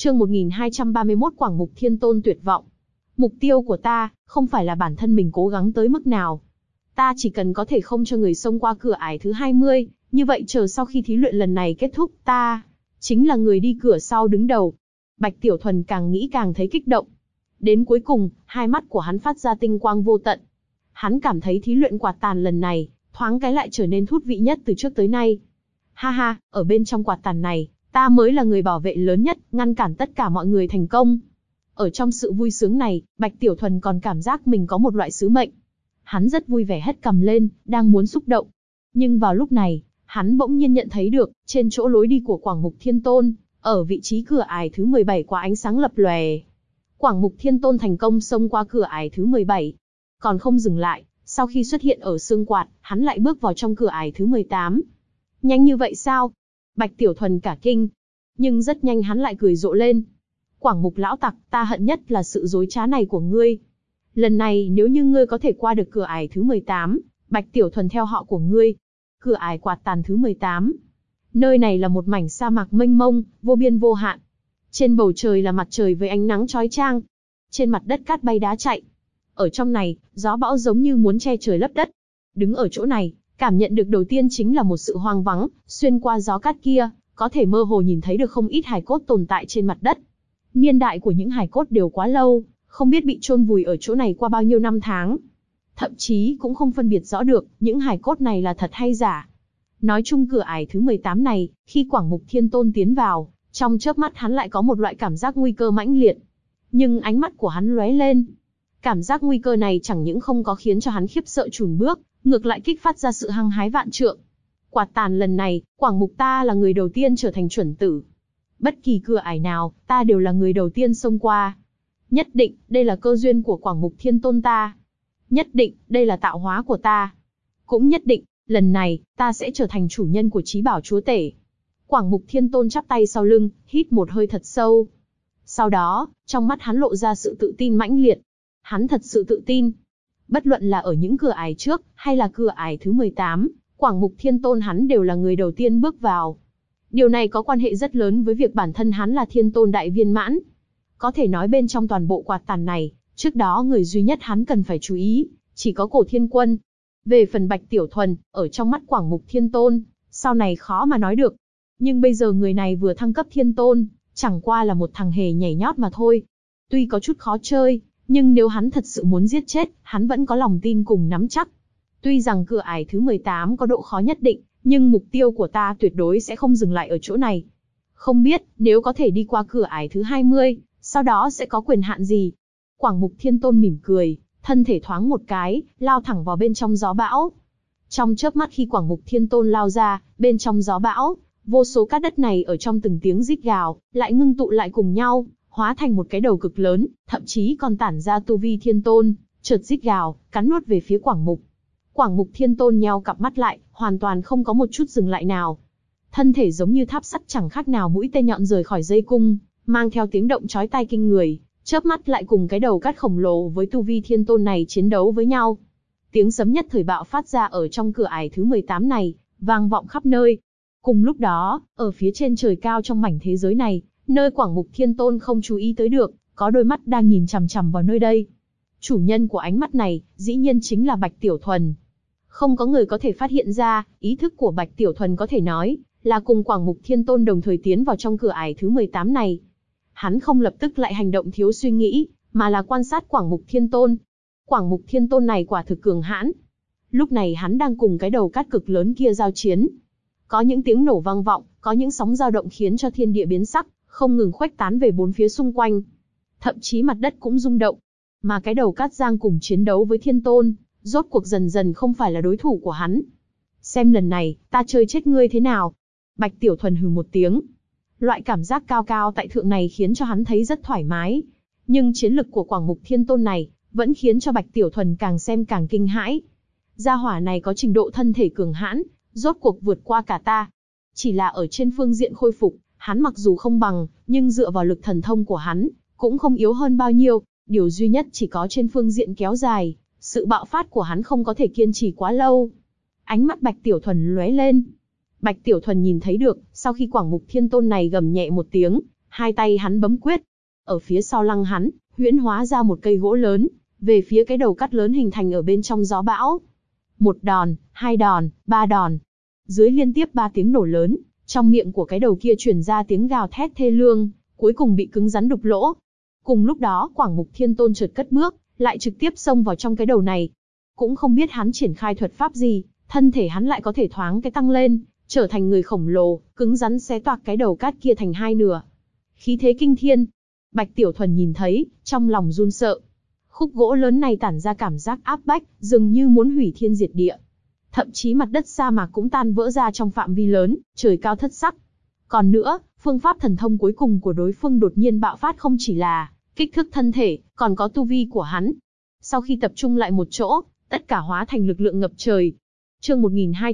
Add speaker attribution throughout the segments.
Speaker 1: Chương 1231 Quảng Mục Thiên Tôn tuyệt vọng. Mục tiêu của ta, không phải là bản thân mình cố gắng tới mức nào. Ta chỉ cần có thể không cho người xông qua cửa ải thứ 20, như vậy chờ sau khi thí luyện lần này kết thúc, ta chính là người đi cửa sau đứng đầu. Bạch Tiểu Thuần càng nghĩ càng thấy kích động. Đến cuối cùng, hai mắt của hắn phát ra tinh quang vô tận. Hắn cảm thấy thí luyện quạt tàn lần này, thoáng cái lại trở nên thú vị nhất từ trước tới nay. Ha ha, ở bên trong quạt tàn này, ta mới là người bảo vệ lớn nhất, ngăn cản tất cả mọi người thành công. Ở trong sự vui sướng này, Bạch Tiểu Thuần còn cảm giác mình có một loại sứ mệnh. Hắn rất vui vẻ hất cằm lên, đang muốn xúc động. Nhưng vào lúc này, hắn bỗng nhiên nhận thấy được, trên chỗ lối đi của Quảng Mục Thiên Tôn, ở vị trí cửa ải thứ 17 có ánh sáng lập lòe. Quảng Mục Thiên Tôn thành công xông qua cửa ải thứ 17. Còn không dừng lại, sau khi xuất hiện ở xương quạt, hắn lại bước vào trong cửa ải thứ 18. Nhanh như vậy sao? Bạch Tiểu Thuần cả kinh. Nhưng rất nhanh hắn lại cười rộ lên. Quảng Mục lão tặc, ta hận nhất là sự dối trá này của ngươi. Lần này nếu như ngươi có thể qua được cửa ải thứ 18, Bạch Tiểu Thuần theo họ của ngươi. Cửa ải quạt tàn thứ 18. Nơi này là một mảnh sa mạc mênh mông, vô biên vô hạn. Trên bầu trời là mặt trời với ánh nắng chói chang. Trên mặt đất cát bay đá chạy. Ở trong này, gió bão giống như muốn che trời lấp đất. Đứng ở chỗ này, cảm nhận được đầu tiên chính là một sự hoang vắng, xuyên qua gió cát kia, có thể mơ hồ nhìn thấy được không ít hài cốt tồn tại trên mặt đất. Niên đại của những hài cốt đều quá lâu, không biết bị chôn vùi ở chỗ này qua bao nhiêu năm tháng. Thậm chí cũng không phân biệt rõ được, những hài cốt này là thật hay giả. Nói chung cửa ải thứ 18 này, khi Quảng Mục Thiên Tôn tiến vào, trong chớp mắt hắn lại có một loại cảm giác nguy cơ mãnh liệt. Nhưng ánh mắt của hắn lóe lên. Cảm giác nguy cơ này chẳng những không có khiến cho hắn khiếp sợ chùn bước, ngược lại kích phát ra sự hăng hái vạn trượng. Quạt tàn lần này, Quảng Mục ta là người đầu tiên trở thành chuẩn tử. Bất kỳ cửa ải nào, ta đều là người đầu tiên xông qua. Nhất định, đây là cơ duyên của Quảng Mục Thiên Tôn ta. Nhất định, đây là tạo hóa của ta. Cũng nhất định, lần này, ta sẽ trở thành chủ nhân của Chí Bảo Chúa Tể. Quảng Mục Thiên Tôn chắp tay sau lưng, hít một hơi thật sâu. Sau đó, trong mắt hắn lộ ra sự tự tin mãnh liệt. Hắn thật sự tự tin. Bất luận là ở những cửa ải trước, hay là cửa ải thứ 18, Quảng Mục Thiên Tôn hắn đều là người đầu tiên bước vào. Điều này có quan hệ rất lớn với việc bản thân hắn là Thiên Tôn đại viên mãn. Có thể nói bên trong toàn bộ quạt tàn này, trước đó người duy nhất hắn cần phải chú ý, chỉ có Cổ Thiên Quân. Về phần Bạch Tiểu Thuần, ở trong mắt Quảng Mục Thiên Tôn, sau này khó mà nói được. Nhưng bây giờ người này vừa thăng cấp Thiên Tôn, chẳng qua là một thằng hề nhảy nhót mà thôi. Tuy có chút khó chơi, nhưng nếu hắn thật sự muốn giết chết, hắn vẫn có lòng tin cùng nắm chắc. Tuy rằng cửa ải thứ 18 có độ khó nhất định, nhưng mục tiêu của ta tuyệt đối sẽ không dừng lại ở chỗ này. Không biết, nếu có thể đi qua cửa ải thứ 20, sau đó sẽ có quyền hạn gì? Quảng Mục Thiên Tôn mỉm cười, thân thể thoáng một cái, lao thẳng vào bên trong gió bão. Trong chớp mắt khi Quảng Mục Thiên Tôn lao ra, bên trong gió bão, vô số cát đất này ở trong từng tiếng rít gào, lại ngưng tụ lại cùng nhau, hóa thành một cái đầu cực lớn, thậm chí còn tản ra tu vi Thiên Tôn, chợt rít gào, cắn nuốt về phía Quảng Mục. Quảng Mục Thiên Tôn nheo cặp mắt lại, hoàn toàn không có một chút dừng lại nào. Thân thể giống như tháp sắt chẳng khác nào mũi tên nhọn rời khỏi dây cung, mang theo tiếng động chói tai kinh người, chớp mắt lại cùng cái đầu cát khổng lồ với tu vi Thiên Tôn này chiến đấu với nhau. Tiếng sấm nhất thời bạo phát ra ở trong cửa ải thứ 18 này, vang vọng khắp nơi. Cùng lúc đó, ở phía trên trời cao trong mảnh thế giới này, nơi Quảng Mục Thiên Tôn không chú ý tới được, có đôi mắt đang nhìn chằm chằm vào nơi đây. Chủ nhân của ánh mắt này, dĩ nhiên chính là Bạch Tiểu Thuần. Không có người có thể phát hiện ra, ý thức của Bạch Tiểu Thuần có thể nói là cùng Quảng Mục Thiên Tôn đồng thời tiến vào trong cửa ải thứ 18 này. Hắn không lập tức lại hành động thiếu suy nghĩ, mà là quan sát Quảng Mục Thiên Tôn. Quảng Mục Thiên Tôn này quả thực cường hãn. Lúc này hắn đang cùng cái đầu cát cực lớn kia giao chiến. Có những tiếng nổ vang vọng, có những sóng dao động khiến cho thiên địa biến sắc, không ngừng khuếch tán về bốn phía xung quanh. Thậm chí mặt đất cũng rung động. Mà cái đầu cát giang cùng chiến đấu với Thiên Tôn, rốt cuộc dần dần không phải là đối thủ của hắn. Xem lần này, ta chơi chết ngươi thế nào? Bạch Tiểu Thuần hừ một tiếng. Loại cảm giác cao cao tại thượng này khiến cho hắn thấy rất thoải mái. Nhưng chiến lực của Quảng Mục Thiên Tôn này, vẫn khiến cho Bạch Tiểu Thuần càng xem càng kinh hãi. Gia hỏa này có trình độ thân thể cường hãn, rốt cuộc vượt qua cả ta. Chỉ là ở trên phương diện khôi phục, hắn mặc dù không bằng, nhưng dựa vào lực thần thông của hắn, cũng không yếu hơn bao nhiêu. Điều duy nhất chỉ có trên phương diện kéo dài, sự bạo phát của hắn không có thể kiên trì quá lâu. Ánh mắt Bạch Tiểu Thuần lóe lên. Bạch Tiểu Thuần nhìn thấy được, sau khi Quảng Mục Thiên Tôn này gầm nhẹ một tiếng, Hai tay hắn bấm quyết. Ở phía sau lưng hắn, huyễn hóa ra một cây gỗ lớn, về phía cái đầu cắt lớn hình thành ở bên trong gió bão. Một đòn, hai đòn, ba đòn. Dưới liên tiếp ba tiếng nổ lớn, trong miệng của cái đầu kia truyền ra tiếng gào thét thê lương, cuối cùng bị cứng rắn đục lỗ. Cùng lúc đó, Quảng Mục Thiên Tôn chợt cất bước, lại trực tiếp xông vào trong cái đầu này. Cũng không biết hắn triển khai thuật pháp gì, thân thể hắn lại có thể thoáng cái tăng lên, trở thành người khổng lồ, cứng rắn xé toạc cái đầu cát kia thành hai nửa. Khí thế kinh thiên. Bạch Tiểu Thuần nhìn thấy, trong lòng run sợ. Khúc gỗ lớn này tản ra cảm giác áp bách, dường như muốn hủy thiên diệt địa. Thậm chí mặt đất sa mạc cũng tan vỡ ra trong phạm vi lớn, trời cao thất sắc. Còn nữa, phương pháp thần thông cuối cùng của đối phương đột nhiên bạo phát không chỉ là kích thước thân thể, còn có tu vi của hắn. Sau khi tập trung lại một chỗ, tất cả hóa thành lực lượng ngập trời. Chương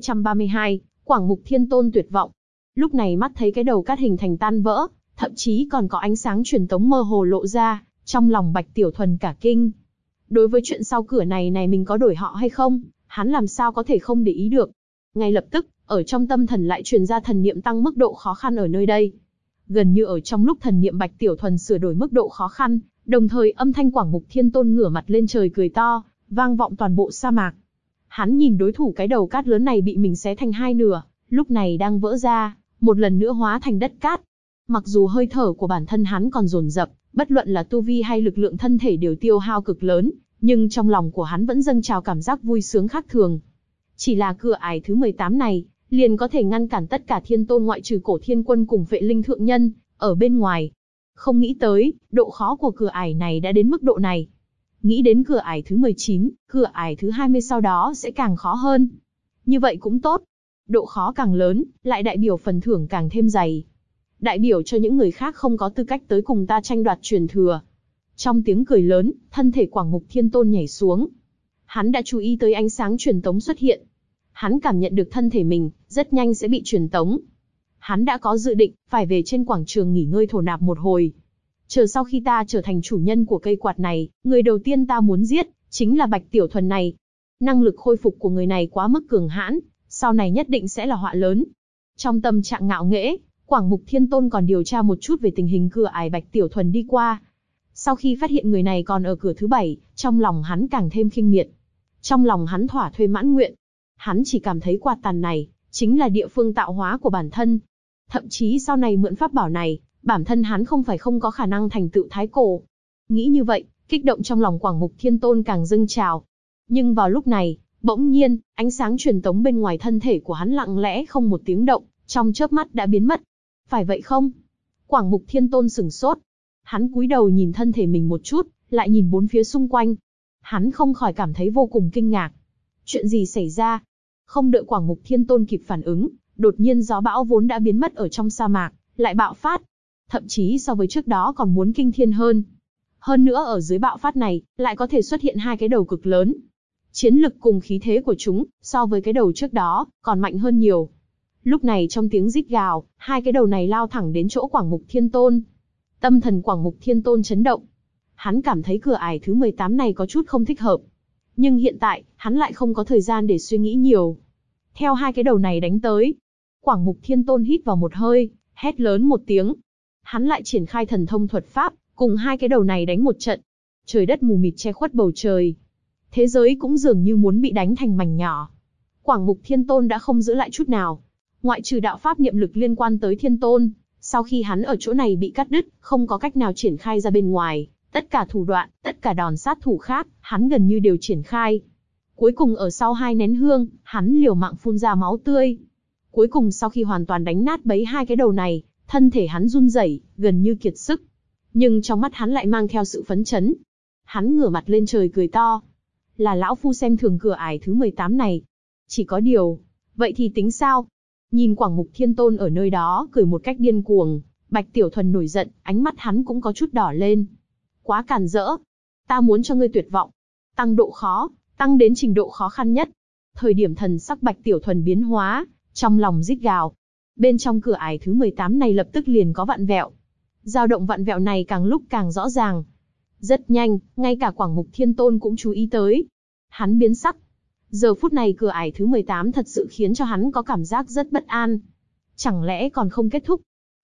Speaker 1: 1232, Quảng Mục Thiên Tôn tuyệt vọng. Lúc này mắt thấy cái đầu cát hình thành tan vỡ, thậm chí còn có ánh sáng truyền tống mơ hồ lộ ra, trong lòng Bạch Tiểu Thuần cả kinh. Đối với chuyện sau cửa này mình có đổi họ hay không, hắn làm sao có thể không để ý được. Ngay lập tức, ở trong tâm thần lại truyền ra thần niệm tăng mức độ khó khăn ở nơi đây. Gần như ở trong lúc thần niệm Bạch Tiểu Thuần sửa đổi mức độ khó khăn, đồng thời âm thanh Quảng Mục Thiên Tôn ngửa mặt lên trời cười to, vang vọng toàn bộ sa mạc. Hắn nhìn đối thủ cái đầu cát lớn này bị mình xé thành hai nửa, lúc này đang vỡ ra, một lần nữa hóa thành đất cát. Mặc dù hơi thở của bản thân hắn còn dồn dập, bất luận là tu vi hay lực lượng thân thể đều tiêu hao cực lớn, nhưng trong lòng của hắn vẫn dâng trào cảm giác vui sướng khác thường. Chỉ là cửa ải thứ 18 này, liền có thể ngăn cản tất cả thiên tôn ngoại trừ Cổ Thiên Quân cùng Vệ Linh Thượng Nhân, ở bên ngoài. Không nghĩ tới, độ khó của cửa ải này đã đến mức độ này. Nghĩ đến cửa ải thứ 19, cửa ải thứ 20 sau đó sẽ càng khó hơn. Như vậy cũng tốt. Độ khó càng lớn, lại đại biểu phần thưởng càng thêm dày. Đại biểu cho những người khác không có tư cách tới cùng ta tranh đoạt truyền thừa. Trong tiếng cười lớn, thân thể Quảng Mục Thiên Tôn nhảy xuống. Hắn đã chú ý tới ánh sáng truyền tống xuất hiện. Hắn cảm nhận được thân thể mình, rất nhanh sẽ bị truyền tống. Hắn đã có dự định, phải về trên quảng trường nghỉ ngơi thổ nạp một hồi. Chờ sau khi ta trở thành chủ nhân của cây quạt này, người đầu tiên ta muốn giết, chính là Bạch Tiểu Thuần này. Năng lực khôi phục của người này quá mức cường hãn, sau này nhất định sẽ là họa lớn. Trong tâm trạng ngạo nghễ, Quảng Mục Thiên Tôn còn điều tra một chút về tình hình cửa ải Bạch Tiểu Thuần đi qua. Sau khi phát hiện người này còn ở cửa thứ 7, trong lòng hắn càng thêm khinh miệt. Trong lòng hắn thỏa thuê mãn nguyện. Hắn chỉ cảm thấy quạt tàn này, chính là địa phương tạo hóa của bản thân. Thậm chí sau này mượn pháp bảo này, bản thân hắn không phải không có khả năng thành tựu thái cổ. Nghĩ như vậy, kích động trong lòng Quảng Mục Thiên Tôn càng dâng trào. Nhưng vào lúc này, bỗng nhiên, ánh sáng truyền tống bên ngoài thân thể của hắn lặng lẽ không một tiếng động, trong chớp mắt đã biến mất. Phải vậy không? Quảng Mục Thiên Tôn sửng sốt. Hắn cúi đầu nhìn thân thể mình một chút, lại nhìn bốn phía xung quanh. Hắn không khỏi cảm thấy vô cùng kinh ngạc. Chuyện gì xảy ra? Không đợi Quảng Mục Thiên Tôn kịp phản ứng, đột nhiên gió bão vốn đã biến mất ở trong sa mạc, lại bạo phát. Thậm chí so với trước đó còn muốn kinh thiên hơn. Hơn nữa ở dưới bạo phát này, lại có thể xuất hiện hai cái đầu cực lớn. Chiến lực cùng khí thế của chúng, so với cái đầu trước đó, còn mạnh hơn nhiều. Lúc này trong tiếng rít gào, hai cái đầu này lao thẳng đến chỗ Quảng Mục Thiên Tôn. Tâm thần Quảng Mục Thiên Tôn chấn động. Hắn cảm thấy cửa ải thứ 18 này có chút không thích hợp. Nhưng hiện tại, hắn lại không có thời gian để suy nghĩ nhiều. Theo hai cái đầu này đánh tới. Quảng Mục Thiên Tôn hít vào một hơi, hét lớn một tiếng. Hắn lại triển khai thần thông thuật pháp, cùng hai cái đầu này đánh một trận. Trời đất mù mịt che khuất bầu trời. Thế giới cũng dường như muốn bị đánh thành mảnh nhỏ. Quảng Mục Thiên Tôn đã không giữ lại chút nào. Ngoại trừ đạo pháp niệm lực liên quan tới Thiên Tôn, sau khi hắn ở chỗ này bị cắt đứt, không có cách nào triển khai ra bên ngoài. Tất cả thủ đoạn, tất cả đòn sát thủ khác, hắn gần như đều triển khai. Cuối cùng ở sau 2 nén hương, hắn liều mạng phun ra máu tươi. Cuối cùng sau khi hoàn toàn đánh nát bấy hai cái đầu này, thân thể hắn run rẩy, gần như kiệt sức. Nhưng trong mắt hắn lại mang theo sự phấn chấn. Hắn ngửa mặt lên trời cười to. Là lão phu xem thường cửa ải thứ 18 này. Chỉ có điều, vậy thì tính sao? Nhìn Quảng Mục Thiên Tôn ở nơi đó cười một cách điên cuồng, Bạch Tiểu Thuần nổi giận, ánh mắt hắn cũng có chút đỏ lên. Quá càn rỡ. Ta muốn cho ngươi tuyệt vọng. Tăng độ khó, tăng đến trình độ khó khăn nhất. Thời điểm thần sắc Bạch Tiểu Thuần biến hóa, trong lòng rít gào. Bên trong cửa ải thứ 18 này lập tức liền có vặn vẹo. Dao động vặn vẹo này càng lúc càng rõ ràng. Rất nhanh, ngay cả Quảng Mục Thiên Tôn cũng chú ý tới. Hắn biến sắc. Giờ phút này cửa ải thứ 18 thật sự khiến cho hắn có cảm giác rất bất an. Chẳng lẽ còn không kết thúc?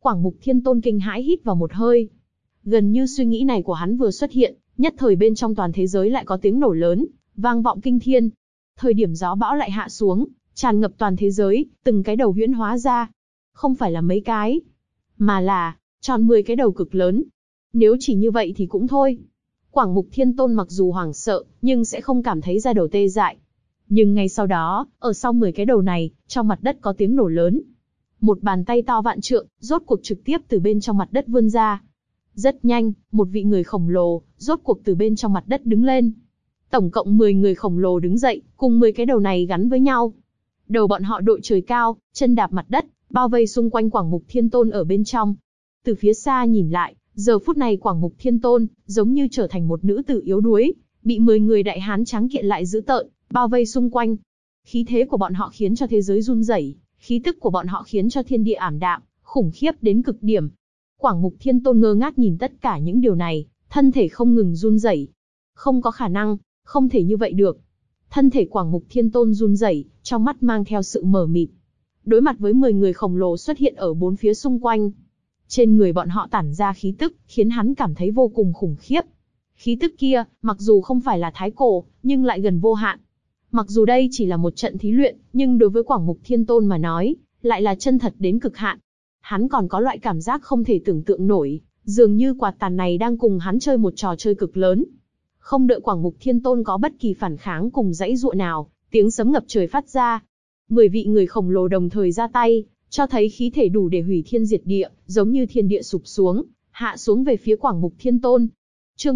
Speaker 1: Quảng Mục Thiên Tôn kinh hãi hít vào một hơi. Gần như suy nghĩ này của hắn vừa xuất hiện, nhất thời bên trong toàn thế giới lại có tiếng nổ lớn, vang vọng kinh thiên. Thời điểm gió bão lại hạ xuống, tràn ngập toàn thế giới, từng cái đầu huyễn hóa ra. Không phải là mấy cái, mà là tròn 10 cái đầu cực lớn. Nếu chỉ như vậy thì cũng thôi. Quảng Mục Thiên Tôn mặc dù hoảng sợ, nhưng sẽ không cảm thấy da đầu tê dại. Nhưng ngay sau đó, ở sau 10 cái đầu này, trong mặt đất có tiếng nổ lớn. Một bàn tay to vạn trượng, rốt cuộc trực tiếp từ bên trong mặt đất vươn ra. Rất nhanh, một vị người khổng lồ, rốt cuộc từ bên trong mặt đất đứng lên. Tổng cộng 10 người khổng lồ đứng dậy, cùng 10 cái đầu này gắn với nhau. Đầu bọn họ đội trời cao, chân đạp mặt đất, bao vây xung quanh Quảng Mục Thiên Tôn ở bên trong. Từ phía xa nhìn lại, giờ phút này Quảng Mục Thiên Tôn, giống như trở thành một nữ tử yếu đuối, bị 10 người đại hán tráng kiện lại dữ tợn, bao vây xung quanh. Khí thế của bọn họ khiến cho thế giới run rẩy, khí tức của bọn họ khiến cho thiên địa ảm đạm, khủng khiếp đến cực điểm. Quảng Mục Thiên Tôn ngơ ngác nhìn tất cả những điều này, thân thể không ngừng run rẩy. Không có khả năng, không thể như vậy được. Thân thể Quảng Mục Thiên Tôn run rẩy, trong mắt mang theo sự mờ mịt. Đối mặt với 10 người khổng lồ xuất hiện ở bốn phía xung quanh. Trên người bọn họ tản ra khí tức, khiến hắn cảm thấy vô cùng khủng khiếp. Khí tức kia, mặc dù không phải là thái cổ, nhưng lại gần vô hạn. Mặc dù đây chỉ là một trận thí luyện, nhưng đối với Quảng Mục Thiên Tôn mà nói, lại là chân thật đến cực hạn. Hắn còn có loại cảm giác không thể tưởng tượng nổi, dường như quạt tàn này đang cùng hắn chơi một trò chơi cực lớn. Không đợi Quảng Mục Thiên Tôn có bất kỳ phản kháng cùng dãy dụa nào, tiếng sấm ngập trời phát ra. 10 vị người khổng lồ đồng thời ra tay, cho thấy khí thể đủ để hủy thiên diệt địa, giống như thiên địa sụp xuống, hạ xuống về phía Quảng Mục Thiên Tôn. Chương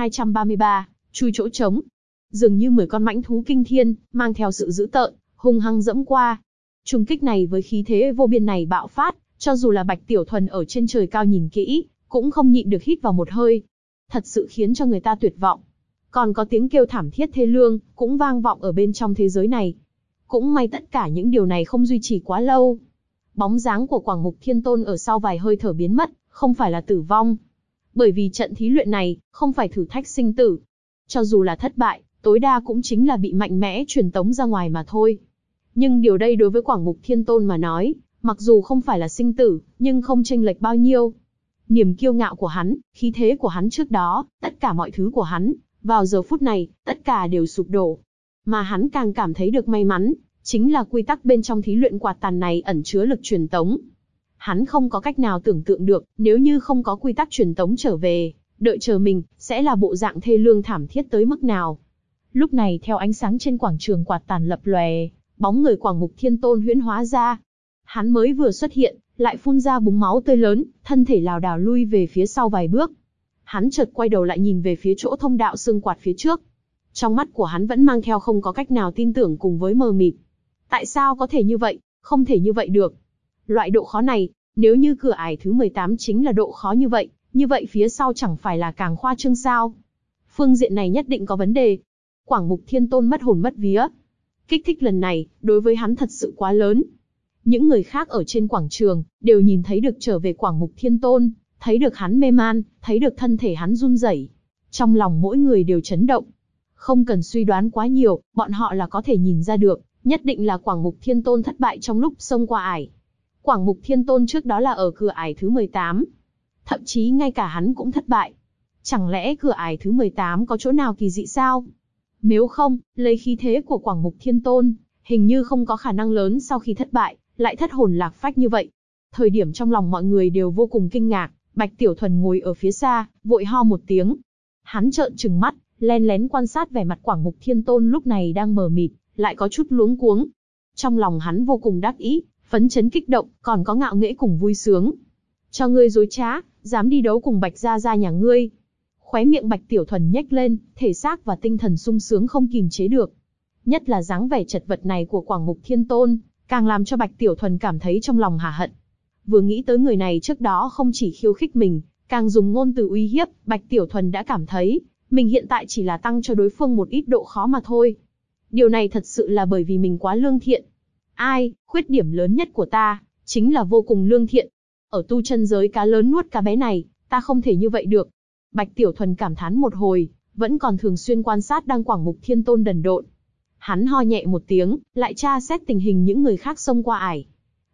Speaker 1: 1233, chui chỗ trống. Dường như 10 con mãnh thú kinh thiên, mang theo sự dữ tợn, hung hăng dẫm qua. Trùng kích này với khí thế vô biên này bạo phát, cho dù là Bạch Tiểu Thuần ở trên trời cao nhìn kỹ, cũng không nhịn được hít vào một hơi. Thật sự khiến cho người ta tuyệt vọng. Còn có tiếng kêu thảm thiết thê lương, cũng vang vọng ở bên trong thế giới này. Cũng may tất cả những điều này không duy trì quá lâu. Bóng dáng của Quảng Mục Thiên Tôn ở sau vài hơi thở biến mất, không phải là tử vong. Bởi vì trận thí luyện này, không phải thử thách sinh tử. Cho dù là thất bại, tối đa cũng chính là bị mạnh mẽ truyền tống ra ngoài mà thôi. Nhưng điều đây đối với Quảng Mục Thiên Tôn mà nói, mặc dù không phải là sinh tử, nhưng không chênh lệch bao nhiêu. Niềm kiêu ngạo của hắn, khí thế của hắn trước đó, tất cả mọi thứ của hắn, vào giờ phút này, tất cả đều sụp đổ. Mà hắn càng cảm thấy được may mắn, chính là quy tắc bên trong thí luyện quạt tàn này ẩn chứa lực truyền tống. Hắn không có cách nào tưởng tượng được, nếu như không có quy tắc truyền tống trở về, đợi chờ mình, sẽ là bộ dạng thê lương thảm thiết tới mức nào. Lúc này theo ánh sáng trên quảng trường quạt tàn lập lòe, bóng người Quảng Mục Thiên Tôn huyễn hóa ra. Hắn mới vừa xuất hiện, lại phun ra búng máu tươi lớn, thân thể lảo đảo lui về phía sau vài bước. Hắn chợt quay đầu lại nhìn về phía chỗ thông đạo xương quạt phía trước. Trong mắt của hắn vẫn mang theo không có cách nào tin tưởng cùng với mờ mịt. Tại sao có thể như vậy? Không thể như vậy được. Loại độ khó này, nếu như cửa ải thứ 18 chính là độ khó như vậy phía sau chẳng phải là càng khoa trương sao? Phương diện này nhất định có vấn đề. Quảng Mục Thiên Tôn mất hồn mất vía. Kích thích lần này, đối với hắn thật sự quá lớn. Những người khác ở trên quảng trường, đều nhìn thấy được trở về Quảng Mục Thiên Tôn, thấy được hắn mê man, thấy được thân thể hắn run rẩy. Trong lòng mỗi người đều chấn động. Không cần suy đoán quá nhiều, bọn họ là có thể nhìn ra được, nhất định là Quảng Mục Thiên Tôn thất bại trong lúc xông qua ải. Quảng Mục Thiên Tôn trước đó là ở cửa ải thứ 18. Thậm chí ngay cả hắn cũng thất bại. Chẳng lẽ cửa ải thứ 18 có chỗ nào kỳ dị sao? Nếu không, lấy khí thế của Quảng Mục Thiên Tôn, hình như không có khả năng lớn sau khi thất bại, lại thất hồn lạc phách như vậy. Thời điểm trong lòng mọi người đều vô cùng kinh ngạc, Bạch Tiểu Thuần ngồi ở phía xa, vội ho một tiếng. Hắn trợn trừng mắt, len lén quan sát vẻ mặt Quảng Mục Thiên Tôn lúc này đang mờ mịt, lại có chút luống cuống. Trong lòng hắn vô cùng đắc ý, phấn chấn kích động, còn có ngạo nghễ cùng vui sướng. Cho ngươi dối trá, dám đi đấu cùng Bạch gia gia nhà ngươi. Khóe miệng Bạch Tiểu Thuần nhếch lên, thể xác và tinh thần sung sướng không kìm chế được. Nhất là dáng vẻ chật vật này của Quảng Mục Thiên Tôn, càng làm cho Bạch Tiểu Thuần cảm thấy trong lòng hả hận. Vừa nghĩ tới người này trước đó không chỉ khiêu khích mình, càng dùng ngôn từ uy hiếp, Bạch Tiểu Thuần đã cảm thấy, mình hiện tại chỉ là tăng cho đối phương một ít độ khó mà thôi. Điều này thật sự là bởi vì mình quá lương thiện. Khuyết điểm lớn nhất của ta, chính là vô cùng lương thiện. Ở tu chân giới cá lớn nuốt cá bé này, ta không thể như vậy được. Bạch Tiểu Thuần cảm thán một hồi, vẫn còn thường xuyên quan sát đang Quảng Mục Thiên Tôn đần độn. Hắn ho nhẹ một tiếng, lại tra xét tình hình những người khác xông qua ải.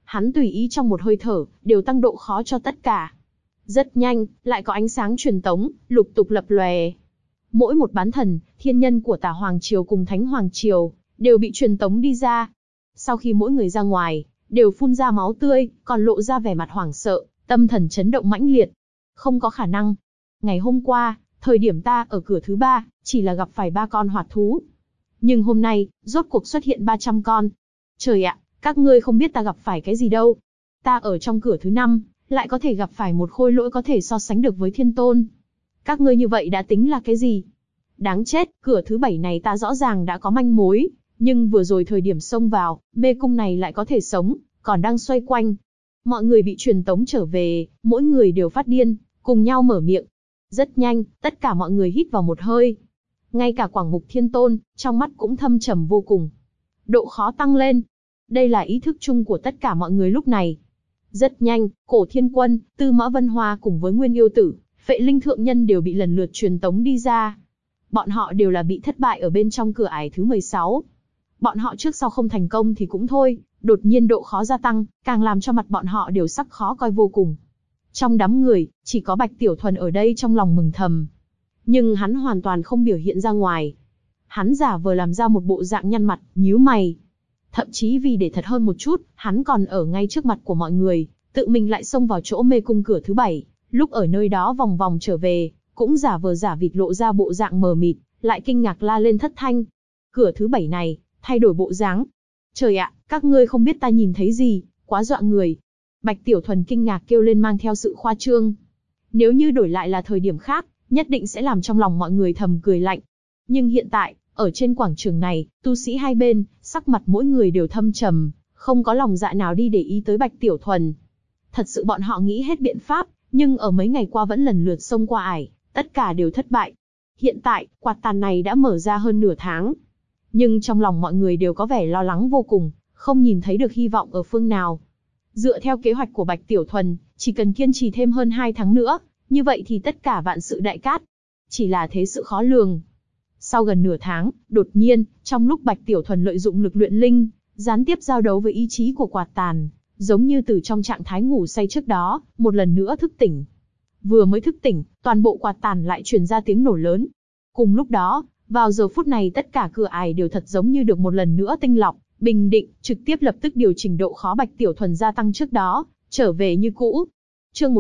Speaker 1: hắn tùy ý trong một hơi thở, đều tăng độ khó cho tất cả. Rất nhanh, lại có ánh sáng truyền tống, lục tục lập lòe. Mỗi một bán thần, thiên nhân của Tả Hoàng Triều cùng Thánh Hoàng Triều, đều bị truyền tống đi ra. Sau khi mỗi người ra ngoài, đều phun ra máu tươi, còn lộ ra vẻ mặt hoảng sợ, tâm thần chấn động mãnh liệt. Không có khả năng. Ngày hôm qua, thời điểm ta ở cửa thứ 3, chỉ là gặp phải 3 con hoạt thú. Nhưng hôm nay, rốt cuộc xuất hiện 300 con. Trời ạ, các ngươi không biết ta gặp phải cái gì đâu. Ta ở trong cửa thứ 5, lại có thể gặp phải một khôi lỗi có thể so sánh được với thiên tôn. Các ngươi như vậy đã tính là cái gì? Đáng chết, cửa thứ 7 này ta rõ ràng đã có manh mối, nhưng vừa rồi thời điểm xông vào, mê cung này lại có thể sống, còn đang xoay quanh. Mọi người bị truyền tống trở về, mỗi người đều phát điên, cùng nhau mở miệng. Rất nhanh, tất cả mọi người hít vào một hơi. Ngay cả Quảng Mục Thiên Tôn, trong mắt cũng thâm trầm vô cùng. Độ khó tăng lên. Đây là ý thức chung của tất cả mọi người lúc này. Rất nhanh, Cổ Thiên Quân, Tư Mã Vân Hoa cùng với Nguyên Yêu Tử, Phệ Linh Thượng Nhân đều bị lần lượt truyền tống đi ra. Bọn họ đều là bị thất bại ở bên trong cửa ải thứ 16. Bọn họ trước sau không thành công thì cũng thôi, đột nhiên độ khó gia tăng, càng làm cho mặt bọn họ đều sắc khó coi vô cùng. Trong đám người, chỉ có Bạch Tiểu Thuần ở đây trong lòng mừng thầm. Nhưng hắn hoàn toàn không biểu hiện ra ngoài. Hắn giả vờ làm ra một bộ dạng nhăn mặt, nhíu mày. Thậm chí vì để thật hơn một chút, hắn còn ở ngay trước mặt của mọi người, tự mình lại xông vào chỗ mê cung cửa thứ 7, lúc ở nơi đó vòng vòng trở về, cũng giả vờ giả vịt lộ ra bộ dạng mờ mịt, lại kinh ngạc la lên thất thanh. Cửa thứ 7 này, thay đổi bộ dáng. Trời ạ, các ngươi không biết ta nhìn thấy gì, quá dọa người. Bạch Tiểu Thuần kinh ngạc kêu lên mang theo sự khoa trương. Nếu như đổi lại là thời điểm khác, nhất định sẽ làm trong lòng mọi người thầm cười lạnh. Nhưng hiện tại, ở trên quảng trường này, tu sĩ hai bên, sắc mặt mỗi người đều thâm trầm, không có lòng dạ nào đi để ý tới Bạch Tiểu Thuần. Thật sự bọn họ nghĩ hết biện pháp, nhưng ở mấy ngày qua vẫn lần lượt xông qua ải, tất cả đều thất bại. Hiện tại, quạt tàn này đã mở ra hơn nửa tháng. Nhưng trong lòng mọi người đều có vẻ lo lắng vô cùng, không nhìn thấy được hy vọng ở phương nào. Dựa theo kế hoạch của Bạch Tiểu Thuần, chỉ cần kiên trì thêm hơn 2 tháng nữa, như vậy thì tất cả vạn sự đại cát. Chỉ là thế sự khó lường. Sau gần nửa tháng, đột nhiên, trong lúc Bạch Tiểu Thuần lợi dụng lực luyện linh, gián tiếp giao đấu với ý chí của quạt tàn, giống như từ trong trạng thái ngủ say trước đó, một lần nữa thức tỉnh. Vừa mới thức tỉnh, toàn bộ quạt tàn lại truyền ra tiếng nổ lớn. Cùng lúc đó, vào giờ phút này tất cả cửa ải đều thật giống như được một lần nữa tinh lọc, bình định, trực tiếp lập tức điều chỉnh độ khó Bạch Tiểu Thuần gia tăng trước đó, trở về như cũ. Chương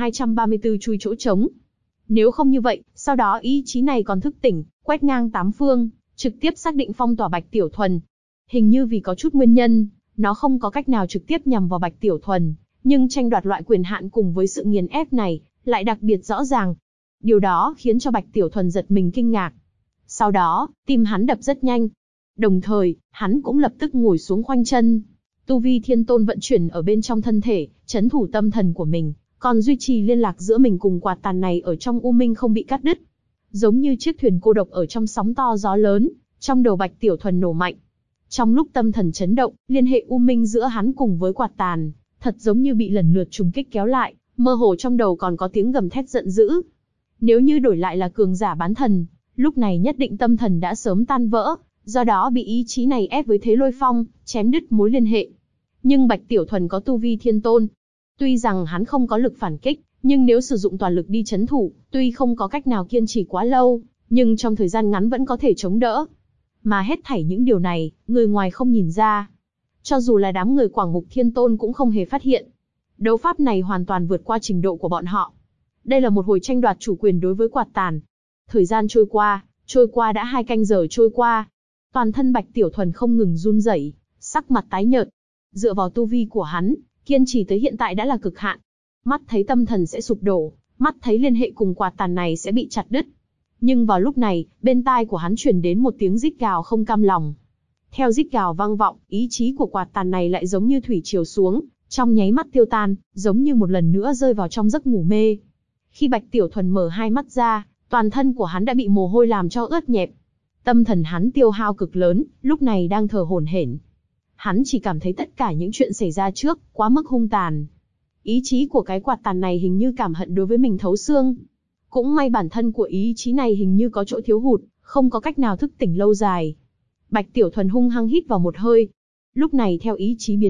Speaker 1: 1234 chui chỗ trống. Nếu không như vậy, sau đó ý chí này còn thức tỉnh, quét ngang 8 phương, trực tiếp xác định phong tỏa Bạch Tiểu Thuần. Hình như vì có chút nguyên nhân, nó không có cách nào trực tiếp nhằm vào Bạch Tiểu Thuần, nhưng tranh đoạt loại quyền hạn cùng với sự nghiền ép này, lại đặc biệt rõ ràng. Điều đó khiến cho Bạch Tiểu Thuần giật mình kinh ngạc. Sau đó, tim hắn đập rất nhanh. Đồng thời, hắn cũng lập tức ngồi xuống khoanh chân. Tu vi thiên tôn vận chuyển ở bên trong thân thể, trấn thủ tâm thần của mình, còn duy trì liên lạc giữa mình cùng quạt tàn này ở trong u minh không bị cắt đứt. Giống như chiếc thuyền cô độc ở trong sóng to gió lớn, trong đầu Bạch Tiểu Thuần nổ mạnh. Trong lúc tâm thần chấn động, liên hệ u minh giữa hắn cùng với quạt tàn, thật giống như bị lần lượt trùng kích kéo lại, mơ hồ trong đầu còn có tiếng gầm thét giận dữ. Nếu như đổi lại là cường giả bán thần, lúc này nhất định tâm thần đã sớm tan vỡ, do đó bị ý chí này ép với thế lôi phong, chém đứt mối liên hệ. Nhưng Bạch Tiểu Thuần có tu vi thiên tôn. Tuy rằng hắn không có lực phản kích, nhưng nếu sử dụng toàn lực đi chấn thủ, tuy không có cách nào kiên trì quá lâu, nhưng trong thời gian ngắn vẫn có thể chống đỡ. Mà hết thảy những điều này, người ngoài không nhìn ra. Cho dù là đám người Quảng Mục Thiên Tôn cũng không hề phát hiện. Đấu pháp này hoàn toàn vượt qua trình độ của bọn họ. Đây là một hồi tranh đoạt chủ quyền đối với quạt tàn. Thời gian trôi qua đã 2 canh giờ trôi qua. Toàn thân Bạch Tiểu Thuần không ngừng run rẩy, sắc mặt tái nhợt. Dựa vào tu vi của hắn, kiên trì tới hiện tại đã là cực hạn. Mắt thấy tâm thần sẽ sụp đổ, mắt thấy liên hệ cùng quạt tàn này sẽ bị chặt đứt. Nhưng vào lúc này, bên tai của hắn truyền đến một tiếng rít gào không cam lòng. Theo rít gào vang vọng, ý chí của quạt tàn này lại giống như thủy triều xuống, trong nháy mắt tiêu tan, giống như một lần nữa rơi vào trong giấc ngủ mê. Khi Bạch Tiểu Thuần mở hai mắt ra, toàn thân của hắn đã bị mồ hôi làm cho ướt nhẹp. Tâm thần hắn tiêu hao cực lớn, lúc này đang thở hổn hển. Hắn chỉ cảm thấy tất cả những chuyện xảy ra trước, quá mức hung tàn. Ý chí của cái quạt tàn này hình như cảm hận đối với mình thấu xương. Cũng may bản thân của ý chí này hình như có chỗ thiếu hụt, không có cách nào thức tỉnh lâu dài. Bạch Tiểu Thuần hung hăng hít vào một hơi. Lúc này theo ý chí biến mất,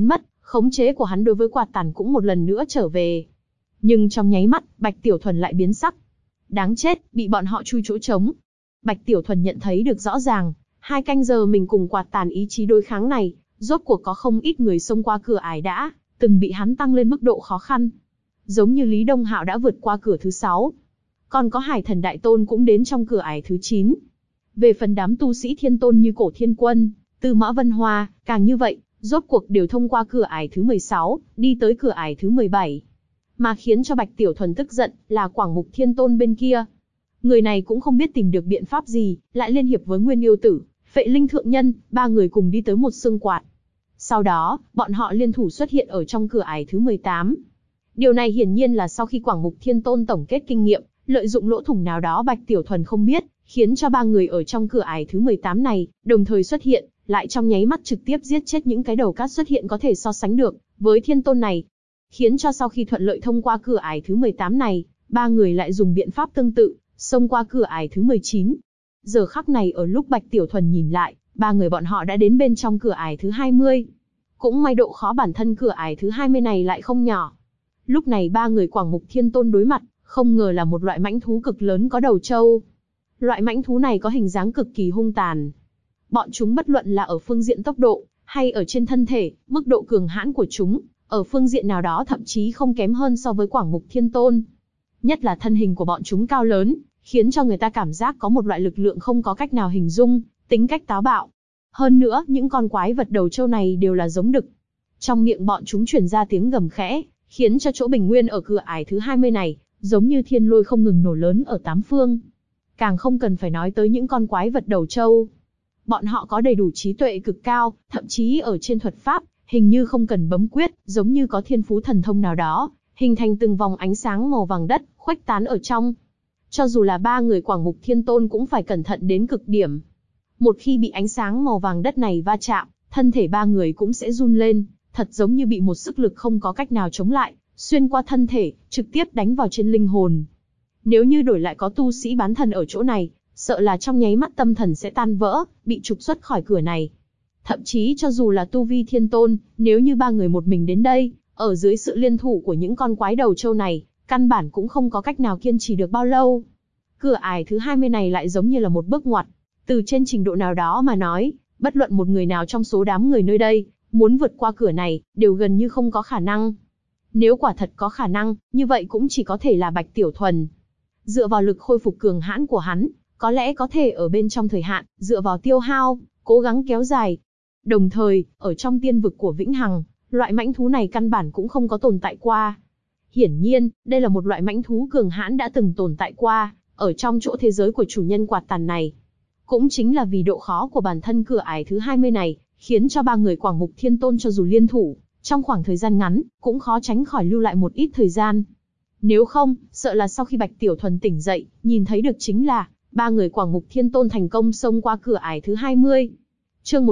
Speaker 1: khống chế của hắn đối với quạt tàn cũng một lần nữa trở về. Nhưng trong nháy mắt, Bạch Tiểu Thuần lại biến sắc. Đáng chết, bị bọn họ chui chỗ trống. Bạch Tiểu Thuần nhận thấy được rõ ràng, 2 canh giờ mình cùng quạt tàn ý chí đối kháng này, rốt cuộc có không ít người xông qua cửa ải đã, từng bị hắn tăng lên mức độ khó khăn. Giống như Lý Đông Hạo đã vượt qua cửa thứ 6. Còn có Hải Thần Đại Tôn cũng đến trong cửa ải thứ 9. Về phần đám tu sĩ thiên tôn như Cổ Thiên Quân, Tư Mã Vân Hoa, càng như vậy, rốt cuộc đều thông qua cửa ải thứ 16, đi tới cửa ải thứ 17. Mà khiến cho Bạch Tiểu Thuần tức giận là Quảng Mục Thiên Tôn bên kia. Người này cũng không biết tìm được biện pháp gì, lại liên hiệp với Nguyên Yêu Tử, Phệ Linh Thượng Nhân, 3 người cùng đi tới một xương quạt. Sau đó, bọn họ liên thủ xuất hiện ở trong cửa ải thứ 18. Điều này hiển nhiên là sau khi Quảng Mục Thiên Tôn tổng kết kinh nghiệm, lợi dụng lỗ thủng nào đó Bạch Tiểu Thuần không biết, khiến cho 3 người ở trong cửa ải thứ 18 này, đồng thời xuất hiện, lại trong nháy mắt trực tiếp giết chết những cái đầu cát xuất hiện có thể so sánh được với Thiên Tôn này. Khiến cho sau khi thuận lợi thông qua cửa ải thứ 18 này, 3 người lại dùng biện pháp tương tự, xông qua cửa ải thứ 19. Giờ khắc này ở lúc Bạch Tiểu Thuần nhìn lại, 3 người bọn họ đã đến bên trong cửa ải thứ 20. Cũng may độ khó bản thân cửa ải thứ 20 này lại không nhỏ. Lúc này 3 người Quảng Mục Thiên Tôn đối mặt, không ngờ là một loại mãnh thú cực lớn có đầu trâu. Loại mãnh thú này có hình dáng cực kỳ hung tàn. Bọn chúng bất luận là ở phương diện tốc độ, hay ở trên thân thể, mức độ cường hãn của chúng, ở phương diện nào đó thậm chí không kém hơn so với Quảng Mục Thiên Tôn. Nhất là thân hình của bọn chúng cao lớn, khiến cho người ta cảm giác có một loại lực lượng không có cách nào hình dung, tính cách táo bạo. Hơn nữa, những con quái vật đầu trâu này đều là giống đực. Trong miệng bọn chúng truyền ra tiếng gầm khẽ, khiến cho chỗ bình nguyên ở cửa ải thứ 20 này, giống như thiên lôi không ngừng nổ lớn ở 8 phương. Càng không cần phải nói tới những con quái vật đầu trâu. Bọn họ có đầy đủ trí tuệ cực cao, thậm chí ở trên thuật pháp, hình như không cần bấm quyết, giống như có thiên phú thần thông nào đó, hình thành từng vòng ánh sáng màu vàng đất, khuếch tán ở trong. Cho dù là 3 người Quảng Mục Thiên Tôn cũng phải cẩn thận đến cực điểm. Một khi bị ánh sáng màu vàng đất này va chạm, thân thể 3 người cũng sẽ run lên, thật giống như bị một sức lực không có cách nào chống lại, xuyên qua thân thể, trực tiếp đánh vào trên linh hồn. Nếu như đổi lại có tu sĩ bán thần ở chỗ này, sợ là trong nháy mắt tâm thần sẽ tan vỡ, bị trục xuất khỏi cửa này. Thậm chí cho dù là tu vi thiên tôn, nếu như 3 người một mình đến đây, ở dưới sự liên thủ của những con quái đầu trâu này, căn bản cũng không có cách nào kiên trì được bao lâu. Cửa ải thứ 20 này lại giống như là một bước ngoặt. Từ trên trình độ nào đó mà nói, bất luận một người nào trong số đám người nơi đây, muốn vượt qua cửa này, đều gần như không có khả năng. Nếu quả thật có khả năng, như vậy cũng chỉ có thể là Bạch Tiểu Thuần. Dựa vào lực khôi phục cường hãn của hắn, có lẽ có thể ở bên trong thời hạn, dựa vào tiêu hao, cố gắng kéo dài. Đồng thời, ở trong tiên vực của Vĩnh Hằng, loại mãnh thú này căn bản cũng không có tồn tại qua. Hiển nhiên, đây là một loại mãnh thú cường hãn đã từng tồn tại qua, ở trong chỗ thế giới của chủ nhân quạt tàn này. Cũng chính là vì độ khó của bản thân cửa ải thứ 20 này, khiến cho 3 người Quảng Mục Thiên Tôn cho dù liên thủ, trong khoảng thời gian ngắn, cũng khó tránh khỏi lưu lại một ít thời gian. Nếu không, sợ là sau khi Bạch Tiểu Thuần tỉnh dậy, nhìn thấy được chính là 3 người Quảng Mục Thiên Tôn thành công xông qua cửa ải thứ 20. Chương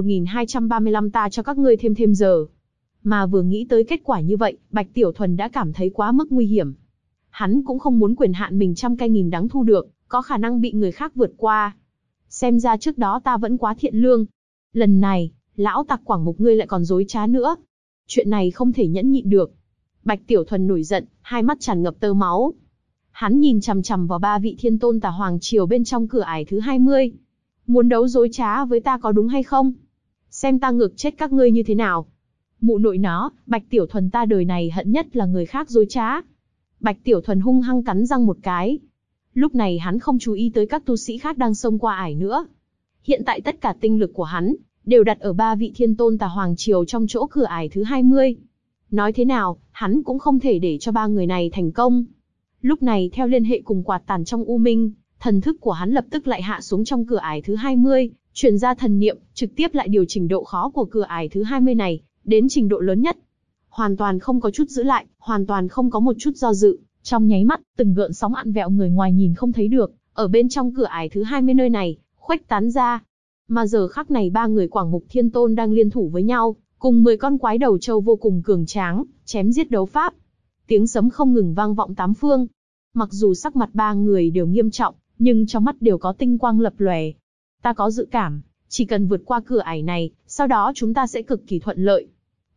Speaker 1: 1235 ta cho các ngươi thêm giờ. Mà vừa nghĩ tới kết quả như vậy, Bạch Tiểu Thuần đã cảm thấy quá mức nguy hiểm. Hắn cũng không muốn quyền hạn mình trăm cây nghìn đắng thu được, có khả năng bị người khác vượt qua. Xem ra trước đó ta vẫn quá thiện lương. Lần này, lão tặc Quảng Mục ngươi lại còn dối trá nữa. Chuyện này không thể nhẫn nhịn được. Bạch Tiểu Thuần nổi giận, hai mắt tràn ngập tơ máu. Hắn nhìn chằm chằm vào 3 vị thiên tôn Tà Hoàng Triều bên trong cửa ải thứ 20. Muốn đấu dối trá với ta có đúng hay không? Xem ta ngược chết các ngươi như thế nào. Mụ nội nó, Bạch Tiểu Thuần ta đời này hận nhất là người khác dối trá. Bạch Tiểu Thuần hung hăng cắn răng một cái. Lúc này hắn không chú ý tới các tu sĩ khác đang xông qua ải nữa. Hiện tại tất cả tinh lực của hắn đều đặt ở 3 vị thiên tôn Tà Hoàng Triều trong chỗ cửa ải thứ 20. Nói thế nào, hắn cũng không thể để cho 3 người này thành công. Lúc này theo liên hệ cùng quạt tàn trong U Minh, thần thức của hắn lập tức lại hạ xuống trong cửa ải thứ 20, truyền ra thần niệm, trực tiếp lại điều chỉnh độ khó của cửa ải thứ 20 này, đến trình độ lớn nhất. Hoàn toàn không có chút giữ lại, hoàn toàn không có một chút do dự, trong nháy mắt, từng gợn sóng ặn vẹo người ngoài nhìn không thấy được, ở bên trong cửa ải thứ 20 nơi này, khuếch tán ra. Mà giờ khắc này 3 người Quảng Mục Thiên Tôn đang liên thủ với nhau, cùng 10 con quái đầu trâu vô cùng cường tráng, chém giết đấu pháp. Tiếng sấm không ngừng vang vọng 8 phương. Mặc dù sắc mặt 3 người đều nghiêm trọng, nhưng trong mắt đều có tinh quang lập lòe. Ta có dự cảm, chỉ cần vượt qua cửa ải này, sau đó chúng ta sẽ cực kỳ thuận lợi.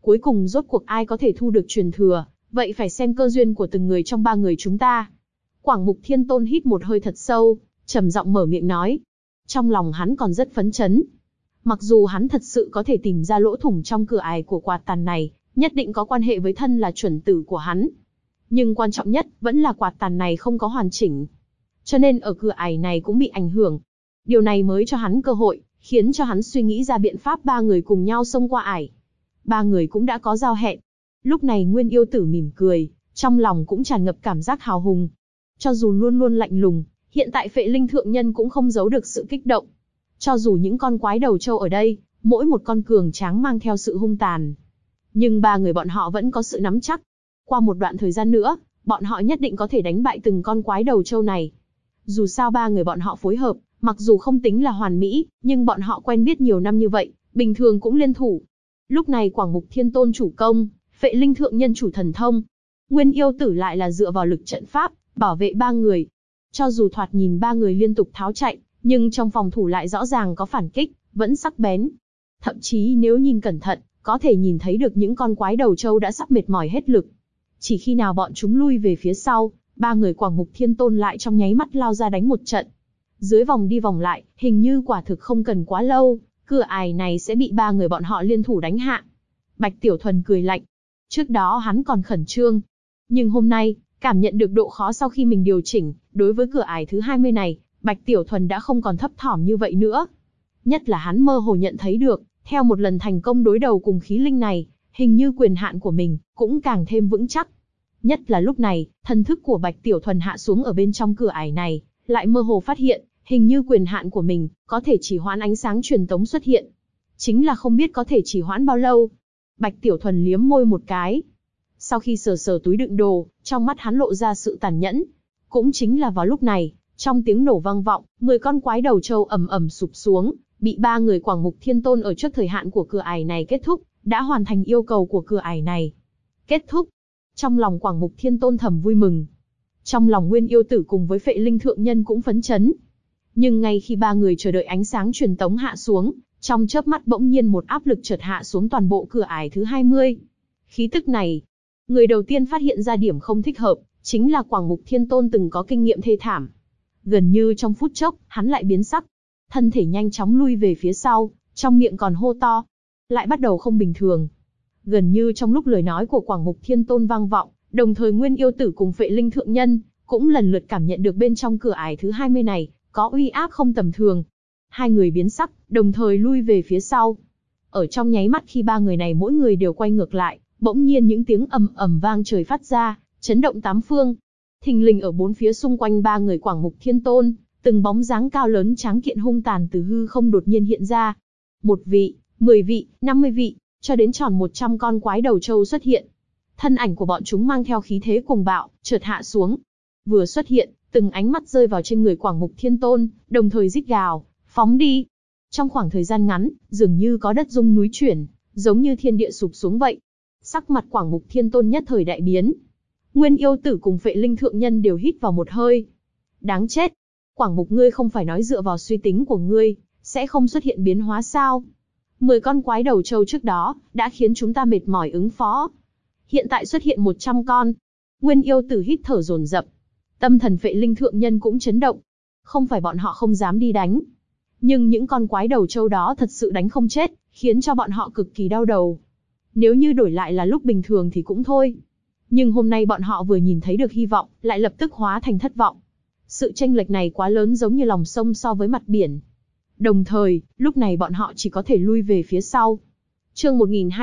Speaker 1: cuối cùng rốt cuộc ai có thể thu được truyền thừa, vậy phải xem cơ duyên của từng người trong ba người chúng ta. Quảng Mục Thiên Tôn hít một hơi thật sâu, trầm giọng mở miệng nói. Trong lòng hắn còn rất phấn chấn. Mặc dù hắn thật sự có thể tìm ra lỗ thủng trong cửa ải của quạt tàn này, nhất định có quan hệ với thân là chuẩn tử của hắn. Nhưng quan trọng nhất vẫn là quạt tàn này không có hoàn chỉnh. Cho nên ở cửa ải này cũng bị ảnh hưởng. Điều này mới cho hắn cơ hội, khiến cho hắn suy nghĩ ra biện pháp ba người cùng nhau xông qua ải. Ba người cũng đã có giao hẹn. Lúc này Nguyên Yêu Tử mỉm cười, trong lòng cũng tràn ngập cảm giác hào hùng. Cho dù luôn luôn lạnh lùng, hiện tại Phệ Linh Thượng Nhân cũng không giấu được sự kích động. Cho dù những con quái đầu trâu ở đây, mỗi một con cường tráng mang theo sự hung tàn. Nhưng ba người bọn họ vẫn có sự nắm chắc. Qua một đoạn thời gian nữa, bọn họ nhất định có thể đánh bại từng con quái đầu trâu này. Dù sao ba người bọn họ phối hợp, mặc dù không tính là hoàn mỹ, nhưng bọn họ quen biết nhiều năm như vậy, bình thường cũng liên thủ. Lúc này Quảng Mục Thiên Tôn chủ công, Phệ Linh Thượng Nhân chủ thần thông, Nguyên Yêu Tử lại là dựa vào lực trận pháp, bảo vệ ba người. Cho dù thoạt nhìn ba người liên tục tháo chạy, nhưng trong phòng thủ lại rõ ràng có phản kích, vẫn sắc bén. Thậm chí nếu nhìn cẩn thận, có thể nhìn thấy được những con quái đầu trâu đã sắp mệt mỏi hết lực. Chỉ khi nào bọn chúng lui về phía sau, ba người Quảng Mục Thiên Tôn lại trong nháy mắt lao ra đánh một trận. Dưới vòng đi vòng lại, hình như quả thực không cần quá lâu, cửa ải này sẽ bị ba người bọn họ liên thủ đánh hạ. Bạch Tiểu Thuần cười lạnh. Trước đó hắn còn khẩn trương. Nhưng hôm nay, cảm nhận được độ khó sau khi mình điều chỉnh, đối với cửa ải thứ 20 này, Bạch Tiểu Thuần đã không còn thấp thỏm như vậy nữa. Nhất là hắn mơ hồ nhận thấy được, theo một lần thành công đối đầu cùng khí linh này, hình như quyền hạn của mình cũng càng thêm vững chắc. Nhất là lúc này, thần thức của Bạch Tiểu Thuần hạ xuống ở bên trong cửa ải này, lại mơ hồ phát hiện, hình như quyền hạn của mình có thể chỉ hoãn ánh sáng truyền tống xuất hiện. Chính là không biết có thể chỉ hoãn bao lâu. Bạch Tiểu Thuần liếm môi một cái. Sau khi sờ sờ túi đựng đồ, trong mắt hắn lộ ra sự tàn nhẫn. Cũng chính là vào lúc này, trong tiếng nổ vang vọng, 10 con quái đầu trâu ầm ầm sụp xuống, bị ba người Quảng Mục Thiên Tôn ở trước thời hạn của cửa ải này kết thúc, đã hoàn thành yêu cầu của cửa ải này. Kết thúc. Trong lòng Quảng Mục Thiên Tôn thầm vui mừng. Trong lòng Nguyên Yêu Tử cùng với Phệ Linh Thượng Nhân cũng phấn chấn. Nhưng ngay khi ba người chờ đợi ánh sáng truyền tống hạ xuống, trong chớp mắt bỗng nhiên một áp lực chợt hạ xuống toàn bộ cửa ải thứ 20. Khí tức này, người đầu tiên phát hiện ra điểm không thích hợp, chính là Quảng Mục Thiên Tôn từng có kinh nghiệm thê thảm. Gần như trong phút chốc, hắn lại biến sắc. Thân thể nhanh chóng lui về phía sau, trong miệng còn hô to. Lại bắt đầu không bình thường. Gần như trong lúc lời nói của Quảng Mục Thiên Tôn vang vọng, đồng thời Nguyên Yêu Tử cùng Phệ Linh Thượng Nhân cũng lần lượt cảm nhận được bên trong cửa ải thứ 20 này có uy áp không tầm thường. Hai người biến sắc, đồng thời lui về phía sau. Ở trong nháy mắt khi ba người này mỗi người đều quay ngược lại, bỗng nhiên những tiếng ầm ầm vang trời phát ra, chấn động tám phương. Thình lình ở bốn phía xung quanh ba người Quảng Mục Thiên Tôn, từng bóng dáng cao lớn tráng kiện hung tàn từ hư không đột nhiên hiện ra. 1 vị, 10 vị, 50 vị, cho đến tròn 100 con quái đầu trâu xuất hiện. Thân ảnh của bọn chúng mang theo khí thế cuồng bạo, chợt hạ xuống. Vừa xuất hiện, từng ánh mắt rơi vào trên người Quảng Mục Thiên Tôn, đồng thời rít gào, phóng đi. Trong khoảng thời gian ngắn, dường như có đất rung núi chuyển, giống như thiên địa sụp xuống vậy. Sắc mặt Quảng Mục Thiên Tôn nhất thời đại biến. Nguyên Yêu Tử cùng Phệ Linh Thượng Nhân đều hít vào một hơi. Đáng chết! Quảng Mục ngươi không phải nói dựa vào suy tính của ngươi, sẽ không xuất hiện biến hóa sao? 10 con quái đầu trâu trước đó, đã khiến chúng ta mệt mỏi ứng phó. Hiện tại xuất hiện 100 con. Nguyên Yêu Tử hít thở dồn dập. Tâm thần Phệ Linh Thượng Nhân cũng chấn động. Không phải bọn họ không dám đi đánh. Nhưng những con quái đầu trâu đó thật sự đánh không chết, khiến cho bọn họ cực kỳ đau đầu. Nếu như đổi lại là lúc bình thường thì cũng thôi. Nhưng hôm nay bọn họ vừa nhìn thấy được hy vọng, lại lập tức hóa thành thất vọng. Sự chênh lệch này quá lớn giống như lòng sông so với mặt biển. Đồng thời, lúc này bọn họ chỉ có thể lui về phía sau. Chương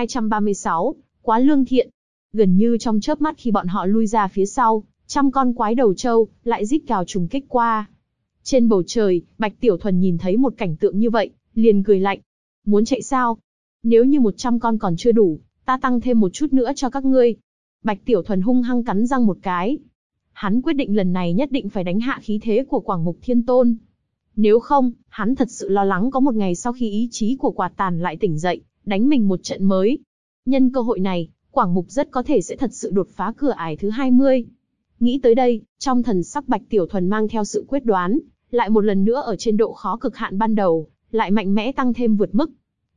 Speaker 1: 1236, quá lương thiện. Gần như trong chớp mắt khi bọn họ lui ra phía sau, trăm con quái đầu trâu lại rít gào trùng kích qua. Trên bầu trời, Bạch Tiểu Thuần nhìn thấy một cảnh tượng như vậy, liền cười lạnh. Muốn chạy sao? Nếu như 100 con còn chưa đủ, ta tăng thêm một chút nữa cho các ngươi. Bạch Tiểu Thuần hung hăng cắn răng một cái. Hắn quyết định lần này nhất định phải đánh hạ khí thế của Quảng Mục Thiên Tôn. Nếu không, hắn thật sự lo lắng có một ngày sau khi ý chí của quạt tàn lại tỉnh dậy, đánh mình một trận mới. Nhân cơ hội này, Quảng Mục rất có thể sẽ thật sự đột phá cửa ải thứ 20. Nghĩ tới đây, trong thần sắc Bạch Tiểu Thuần mang theo sự quyết đoán, lại một lần nữa ở trên độ khó cực hạn ban đầu, lại mạnh mẽ tăng thêm vượt mức.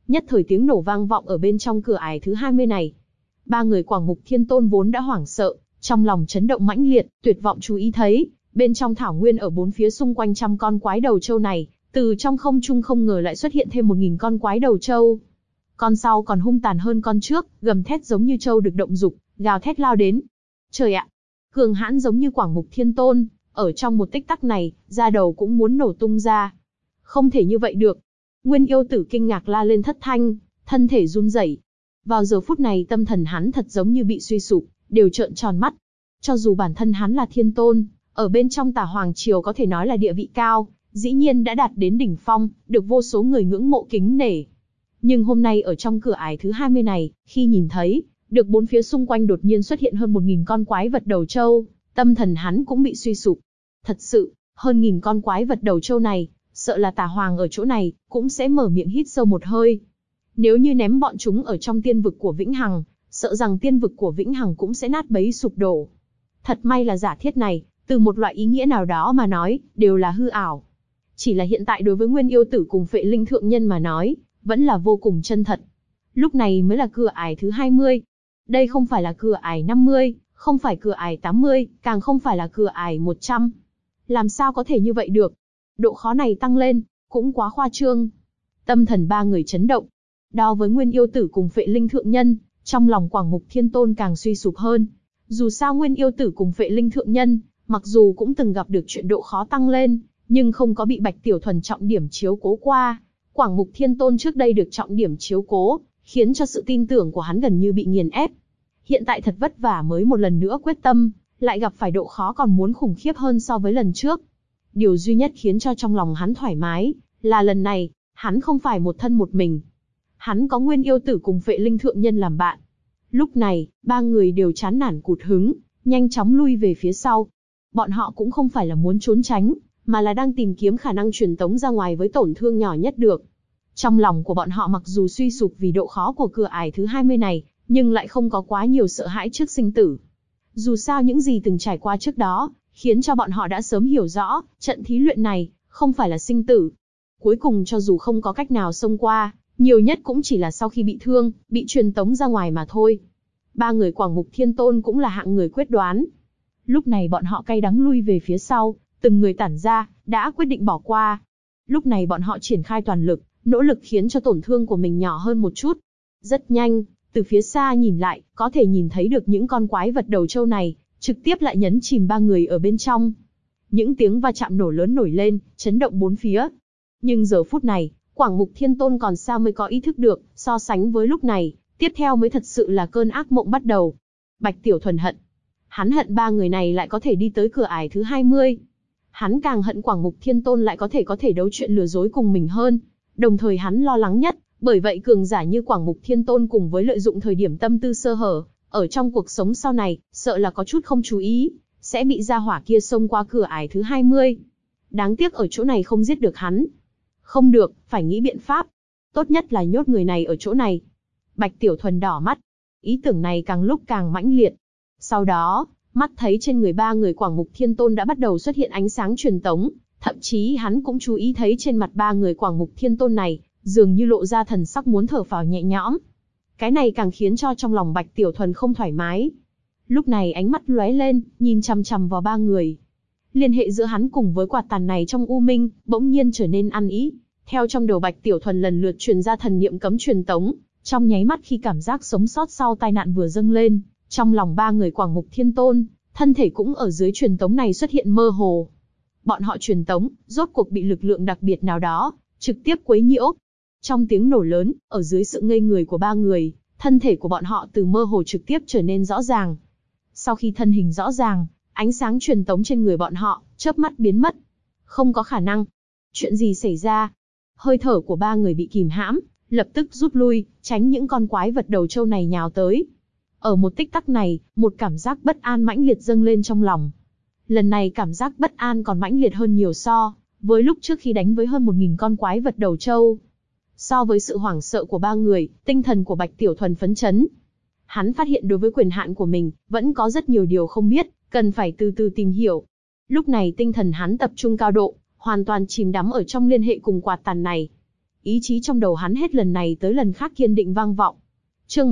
Speaker 1: Nhất thời tiếng nổ vang vọng ở bên trong cửa ải thứ 20 này. Ba người Quảng Mục Thiên Tôn vốn đã hoảng sợ, trong lòng chấn động mãnh liệt, tuyệt vọng chú ý thấy, bên trong thảo nguyên ở bốn phía xung quanh trăm con quái đầu trâu này, từ trong không trung không ngờ lại xuất hiện thêm 1000 con quái đầu trâu. Con sau còn hung tàn hơn con trước, gầm thét giống như trâu được động dục, gào thét lao đến. Trời ạ! Cường hãn giống như Quảng Mục Thiên Tôn, ở trong một tích tắc này, da đầu cũng muốn nổ tung ra. Không thể như vậy được. Nguyên Yêu Tử kinh ngạc la lên thất thanh, thân thể run rẩy. Vào giờ phút này tâm thần hắn thật giống như bị suy sụp, đều trợn tròn mắt. Cho dù bản thân hắn là thiên tôn, ở bên trong Tả Hoàng Triều có thể nói là địa vị cao, dĩ nhiên đã đạt đến đỉnh phong, được vô số người ngưỡng mộ kính nể. Nhưng hôm nay ở trong cửa ải thứ 20 này, khi nhìn thấy, được bốn phía xung quanh đột nhiên xuất hiện hơn 1000 con quái vật đầu trâu, tâm thần hắn cũng bị suy sụp. Thật sự, hơn 1000 con quái vật đầu trâu này, sợ là Tả Hoàng ở chỗ này, cũng sẽ mở miệng hít sâu một hơi. Nếu như ném bọn chúng ở trong tiên vực của Vĩnh Hằng, sợ rằng tiên vực của Vĩnh Hằng cũng sẽ nát bấy sụp đổ. Thật may là giả thiết này, từ một loại ý nghĩa nào đó mà nói, đều là hư ảo. Chỉ là hiện tại đối với Nguyên Yêu Tử cùng Phệ Linh Thượng Nhân mà nói, vẫn là vô cùng chân thật. Lúc này mới là cửa ải thứ 20. Đây không phải là cửa ải 50, không phải cửa ải 80, càng không phải là cửa ải 100. Làm sao có thể như vậy được? Độ khó này tăng lên, cũng quá khoa trương. Tâm thần ba người chấn động. Đo với Nguyên Yêu Tử cùng Phệ Linh Thượng Nhân, trong lòng Quảng Mục Thiên Tôn càng suy sụp hơn. Dù sao Nguyên Yêu Tử cùng Phệ Linh Thượng Nhân, mặc dù cũng từng gặp được chuyện độ khó tăng lên, nhưng không có bị Bạch Tiểu Thuần trọng điểm chiếu cố qua. Quảng Mục Thiên Tôn trước đây được trọng điểm chiếu cố, khiến cho sự tin tưởng của hắn gần như bị nghiền ép. Hiện tại thật vất vả mới một lần nữa quyết tâm, lại gặp phải độ khó còn muốn khủng khiếp hơn so với lần trước. Điều duy nhất khiến cho trong lòng hắn thoải mái, là lần này, hắn không phải một thân một mình. Hắn có Nguyên Yêu Tử cùng Phệ Linh Thượng Nhân làm bạn. Lúc này, ba người đều chán nản cụt hứng, nhanh chóng lui về phía sau. Bọn họ cũng không phải là muốn trốn tránh, mà là đang tìm kiếm khả năng truyền tống ra ngoài với tổn thương nhỏ nhất được. Trong lòng của bọn họ mặc dù suy sụp vì độ khó của cửa ải thứ 20 này, nhưng lại không có quá nhiều sợ hãi trước sinh tử. Dù sao những gì từng trải qua trước đó, khiến cho bọn họ đã sớm hiểu rõ, trận thí luyện này, không phải là sinh tử. Cuối cùng cho dù không có cách nào xông qua, nhiều nhất cũng chỉ là sau khi bị thương, bị truyền tống ra ngoài mà thôi. Ba người Quảng Mục Thiên Tôn cũng là hạng người quyết đoán. Lúc này bọn họ cay đắng lui về phía sau, từng người tản ra, đã quyết định bỏ qua. Lúc này bọn họ triển khai toàn lực, nỗ lực khiến cho tổn thương của mình nhỏ hơn một chút. Rất nhanh, từ phía xa nhìn lại, có thể nhìn thấy được những con quái vật đầu trâu này, trực tiếp lại nhấn chìm ba người ở bên trong. Những tiếng va chạm nổ lớn nổi lên, chấn động bốn phía. Nhưng giờ phút này, Quảng Mục Thiên Tôn còn sao mới có ý thức được, so sánh với lúc này, tiếp theo mới thật sự là cơn ác mộng bắt đầu. Bạch Tiểu Thuần hận. Hắn hận ba người này lại có thể đi tới cửa ải thứ 20. Hắn càng hận Quảng Mục Thiên Tôn lại có thể đấu chuyện lừa dối cùng mình hơn. Đồng thời hắn lo lắng nhất, bởi vậy cường giả như Quảng Mục Thiên Tôn cùng với lợi dụng thời điểm tâm tư sơ hở, ở trong cuộc sống sau này, sợ là có chút không chú ý, sẽ bị gia hỏa kia xông qua cửa ải thứ 20. Đáng tiếc ở chỗ này không giết được hắn. Không được, phải nghĩ biện pháp. Tốt nhất là nhốt người này ở chỗ này. Bạch Tiểu Thuần đỏ mắt. Ý tưởng này càng lúc càng mãnh liệt. Sau đó, mắt thấy trên người ba người Quảng Mục Thiên Tôn đã bắt đầu xuất hiện ánh sáng truyền tống. Thậm chí hắn cũng chú ý thấy trên mặt ba người Quảng Mục Thiên Tôn này, dường như lộ ra thần sắc muốn thở phào nhẹ nhõm. Cái này càng khiến cho trong lòng Bạch Tiểu Thuần không thoải mái. Lúc này ánh mắt lóe lên, nhìn chằm chằm vào ba người. Liên hệ giữa hắn cùng với quạt tàn này trong u minh, bỗng nhiên trở nên ăn ý. Theo trong đầu Bạch Tiểu Thuần lần lượt truyền ra thần niệm cấm truyền tống, trong nháy mắt khi cảm giác sống sót sau tai nạn vừa dâng lên, trong lòng ba người Quảng Mục Thiên Tôn, thân thể cũng ở dưới truyền tống này xuất hiện mơ hồ. Bọn họ truyền tống, rốt cuộc bị lực lượng đặc biệt nào đó, trực tiếp quấy nhiễu. Trong tiếng nổ lớn, ở dưới sự ngây người của ba người, thân thể của bọn họ từ mơ hồ trực tiếp trở nên rõ ràng. Sau khi thân hình rõ ràng, ánh sáng truyền tống trên người bọn họ, chớp mắt biến mất. Không có khả năng. Chuyện gì xảy ra? Hơi thở của ba người bị kìm hãm, lập tức rút lui, tránh những con quái vật đầu trâu này nhào tới. Ở một tích tắc này, một cảm giác bất an mãnh liệt dâng lên trong lòng. Lần này cảm giác bất an còn mãnh liệt hơn nhiều so với lúc trước khi đánh với hơn 1000 con quái vật đầu trâu. So với sự hoảng sợ của ba người, tinh thần của Bạch Tiểu Thuần phấn chấn. Hắn phát hiện đối với quyền hạn của mình, vẫn có rất nhiều điều không biết, cần phải từ từ tìm hiểu. Lúc này tinh thần hắn tập trung cao độ, hoàn toàn chìm đắm ở trong liên hệ cùng quạt tàn này. Ý chí trong đầu hắn hết lần này tới lần khác kiên định vang vọng. Chương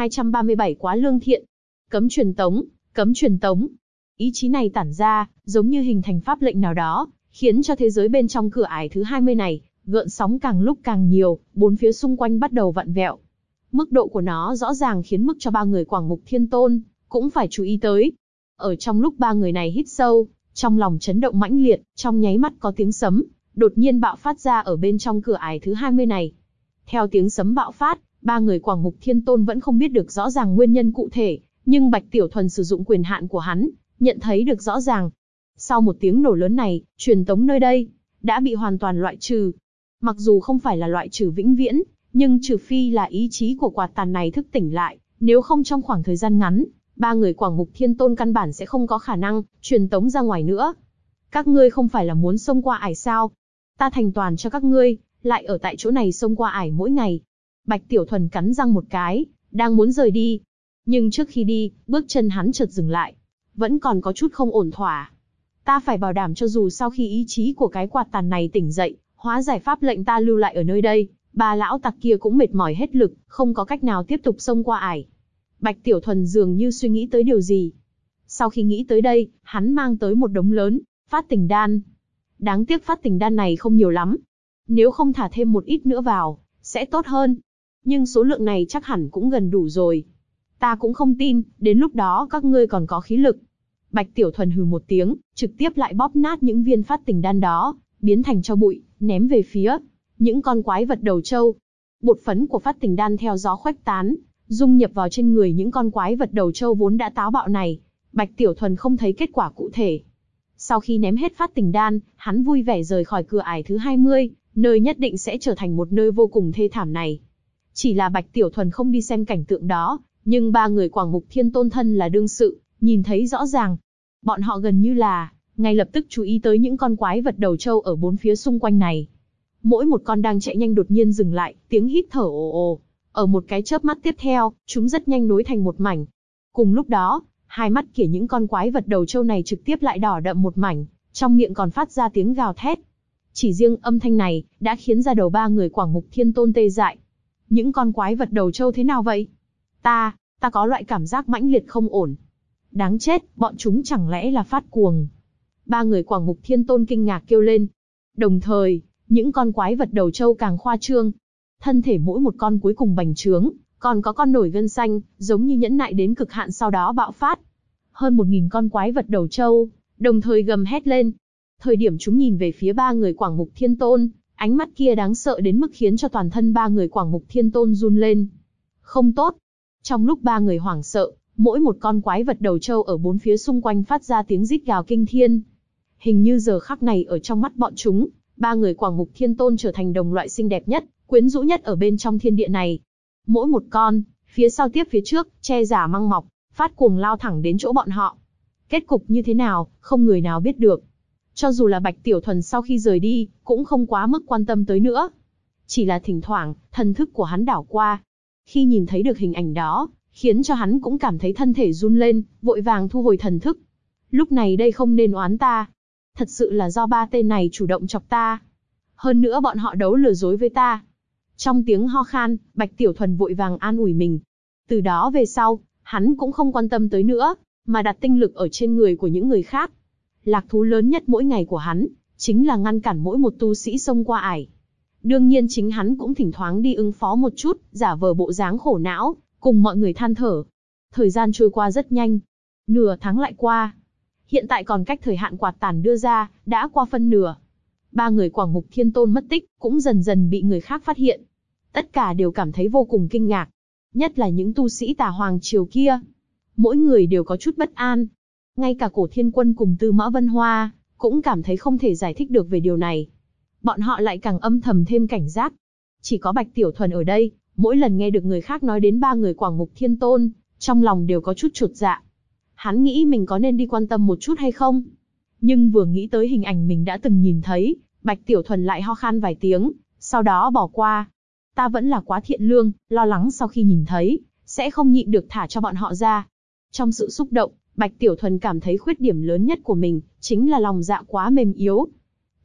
Speaker 1: 1237 quá lương thiện. Cấm truyền tống, cấm truyền tống. Ý chí này tản ra, giống như hình thành pháp lệnh nào đó, khiến cho thế giới bên trong cửa ải thứ 20 này, gợn sóng càng lúc càng nhiều, bốn phía xung quanh bắt đầu vặn vẹo. Mức độ của nó rõ ràng khiến mức cho ba người Quảng Mục Thiên Tôn cũng phải chú ý tới. Ở trong lúc ba người này hít sâu, trong lòng chấn động mãnh liệt, trong nháy mắt có tiếng sấm đột nhiên bạo phát ra ở bên trong cửa ải thứ 20 này. Theo tiếng sấm bạo phát, ba người Quảng Mục Thiên Tôn vẫn không biết được rõ ràng nguyên nhân cụ thể, nhưng Bạch Tiểu Thuần sử dụng quyền hạn của hắn, nhận thấy được rõ ràng. Sau một tiếng nổ lớn này, truyền tống nơi đây đã bị hoàn toàn loại trừ. Mặc dù không phải là loại trừ vĩnh viễn, nhưng trừ phi là ý chí của quạt tàn này thức tỉnh lại, nếu không trong khoảng thời gian ngắn, ba người Quảng Mục Thiên Tôn căn bản sẽ không có khả năng truyền tống ra ngoài nữa. Các ngươi không phải là muốn xông qua ải sao? Ta thành toàn cho các ngươi, lại ở tại chỗ này xông qua ải mỗi ngày. Bạch Tiểu Thuần cắn răng một cái, đang muốn rời đi. Nhưng trước khi đi, bước chân hắn chợt dừng lại. Vẫn còn có chút không ổn thỏa. Ta phải bảo đảm cho dù sau khi ý chí của cái quạt tàn này tỉnh dậy, hóa giải pháp lệnh ta lưu lại ở nơi đây, ba lão tặc kia cũng mệt mỏi hết lực, không có cách nào tiếp tục xông qua ải. Bạch Tiểu Thuần dường như suy nghĩ tới điều gì. Sau khi nghĩ tới đây, hắn mang tới một đống lớn phát tình đan. Đáng tiếc phát tình đan này không nhiều lắm. Nếu không thả thêm một ít nữa vào, sẽ tốt hơn. Nhưng số lượng này chắc hẳn cũng gần đủ rồi. Ta cũng không tin, đến lúc đó các ngươi còn có khí lực. Bạch Tiểu Thuần hừ một tiếng, trực tiếp lại bóp nát những viên phát tình đan đó, biến thành tro bụi, ném về phía những con quái vật đầu trâu. Bột phấn của phát tình đan theo gió khuếch tán, dung nhập vào trên người những con quái vật đầu trâu vốn đã táo bạo này. Bạch Tiểu Thuần không thấy kết quả cụ thể. Sau khi ném hết phát tình đan, hắn vui vẻ rời khỏi cửa ải thứ 20, nơi nhất định sẽ trở thành một nơi vô cùng thê thảm này. Chỉ là Bạch Tiểu Thuần không đi xem cảnh tượng đó, nhưng ba người Quảng Mục Thiên Tôn thân là đương sự, nhìn thấy rõ ràng. Bọn họ gần như là ngay lập tức chú ý tới những con quái vật đầu trâu ở bốn phía xung quanh này. Mỗi một con đang chạy nhanh đột nhiên dừng lại, tiếng hít thở ồ ồ. Ở một cái chớp mắt tiếp theo, chúng rất nhanh nối thành một mảnh. Cùng lúc đó, hai mắt của những con quái vật đầu trâu này trực tiếp lại đỏ đậm một mảnh, trong miệng còn phát ra tiếng gào thét. Chỉ riêng âm thanh này đã khiến ra đầu ba người Quảng Mục Thiên Tôn tê dại. Những con quái vật đầu trâu thế nào vậy? Ta có loại cảm giác mãnh liệt không ổn. Đáng chết, bọn chúng chẳng lẽ là phát cuồng? Ba người Quảng Mục Thiên Tôn kinh ngạc kêu lên. Đồng thời, những con quái vật đầu trâu càng khoa trương. Thân thể mỗi một con cuối cùng bành trướng, còn có con nổi gân xanh, giống như nhẫn nại đến cực hạn sau đó bạo phát. Hơn 1000 con quái vật đầu trâu, đồng thời gầm hét lên. Thời điểm chúng nhìn về phía ba người Quảng Mục Thiên Tôn, ánh mắt kia đáng sợ đến mức khiến cho toàn thân ba người Quảng Mục Thiên Tôn run lên. Không tốt. Trong lúc ba người hoảng sợ, mỗi một con quái vật đầu trâu ở bốn phía xung quanh phát ra tiếng rít gào kinh thiên. Hình như giờ khắc này ở trong mắt bọn chúng, ba người Quảng Mục Thiên Tôn trở thành đồng loại xinh đẹp nhất, quyến rũ nhất ở bên trong thiên địa này. Mỗi một con, phía sau tiếp phía trước, che giả măng mọc, phát cuồng lao thẳng đến chỗ bọn họ. Kết cục như thế nào, không người nào biết được. Cho dù là Bạch Tiểu Thuần sau khi rời đi, cũng không quá mức quan tâm tới nữa. Chỉ là thỉnh thoảng, thần thức của hắn đảo qua. Khi nhìn thấy được hình ảnh đó, khiến cho hắn cũng cảm thấy thân thể run lên, vội vàng thu hồi thần thức. Lúc này đây không nên oán ta. Thật sự là do ba tên này chủ động chọc ta. Hơn nữa bọn họ đấu lừa dối với ta. Trong tiếng ho khan, Bạch Tiểu Thuần vội vàng an ủi mình. Từ đó về sau, hắn cũng không quan tâm tới nữa, mà đặt tinh lực ở trên người của những người khác. Lạc thú lớn nhất mỗi ngày của hắn, chính là ngăn cản mỗi một tu sĩ xông qua ải. Đương nhiên chính hắn cũng thỉnh thoảng đi ứng phó một chút, giả vờ bộ dáng khổ não, cùng mọi người than thở. Thời gian trôi qua rất nhanh. Nửa tháng lại qua. Hiện tại còn cách thời hạn quạt tàn đưa ra, đã qua phân nửa. Ba người Quảng Mục Thiên Tôn mất tích, cũng dần dần bị người khác phát hiện. Tất cả đều cảm thấy vô cùng kinh ngạc. Nhất là những tu sĩ Tà Hoàng Triều kia. Mỗi người đều có chút bất an. Ngay cả Cổ Thiên Quân cùng Tư Mã Vân Hoa, cũng cảm thấy không thể giải thích được về điều này. Bọn họ lại càng âm thầm thêm cảnh giác. Chỉ có Bạch Tiểu Thuần ở đây, mỗi lần nghe được người khác nói đến ba người Quảng Mục Thiên Tôn, trong lòng đều có chút chột dạ. Hắn nghĩ mình có nên đi quan tâm một chút hay không? Nhưng vừa nghĩ tới hình ảnh mình đã từng nhìn thấy, Bạch Tiểu Thuần lại ho khan vài tiếng, sau đó bỏ qua. Ta vẫn là quá thiện lương, lo lắng sau khi nhìn thấy, sẽ không nhịn được thả cho bọn họ ra. Trong sự xúc động, Bạch Tiểu Thuần cảm thấy khuyết điểm lớn nhất của mình, chính là lòng dạ quá mềm yếu.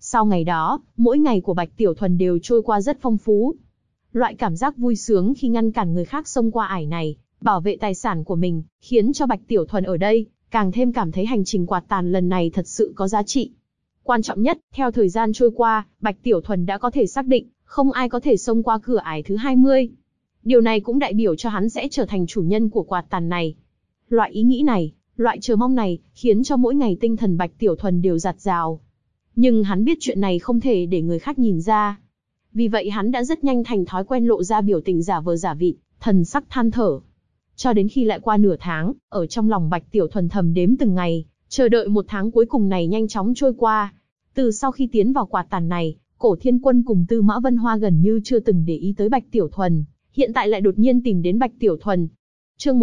Speaker 1: Sau ngày đó, mỗi ngày của Bạch Tiểu Thuần đều trôi qua rất phong phú. Loại cảm giác vui sướng khi ngăn cản người khác xông qua ải này, bảo vệ tài sản của mình, khiến cho Bạch Tiểu Thuần ở đây, càng thêm cảm thấy hành trình quạt tàn lần này thật sự có giá trị. Quan trọng nhất, theo thời gian trôi qua, Bạch Tiểu Thuần đã có thể xác định, không ai có thể xông qua cửa ải thứ 20. Điều này cũng đại biểu cho hắn sẽ trở thành chủ nhân của quạt tàn này. Loại ý nghĩ này, loại chờ mong này, khiến cho mỗi ngày tinh thần Bạch Tiểu Thuần đều dạt dào. Nhưng hắn biết chuyện này không thể để người khác nhìn ra. Vì vậy hắn đã rất nhanh thành thói quen lộ ra biểu tình giả vờ giả vịt, thần sắc than thở. Cho đến khi lại qua nửa tháng, ở trong lòng Bạch Tiểu Thuần thầm đếm từng ngày, chờ đợi một tháng cuối cùng này nhanh chóng trôi qua. Từ sau khi tiến vào quạt tàn này, Cổ Thiên Quân cùng Tư Mã Vân Hoa gần như chưa từng để ý tới Bạch Tiểu Thuần, hiện tại lại đột nhiên tìm đến Bạch Tiểu Thuần. Chương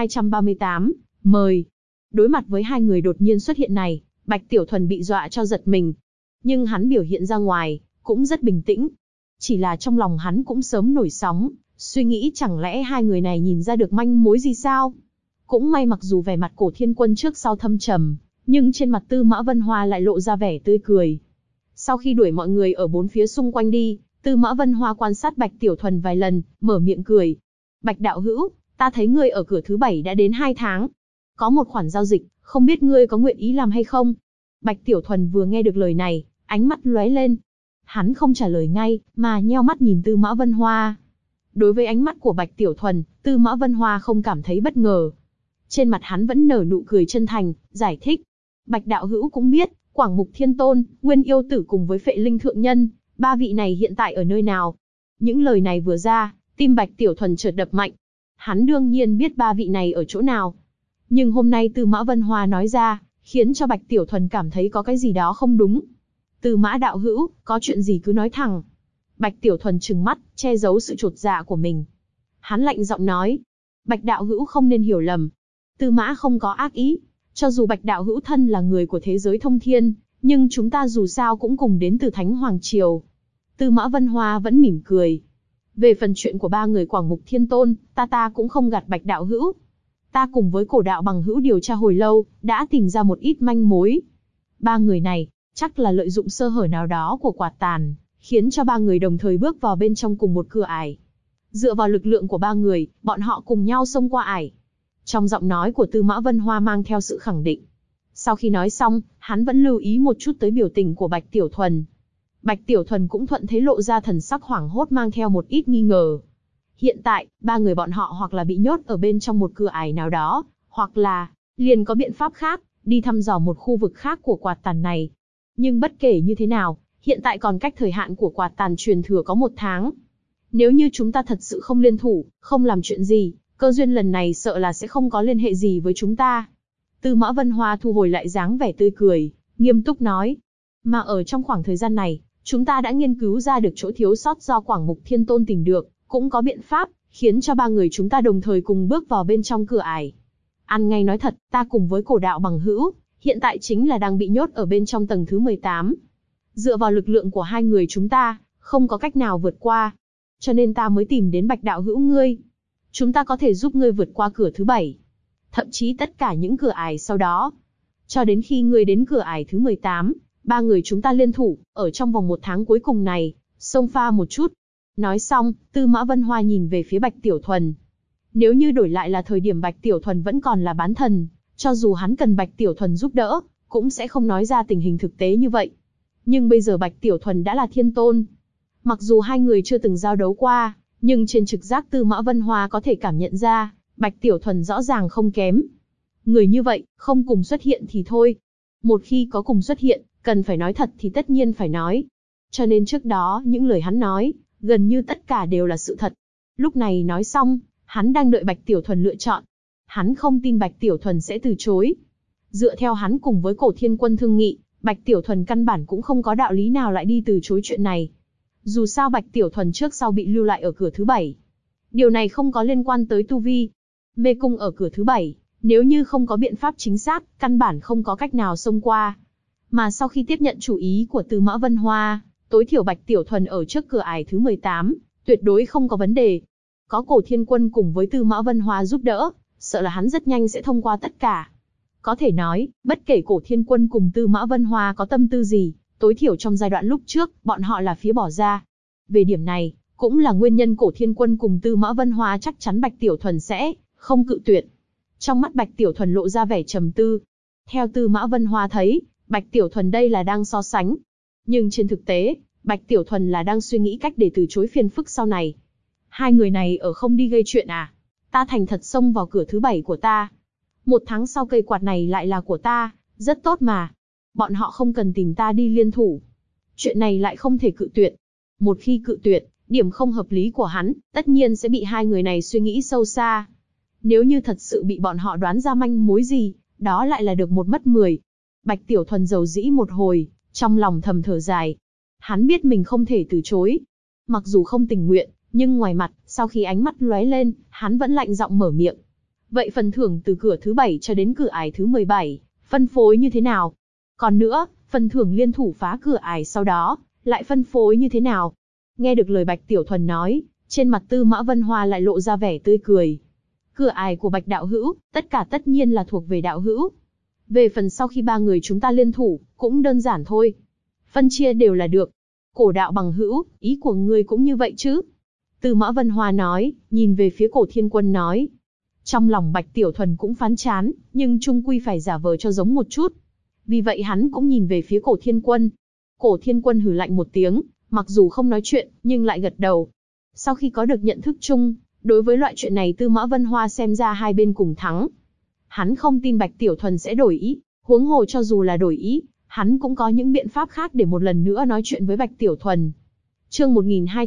Speaker 1: 1238, mời. Đối mặt với hai người đột nhiên xuất hiện này, Bạch Tiểu Thuần bị dọa cho giật mình. Nhưng hắn biểu hiện ra ngoài, cũng rất bình tĩnh. Chỉ là trong lòng hắn cũng sớm nổi sóng, suy nghĩ chẳng lẽ hai người này nhìn ra được manh mối gì sao? Cũng may mặc dù vẻ mặt Cổ Thiên Quân trước sau thâm trầm, nhưng trên mặt Tư Mã Vân Hoa lại lộ ra vẻ tươi cười. Sau khi đuổi mọi người ở bốn phía xung quanh đi, Tư Mã Vân Hoa quan sát Bạch Tiểu Thuần vài lần, mở miệng cười. Bạch đạo hữu, ta thấy ngươi ở cửa thứ 7 đã đến 2 tháng. Có một khoản giao dịch, không biết ngươi có nguyện ý làm hay không? Bạch Tiểu Thuần vừa nghe được lời này, ánh mắt lóe lên. Hắn không trả lời ngay, mà nheo mắt nhìn Tư Mã Vân Hoa. Đối với ánh mắt của Bạch Tiểu Thuần, Tư Mã Vân Hoa không cảm thấy bất ngờ. Trên mặt hắn vẫn nở nụ cười chân thành, giải thích. Bạch đạo hữu cũng biết, Quảng Mục Thiên Tôn, Nguyên Yêu Tử cùng với Phệ Linh Thượng Nhân, ba vị này hiện tại ở nơi nào? Những lời này vừa ra, tim Bạch Tiểu Thuần chợt đập mạnh. Hắn đương nhiên biết ba vị này ở chỗ nào. Nhưng hôm nay Tư Mã Vân Hoa nói ra, khiến cho Bạch Tiểu Thuần cảm thấy có cái gì đó không đúng. Tư Mã đạo hữu, có chuyện gì cứ nói thẳng. Bạch Tiểu Thuần trừng mắt, che giấu sự chột dạ của mình. Hắn lạnh giọng nói, Bạch đạo hữu không nên hiểu lầm. Tư Mã không có ác ý. Cho dù Bạch đạo hữu thân là người của thế giới thông thiên, nhưng chúng ta dù sao cũng cùng đến từ Thánh Hoàng Triều. Tư Mã Vân Hoa vẫn mỉm cười. Về phần chuyện của ba người Quảng Mục Thiên Tôn, ta cũng không gạt Bạch đạo hữu. Ta cùng với Cổ đạo bằng hữu điều tra hồi lâu, đã tìm ra một ít manh mối. Ba người này, chắc là lợi dụng sơ hở nào đó của quạt tàn, khiến cho ba người đồng thời bước vào bên trong cùng một cửa ải. Dựa vào lực lượng của ba người, bọn họ cùng nhau xông qua ải. Trong giọng nói của Tư Mã Vân Hoa mang theo sự khẳng định. Sau khi nói xong, hắn vẫn lưu ý một chút tới biểu tình của Bạch Tiểu Thuần. Bạch Tiểu Thuần cũng thuận thế lộ ra thần sắc hoảng hốt mang theo một ít nghi ngờ. Hiện tại, ba người bọn họ hoặc là bị nhốt ở bên trong một cửa ải nào đó, hoặc là liền có biện pháp khác, đi thăm dò một khu vực khác của quạt tàn này. Nhưng bất kể như thế nào, hiện tại còn cách thời hạn của quạt tàn truyền thừa có 1 tháng. Nếu như chúng ta thật sự không liên thủ, không làm chuyện gì, cơ duyên lần này sợ là sẽ không có liên hệ gì với chúng ta. Tư Mã Vân Hoa thu hồi lại dáng vẻ tươi cười, nghiêm túc nói. Mà ở trong khoảng thời gian này, chúng ta đã nghiên cứu ra được chỗ thiếu sót do Quảng Mục Thiên Tôn tìm được, cũng có biện pháp, khiến cho ba người chúng ta đồng thời cùng bước vào bên trong cửa ải. Ăn ngay nói thật, ta cùng với Cổ đạo bằng hữu, hiện tại chính là đang bị nhốt ở bên trong tầng thứ 18. Dựa vào lực lượng của hai người chúng ta, không có cách nào vượt qua. Cho nên ta mới tìm đến Bạch đạo hữu ngươi. Chúng ta có thể giúp ngươi vượt qua cửa thứ 7. Thậm chí tất cả những cửa ải sau đó. Cho đến khi ngươi đến cửa ải thứ 18, ba người chúng ta liên thủ, ở trong vòng 1 tháng cuối cùng này, xông pha một chút. Nói xong, Tư Mã Vân Hoa nhìn về phía Bạch Tiểu Thuần. Nếu như đổi lại là thời điểm Bạch Tiểu Thuần vẫn còn là bán thần, cho dù hắn cần Bạch Tiểu Thuần giúp đỡ, cũng sẽ không nói ra tình hình thực tế như vậy. Nhưng bây giờ Bạch Tiểu Thuần đã là thiên tôn. Mặc dù hai người chưa từng giao đấu qua, nhưng trên trực giác Tư Mã Vân Hoa có thể cảm nhận ra, Bạch Tiểu Thuần rõ ràng không kém. Người như vậy, không cùng xuất hiện thì thôi. Một khi có cùng xuất hiện, cần phải nói thật thì tất nhiên phải nói. Cho nên trước đó, những lời hắn nói, gần như tất cả đều là sự thật. Lúc này nói xong, hắn đang đợi Bạch Tiểu Thuần lựa chọn. Hắn không tin Bạch Tiểu Thuần sẽ từ chối. Dựa theo hắn cùng với Cổ Thiên Quân thương nghị, Bạch Tiểu Thuần căn bản cũng không có đạo lý nào lại đi từ chối chuyện này. Dù sao Bạch Tiểu Thuần trước sau bị lưu lại ở cửa thứ 7. Điều này không có liên quan tới tu vi. Mê cung ở cửa thứ 7, nếu như không có biện pháp chính xác, căn bản không có cách nào xông qua. Mà sau khi tiếp nhận chủ ý của Tư Mã Vân Hoa, tối thiểu Bạch Tiểu Thuần ở trước cửa ải thứ 18, tuyệt đối không có vấn đề. Có Cổ Thiên Quân cùng với Tư Mã Vân Hoa giúp đỡ, sợ là hắn rất nhanh sẽ thông qua tất cả. Có thể nói, bất kể Cổ Thiên Quân cùng Tư Mã Vân Hoa có tâm tư gì, Tối thiểu trong giai đoạn lúc trước, bọn họ là phía bỏ ra. Về điểm này, cũng là nguyên nhân Cổ Thiên Quân cùng Tư Mã Vân Hoa chắc chắn Bạch Tiểu Thuần sẽ không cự tuyệt. Trong mắt Bạch Tiểu Thuần lộ ra vẻ trầm tư. Theo Tư Mã Vân Hoa thấy, Bạch Tiểu Thuần đây là đang so sánh. Nhưng trên thực tế, Bạch Tiểu Thuần là đang suy nghĩ cách để từ chối phiền phức sau này. Hai người này ở không đi gây chuyện à? Ta thành thật xông vào cửa thứ 7 của ta. 1 tháng sau cây quạt này lại là của ta, rất tốt mà. Bọn họ không cần tìm ta đi liên thủ. Chuyện này lại không thể cự tuyệt. Một khi cự tuyệt, điểm không hợp lý của hắn, tất nhiên sẽ bị hai người này suy nghĩ sâu xa. Nếu như thật sự bị bọn họ đoán ra manh mối gì, đó lại là được 1 mất 10. Bạch Tiểu Thuần dầu dĩ một hồi, trong lòng thầm thở dài. Hắn biết mình không thể từ chối. Mặc dù không tình nguyện, nhưng ngoài mặt, sau khi ánh mắt lóe lên, hắn vẫn lạnh giọng mở miệng. Vậy phần thưởng từ cửa thứ 7 cho đến cửa ải thứ 17, phân phối như thế nào? Còn nữa, phần thưởng liên thủ phá cửa ải sau đó, lại phân phối như thế nào? Nghe được lời Bạch Tiểu Thuần nói, trên mặt Tư Mã Vân Hoa lại lộ ra vẻ tươi cười. Cửa ải của Bạch đạo hữu, tất nhiên là thuộc về đạo hữu. Về phần sau khi 3 người chúng ta liên thủ, cũng đơn giản thôi. Phân chia đều là được. Cổ đạo bằng hữu, ý của ngươi cũng như vậy chứ? Tư Mã Vân Hoa nói, nhìn về phía Cổ Thiên Quân nói. Trong lòng Bạch Tiểu Thuần cũng phán chán, nhưng chung quy phải giả vờ cho giống một chút. Vì vậy hắn cũng nhìn về phía Cổ Thiên Quân. Cổ Thiên Quân hừ lạnh một tiếng, mặc dù không nói chuyện, nhưng lại gật đầu. Sau khi có được nhận thức chung, đối với loại chuyện này Tư Mã Vân Hoa xem ra hai bên cùng thắng. Hắn không tin Bạch Tiểu Thuần sẽ đổi ý, huống hồ cho dù là đổi ý, hắn cũng có những biện pháp khác để một lần nữa nói chuyện với Bạch Tiểu Thuần. Chương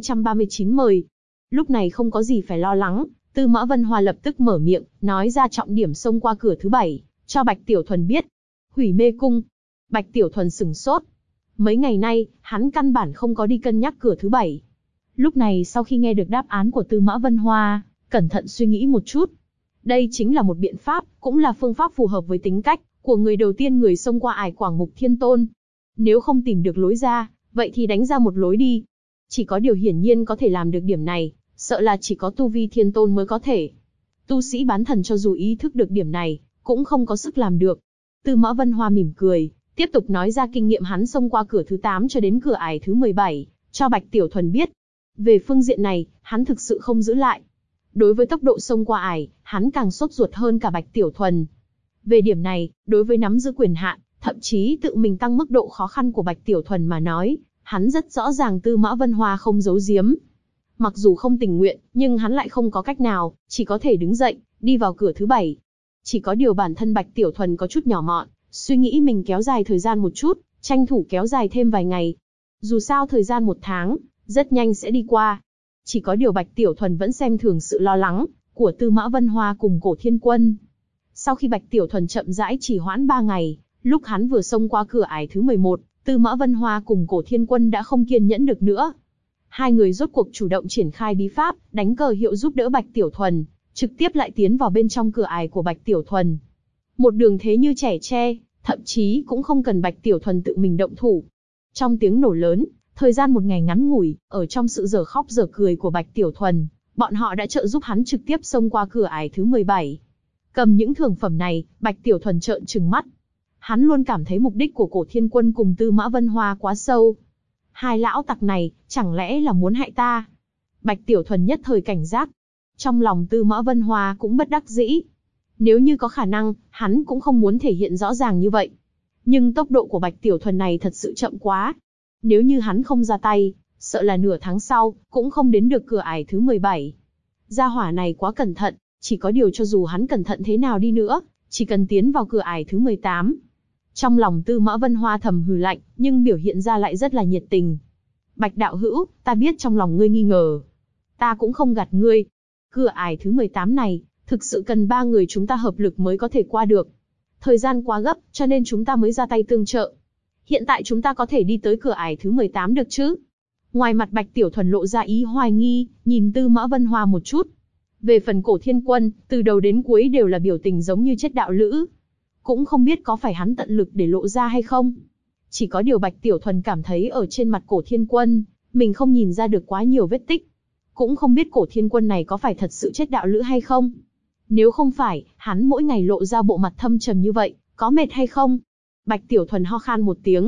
Speaker 1: 1239 mời. Lúc này không có gì phải lo lắng, Tư Mã Vân Hoa lập tức mở miệng, nói ra trọng điểm xông qua cửa thứ 7, cho Bạch Tiểu Thuần biết. Hủy mê cung. Bạch Tiểu Thuần sửng sốt. Mấy ngày nay, hắn căn bản không có đi cân nhắc cửa thứ 7. Lúc này sau khi nghe được đáp án của Tư Mã Vân Hoa, cẩn thận suy nghĩ một chút. Đây chính là một biện pháp, cũng là phương pháp phù hợp với tính cách của người đầu tiên người xông qua ải Quảng Mục Thiên Tôn. Nếu không tìm được lối ra, vậy thì đánh ra một lối đi. Chỉ có điều hiển nhiên có thể làm được điểm này, sợ là chỉ có tu vi thiên tôn mới có thể. Tu sĩ bán thần cho dù ý thức được điểm này, cũng không có sức làm được. Tư Mã Vân Hoa mỉm cười, tiếp tục nói ra kinh nghiệm hắn xông qua cửa thứ 8 cho đến cửa ải thứ 17, cho Bạch Tiểu Thuần biết. Về phương diện này, hắn thực sự không giữ lại. Đối với tốc độ xông qua ải, hắn càng sốt ruột hơn cả Bạch Tiểu Thuần. Về điểm này, đối với nắm giữ quyền hạn, thậm chí tự mình tăng mức độ khó khăn của Bạch Tiểu Thuần mà nói, hắn rất rõ ràng Tư Mã Vân Hoa không giấu giếm. Mặc dù không tình nguyện, nhưng hắn lại không có cách nào, chỉ có thể đứng dậy, đi vào cửa thứ 7. Chỉ có điều bản thân Bạch Tiểu Thuần có chút nhỏ mọn, suy nghĩ mình kéo dài thời gian một chút, tranh thủ kéo dài thêm vài ngày. Dù sao thời gian 1 tháng, rất nhanh sẽ đi qua. Chỉ có điều Bạch Tiểu Thuần vẫn xem thường sự lo lắng của Tư Mã Vân Hoa cùng Cổ Thiên Quân. Sau khi Bạch Tiểu Thuần chậm rãi chỉ hoãn 3 ngày, lúc hắn vừa xông qua cửa ải thứ 11, Tư Mã Vân Hoa cùng Cổ Thiên Quân đã không kiên nhẫn được nữa. Hai người rốt cuộc chủ động triển khai bí pháp, đánh cờ hiệu giúp đỡ Bạch Tiểu Thuần, trực tiếp lại tiến vào bên trong cửa ải của Bạch Tiểu Thuần. Một đường thế như trẻ tre, thậm chí cũng không cần Bạch Tiểu Thuần tự mình động thủ. Trong tiếng nổ lớn, thời gian 1 ngày ngắn ngủi, ở trong sự giở khóc giở cười của Bạch Tiểu Thuần, bọn họ đã trợ giúp hắn trực tiếp xông qua cửa ải thứ 17. Cầm những thưởng phẩm này, Bạch Tiểu Thuần trợn trừng mắt. Hắn luôn cảm thấy mục đích của Cổ Thiên Quân cùng Tư Mã Vân Hoa quá sâu. Hai lão tặc này, chẳng lẽ là muốn hại ta? Bạch Tiểu Thuần nhất thời cảnh giác. Trong lòng Tư Mã Vân Hoa cũng bất đắc dĩ. Nếu như có khả năng, hắn cũng không muốn thể hiện rõ ràng như vậy. Nhưng tốc độ của Bạch Tiểu Thuần này thật sự chậm quá. Nếu như hắn không ra tay, sợ là nửa tháng sau, cũng không đến được cửa ải thứ 17. Gia hỏa này quá cẩn thận, chỉ có điều cho dù hắn cẩn thận thế nào đi nữa, chỉ cần tiến vào cửa ải thứ 18. Trong lòng Tư Mã Vân Hoa thầm hừ lạnh, nhưng biểu hiện ra lại rất là nhiệt tình. Bạch đạo hữu, ta biết trong lòng ngươi nghi ngờ. Ta cũng không gạt ngươi. Cửa ải thứ 18 này, thực sự cần 3 người chúng ta hợp lực mới có thể qua được. Thời gian quá gấp, cho nên chúng ta mới ra tay tương trợ. Hiện tại chúng ta có thể đi tới cửa ải thứ 18 được chứ? Ngoài mặt Bạch Tiểu Thuần lộ ra ý hoài nghi, nhìn Tư Mã Vân Hoa một chút. Về phần Cổ Thiên Quân, từ đầu đến cuối đều là biểu tình giống như chết đạo lữ. Cũng không biết có phải hắn tận lực để lộ ra hay không. Chỉ có điều Bạch Tiểu Thuần cảm thấy ở trên mặt Cổ Thiên Quân, mình không nhìn ra được quá nhiều vết tích. Cũng không biết Cổ Thiên Quân này có phải thật sự chết đạo lữ hay không. Nếu không phải, hắn mỗi ngày lộ ra bộ mặt thâm trầm như vậy, có mệt hay không? Bạch Tiểu Thuần ho khan một tiếng.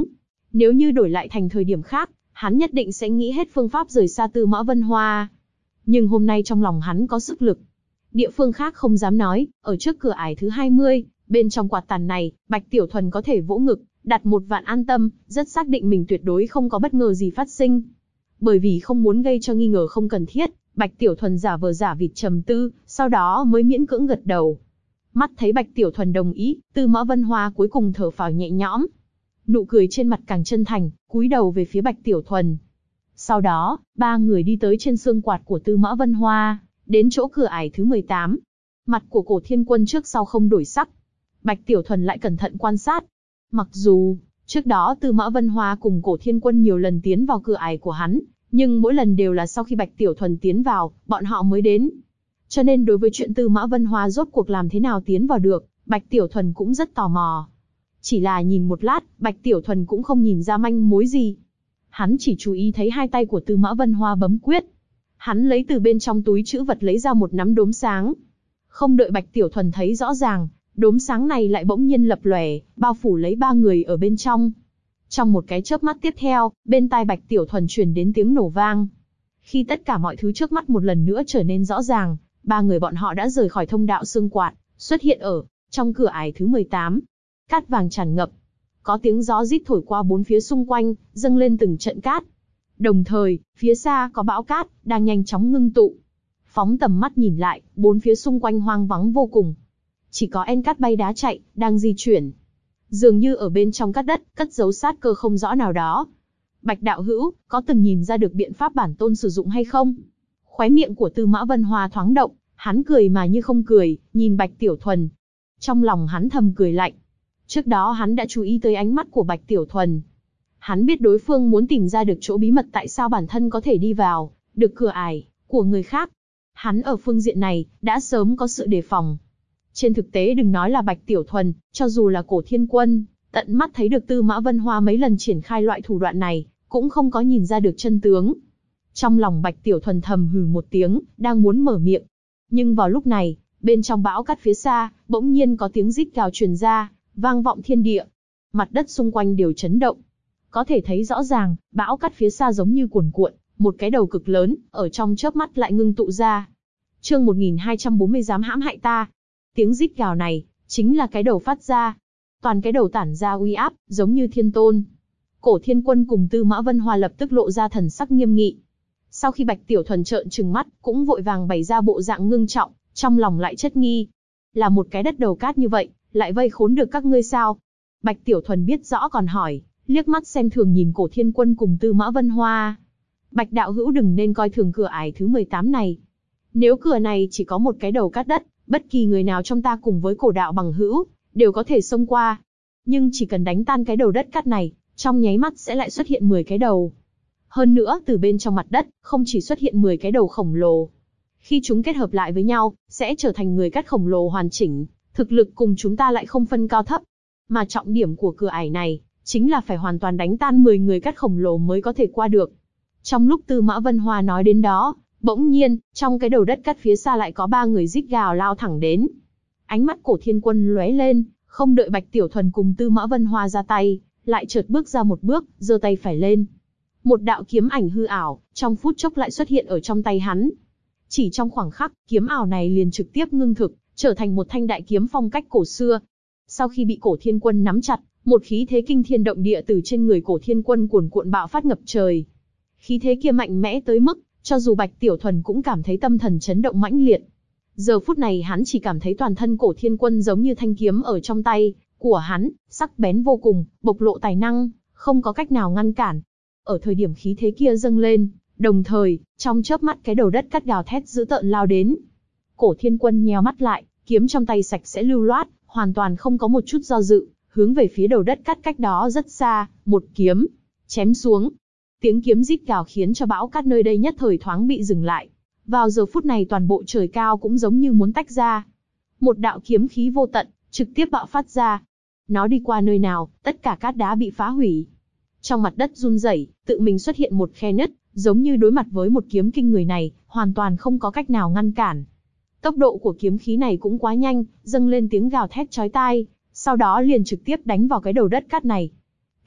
Speaker 1: Nếu như đổi lại thành thời điểm khác, hắn nhất định sẽ nghĩ hết phương pháp rời xa Tư Mã Vân Hoa. Nhưng hôm nay trong lòng hắn có sức lực. Địa phương khác không dám nói, ở trước cửa ải thứ 20, bên trong quạt tàn này, Bạch Tiểu Thuần có thể vỗ ngực, đặt 1 vạn an tâm, rất xác định mình tuyệt đối không có bất ngờ gì phát sinh. Bởi vì không muốn gây cho nghi ngờ không cần thiết, Bạch Tiểu Thuần giả vờ giả vịt trầm tư, sau đó mới miễn cưỡng gật đầu. Mắt thấy Bạch Tiểu Thuần đồng ý, Tư Mã Vân Hoa cuối cùng thở phào nhẹ nhõm. Nụ cười trên mặt càng chân thành, cúi đầu về phía Bạch Tiểu Thuần. Sau đó, 3 người đi tới trên xương quạt của Tư Mã Vân Hoa, đến chỗ cửa ải thứ 18. Mặt của Cổ Thiên Quân trước sau không đổi sắc. Bạch Tiểu Thuần lại cẩn thận quan sát. Mặc dù, trước đó Tư Mã Vân Hoa cùng Cổ Thiên Quân nhiều lần tiến vào cửa ải của hắn, nhưng mỗi lần đều là sau khi Bạch Tiểu Thuần tiến vào, bọn họ mới đến. Cho nên đối với chuyện Tư Mã Vân Hoa rốt cuộc làm thế nào tiến vào được, Bạch Tiểu Thuần cũng rất tò mò. Chỉ là nhìn một lát, Bạch Tiểu Thuần cũng không nhìn ra manh mối gì. Hắn chỉ chú ý thấy hai tay của Tư Mã Vân Hoa bấm quyết. Hắn lấy từ bên trong túi trữ vật lấy ra một nắm đốm sáng. Không đợi Bạch Tiểu Thuần thấy rõ ràng, đốm sáng này lại bỗng nhiên lập lòe, bao phủ lấy 3 người ở bên trong. Trong một cái chớp mắt tiếp theo, bên tai Bạch Tiểu Thuần truyền đến tiếng nổ vang. Khi tất cả mọi thứ trước mắt một lần nữa trở nên rõ ràng, 3 người bọn họ đã rời khỏi thông đạo xương quạt, xuất hiện ở trong cửa ải thứ 18. Cát vàng tràn ngập. Có tiếng gió rít thổi qua bốn phía xung quanh, dâng lên từng trận cát. Đồng thời, phía xa có bão cát, đang nhanh chóng ngưng tụ. Phóng tầm mắt nhìn lại, bốn phía xung quanh hoang vắng vô cùng. Chỉ có en cát bay đá chạy, đang di chuyển. Dường như ở bên trong cát đất, cất giấu sát cơ không rõ nào đó. Bạch đạo hữu, có từng nhìn ra được biện pháp bản tôn sử dụng hay không? Khóe miệng của Tư Mã Vân Hoa thoáng động, hắn cười mà như không cười, nhìn Bạch Tiểu Thuần. Trong lòng hắn thầm cười lạnh. Trước đó hắn đã chú ý tới ánh mắt của Bạch Tiểu Thuần. Hắn biết đối phương muốn tìm ra được chỗ bí mật tại sao bản thân có thể đi vào được cửa ải của người khác. Hắn ở phương diện này đã sớm có sự đề phòng. Trên thực tế đừng nói là Bạch Tiểu Thuần, cho dù là Cổ Thiên Quân, tận mắt thấy được Tư Mã Vân Hoa mấy lần triển khai loại thủ đoạn này, cũng không có nhìn ra được chân tướng. Trong lòng Bạch Tiểu Thuần thầm hừ một tiếng, đang muốn mở miệng. Nhưng vào lúc này, bên trong bão cát phía xa, bỗng nhiên có tiếng rít gào truyền ra, vang vọng thiên địa. Mặt đất xung quanh đều chấn động. Có thể thấy rõ ràng, bão cát phía xa giống như cuồn cuộn, một cái đầu cực lớn, ở trong chớp mắt lại ngưng tụ ra. Chương 1240 dám hãm hại ta. Tiếng rít gào này, chính là cái đầu phát ra. Toàn cái đầu tản ra uy áp, giống như thiên tôn. Cổ Thiên Quân cùng Tư Mã Vân Hoa lập tức lộ ra thần sắc nghiêm nghị. Sau khi Bạch Tiểu Thuần trợn trừng mắt, cũng vội vàng bày ra bộ dạng ngưng trọng, trong lòng lại chất nghi. Là một cái đất đầu cát như vậy, lại vây khốn được các ngươi sao? Bạch Tiểu Thuần biết rõ còn hỏi, liếc mắt xem thường nhìn Cổ Thiên Quân cùng Tư Mã Vân Hoa. Bạch đạo hữu đừng nên coi thường cửa ải thứ 18 này. Nếu cửa này chỉ có một cái đầu cát đất, bất kỳ người nào trong ta cùng với Cổ đạo bằng hữu, đều có thể xông qua. Nhưng chỉ cần đánh tan cái đầu đất cát này, trong nháy mắt sẽ lại xuất hiện 10 cái đầu. Hơn nữa, từ bên trong mặt đất, không chỉ xuất hiện 10 cái đầu khổng lồ. Khi chúng kết hợp lại với nhau, sẽ trở thành người cát khổng lồ hoàn chỉnh, thực lực cùng chúng ta lại không phân cao thấp. Mà trọng điểm của cửa ải này, chính là phải hoàn toàn đánh tan 10 người cát khổng lồ mới có thể qua được. Trong lúc Tư Mã Vân Hoa nói đến đó, bỗng nhiên, trong cái đầu đất cát phía xa lại có 3 người rít gào lao thẳng đến. Ánh mắt Cổ Thiên Quân lóe lên, không đợi Bạch Tiểu Thuần cùng Tư Mã Vân Hoa ra tay, lại chợt bước ra một bước, giơ tay phải lên. Một đạo kiếm ảnh hư ảo, trong phút chốc lại xuất hiện ở trong tay hắn. Chỉ trong khoảng khắc, kiếm ảo này liền trực tiếp ngưng thực, trở thành một thanh đại kiếm phong cách cổ xưa. Sau khi bị Cổ Thiên Quân nắm chặt, một khí thế kinh thiên động địa từ trên người Cổ Thiên Quân cuồn cuộn bạo phát ngập trời. Khí thế kia mạnh mẽ tới mức, cho dù Bạch Tiểu Thuần cũng cảm thấy tâm thần chấn động mãnh liệt. Giờ phút này hắn chỉ cảm thấy toàn thân Cổ Thiên Quân giống như thanh kiếm ở trong tay của hắn, sắc bén vô cùng, bộc lộ tài năng, không có cách nào ngăn cản. Ở thời điểm khí thế kia dâng lên, đồng thời, trong chớp mắt cái đầu đất cát gào thét dữ tợn lao đến. Cổ Thiên Quân nheo mắt lại, kiếm trong tay sạch sẽ lưu loát, hoàn toàn không có một chút do dự, hướng về phía đầu đất cát cách đó rất xa, một kiếm chém xuống. Tiếng kiếm rít gào khiến cho bão cát nơi đây nhất thời thoáng bị dừng lại. Vào giờ phút này toàn bộ trời cao cũng giống như muốn tách ra. Một đạo kiếm khí vô tận, trực tiếp bạo phát ra. Nó đi qua nơi nào, tất cả cát đá bị phá hủy. Trong mặt đất run rẩy, tự mình xuất hiện một khe nứt, giống như đối mặt với một kiếm kinh người này, hoàn toàn không có cách nào ngăn cản. Tốc độ của kiếm khí này cũng quá nhanh, dâng lên tiếng gào thét chói tai, sau đó liền trực tiếp đánh vào cái đầu đất cát này.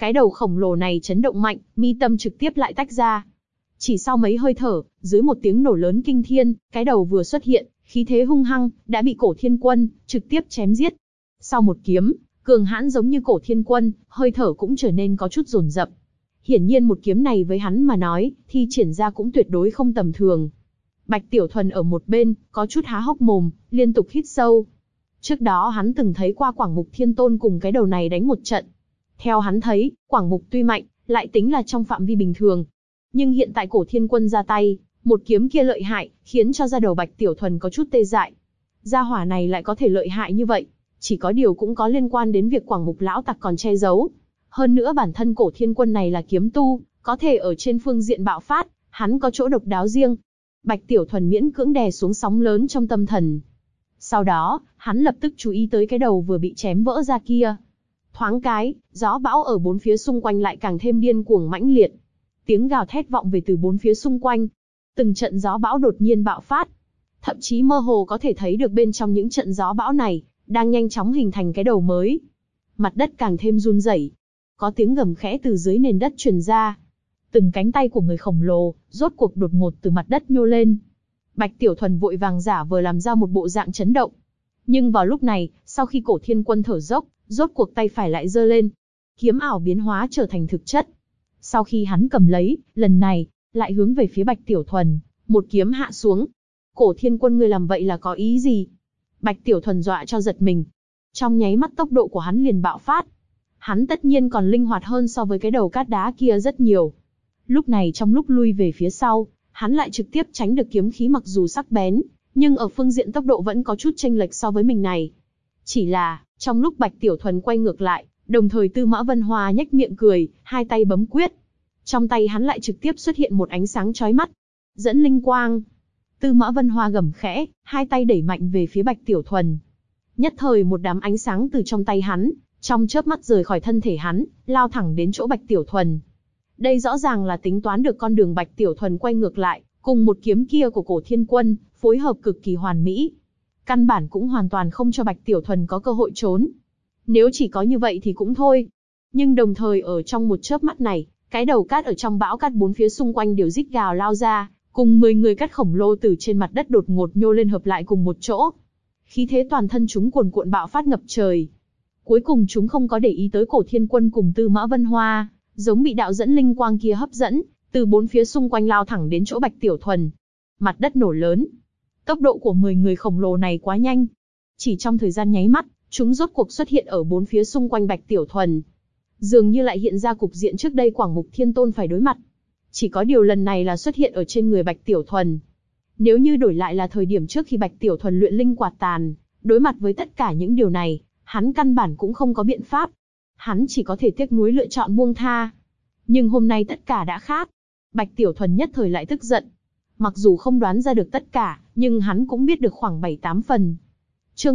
Speaker 1: Cái đầu khổng lồ này chấn động mạnh, mi tâm trực tiếp lại tách ra. Chỉ sau mấy hơi thở, dưới một tiếng nổ lớn kinh thiên, cái đầu vừa xuất hiện, khí thế hung hăng, đã bị Cổ Thiên Quân trực tiếp chém giết. Sau một kiếm, cường hãn giống như Cổ Thiên Quân, hơi thở cũng trở nên có chút dồn dập. Hiển nhiên một kiếm này với hắn mà nói, thi triển ra cũng tuyệt đối không tầm thường. Bạch Tiểu Thuần ở một bên, có chút há hốc mồm, liên tục hít sâu. Trước đó hắn từng thấy qua Quảng Mục Thiên Tôn cùng cái đầu này đánh một trận. Theo hắn thấy, Quảng Mục tuy mạnh, lại tính là trong phạm vi bình thường. Nhưng hiện tại Cổ Thiên Quân ra tay, một kiếm kia lợi hại, khiến cho da đầu Bạch Tiểu Thuần có chút tê dại. Gia hỏa này lại có thể lợi hại như vậy, chỉ có điều cũng có liên quan đến việc Quảng Mục lão tặc còn che giấu. Hơn nữa bản thân Cổ Thiên Quân này là kiếm tu, có thể ở trên phương diện bạo phát, hắn có chỗ độc đáo riêng. Bạch Tiểu Thuần miễn cưỡng đè xuống sóng lớn trong tâm thần. Sau đó, hắn lập tức chú ý tới cái đầu vừa bị chém vỡ ra kia. Thoáng cái, gió bão ở bốn phía xung quanh lại càng thêm điên cuồng mãnh liệt. Tiếng gào thét vọng về từ bốn phía xung quanh. Từng trận gió bão đột nhiên bạo phát. Thậm chí mơ hồ có thể thấy được bên trong những trận gió bão này, đang nhanh chóng hình thành cái đầu mới. Mặt đất càng thêm run rẩy. Có tiếng gầm khẽ từ dưới nền đất truyền ra. Từng cánh tay của người khổng lồ, rốt cuộc đột ngột từ mặt đất nhô lên. Bạch Tiểu Thuần vội vàng giả vờ làm ra một bộ dạng chấn động. Nhưng vào lúc này, sau khi Cổ Thiên Quân thở dốc, rốt cuộc tay phải lại giơ lên. Kiếm ảo biến hóa trở thành thực chất. Sau khi hắn cầm lấy, lần này, lại hướng về phía Bạch Tiểu Thuần, một kiếm hạ xuống. Cổ Thiên Quân ngươi làm vậy là có ý gì? Bạch Tiểu Thuần dọa cho giật mình. Trong nháy mắt tốc độ của hắn liền bạo phát. Hắn tất nhiên còn linh hoạt hơn so với cái đầu cát đá kia rất nhiều. Lúc này trong lúc lui về phía sau, hắn lại trực tiếp tránh được kiếm khí mặc dù sắc bén, nhưng ở phương diện tốc độ vẫn có chút chênh lệch so với mình này. Chỉ là, trong lúc Bạch Tiểu Thuần quay ngược lại, đồng thời Tư Mã Vân Hoa nhếch miệng cười, hai tay bấm quyết. Trong tay hắn lại trực tiếp xuất hiện một ánh sáng chói mắt. Dẫn linh quang. Tư Mã Vân Hoa gầm khẽ, hai tay đẩy mạnh về phía Bạch Tiểu Thuần. Nhất thời một đám ánh sáng từ trong tay hắn, trong chớp mắt rời khỏi thân thể hắn, lao thẳng đến chỗ Bạch Tiểu Thuần. Đây rõ ràng là tính toán được con đường Bạch Tiểu Thuần quay ngược lại, cùng một kiếm kia của Cổ Thiên Quân, phối hợp cực kỳ hoàn mỹ. Căn bản cũng hoàn toàn không cho Bạch Tiểu Thuần có cơ hội trốn. Nếu chỉ có như vậy thì cũng thôi. Nhưng đồng thời ở trong một chớp mắt này, cái đầu cát ở trong bão cát bốn phía xung quanh đều rít gào lao ra, cùng 10 người cát khổng lồ từ trên mặt đất đột ngột nhô lên hợp lại cùng một chỗ. Khí thế toàn thân chúng cuồn cuộn bạo phát ngập trời. Cuối cùng chúng không có để ý tới Cổ Thiên Quân cùng Tư Mã Vân Hoa, giống bị đạo dẫn linh quang kia hấp dẫn, từ bốn phía xung quanh lao thẳng đến chỗ Bạch Tiểu Thuần. Mặt đất nổ lớn. Tốc độ của 10 người khổng lồ này quá nhanh. Chỉ trong thời gian nháy mắt, chúng rốt cuộc xuất hiện ở bốn phía xung quanh Bạch Tiểu Thuần. Dường như lại hiện ra cục diện trước đây Quảng Mục Thiên Tôn phải đối mặt. Chỉ có điều lần này là xuất hiện ở trên người Bạch Tiểu Thuần. Nếu như đổi lại là thời điểm trước khi Bạch Tiểu Thuần luyện linh quạt tàn, đối mặt với tất cả những điều này, hắn căn bản cũng không có biện pháp. Hắn chỉ có thể tiếc nuối lựa chọn buông tha. Nhưng hôm nay tất cả đã khác. Bạch Tiểu Thuần nhất thời lại tức giận. Mặc dù không đoán ra được tất cả, nhưng hắn cũng biết được khoảng 7-8 phần. Chương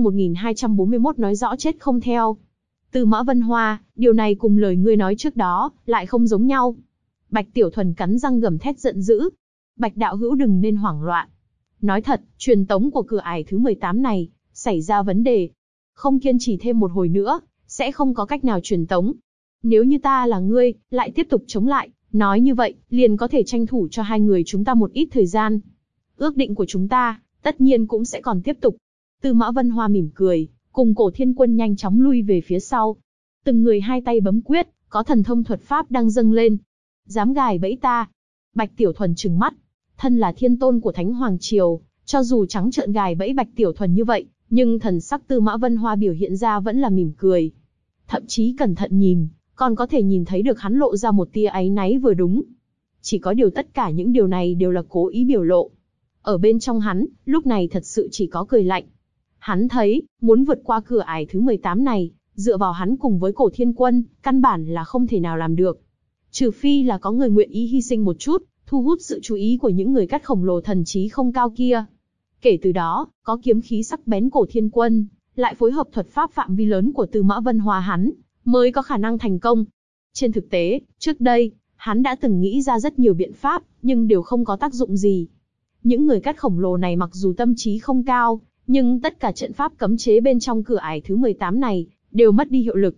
Speaker 1: 1241 nói rõ chết không theo. Tư Mã Vân Hoa, điều này cùng lời ngươi nói trước đó, lại không giống nhau. Bạch Tiểu Thuần cắn răng gầm thét giận dữ. Bạch đạo hữu đừng nên hoảng loạn. Nói thật, truyền tống của cửa ải thứ 18 này, xảy ra vấn đề. Không kiên trì thêm một hồi nữa, sẽ không có cách nào truyền tống. Nếu như ta là ngươi, lại tiếp tục chống lại, nói như vậy, liền có thể tranh thủ cho hai người chúng ta một ít thời gian. Ước định của chúng ta, tất nhiên cũng sẽ còn tiếp tục. Tư Mã Vân Hoa mỉm cười, cùng Cổ Thiên Quân nhanh chóng lui về phía sau. Từng người hai tay bấm quyết, có thần thông thuật pháp đang dâng lên. Dám gài bẫy ta. Bạch Tiểu Thuần trừng mắt. Thân là thiên tôn của Thánh Hoàng Triều, cho dù trắng trợn gài bẫy Bạch Tiểu Thuần như vậy, nhưng thần sắc Tư Mã Vân Hoa biểu hiện ra vẫn là mỉm cười. Thậm chí cẩn thận nhìn, còn có thể nhìn thấy được hắn lộ ra một tia áy náy vừa đúng. Chỉ có điều tất cả những điều này đều là cố ý biểu lộ. Ở bên trong hắn, lúc này thật sự chỉ có cười lạnh. Hắn thấy, muốn vượt qua cửa ải thứ 18 này, dựa vào hắn cùng với Cổ Thiên Quân, căn bản là không thể nào làm được. Trừ phi là có người nguyện ý hy sinh một chút, thu hút sự chú ý của những người cát khổng lồ thần trí không cao kia. Kể từ đó, có kiếm khí sắc bén Cổ Thiên Quân, lại phối hợp thuật pháp phạm vi lớn của Tư Mã Vân Hoa hắn, mới có khả năng thành công. Trên thực tế, trước đây, hắn đã từng nghĩ ra rất nhiều biện pháp, nhưng đều không có tác dụng gì. Những người cát khổng lồ này mặc dù tâm trí không cao, nhưng tất cả trận pháp cấm chế bên trong cửa ải thứ 18 này, đều mất đi hiệu lực.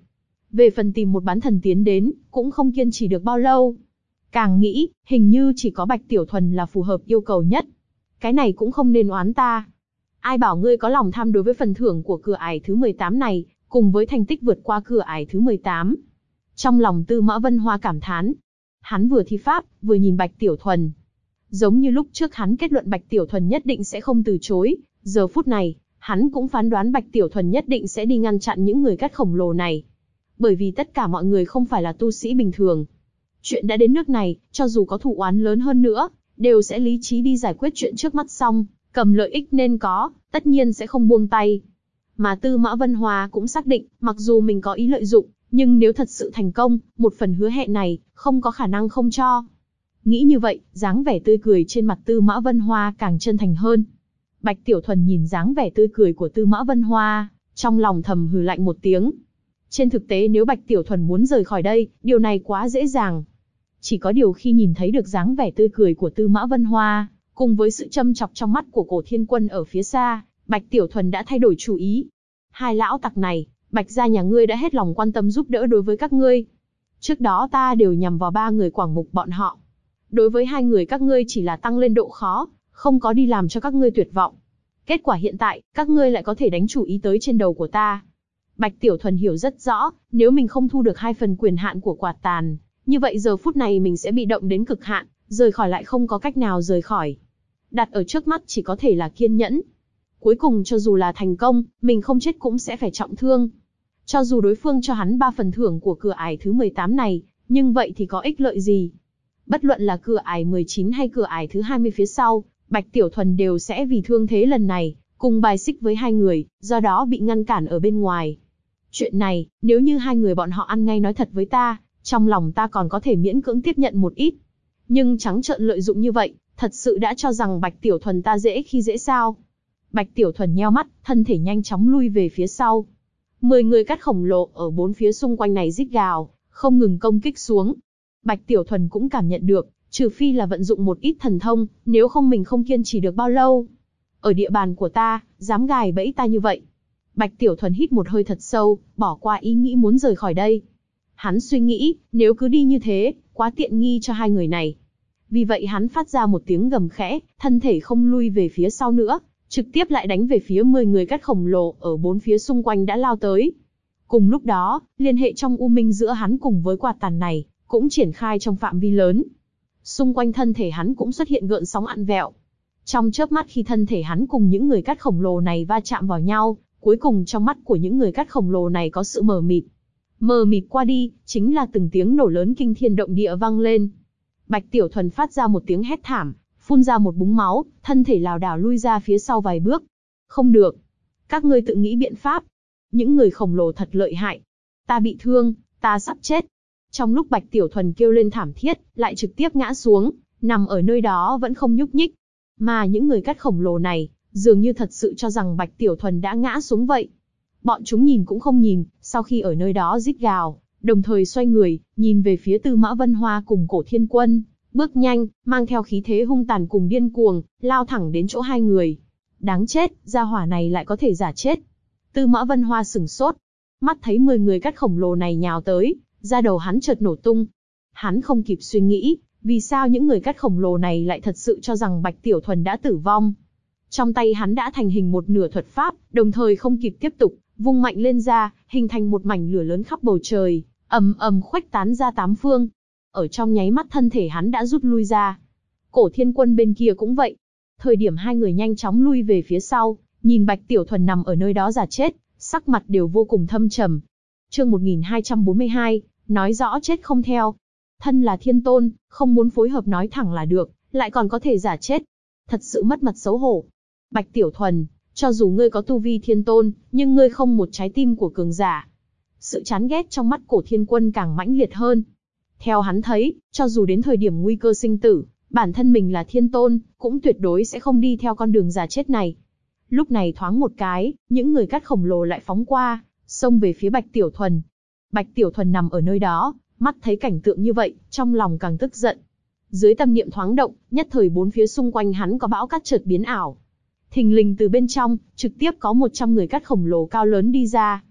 Speaker 1: Về phần tìm một bán thần tiến đến, cũng không kiên trì được bao lâu. Càng nghĩ, hình như chỉ có Bạch Tiểu Thuần là phù hợp yêu cầu nhất. Cái này cũng không nên oán ta. Ai bảo ngươi có lòng tham đối với phần thưởng của cửa ải thứ 18 này, cùng với thành tích vượt qua cửa ải thứ 18. Trong lòng Tư Mã Vân Hoa cảm thán. Hắn vừa thi pháp, vừa nhìn Bạch Tiểu Thuần. Giống như lúc trước hắn kết luận Bạch Tiểu Thuần nhất định sẽ không từ chối, giờ phút này, hắn cũng phán đoán Bạch Tiểu Thuần nhất định sẽ đi ngăn chặn những người cắt khổng lồ này. Bởi vì tất cả mọi người không phải là tu sĩ bình thường. Chuyện đã đến nước này, cho dù có thù oán lớn hơn nữa, đều sẽ lý trí đi giải quyết chuyện trước mắt xong, cầm lợi ích nên có, tất nhiên sẽ không buông tay. Mà Tư Mã Vân Hoa cũng xác định, mặc dù mình có ý lợi dụng, nhưng nếu thật sự thành công, một phần hứa hẹn này, không có khả năng không cho. Nghĩ như vậy, dáng vẻ tươi cười trên mặt Tư Mã Vân Hoa càng chân thành hơn. Bạch Tiểu Thuần nhìn dáng vẻ tươi cười của Tư Mã Vân Hoa, trong lòng thầm hừ lạnh một tiếng. Trên thực tế nếu Bạch Tiểu Thuần muốn rời khỏi đây, điều này quá dễ dàng. Chỉ có điều khi nhìn thấy được dáng vẻ tươi cười của Tư Mã Vân Hoa, cùng với sự châm chọc trong mắt của Cổ Thiên Quân ở phía xa, Bạch Tiểu Thuần đã thay đổi chủ ý. Hai lão tặc này, Bạch gia nhà ngươi đã hết lòng quan tâm giúp đỡ đối với các ngươi. Trước đó ta đều nhằm vào ba người Quảng Mục bọn họ. Đối với hai người các ngươi chỉ là tăng lên độ khó, không có đi làm cho các ngươi tuyệt vọng. Kết quả hiện tại, các ngươi lại có thể đánh chủ ý tới trên đầu của ta. Bạch Tiểu Thuần hiểu rất rõ, nếu mình không thu được 2 phần quyền hạn của Quạt Tàn, như vậy giờ phút này mình sẽ bị động đến cực hạn, rời khỏi lại không có cách nào rời khỏi. Đặt ở trước mắt chỉ có thể là kiên nhẫn. Cuối cùng cho dù là thành công, mình không chết cũng sẽ phải trọng thương. Cho dù đối phương cho hắn 3 phần thưởng của cửa ải thứ 18 này, nhưng vậy thì có ích lợi gì? Bất luận là cửa ải 19 hay cửa ải thứ 20 phía sau, Bạch Tiểu Thuần đều sẽ vì thương thế lần này, cùng bài xích với hai người, do đó bị ngăn cản ở bên ngoài. Chuyện này, nếu như hai người bọn họ ăn ngay nói thật với ta, trong lòng ta còn có thể miễn cưỡng tiếp nhận một ít. Nhưng trắng trợn lợi dụng như vậy, thật sự đã cho rằng Bạch Tiểu Thuần ta dễ khi dễ sao? Bạch Tiểu Thuần nheo mắt, thân thể nhanh chóng lui về phía sau. 10 người cắt khổng lồ ở 4 phía xung quanh này rít gào, không ngừng công kích xuống. Bạch Tiểu Thuần cũng cảm nhận được, trừ phi là vận dụng một ít thần thông, nếu không mình không kiên trì được bao lâu. Ở địa bàn của ta, dám gài bẫy ta như vậy. Bạch Tiểu Thuần hít một hơi thật sâu, bỏ qua ý nghĩ muốn rời khỏi đây. Hắn suy nghĩ, nếu cứ đi như thế, quá tiện nghi cho hai người này. Vì vậy hắn phát ra một tiếng gầm khẽ, thân thể không lui về phía sau nữa, trực tiếp lại đánh về phía 10 người cắt khổng lồ ở 4 phía xung quanh đã lao tới. Cùng lúc đó, liên hệ trong u minh giữa hắn cùng với Quạt Tàn này, cũng triển khai trong phạm vi lớn. Xung quanh thân thể hắn cũng xuất hiện gợn sóng ặn vẹo. Trong chớp mắt khi thân thể hắn cùng những người cắt khổng lồ này va chạm vào nhau, cuối cùng trong mắt của những người cắt khổng lồ này có sự mờ mịt. Mờ mịt qua đi, chính là từng tiếng nổ lớn kinh thiên động địa vang lên. Bạch Tiểu Thuần phát ra một tiếng hét thảm, phun ra một búng máu, thân thể lảo đảo lui ra phía sau vài bước. Không được. Các ngươi tự nghĩ biện pháp. Những người khổng lồ thật lợi hại. Ta bị thương, ta sắp chết. Trong lúc Bạch Tiểu Thuần kêu lên thảm thiết, lại trực tiếp ngã xuống, nằm ở nơi đó vẫn không nhúc nhích. Mà những người cắt khổng lồ này, dường như thật sự cho rằng Bạch Tiểu Thuần đã ngã xuống vậy. Bọn chúng nhìn cũng không nhìn, sau khi ở nơi đó rít gào, đồng thời xoay người, nhìn về phía Tư Mã Vân Hoa cùng Cổ Thiên Quân, bước nhanh, mang theo khí thế hung tàn cùng điên cuồng, lao thẳng đến chỗ hai người. Đáng chết, gia hỏa này lại có thể giả chết. Tư Mã Vân Hoa sửng sốt, mắt thấy 10 người cắt khổng lồ này nhào tới, da đầu hắn chợt nổ tung. Hắn không kịp suy nghĩ, vì sao những người cắt khổng lồ này lại thật sự cho rằng Bạch Tiểu Thuần đã tử vong. Trong tay hắn đã thành hình một nửa thuật pháp, đồng thời không kịp tiếp tục, vung mạnh lên ra, hình thành một mảnh lửa lớn khắp bầu trời, ầm ầm khuếch tán ra 8 phương. Ở trong nháy mắt thân thể hắn đã rút lui ra. Cổ Thiên Quân bên kia cũng vậy. Thời điểm hai người nhanh chóng lui về phía sau, nhìn Bạch Tiểu Thuần nằm ở nơi đó giả chết, sắc mặt đều vô cùng thâm trầm. Chương 1242, nói rõ chết không theo. Thân là thiên tôn, không muốn phối hợp nói thẳng là được, lại còn có thể giả chết. Thật sự mất mặt xấu hổ. Bạch Tiểu Thuần, cho dù ngươi có tu vi thiên tôn, nhưng ngươi không một trái tim của cường giả. Sự chán ghét trong mắt Cổ Thiên Quân càng mãnh liệt hơn. Theo hắn thấy, cho dù đến thời điểm nguy cơ sinh tử, bản thân mình là thiên tôn, cũng tuyệt đối sẽ không đi theo con đường giả chết này. Lúc này thoáng một cái, những người cắt khổng lồ lại phóng qua, xông về phía Bạch Tiểu Thuần. Bạch Tiểu Thuần nằm ở nơi đó, mắt thấy cảnh tượng như vậy, trong lòng càng tức giận. Dưới tâm niệm thoáng động, nhất thời 4 phía xung quanh hắn có bão cát chợt biến ảo. Thình lình từ bên trong, trực tiếp có 100 người cắt khổng lồ cao lớn đi ra.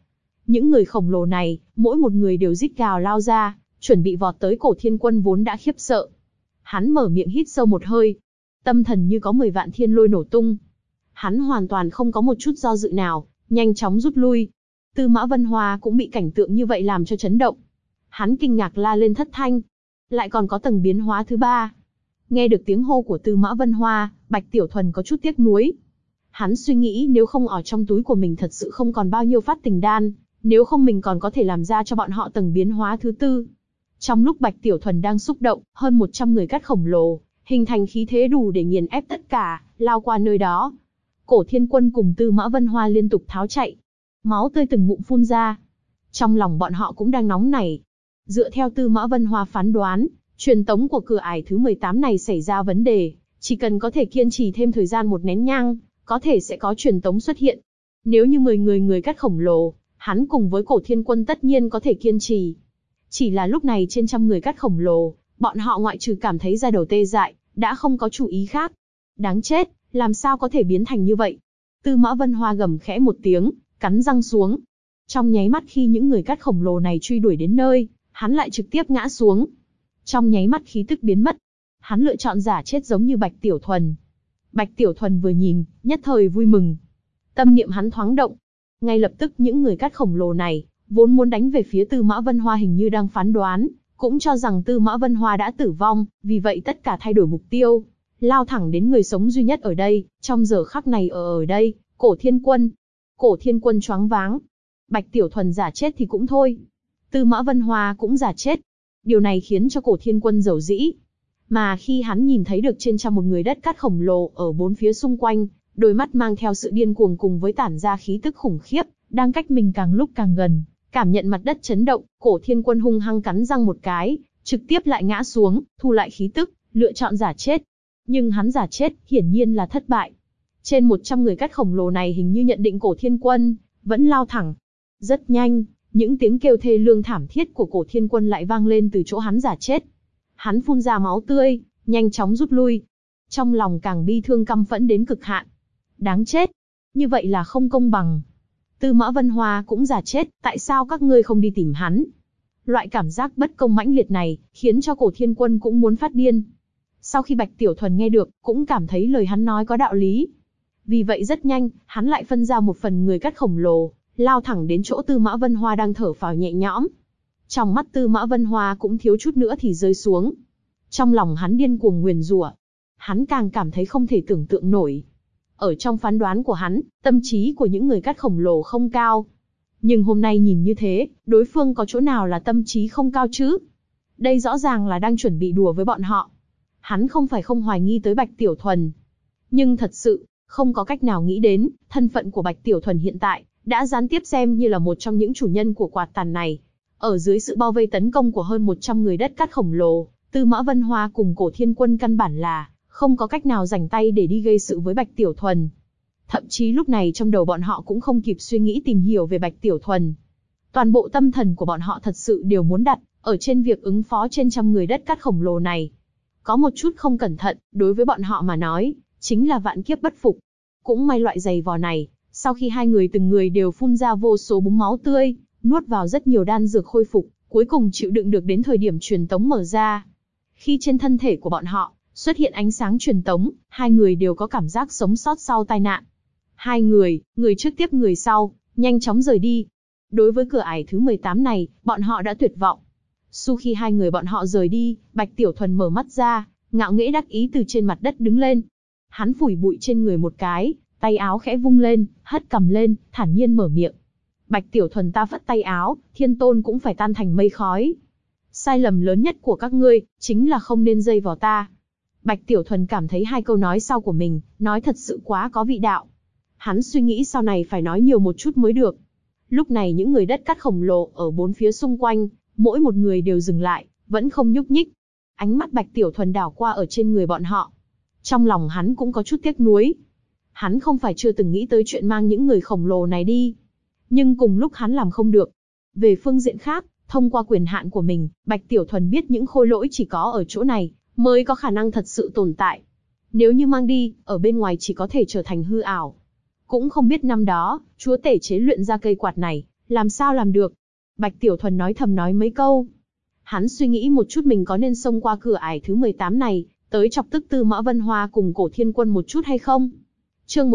Speaker 1: Những người khổng lồ này, mỗi một người đều rít gào lao ra, chuẩn bị vọt tới Cổ Thiên Quân vốn đã khiếp sợ. Hắn mở miệng hít sâu một hơi. Tâm thần như có 10 vạn thiên lôi nổ tung. Hắn hoàn toàn không có một chút do dự nào, nhanh chóng rút lui. Tư Mã Vân Hoa cũng bị cảnh tượng như vậy làm cho chấn động. Hắn kinh ngạc la lên thất thanh. Lại còn có tầng biến hóa thứ 3. Nghe được tiếng hô của Tư Mã Vân Hoa, Bạch Tiểu Thuần có chút tiếc nuối. Hắn suy nghĩ nếu không ở trong túi của mình thật sự không còn bao nhiêu phát tình đan, nếu không mình còn có thể làm ra cho bọn họ tầng biến hóa thứ 4. Trong lúc Bạch Tiểu Thuần đang xúc động, hơn 100 người cắt khổng lồ, hình thành khí thế đủ để nghiền ép tất cả, lao qua nơi đó. Cổ Thiên Quân cùng Tư Mã Vân Hoa liên tục tháo chạy. Máu tươi từng ngụm phun ra. Trong lòng bọn họ cũng đang nóng nảy. Dựa theo Tư Mã Vân Hoa phán đoán, truyền tống của cửa ải thứ 18 này xảy ra vấn đề, chỉ cần có thể kiên trì thêm thời gian một nén nhang, có thể sẽ có truyền tống xuất hiện. Nếu như 10 người cắt khổng lồ, hắn cùng với Cổ Thiên Quân tất nhiên có thể kiên trì. Chỉ là lúc này trên trăm người cắt khổng lồ, bọn họ ngoại trừ cảm thấy da đầu tê dại, đã không có chủ ý khác. Đáng chết, làm sao có thể biến thành như vậy? Tư Mã Vân Hoa gầm khẽ một tiếng, cắn răng xuống. Trong nháy mắt khi những người cắt khổng lồ này truy đuổi đến nơi, hắn lại trực tiếp ngã xuống. Trong nháy mắt khí tức biến mất. Hắn lựa chọn giả chết giống như Bạch Tiểu Thuần. Bạch Tiểu Thuần vừa nhìn, nhất thời vui mừng. Tâm niệm hắn thoáng động. Ngay lập tức những người cắt khổng lồ này, vốn muốn đánh về phía Tư Mã Vân Hoa hình như đang phán đoán, cũng cho rằng Tư Mã Vân Hoa đã tử vong, vì vậy tất cả thay đổi mục tiêu. Lao thẳng đến người sống duy nhất ở đây, trong giờ khắc này ở đây, Cổ Thiên Quân. Cổ Thiên Quân choáng váng. Bạch Tiểu Thuần giả chết thì cũng thôi. Tư Mã Vân Hoa cũng giả chết. Điều này khiến cho Cổ Thiên Quân giàu dĩ. Mà khi hắn nhìn thấy được trên trăm một người đất cát khổng lồ ở bốn phía xung quanh, đôi mắt mang theo sự điên cuồng cùng với tản ra khí tức khủng khiếp, đang cách mình càng lúc càng gần, cảm nhận mặt đất chấn động, Cổ Thiên Quân hung hăng cắn răng một cái, trực tiếp lại ngã xuống, thu lại khí tức, lựa chọn giả chết. Nhưng hắn giả chết, hiển nhiên là thất bại. Trên 100 người cát khổng lồ này hình như nhận định Cổ Thiên Quân vẫn lao thẳng. Rất nhanh, những tiếng kêu thê lương thảm thiết của Cổ Thiên Quân lại vang lên từ chỗ hắn giả chết. Hắn phun ra máu tươi, nhanh chóng rút lui. Trong lòng càng bi thương căm phẫn đến cực hạn. Đáng chết. Như vậy là không công bằng. Tư Mã Vân Hoa cũng giả chết, tại sao các ngươi không đi tìm hắn? Loại cảm giác bất công mãnh liệt này, khiến cho Cổ Thiên Quân cũng muốn phát điên. Sau khi Bạch Tiểu Thuần nghe được, cũng cảm thấy lời hắn nói có đạo lý. Vì vậy rất nhanh, hắn lại phân ra một phần người cát khổng lồ, lao thẳng đến chỗ Tư Mã Vân Hoa đang thở phào nhẹ nhõm. Trong mắt Tư Mã Vân Hoa cũng thiếu chút nữa thì rơi xuống. Trong lòng hắn điên cuồng nguyền rủa. Hắn càng cảm thấy không thể tưởng tượng nổi. Ở trong phán đoán của hắn, tâm trí của những người cát khổng lồ không cao. Nhưng hôm nay nhìn như thế, đối phương có chỗ nào là tâm trí không cao chứ? Đây rõ ràng là đang chuẩn bị đùa với bọn họ. Hắn không phải không hoài nghi tới Bạch Tiểu Thuần. Nhưng thật sự, không có cách nào nghĩ đến, thân phận của Bạch Tiểu Thuần hiện tại, đã gián tiếp xem như là một trong những chủ nhân của quạt tàn này. Ở dưới sự bao vây tấn công của hơn 100 người đất cát khổng lồ, Tư Mã Vân Hoa cùng Cổ Thiên Quân căn bản là không có cách nào rảnh tay để đi gây sự với Bạch Tiểu Thuần. Thậm chí lúc này trong đầu bọn họ cũng không kịp suy nghĩ tìm hiểu về Bạch Tiểu Thuần. Toàn bộ tâm thần của bọn họ thật sự đều muốn đặt ở trên việc ứng phó trên trăm người đất cát khổng lồ này. Có một chút không cẩn thận, đối với bọn họ mà nói, chính là vạn kiếp bất phục. Cũng may loại giày vò này, sau khi hai người từng người đều phun ra vô số búng máu tươi, nuốt vào rất nhiều đan dược khôi phục, cuối cùng chịu đựng được đến thời điểm truyền tống mở ra. Khi trên thân thể của bọn họ xuất hiện ánh sáng truyền tống, hai người đều có cảm giác sống sót sau tai nạn. Hai người, người trước tiếp người sau, nhanh chóng rời đi. Đối với cửa ải thứ 18 này, bọn họ đã tuyệt vọng. Sau khi hai người bọn họ rời đi, Bạch Tiểu Thuần mở mắt ra, ngạo nghễ đắc ý từ trên mặt đất đứng lên. Hắn phủi bụi trên người một cái, tay áo khẽ vung lên, hất cầm lên, thản nhiên mở miệng. Bạch Tiểu Thuần, ta phất tay áo, thiên tôn cũng phải tan thành mây khói. Sai lầm lớn nhất của các ngươi, chính là không nên dây vào ta. Bạch Tiểu Thuần cảm thấy hai câu nói sau của mình, nói thật sự quá có vị đạo. Hắn suy nghĩ sau này phải nói nhiều một chút mới được. Lúc này những người đất cát khổng lồ ở bốn phía xung quanh, mỗi một người đều dừng lại, vẫn không nhúc nhích. Ánh mắt Bạch Tiểu Thuần đảo qua ở trên người bọn họ. Trong lòng hắn cũng có chút tiếc nuối. Hắn không phải chưa từng nghĩ tới chuyện mang những người khổng lồ này đi. Nhưng cùng lúc hắn làm không được. Về phương diện khác, thông qua quyền hạn của mình, Bạch Tiểu Thuần biết những khôi lỗi chỉ có ở chỗ này, mới có khả năng thật sự tồn tại. Nếu như mang đi, ở bên ngoài chỉ có thể trở thành hư ảo. Cũng không biết năm đó, chúa tể chế luyện ra cây quạt này, Làm sao làm được? Bạch Tiểu Thuần nói thầm nói mấy câu. Hắn suy nghĩ một chút mình có nên xông qua cửa ải thứ 18 này, tới chọc tức Tư Mã Vân Hoa cùng Cổ Thiên Quân một chút hay không? Chương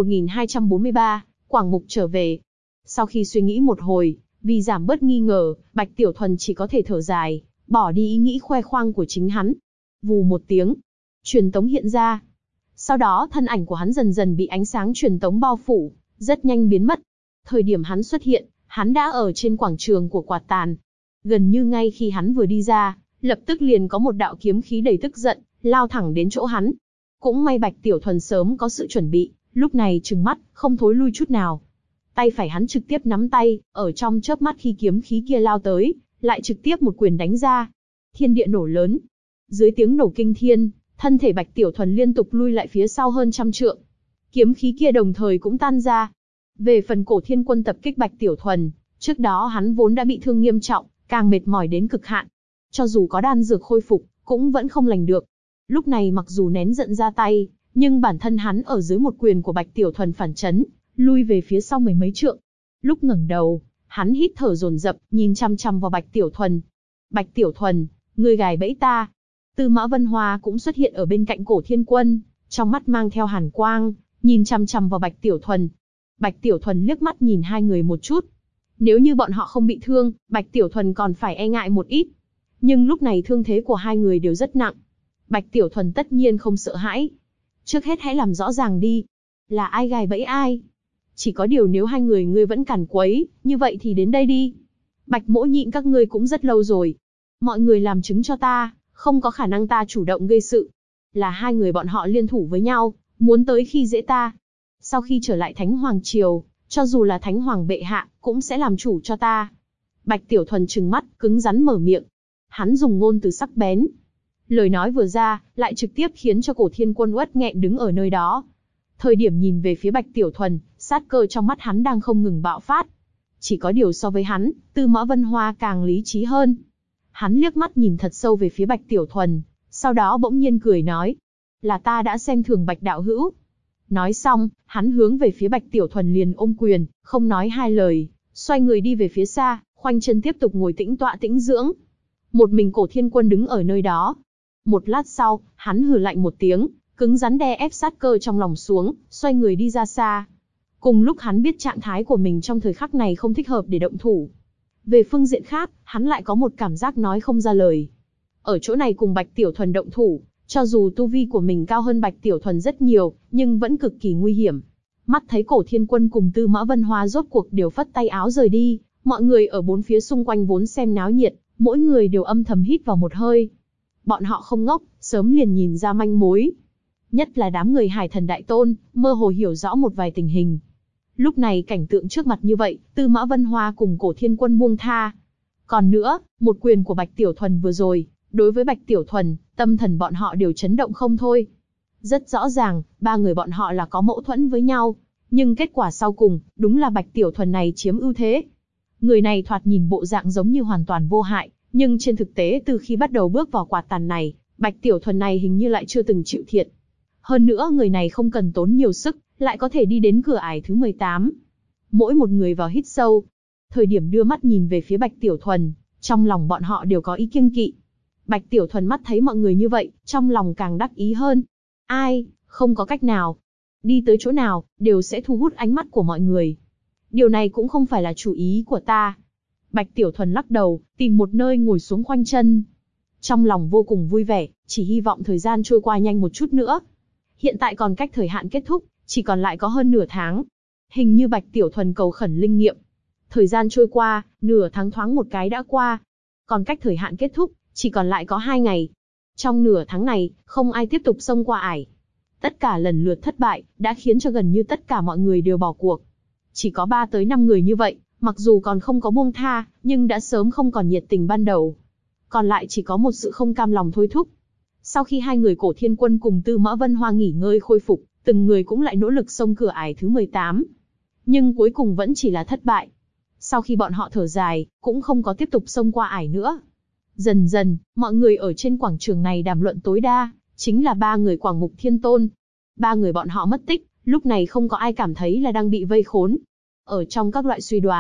Speaker 1: 1243, Quảng Mục trở về. Sau khi suy nghĩ một hồi, vì giảm bớt nghi ngờ, Bạch Tiểu Thuần chỉ có thể thở dài, bỏ đi ý nghĩ khoe khoang của chính hắn. Vù một tiếng, truyền tống hiện ra. Sau đó thân ảnh của hắn dần dần bị ánh sáng truyền tống bao phủ, rất nhanh biến mất. Thời điểm hắn xuất hiện, hắn đã ở trên quảng trường của Quạt Tàn. Gần như ngay khi hắn vừa đi ra, lập tức liền có một đạo kiếm khí đầy tức giận, lao thẳng đến chỗ hắn. Cũng may Bạch Tiểu Thuần sớm có sự chuẩn bị, lúc này trừng mắt, không thối lui chút nào. Tay phải hắn trực tiếp nắm tay, ở trong chớp mắt khi kiếm khí kia lao tới, lại trực tiếp một quyền đánh ra. Thiên địa nổ lớn. Dưới tiếng nổ kinh thiên, thân thể Bạch Tiểu Thuần liên tục lui lại phía sau hơn 100 trượng. Kiếm khí kia đồng thời cũng tan ra. Về phần Cổ Thiên Quân tập kích Bạch Tiểu Thuần, trước đó hắn vốn đã bị thương nghiêm trọng, càng mệt mỏi đến cực hạn. Cho dù có đan dược khôi phục, cũng vẫn không lành được. Lúc này mặc dù nén giận ra tay, nhưng bản thân hắn ở dưới một quyền của Bạch Tiểu Thuần phản chấn, lui về phía sau mười mấy trượng. Lúc ngẩng đầu, hắn hít thở dồn dập, nhìn chăm chăm vào Bạch Tiểu Thuần. Bạch Tiểu Thuần, ngươi gài bẫy ta. Tư Mã Vân Hoa cũng xuất hiện ở bên cạnh Cổ Thiên Quân, trong mắt mang theo hàn quang, nhìn chăm chăm vào Bạch Tiểu Thuần. Bạch Tiểu Thuần liếc mắt nhìn hai người một chút. Nếu như bọn họ không bị thương, Bạch Tiểu Thuần còn phải e ngại một ít. Nhưng lúc này thương thế của hai người đều rất nặng. Bạch Tiểu Thuần tất nhiên không sợ hãi. Trước hết hãy làm rõ ràng đi. Là ai gài bẫy ai? Chỉ có điều nếu hai người ngươi vẫn cản quấy, như vậy thì đến đây đi. Bạch Mỗ nhịn các ngươi cũng rất lâu rồi. Mọi người làm chứng cho ta, không có khả năng ta chủ động gây sự. Là hai người bọn họ liên thủ với nhau, muốn tới khi dễ ta. Sau khi trở lại Thánh Hoàng Triều, cho dù là Thánh Hoàng bệ hạ, cũng sẽ làm chủ cho ta. Bạch Tiểu Thuần trừng mắt, cứng rắn mở miệng. Hắn dùng ngôn từ sắc bén. Lời nói vừa ra, lại trực tiếp khiến cho Cổ Thiên Quân uất nghẹn đứng ở nơi đó. Thời điểm nhìn về phía Bạch Tiểu Thuần, sát cơ trong mắt hắn đang không ngừng bạo phát. Chỉ có điều so với hắn, Tư Mã Vân Hoa càng lý trí hơn. Hắn liếc mắt nhìn thật sâu về phía Bạch Tiểu Thuần, sau đó bỗng nhiên cười nói. Là ta đã xem thường Bạch đạo hữu. Nói xong, hắn hướng về phía Bạch Tiểu Thuần liền ôm quyền, không nói hai lời, xoay người đi về phía xa, khoanh chân tiếp tục ngồi tĩnh tọa tĩnh dưỡng. Một mình Cổ Thiên Quân đứng ở nơi đó. Một lát sau, hắn hừ lạnh một tiếng, cứng rắn đè ép sát cơ trong lòng xuống, xoay người đi ra xa. Cùng lúc hắn biết trạng thái của mình trong thời khắc này không thích hợp để động thủ. Về phương diện khác, hắn lại có một cảm giác nói không ra lời. Ở chỗ này cùng Bạch Tiểu Thuần động thủ, cho dù tu vi của mình cao hơn Bạch Tiểu Thuần rất nhiều, nhưng vẫn cực kỳ nguy hiểm. Mắt thấy Cổ Thiên Quân cùng Tư Mã Vân Hoa rốt cuộc đều phất tay áo rời đi, mọi người ở bốn phía xung quanh vốn xem náo nhiệt, mỗi người đều âm thầm hít vào một hơi. Bọn họ không ngốc, sớm liền nhìn ra manh mối. Nhất là đám người Hải Thần Đại Tôn, mơ hồ hiểu rõ một vài tình hình. Lúc này cảnh tượng trước mặt như vậy, Tư Mã Vân Hoa cùng Cổ Thiên Quân buông tha. Còn nữa, một quyền của Bạch Tiểu Thuần vừa rồi, đối với Bạch Tiểu Thuần, tâm thần bọn họ đều chấn động không thôi. Rất rõ ràng, ba người bọn họ là có mâu thuẫn với nhau, nhưng kết quả sau cùng, đúng là Bạch Tiểu Thuần này chiếm ưu thế. Người này thoạt nhìn bộ dạng giống như hoàn toàn vô hại, nhưng trên thực tế từ khi bắt đầu bước vào Quạt Tàn này, Bạch Tiểu Thuần này hình như lại chưa từng chịu thiệt. Hơn nữa người này không cần tốn nhiều sức, lại có thể đi đến cửa ải thứ 18. Mỗi một người vào hít sâu. Thời điểm đưa mắt nhìn về phía Bạch Tiểu Thuần, trong lòng bọn họ đều có ý kiêng kỵ. Bạch Tiểu Thuần mắt thấy mọi người như vậy, trong lòng càng đắc ý hơn. Ai, không có cách nào. Đi tới chỗ nào, đều sẽ thu hút ánh mắt của mọi người. Điều này cũng không phải là chủ ý của ta. Bạch Tiểu Thuần lắc đầu, tìm một nơi ngồi xuống khoanh chân. Trong lòng vô cùng vui vẻ, chỉ hy vọng thời gian trôi qua nhanh một chút nữa. Hiện tại còn cách thời hạn kết thúc, chỉ còn lại có hơn nửa tháng. Hình như Bạch Tiểu Thuần cầu khẩn linh nghiệm. Thời gian trôi qua, nửa tháng thoáng một cái đã qua. Còn cách thời hạn kết thúc, chỉ còn lại có 2 ngày. Trong nửa tháng này, không ai tiếp tục xông qua ải. Tất cả lần lượt thất bại, đã khiến cho gần như tất cả mọi người đều bỏ cuộc. Chỉ có 3 tới 5 người như vậy, mặc dù còn không có buông tha, nhưng đã sớm không còn nhiệt tình ban đầu. Còn lại chỉ có một sự không cam lòng thôi thúc. Sau khi hai người Cổ Thiên Quân cùng Tư Mã Vân Hoa nghỉ ngơi khôi phục, từng người cũng lại nỗ lực xông cửa ải thứ 18. Nhưng cuối cùng vẫn chỉ là thất bại. Sau khi bọn họ thở dài, cũng không có tiếp tục xông qua ải nữa. Dần dần, mọi người ở trên quảng trường này đàm luận tối đa, chính là 3 người Quảng Mục Thiên Tôn. 3 người bọn họ mất tích, lúc này không có ai cảm thấy là đang bị vây khốn. Ở trong các loại suy đoán,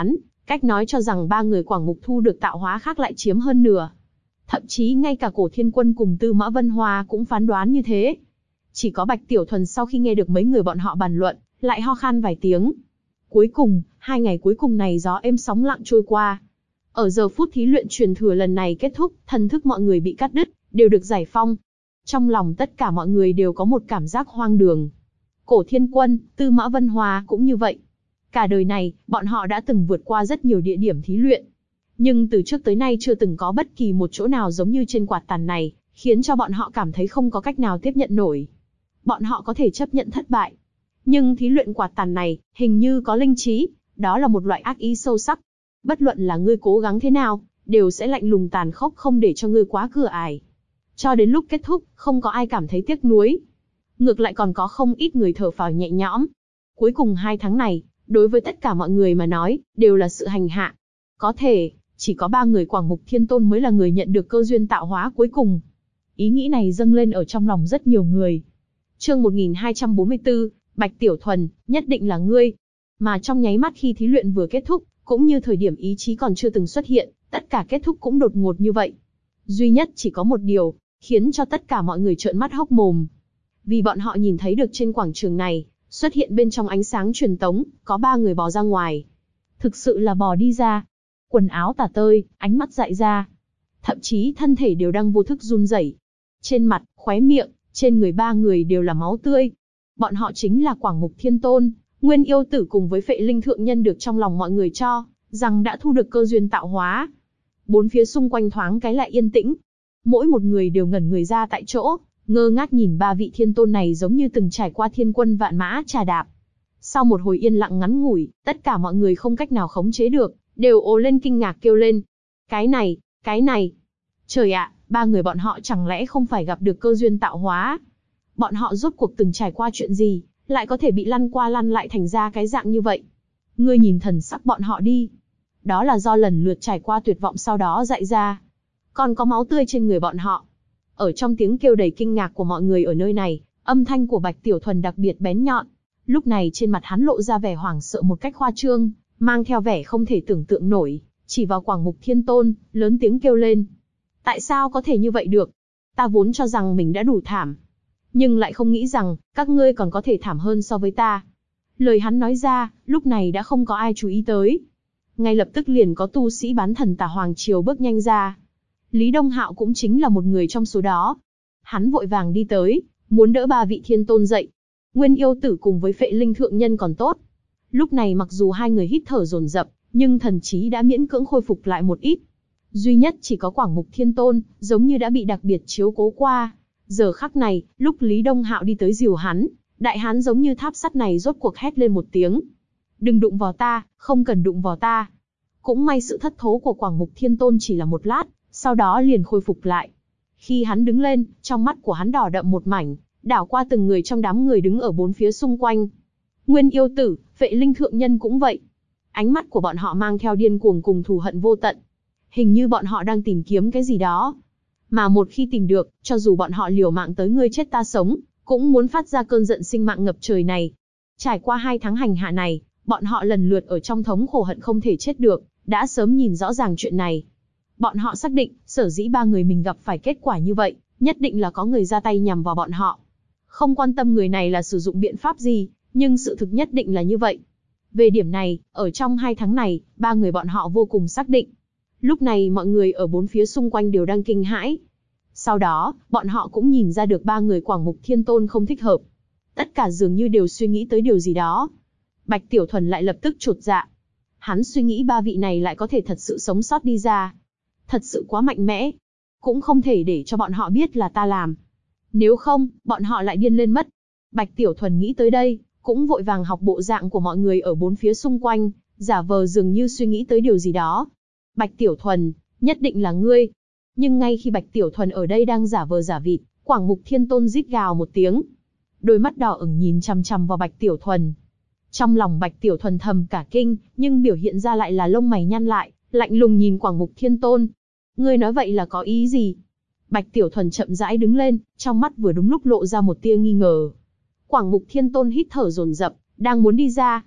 Speaker 1: Cách nói cho rằng ba người Quảng Mục thu được tạo hóa khác lại chiếm hơn nửa. Thậm chí ngay cả Cổ Thiên Quân cùng Tư Mã Vân Hoa cũng phán đoán như thế. Chỉ có Bạch Tiểu Thuần sau khi nghe được mấy người bọn họ bàn luận, lại ho khan vài tiếng. Cuối cùng, 2 ngày cuối cùng này gió êm sóng lặng trôi qua. Ở giờ phút thí luyện truyền thừa lần này kết thúc, thần thức mọi người bị cắt đứt, đều được giải phong. Trong lòng tất cả mọi người đều có một cảm giác hoang đường. Cổ Thiên Quân, Tư Mã Vân Hoa cũng như vậy. Cả đời này, bọn họ đã từng vượt qua rất nhiều địa điểm thí luyện. Nhưng từ trước tới nay chưa từng có bất kỳ một chỗ nào giống như trên quạt tàn này, khiến cho bọn họ cảm thấy không có cách nào tiếp nhận nổi. Bọn họ có thể chấp nhận thất bại. Nhưng thí luyện quạt tàn này, hình như có linh trí, đó là một loại ác ý sâu sắc. Bất luận là ngươi cố gắng thế nào, đều sẽ lạnh lùng tàn khốc không để cho ngươi quá cửa ải. Cho đến lúc kết thúc, không có ai cảm thấy tiếc nuối. Ngược lại còn có không ít người thở phào nhẹ nhõm. Cuối cùng 2 tháng này, đối với tất cả mọi người mà nói, đều là sự hành hạ. Có thể, chỉ có 3 người Quảng Mục Thiên Tôn mới là người nhận được cơ duyên tạo hóa cuối cùng. Ý nghĩ này dâng lên ở trong lòng rất nhiều người. Chương 1244, Bạch Tiểu Thuần, nhất định là ngươi. Mà trong nháy mắt khi thí luyện vừa kết thúc, cũng như thời điểm ý chí còn chưa từng xuất hiện, tất cả kết thúc cũng đột ngột như vậy. Duy nhất chỉ có một điều, khiến cho tất cả mọi người trợn mắt hốc mồm. Vì bọn họ nhìn thấy được trên quảng trường này, xuất hiện bên trong ánh sáng truyền tống, có 3 người bò ra ngoài. Thực sự là bò đi ra. Quần áo tả tơi, ánh mắt dại ra. Thậm chí thân thể đều đang vô thức run rẩy. Trên mặt, khóe miệng, trên người 3 người đều là máu tươi. Bọn họ chính là Quảng Mục Thiên Tôn, Nguyên Yêu Tử cùng với Phệ Linh Thượng Nhân được trong lòng mọi người cho rằng đã thu được cơ duyên tạo hóa. Bốn phía xung quanh thoáng cái lại yên tĩnh. Mỗi một người đều ngẩn người ra tại chỗ, ngơ ngác nhìn 3 vị thiên tôn này giống như từng trải qua thiên quân vạn mã trà đạp. Sau một hồi yên lặng ngắn ngủi, tất cả mọi người không cách nào khống chế được, đều ồ lên kinh ngạc kêu lên. Cái này. Trời ạ, 3 người bọn họ chẳng lẽ không phải gặp được cơ duyên tạo hóa? Bọn họ rốt cuộc từng trải qua chuyện gì, lại có thể bị lăn qua lăn lại thành ra cái dạng như vậy? Ngươi nhìn thần sắc bọn họ đi. Đó là do lần lượt trải qua tuyệt vọng sau đó dại ra. Còn có máu tươi trên người bọn họ. Ở trong tiếng kêu đầy kinh ngạc của mọi người ở nơi này, âm thanh của Bạch Tiểu Thuần đặc biệt bén nhọn. Lúc này trên mặt hắn lộ ra vẻ hoảng sợ một cách khoa trương, mang theo vẻ không thể tưởng tượng nổi, chỉ vào Quảng Mục Thiên Tôn, lớn tiếng kêu lên. Tại sao có thể như vậy được? Ta vốn cho rằng mình đã đủ thảm. Nhưng lại không nghĩ rằng, các ngươi còn có thể thảm hơn so với ta. Lời hắn nói ra, lúc này đã không có ai chú ý tới. Ngay lập tức liền có tu sĩ bán thần Tả Hoàng Triều bước nhanh ra. Lý Đông Hạo cũng chính là một người trong số đó. Hắn vội vàng đi tới, muốn đỡ 3 vị thiên tôn dậy. Nguyên Yêu Tử cùng với Phệ Linh Thượng Nhân còn tốt. Lúc này mặc dù 2 người hít thở dồn dập, nhưng thần trí đã miễn cưỡng khôi phục lại một ít. Duy nhất chỉ có Quảng Mục Thiên Tôn, giống như đã bị đặc biệt chiếu cố qua. Giờ khắc này, lúc Lý Đông Hạo đi tới dìu hắn, đại hán giống như tháp sắt này rốt cuộc hét lên một tiếng. Đừng đụng vào ta, không cần đụng vào ta. Cũng may sự thất thố của Quảng Mục Thiên Tôn chỉ là một lát, sau đó liền khôi phục lại. Khi hắn đứng lên, trong mắt của hắn đỏ đậm một mảnh, đảo qua từng người trong đám người đứng ở bốn phía xung quanh. Nguyên Yêu Tử, Phệ Linh Thượng Nhân cũng vậy. Ánh mắt của bọn họ mang theo điên cuồng cùng thù hận vô tận. Hình như bọn họ đang tìm kiếm cái gì đó. Mà một khi tìm được, cho dù bọn họ liều mạng tới ngươi chết ta sống, cũng muốn phát ra cơn giận sinh mạng ngập trời này. Trải qua 2 tháng hành hạ này, bọn họ lần lượt ở trong thống khổ hận không thể chết được, đã sớm nhìn rõ ràng chuyện này. Bọn họ xác định, sở dĩ 3 người mình gặp phải kết quả như vậy, nhất định là có người ra tay nhằm vào bọn họ. Không quan tâm người này là sử dụng biện pháp gì, nhưng sự thực nhất định là như vậy. Về điểm này, ở trong 2 tháng này, 3 người bọn họ vô cùng xác định. Lúc này mọi người ở bốn phía xung quanh đều đang kinh hãi. Sau đó, bọn họ cũng nhìn ra được 3 người Quảng Mục Thiên Tôn không thích hợp. Tất cả dường như đều suy nghĩ tới điều gì đó. Bạch Tiểu Thuần lại lập tức chột dạ. Hắn suy nghĩ 3 vị này lại có thể thật sự sống sót đi ra. Thật sự quá mạnh mẽ. Cũng không thể để cho bọn họ biết là ta làm. Nếu không, bọn họ lại điên lên mất. Bạch Tiểu Thuần nghĩ tới đây, cũng vội vàng học bộ dạng của mọi người ở bốn phía xung quanh, giả vờ dường như suy nghĩ tới điều gì đó. Bạch Tiểu Thuần, nhất định là ngươi. Nhưng ngay khi Bạch Tiểu Thuần ở đây đang giả vờ giả vịt, Quảng Mục Thiên Tôn rít gào một tiếng. Đôi mắt đỏ ửng nhìn chằm chằm vào Bạch Tiểu Thuần. Trong lòng Bạch Tiểu Thuần thầm cả kinh, nhưng biểu hiện ra lại là lông mày nhăn lại, lạnh lùng nhìn Quảng Mục Thiên Tôn. Ngươi nói vậy là có ý gì? Bạch Tiểu Thuần chậm rãi đứng lên, trong mắt vừa đúng lúc lộ ra một tia nghi ngờ. Quảng Mục Thiên Tôn hít thở dồn dập, đang muốn đi ra.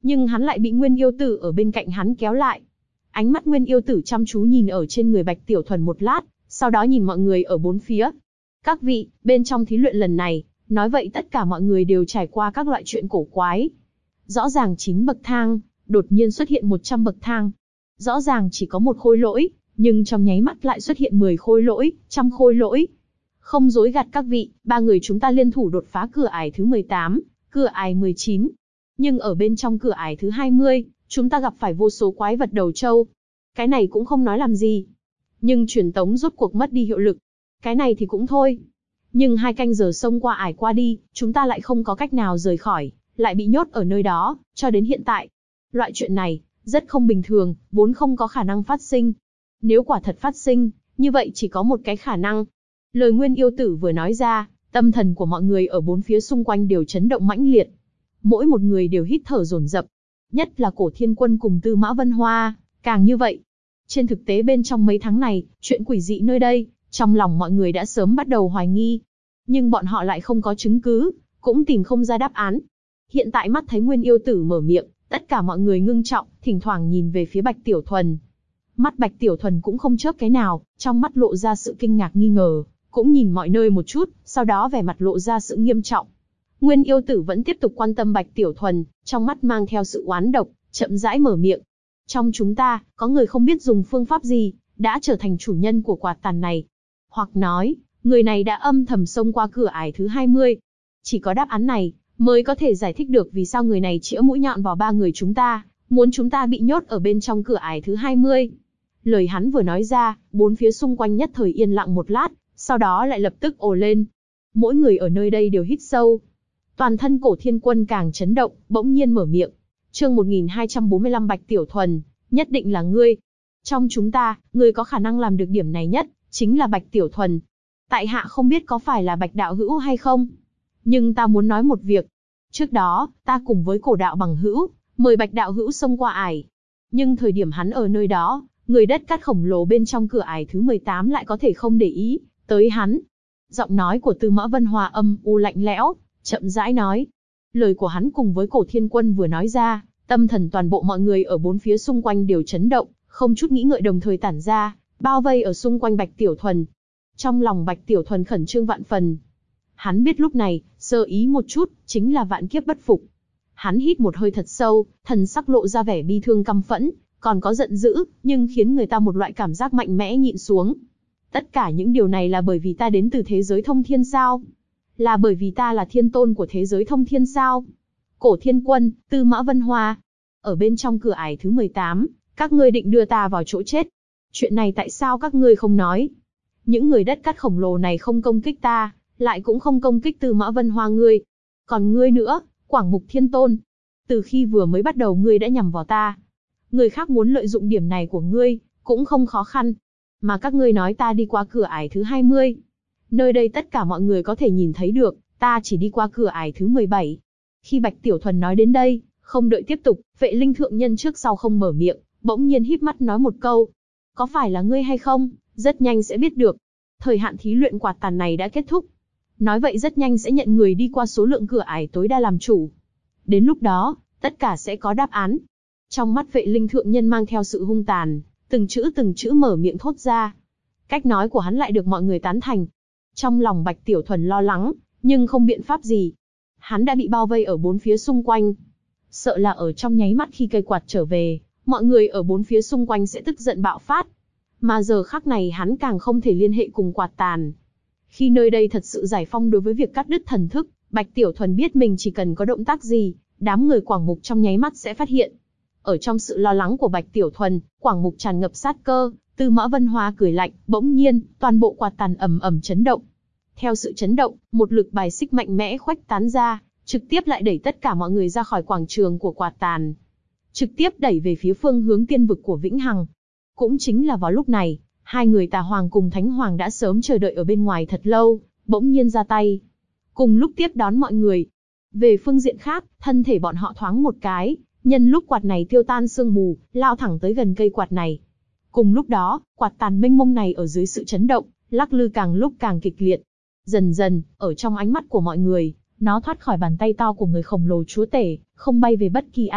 Speaker 1: nhưng hắn lại bị Nguyên Yêu Tử ở bên cạnh hắn kéo lại. Ánh mắt Nguyên Yêu Tử chăm chú nhìn ở trên người Bạch Tiểu Thuần một lát, sau đó nhìn mọi người ở bốn phía. Các vị, bên trong thí luyện lần này, nói vậy tất cả mọi người đều trải qua các loại chuyện cổ quái. Rõ ràng 9 bậc thang, đột nhiên xuất hiện 100 bậc thang. Rõ ràng chỉ có một khôi lỗi, nhưng trong nháy mắt lại xuất hiện 10 khôi lỗi, trăm khôi lỗi. Không dối gạt các vị, ba người chúng ta liên thủ đột phá cửa ải thứ 18, cửa ải 19. Nhưng ở bên trong cửa ải thứ 20, chúng ta gặp phải vô số quái vật đầu trâu. Cái này cũng không nói làm gì. Nhưng truyền tống rốt cuộc mất đi hiệu lực. Cái này thì cũng thôi. Nhưng 2 canh giờ xông qua ải qua đi, chúng ta lại không có cách nào rời khỏi, lại bị nhốt ở nơi đó, cho đến hiện tại. Loại chuyện này, rất không bình thường, vốn không có khả năng phát sinh. Nếu quả thật phát sinh, như vậy chỉ có một cái khả năng. Lời Nguyên Yêu Tử vừa nói ra, tâm thần của mọi người ở bốn phía xung quanh đều chấn động mãnh liệt. Mỗi một người đều hít thở dồn dập. Nhất là Cổ Thiên Quân cùng Tư Mã Vân Hoa, càng như vậy. Trên thực tế bên trong mấy tháng này, chuyện quỷ dị nơi đây, trong lòng mọi người đã sớm bắt đầu hoài nghi. Nhưng bọn họ lại không có chứng cứ, cũng tìm không ra đáp án. Hiện tại mắt thấy Nguyên Yêu Tử mở miệng, tất cả mọi người ngưng trọng, thỉnh thoảng nhìn về phía Bạch Tiểu Thuần. Mắt Bạch Tiểu Thuần cũng không chớp cái nào, trong mắt lộ ra sự kinh ngạc nghi ngờ, cũng nhìn mọi nơi một chút, sau đó vẻ mặt lộ ra sự nghiêm trọng. Nguyên Yêu Tử vẫn tiếp tục quan tâm Bạch Tiểu Thuần, trong mắt mang theo sự oán độc, chậm rãi mở miệng. Trong chúng ta, có người không biết dùng phương pháp gì, đã trở thành chủ nhân của quạt tàn này. Hoặc nói, người này đã âm thầm xông qua cửa ải thứ 20. Chỉ có đáp án này, mới có thể giải thích được vì sao người này chĩa mũi nhọn vào ba người chúng ta, muốn chúng ta bị nhốt ở bên trong cửa ải thứ 20. Lời hắn vừa nói ra, bốn phía xung quanh nhất thời yên lặng một lát, sau đó lại lập tức ồ lên. Mỗi người ở nơi đây đều hít sâu. Toàn thân Cổ Thiên Quân càng chấn động, bỗng nhiên mở miệng. Chương 1245 Bạch Tiểu Thuần, nhất định là ngươi. Trong chúng ta, ngươi có khả năng làm được điểm này nhất, chính là Bạch Tiểu Thuần. Tại hạ không biết có phải là Bạch đạo hữu hay không, nhưng ta muốn nói một việc. Trước đó, ta cùng với Cổ đạo bằng hữu, mời Bạch đạo hữu xông qua ải. Nhưng thời điểm hắn ở nơi đó, người đất cát khổng lồ bên trong cửa ải thứ 18 lại có thể không để ý tới hắn. Giọng nói của Tư Mã Vân Hoa âm u lạnh lẽo, chậm rãi nói. Lời của hắn cùng với Cổ Thiên Quân vừa nói ra, tâm thần toàn bộ mọi người ở bốn phía xung quanh đều chấn động, không chút nghĩ ngợi đồng thời tản ra, bao vây ở xung quanh Bạch Tiểu Thuần. Trong lòng Bạch Tiểu Thuần khẩn trương vạn phần. Hắn biết lúc này, sơ ý một chút, chính là vạn kiếp bất phục. Hắn hít một hơi thật sâu, thần sắc lộ ra vẻ bi thương căm phẫn, còn có giận dữ, nhưng khiến người ta một loại cảm giác mạnh mẽ nhịn xuống. Tất cả những điều này là bởi vì ta đến từ thế giới thông thiên sao? Là bởi vì ta là thiên tôn của thế giới thông thiên sao? Cổ Thiên Quân, Tư Mã Vân Hoa, ở bên trong cửa ải thứ 18, các ngươi định đưa ta vào chỗ chết. Chuyện này tại sao các ngươi không nói? Những người đất cát khổng lồ này không công kích ta, lại cũng không công kích Tư Mã Vân Hoa ngươi. Còn ngươi nữa, Quảng Mục Thiên Tôn. Từ khi vừa mới bắt đầu ngươi đã nhằm vào ta. Người khác muốn lợi dụng điểm này của ngươi, cũng không khó khăn. Mà các ngươi nói ta đi qua cửa ải thứ 20. Nơi đây tất cả mọi người có thể nhìn thấy được, ta chỉ đi qua cửa ải thứ 17. Khi Bạch Tiểu Thuần nói đến đây, không đợi tiếp tục, Vệ Linh thượng nhân trước sau không mở miệng, bỗng nhiên híp mắt nói một câu. Có phải là ngươi hay không, rất nhanh sẽ biết được. Thời hạn thí luyện quạt tàn này đã kết thúc. Nói vậy rất nhanh sẽ nhận người đi qua số lượng cửa ải tối đa làm chủ. Đến lúc đó, tất cả sẽ có đáp án. Trong mắt Vệ Linh thượng nhân mang theo sự hung tàn, từng chữ mở miệng thốt ra. Cách nói của hắn lại được mọi người tán thành. Trong lòng Bạch Tiểu Thuần lo lắng, nhưng không biện pháp gì. Hắn đã bị bao vây ở bốn phía xung quanh. Sợ là ở trong nháy mắt khi cây quạt trở về, mọi người ở bốn phía xung quanh sẽ tức giận bạo phát. Mà giờ khắc này hắn càng không thể liên hệ cùng quạt tàn. Khi nơi đây thật sự giải phong đối với việc cắt đứt thần thức, Bạch Tiểu Thuần biết mình chỉ cần có động tác gì, đám người Quảng Mục trong nháy mắt sẽ phát hiện. Ở trong sự lo lắng của Bạch Tiểu Thuần, Quảng Mục tràn ngập sát cơ, Tư Mã Vân Hoa cười lạnh, bỗng nhiên, toàn bộ quạt tàn ầm ầm chấn động. Theo sự chấn động, một lực bài xích mạnh mẽ khuếch tán ra, trực tiếp lại đẩy tất cả mọi người ra khỏi quảng trường của quạt tàn. Trực tiếp đẩy về phía phương hướng tiên vực của Vĩnh Hằng. Cũng chính là vào lúc này, hai người Tà Hoàng cùng Thánh Hoàng đã sớm chờ đợi ở bên ngoài thật lâu, bỗng nhiên ra tay. Cùng lúc tiếp đón mọi người. Về phương diện khác, thân thể bọn họ thoáng một cái, nhân lúc quạt này tiêu tan sương mù, lao thẳng tới gần cây quạt này. Cùng lúc đó, quạt tàn mênh mông này ở dưới sự chấn động, lắc lư càng lúc càng kịch liệt. Dần dần, ở trong ánh mắt của mọi người, nó thoát khỏi bàn tay to của người khổng lồ chúa tể, không bay về bất kỳ ai,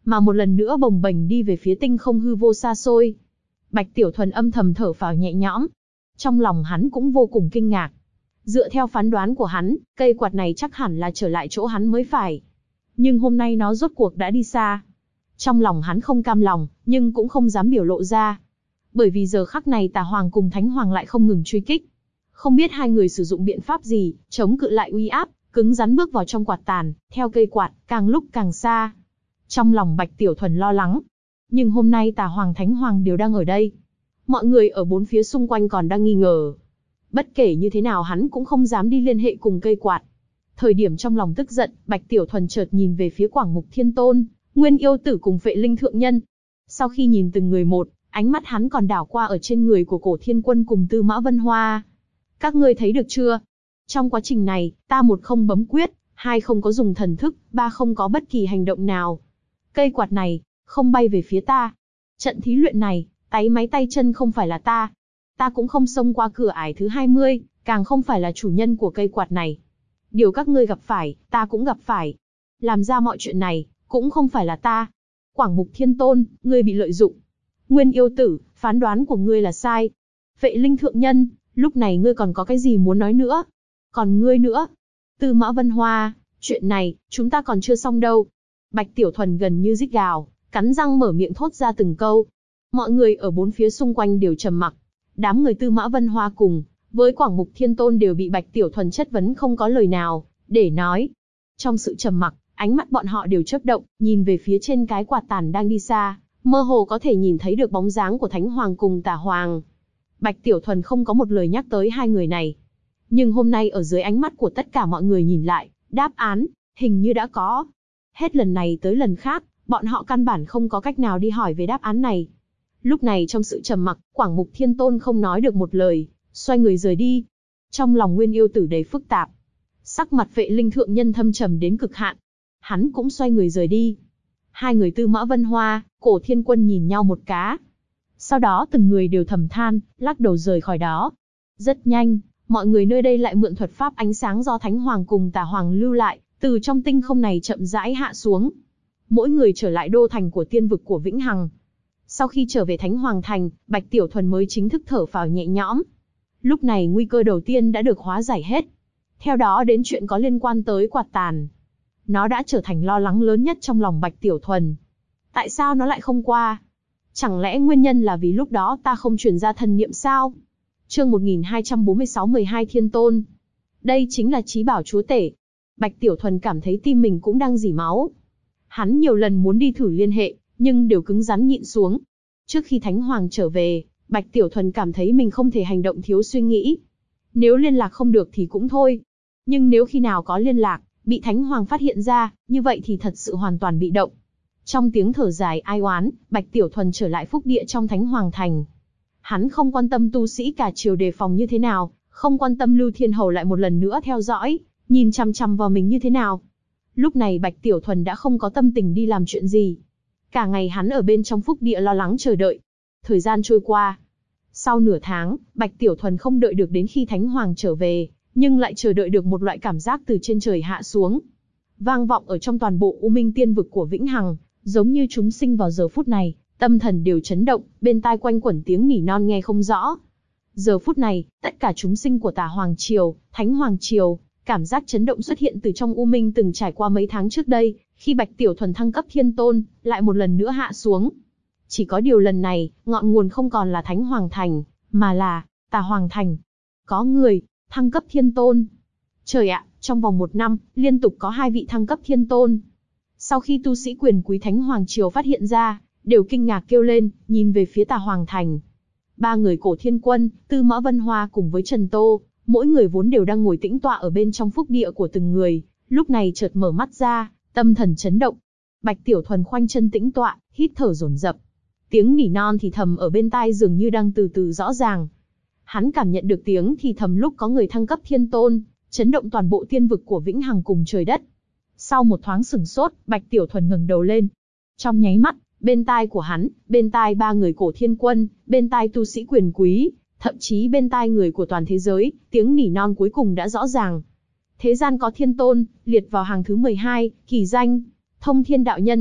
Speaker 1: mà một lần nữa bồng bềnh đi về phía tinh không hư vô xa xôi. Bạch Tiểu Thuần âm thầm thở phào nhẹ nhõm. Trong lòng hắn cũng vô cùng kinh ngạc. Dựa theo phán đoán của hắn, cây quạt này chắc hẳn là trở lại chỗ hắn mới phải. Nhưng hôm nay nó rốt cuộc đã đi xa. Trong lòng hắn không cam lòng, nhưng cũng không dám biểu lộ ra. Bởi vì giờ khắc này Tà Hoàng cùng Thánh Hoàng lại không ngừng truy kích. Không biết hai người sử dụng biện pháp gì, chống cự lại uy áp, cứng rắn bước vào trong quạt tàn, theo cây quạt, càng lúc càng xa. Trong lòng Bạch Tiểu Thuần lo lắng. Nhưng hôm nay Tà Hoàng Thánh Hoàng đều đang ở đây. Mọi người ở bốn phía xung quanh còn đang nghi ngờ. Bất kể như thế nào hắn cũng không dám đi liên hệ cùng cây quạt. Thời điểm trong lòng tức giận, Bạch Tiểu Thuần chợt nhìn về phía Quảng Mục Thiên Tôn, Nguyên Yêu Tử cùng Phệ Linh Thượng Nhân. Sau khi nhìn từng người một, ánh mắt hắn còn đảo qua ở trên người của Cổ Thiên Quân cùng Tư Mã Vân Hoa. Các ngươi thấy được chưa? Trong quá trình này, ta một không bấm quyết, hai không có dùng thần thức, ba không có bất kỳ hành động nào. Cây quạt này, không bay về phía ta. Trận thí luyện này, táy máy tay chân không phải là ta. Ta cũng không xông qua cửa ải thứ 20, càng không phải là chủ nhân của cây quạt này. Điều các ngươi gặp phải, ta cũng gặp phải. Làm ra mọi chuyện này, cũng không phải là ta. Quảng Mục Thiên Tôn, ngươi bị lợi dụng. Nguyên Yêu Tử, phán đoán của ngươi là sai. Phệ Linh Thượng Nhân, lúc này ngươi còn có cái gì muốn nói nữa? Còn ngươi nữa? Tư Mã Vân Hoa, chuyện này, chúng ta còn chưa xong đâu. Bạch Tiểu Thuần gần như rít gào, cắn răng mở miệng thốt ra từng câu. Mọi người ở bốn phía xung quanh đều trầm mặc. Đám người Tư Mã Vân Hoa cùng với Quảng Mục Thiên Tôn đều bị Bạch Tiểu Thuần chất vấn không có lời nào để nói. Trong sự trầm mặc, ánh mắt bọn họ đều chớp động, nhìn về phía trên cái quạt tàn đang đi xa, mơ hồ có thể nhìn thấy được bóng dáng của Thánh Hoàng cùng Tà Hoàng. Bạch Tiểu Thuần không có một lời nhắc tới hai người này. Nhưng hôm nay ở dưới ánh mắt của tất cả mọi người nhìn lại, đáp án, hình như đã có. Hết lần này tới lần khác, bọn họ căn bản không có cách nào đi hỏi về đáp án này. Lúc này trong sự trầm mặc, Quảng Mục Thiên Tôn không nói được một lời, xoay người rời đi. Trong lòng Nguyên Yêu Tử đầy phức tạp. Sắc mặt Phệ Linh Thượng Nhân thâm trầm đến cực hạn. Hắn cũng xoay người rời đi. Hai người Tư Mã Vân Hoa, Cổ Thiên Quân nhìn nhau một cái. Sau đó từng người đều thầm than, lắc đầu rời khỏi đó. Rất nhanh, mọi người nơi đây lại mượn thuật pháp ánh sáng do Thánh Hoàng cùng Tà Hoàng lưu lại, từ trong tinh không này chậm rãi hạ xuống. Mỗi người trở lại đô thành của tiên vực của Vĩnh Hằng. Sau khi trở về Thánh Hoàng Thành, Bạch Tiểu Thuần mới chính thức thở phào nhẹ nhõm. Lúc này nguy cơ đầu tiên đã được hóa giải hết. Theo đó đến chuyện có liên quan tới quạt tàn. Nó đã trở thành lo lắng lớn nhất trong lòng Bạch Tiểu Thuần. Tại sao nó lại không qua? Chẳng lẽ nguyên nhân là vì lúc đó ta không truyền ra thần niệm sao? Chương 1246 12 Thiên Tôn. Đây chính là chí bảo chúa tể. Bạch Tiểu Thuần cảm thấy tim mình cũng đang rỉ máu. Hắn nhiều lần muốn đi thử liên hệ, nhưng đều cứng rắn nhịn xuống. Trước khi Thánh Hoàng trở về, Bạch Tiểu Thuần cảm thấy mình không thể hành động thiếu suy nghĩ. Nếu liên lạc không được thì cũng thôi. Nhưng nếu khi nào có liên lạc, bị Thánh Hoàng phát hiện ra, như vậy thì thật sự hoàn toàn bị động. Trong tiếng thở dài ai oán, Bạch Tiểu Thuần trở lại phúc địa trong Thánh Hoàng Thành. Hắn không quan tâm tu sĩ cả triều đề phòng như thế nào, không quan tâm Lưu Thiên Hầu lại một lần nữa theo dõi, nhìn chằm chằm vào mình như thế nào. Lúc này Bạch Tiểu Thuần đã không có tâm tình đi làm chuyện gì. Cả ngày hắn ở bên trong phúc địa lo lắng chờ đợi. Thời gian trôi qua. Sau nửa tháng, Bạch Tiểu Thuần không đợi được đến khi Thánh Hoàng trở về, nhưng lại chờ đợi được một loại cảm giác từ trên trời hạ xuống. Vang vọng ở trong toàn bộ U Minh Tiên vực của Vĩnh Hằng, giống như chúng sinh vào giờ phút này, tâm thần đều chấn động, bên tai quanh quẩn tiếng nỉ non nghe không rõ. Giờ phút này, tất cả chúng sinh của Tà Hoàng Triều, Thánh Hoàng Triều, cảm giác chấn động xuất hiện từ trong U Minh từng trải qua mấy tháng trước đây, khi Bạch Tiểu Thuần thăng cấp Thiên Tôn, lại một lần nữa hạ xuống. Chỉ có điều lần này, ngọn nguồn không còn là Thánh Hoàng Thành, mà là Tà Hoàng Thành. Có người thăng cấp Thiên Tôn. Trời ạ, trong vòng 1 năm, liên tục có 2 vị thăng cấp Thiên Tôn. Sau khi tu sĩ quyền quý Thánh Hoàng Triều phát hiện ra, đều kinh ngạc kêu lên, nhìn về phía Tà Hoàng Thành. 3 người Cổ Thiên Quân, Tư Mã Vân Hoa cùng với Trần Tô, mỗi người vốn đều đang ngồi tĩnh tọa ở bên trong phúc địa của từng người, lúc này chợt mở mắt ra, tâm thần chấn động. Bạch Tiểu Thuần khoanh chân tĩnh tọa, hít thở dồn dập. Tiếng nỉ non thì thầm ở bên tai dường như đang từ từ rõ ràng. Hắn cảm nhận được tiếng thì thầm lúc có người thăng cấp Thiên Tôn, chấn động toàn bộ tiên vực của Vĩnh Hằng cùng trời đất. Sau một thoáng sửng sốt, Bạch Tiểu Thuần ngẩng đầu lên. Trong nháy mắt, bên tai của hắn, bên tai 3 người Cổ Thiên Quân, bên tai tu sĩ quyền quý, thậm chí bên tai người của toàn thế giới, tiếng nỉ non cuối cùng đã rõ ràng. Thế gian có Thiên Tôn, liệt vào hàng thứ 12, kỳ danh Thông Thiên Đạo Nhân.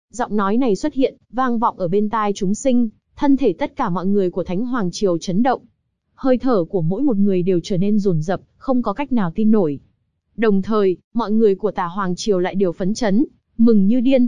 Speaker 1: Giọng nói này xuất hiện, vang vọng ở bên tai chúng sinh, thân thể tất cả mọi người của Thánh Hoàng Triều chấn động. Hơi thở của mỗi một người đều trở nên dồn dập, không có cách nào tin nổi. Đồng thời, mọi người của Tà Hoàng Triều lại đều phấn chấn, mừng như điên.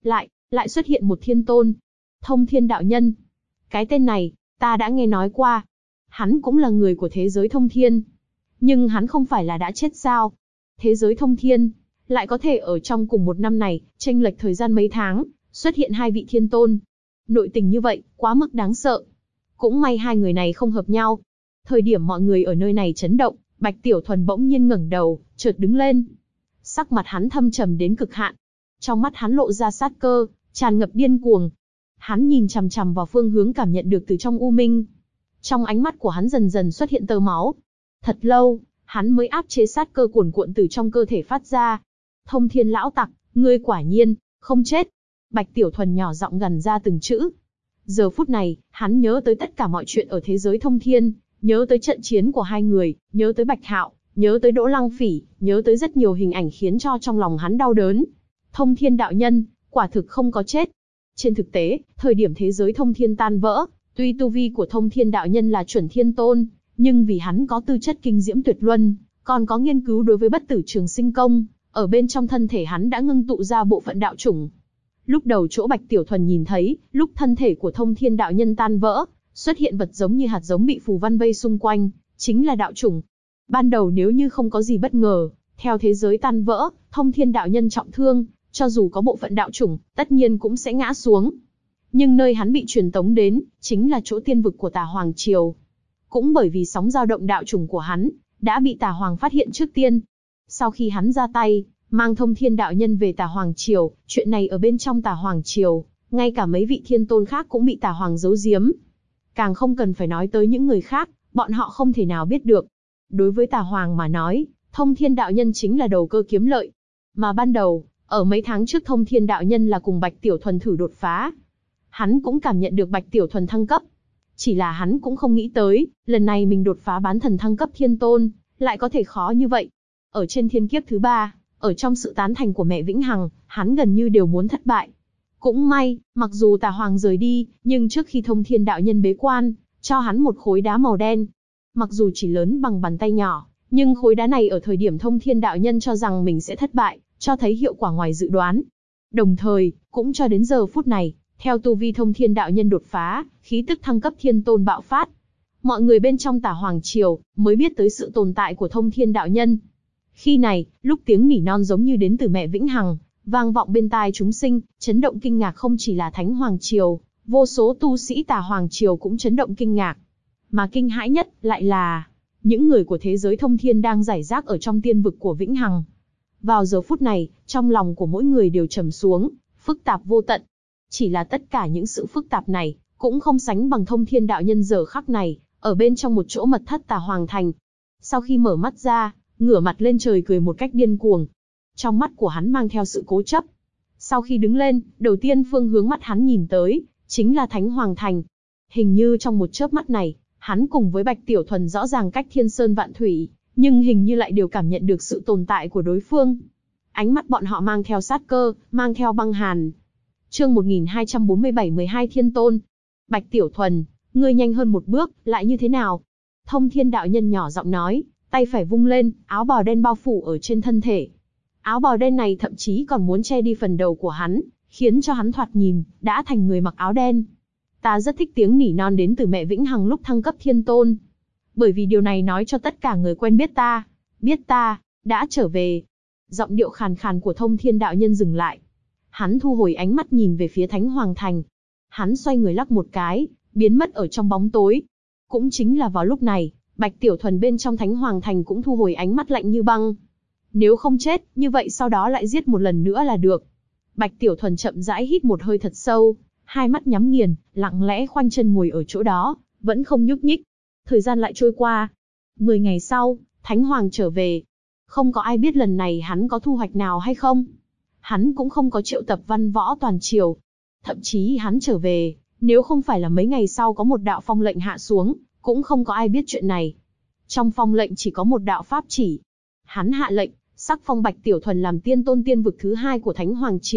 Speaker 1: Lại xuất hiện một thiên tôn. Thông Thiên Đạo Nhân. Cái tên này, ta đã nghe nói qua. Hắn cũng là người của thế giới thông thiên. Nhưng hắn không phải là đã chết sao? Thế giới thông thiên, lại có thể ở trong cùng một năm này, chênh lệch thời gian mấy tháng, xuất hiện hai vị thiên tôn. Nội tình như vậy, quá mức đáng sợ. Cũng may hai người này không hợp nhau. Thời điểm mọi người ở nơi này chấn động, Bạch Tiểu Thuần bỗng nhiên ngẩng đầu, chợt đứng lên. Sắc mặt hắn thâm trầm đến cực hạn. Trong mắt hắn lộ ra sát cơ, tràn ngập điên cuồng. Hắn nhìn chằm chằm vào phương hướng cảm nhận được từ trong u minh. Trong ánh mắt của hắn dần dần xuất hiện tơ máu. Thật lâu, hắn mới áp chế sát cơ cuồn cuộn từ trong cơ thể phát ra. Thông Thiên lão tặc, ngươi quả nhiên không chết. Bạch Tiểu Thuần nhỏ giọng gằn ra từng chữ. Giờ phút này, hắn nhớ tới tất cả mọi chuyện ở thế giới thông thiên, nhớ tới trận chiến của hai người, nhớ tới Bạch Hạo, nhớ tới Đỗ Lăng Phỉ, nhớ tới rất nhiều hình ảnh khiến cho trong lòng hắn đau đớn. Thông Thiên Đạo Nhân, quả thực không có chết. Trên thực tế, thời điểm thế giới thông thiên tan vỡ, tuy tu vi của Thông Thiên Đạo Nhân là chuẩn thiên tôn, nhưng vì hắn có tư chất kinh diễm tuyệt luân, còn có nghiên cứu đối với bất tử trường sinh công, ở bên trong thân thể hắn đã ngưng tụ ra bộ phận đạo chủng. Lúc đầu chỗ Bạch Tiểu Thuần nhìn thấy, lúc thân thể của Thông Thiên Đạo Nhân tan vỡ, xuất hiện vật giống như hạt giống bị phù văn vây xung quanh, chính là đạo chủng. Ban đầu nếu như không có gì bất ngờ, theo thế giới tan vỡ, Thông Thiên Đạo Nhân trọng thương, cho dù có bộ phận đạo chủng, tất nhiên cũng sẽ ngã xuống. Nhưng nơi hắn bị truyền tống đến, chính là chỗ tiên vực của Tà Hoàng Triều. Cũng bởi vì sóng dao động đạo chủng của hắn, đã bị Tà Hoàng phát hiện trước tiên. Sau khi hắn ra tay, mang Thông Thiên Đạo Nhân về Tà Hoàng Triều, chuyện này ở bên trong Tà Hoàng Triều, ngay cả mấy vị thiên tôn khác cũng bị Tà Hoàng giấu giếm. Càng không cần phải nói tới những người khác, bọn họ không thể nào biết được. Đối với Tà Hoàng mà nói, Thông Thiên Đạo Nhân chính là đầu cơ kiếm lợi. Mà ban đầu, ở mấy tháng trước Thông Thiên Đạo Nhân là cùng Bạch Tiểu Thuần thử đột phá. Hắn cũng cảm nhận được Bạch Tiểu Thuần thăng cấp. Chỉ là hắn cũng không nghĩ tới, lần này mình đột phá bán thần thăng cấp thiên tôn, lại có thể khó như vậy. Ở trên thiên kiếp thứ 3, ở trong sự tán thành của mẹ Vĩnh Hằng, hắn gần như đều muốn thất bại. Cũng may, mặc dù Tà Hoàng rời đi, nhưng trước khi Thông Thiên Đạo Nhân bế quan, cho hắn một khối đá màu đen. Mặc dù chỉ lớn bằng bàn tay nhỏ, nhưng khối đá này ở thời điểm Thông Thiên Đạo Nhân cho rằng mình sẽ thất bại, cho thấy hiệu quả ngoài dự đoán. Đồng thời, cũng cho đến giờ phút này, theo tu vi Thông Thiên Đạo Nhân đột phá, khí tức thăng cấp thiên tôn bạo phát. Mọi người bên trong Tà Hoàng Triều mới biết tới sự tồn tại của Thông Thiên Đạo Nhân. Khi này, lúc tiếng nỉ non giống như đến từ mẹ Vĩnh Hằng, vang vọng bên tai chúng sinh, chấn động kinh ngạc không chỉ là Thánh Hoàng Triều, vô số tu sĩ Tà Hoàng Triều cũng chấn động kinh ngạc. Mà kinh hãi nhất lại là những người của thế giới thông thiên đang rải rác ở trong tiên vực của Vĩnh Hằng. Vào giờ phút này, trong lòng của mỗi người đều trầm xuống, phức tạp vô tận. Chỉ là tất cả những sự phức tạp này, cũng không sánh bằng Thông Thiên Đạo Nhân giờ khắc này, ở bên trong một chỗ mật thất Tà Hoàng Thành. Sau khi mở mắt ra, ngửa mặt lên trời cười một cách điên cuồng. Trong mắt của hắn mang theo sự cố chấp. Sau khi đứng lên, đầu tiên phương hướng mắt hắn nhìn tới, chính là Thánh Hoàng Thành. Hình như trong một chớp mắt này, hắn cùng với Bạch Tiểu Thuần rõ ràng cách thiên sơn vạn thủy, nhưng hình như lại đều cảm nhận được sự tồn tại của đối phương. Ánh mắt bọn họ mang theo sát cơ, mang theo băng hàn. Chương 1247 12 Thiên Tôn. Bạch Tiểu Thuần, ngươi nhanh hơn một bước, lại như thế nào? Thông Thiên Đạo Nhân nhỏ giọng nói, tay phải vung lên, áo bào đen bao phủ ở trên thân thể. Áo bào đen này thậm chí còn muốn che đi phần đầu của hắn, khiến cho hắn thoạt nhìn, đã thành người mặc áo đen. Ta rất thích tiếng nỉ non đến từ mẹ Vĩnh Hằng lúc thăng cấp thiên tôn. Bởi vì điều này nói cho tất cả người quen biết ta, đã trở về. Giọng điệu khàn khàn của Thông Thiên Đạo Nhân dừng lại. Hắn thu hồi ánh mắt nhìn về phía Thánh Hoàng Thành. Hắn xoay người lắc một cái, biến mất ở trong bóng tối. Cũng chính là vào lúc này, Bạch Tiểu Thuần bên trong Thánh Hoàng Thành cũng thu hồi ánh mắt lạnh như băng. Nếu không chết, như vậy sau đó lại giết một lần nữa là được. Bạch Tiểu Thuần chậm rãi hít một hơi thật sâu, hai mắt nhắm nghiền, lặng lẽ khoanh chân ngồi ở chỗ đó, vẫn không nhúc nhích. Thời gian lại trôi qua. 10 ngày sau, Thánh Hoàng trở về. Không có ai biết lần này hắn có thu hoạch nào hay không. Hắn cũng không có triệu tập văn võ toàn triều. Thậm chí hắn trở về, nếu không phải là mấy ngày sau có một đạo phong lệnh hạ xuống, cũng không có ai biết chuyện này. Trong phong lệnh chỉ có một đạo pháp chỉ. Hắn hạ lệnh, sắc phong Bạch Tiểu Thuần làm tiên tôn tiên vực thứ 2 của Thánh Hoàng Triều,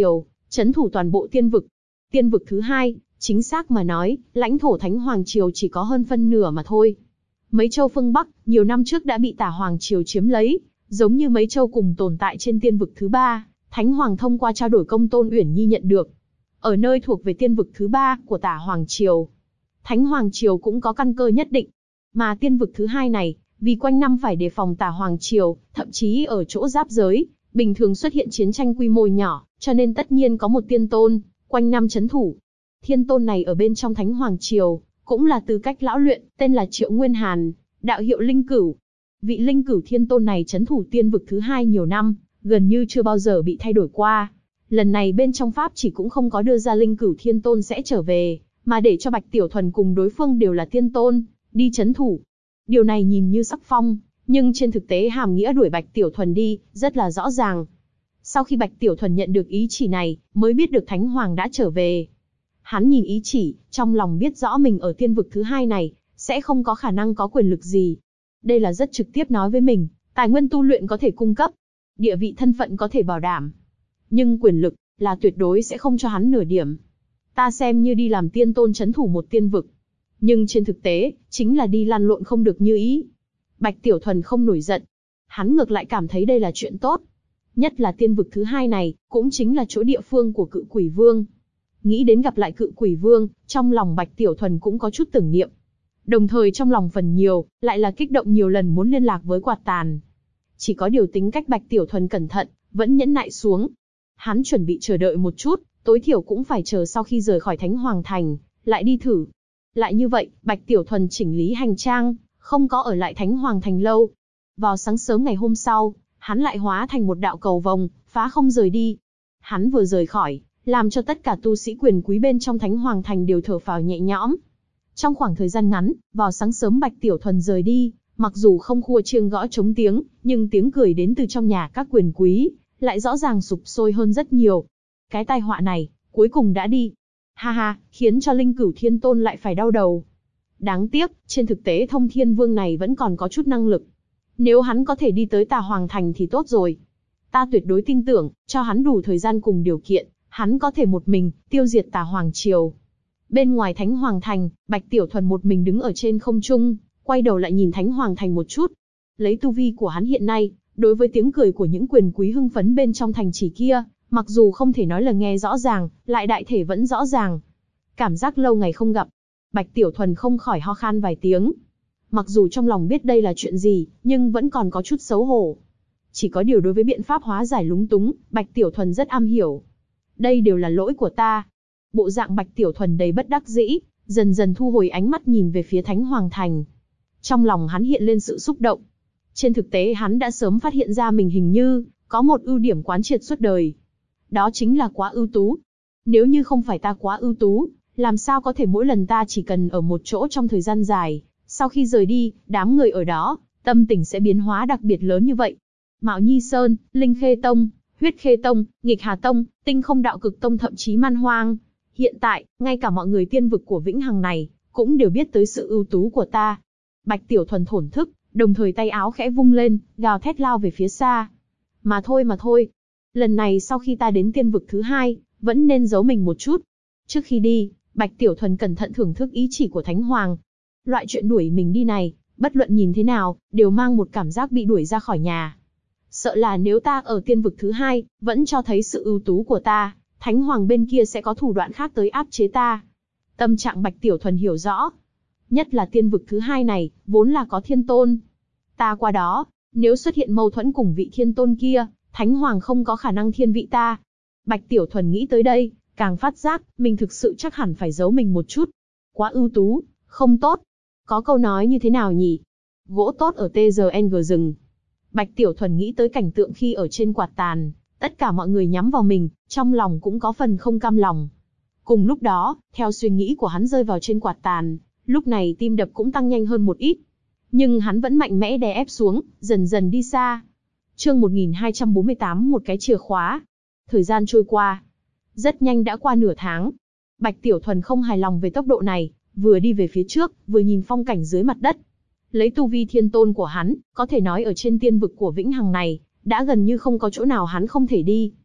Speaker 1: trấn thủ toàn bộ tiên vực. Tiên vực thứ hai, chính xác mà nói, lãnh thổ Thánh Hoàng Triều chỉ có hơn phân nửa mà thôi. Mấy châu phương Bắc, nhiều năm trước đã bị Tả Hoàng Triều chiếm lấy, giống như mấy châu cùng tồn tại trên tiên vực thứ ba, Thánh Hoàng thông qua trao đổi công tôn Uyển Nhi nhận được. Ở nơi thuộc về tiên vực thứ ba của Tả Hoàng Triều, Thánh Hoàng Triều cũng có căn cơ nhất định. Mà tiên vực thứ hai này, vì quanh năm phải đề phòng Tả Hoàng Triều, thậm chí ở chỗ giáp giới, bình thường xuất hiện chiến tranh quy mô nhỏ, cho nên tất nhiên có một tiên tôn, quanh năm trấn thủ. Thiên tôn này ở bên trong Thánh Hoàng Triều, cũng là tư cách lão luyện, tên là Triệu Nguyên Hàn, đạo hiệu Linh Cửu. Vị Linh Cửu thiên tôn này trấn thủ tiên vực thứ hai nhiều năm, gần như chưa bao giờ bị thay đổi qua. Lần này bên trong pháp chỉ cũng không có đưa ra Linh Cửu thiên tôn sẽ trở về, mà để cho Bạch Tiểu Thuần cùng đối phương đều là tiên tôn, đi trấn thủ. Điều này nhìn như sắc phong, nhưng trên thực tế hàm nghĩa đuổi Bạch Tiểu Thuần đi, rất là rõ ràng. Sau khi Bạch Tiểu Thuần nhận được ý chỉ này, mới biết được Thánh Hoàng đã trở về. Hắn nhìn ý chỉ, trong lòng biết rõ mình ở tiên vực thứ hai này, sẽ không có khả năng có quyền lực gì. Đây là rất trực tiếp nói với mình, tài nguyên tu luyện có thể cung cấp, địa vị thân phận có thể bảo đảm. Nhưng quyền lực, là tuyệt đối sẽ không cho hắn nửa điểm. Ta xem như đi làm tiên tôn trấn thủ một tiên vực. Nhưng trên thực tế, chính là đi lăn lộn không được như ý. Bạch Tiểu Thuần không nổi giận. Hắn ngược lại cảm thấy đây là chuyện tốt. Nhất là tiên vực thứ hai này, cũng chính là chỗ địa phương của Cự Quỷ Vương. Nghĩ đến gặp lại Cự Quỷ Vương, trong lòng Bạch Tiểu Thuần cũng có chút tưởng niệm. Đồng thời trong lòng phần nhiều, lại là kích động nhiều lần muốn liên lạc với Quạt Tàn. Chỉ có điều tính cách Bạch Tiểu Thuần cẩn thận, vẫn nhẫn nại xuống. Hắn chuẩn bị chờ đợi một chút, tối thiểu cũng phải chờ sau khi rời khỏi Thánh Hoàng Thành, lại đi thử. Lại như vậy, Bạch Tiểu Thuần chỉnh lý hành trang, không có ở lại Thánh Hoàng Thành lâu. Vào sáng sớm ngày hôm sau, hắn lại hóa thành một đạo cầu vồng, phá không rời đi. Hắn vừa rời khỏi, làm cho tất cả tu sĩ quyền quý bên trong Thánh Hoàng Thành đều thở phào nhẹ nhõm. Trong khoảng thời gian ngắn, vào sáng sớm Bạch Tiểu Thuần rời đi, mặc dù không khua chiêng gõ trống tiếng, nhưng tiếng cười đến từ trong nhà các quyền quý, lại rõ ràng sục sôi hơn rất nhiều. Cái tai họa này, cuối cùng đã đi. Ha ha, khiến cho Linh Cửu Thiên Tôn lại phải đau đầu. Đáng tiếc, trên thực tế Thông Thiên Vương này vẫn còn có chút năng lực. Nếu hắn có thể đi tới Tà Hoàng Thành thì tốt rồi. Ta tuyệt đối tin tưởng, cho hắn đủ thời gian cùng điều kiện, hắn có thể một mình, tiêu diệt Tà Hoàng Triều. Bên ngoài Thánh Hoàng Thành, Bạch Tiểu Thuần một mình đứng ở trên không trung, quay đầu lại nhìn Thánh Hoàng Thành một chút. Lấy tu vi của hắn hiện nay, đối với tiếng cười của những quyền quý hưng phấn bên trong thành trì kia, mặc dù không thể nói là nghe rõ ràng, lại đại thể vẫn rõ ràng. Cảm giác lâu ngày không gặp, Bạch Tiểu Thuần không khỏi ho khan vài tiếng. Mặc dù trong lòng biết đây là chuyện gì, nhưng vẫn còn có chút xấu hổ. Chỉ có điều đối với biện pháp hóa giải lúng túng, Bạch Tiểu Thuần rất am hiểu. Đây đều là lỗi của ta. Bộ dạng Bạch Tiểu Thuần đầy bất đắc dĩ, dần dần thu hồi ánh mắt nhìn về phía Thánh Hoàng Thành. Trong lòng hắn hiện lên sự xúc động. Trên thực tế hắn đã sớm phát hiện ra mình hình như có một ưu điểm quán triệt suốt đời. Đó chính là quá ưu tú. Nếu như không phải ta quá ưu tú, làm sao có thể mỗi lần ta chỉ cần ở một chỗ trong thời gian dài, sau khi rời đi, đám người ở đó, tâm tình sẽ biến hóa đặc biệt lớn như vậy. Mạo Nhi Sơn, Linh Khê Tông, Huyết Khê Tông, Nghịch Hà Tông, Tinh Không Đạo Cực Tông thậm chí Man Hoang. Hiện tại, ngay cả mọi người tiên vực của Vĩnh Hằng này, cũng đều biết tới sự ưu tú của ta. Bạch Tiểu Thuần thổn thức, đồng thời tay áo khẽ vung lên, gào thét lao về phía xa. Mà thôi. Lần này sau khi ta đến tiên vực thứ hai, vẫn nên giấu mình một chút. Trước khi đi, Bạch Tiểu Thuần cẩn thận thưởng thức ý chỉ của Thánh Hoàng. Loại chuyện đuổi mình đi này, bất luận nhìn thế nào, đều mang một cảm giác bị đuổi ra khỏi nhà. Sợ là nếu ta ở tiên vực thứ hai, vẫn cho thấy sự ưu tú của ta, Thánh Hoàng bên kia sẽ có thủ đoạn khác tới áp chế ta. Tâm trạng Bạch Tiểu Thuần hiểu rõ. Nhất là tiên vực thứ hai này, vốn là có thiên tôn. Ta qua đó, nếu xuất hiện mâu thuẫn cùng vị thiên tôn kia, Thánh Hoàng không có khả năng thiên vị ta. Bạch Tiểu Thuần nghĩ tới đây, càng phát giác, mình thực sự chắc hẳn phải giấu mình một chút. Quá ưu tú, không tốt. Có câu nói như thế nào nhỉ? Gỗ tốt ở TGNG rừng. Bạch Tiểu Thuần nghĩ tới cảnh tượng khi ở trên Quạt Tàn, tất cả mọi người nhắm vào mình, trong lòng cũng có phần không cam lòng. Cùng lúc đó, theo suy nghĩ của hắn rơi vào trên Quạt Tàn, lúc này tim đập cũng tăng nhanh hơn một ít. Nhưng hắn vẫn mạnh mẽ đè ép xuống, dần dần đi xa. Chương 1248, một cái chìa khóa. Thời gian trôi qua, rất nhanh đã qua nửa tháng. Bạch Tiểu Thuần không hài lòng về tốc độ này, vừa đi về phía trước, vừa nhìn phong cảnh dưới mặt đất. Lấy tu vi thiên tôn của hắn, có thể nói ở trên tiên vực của Vĩnh Hằng này, đã gần như không có chỗ nào hắn không thể đi.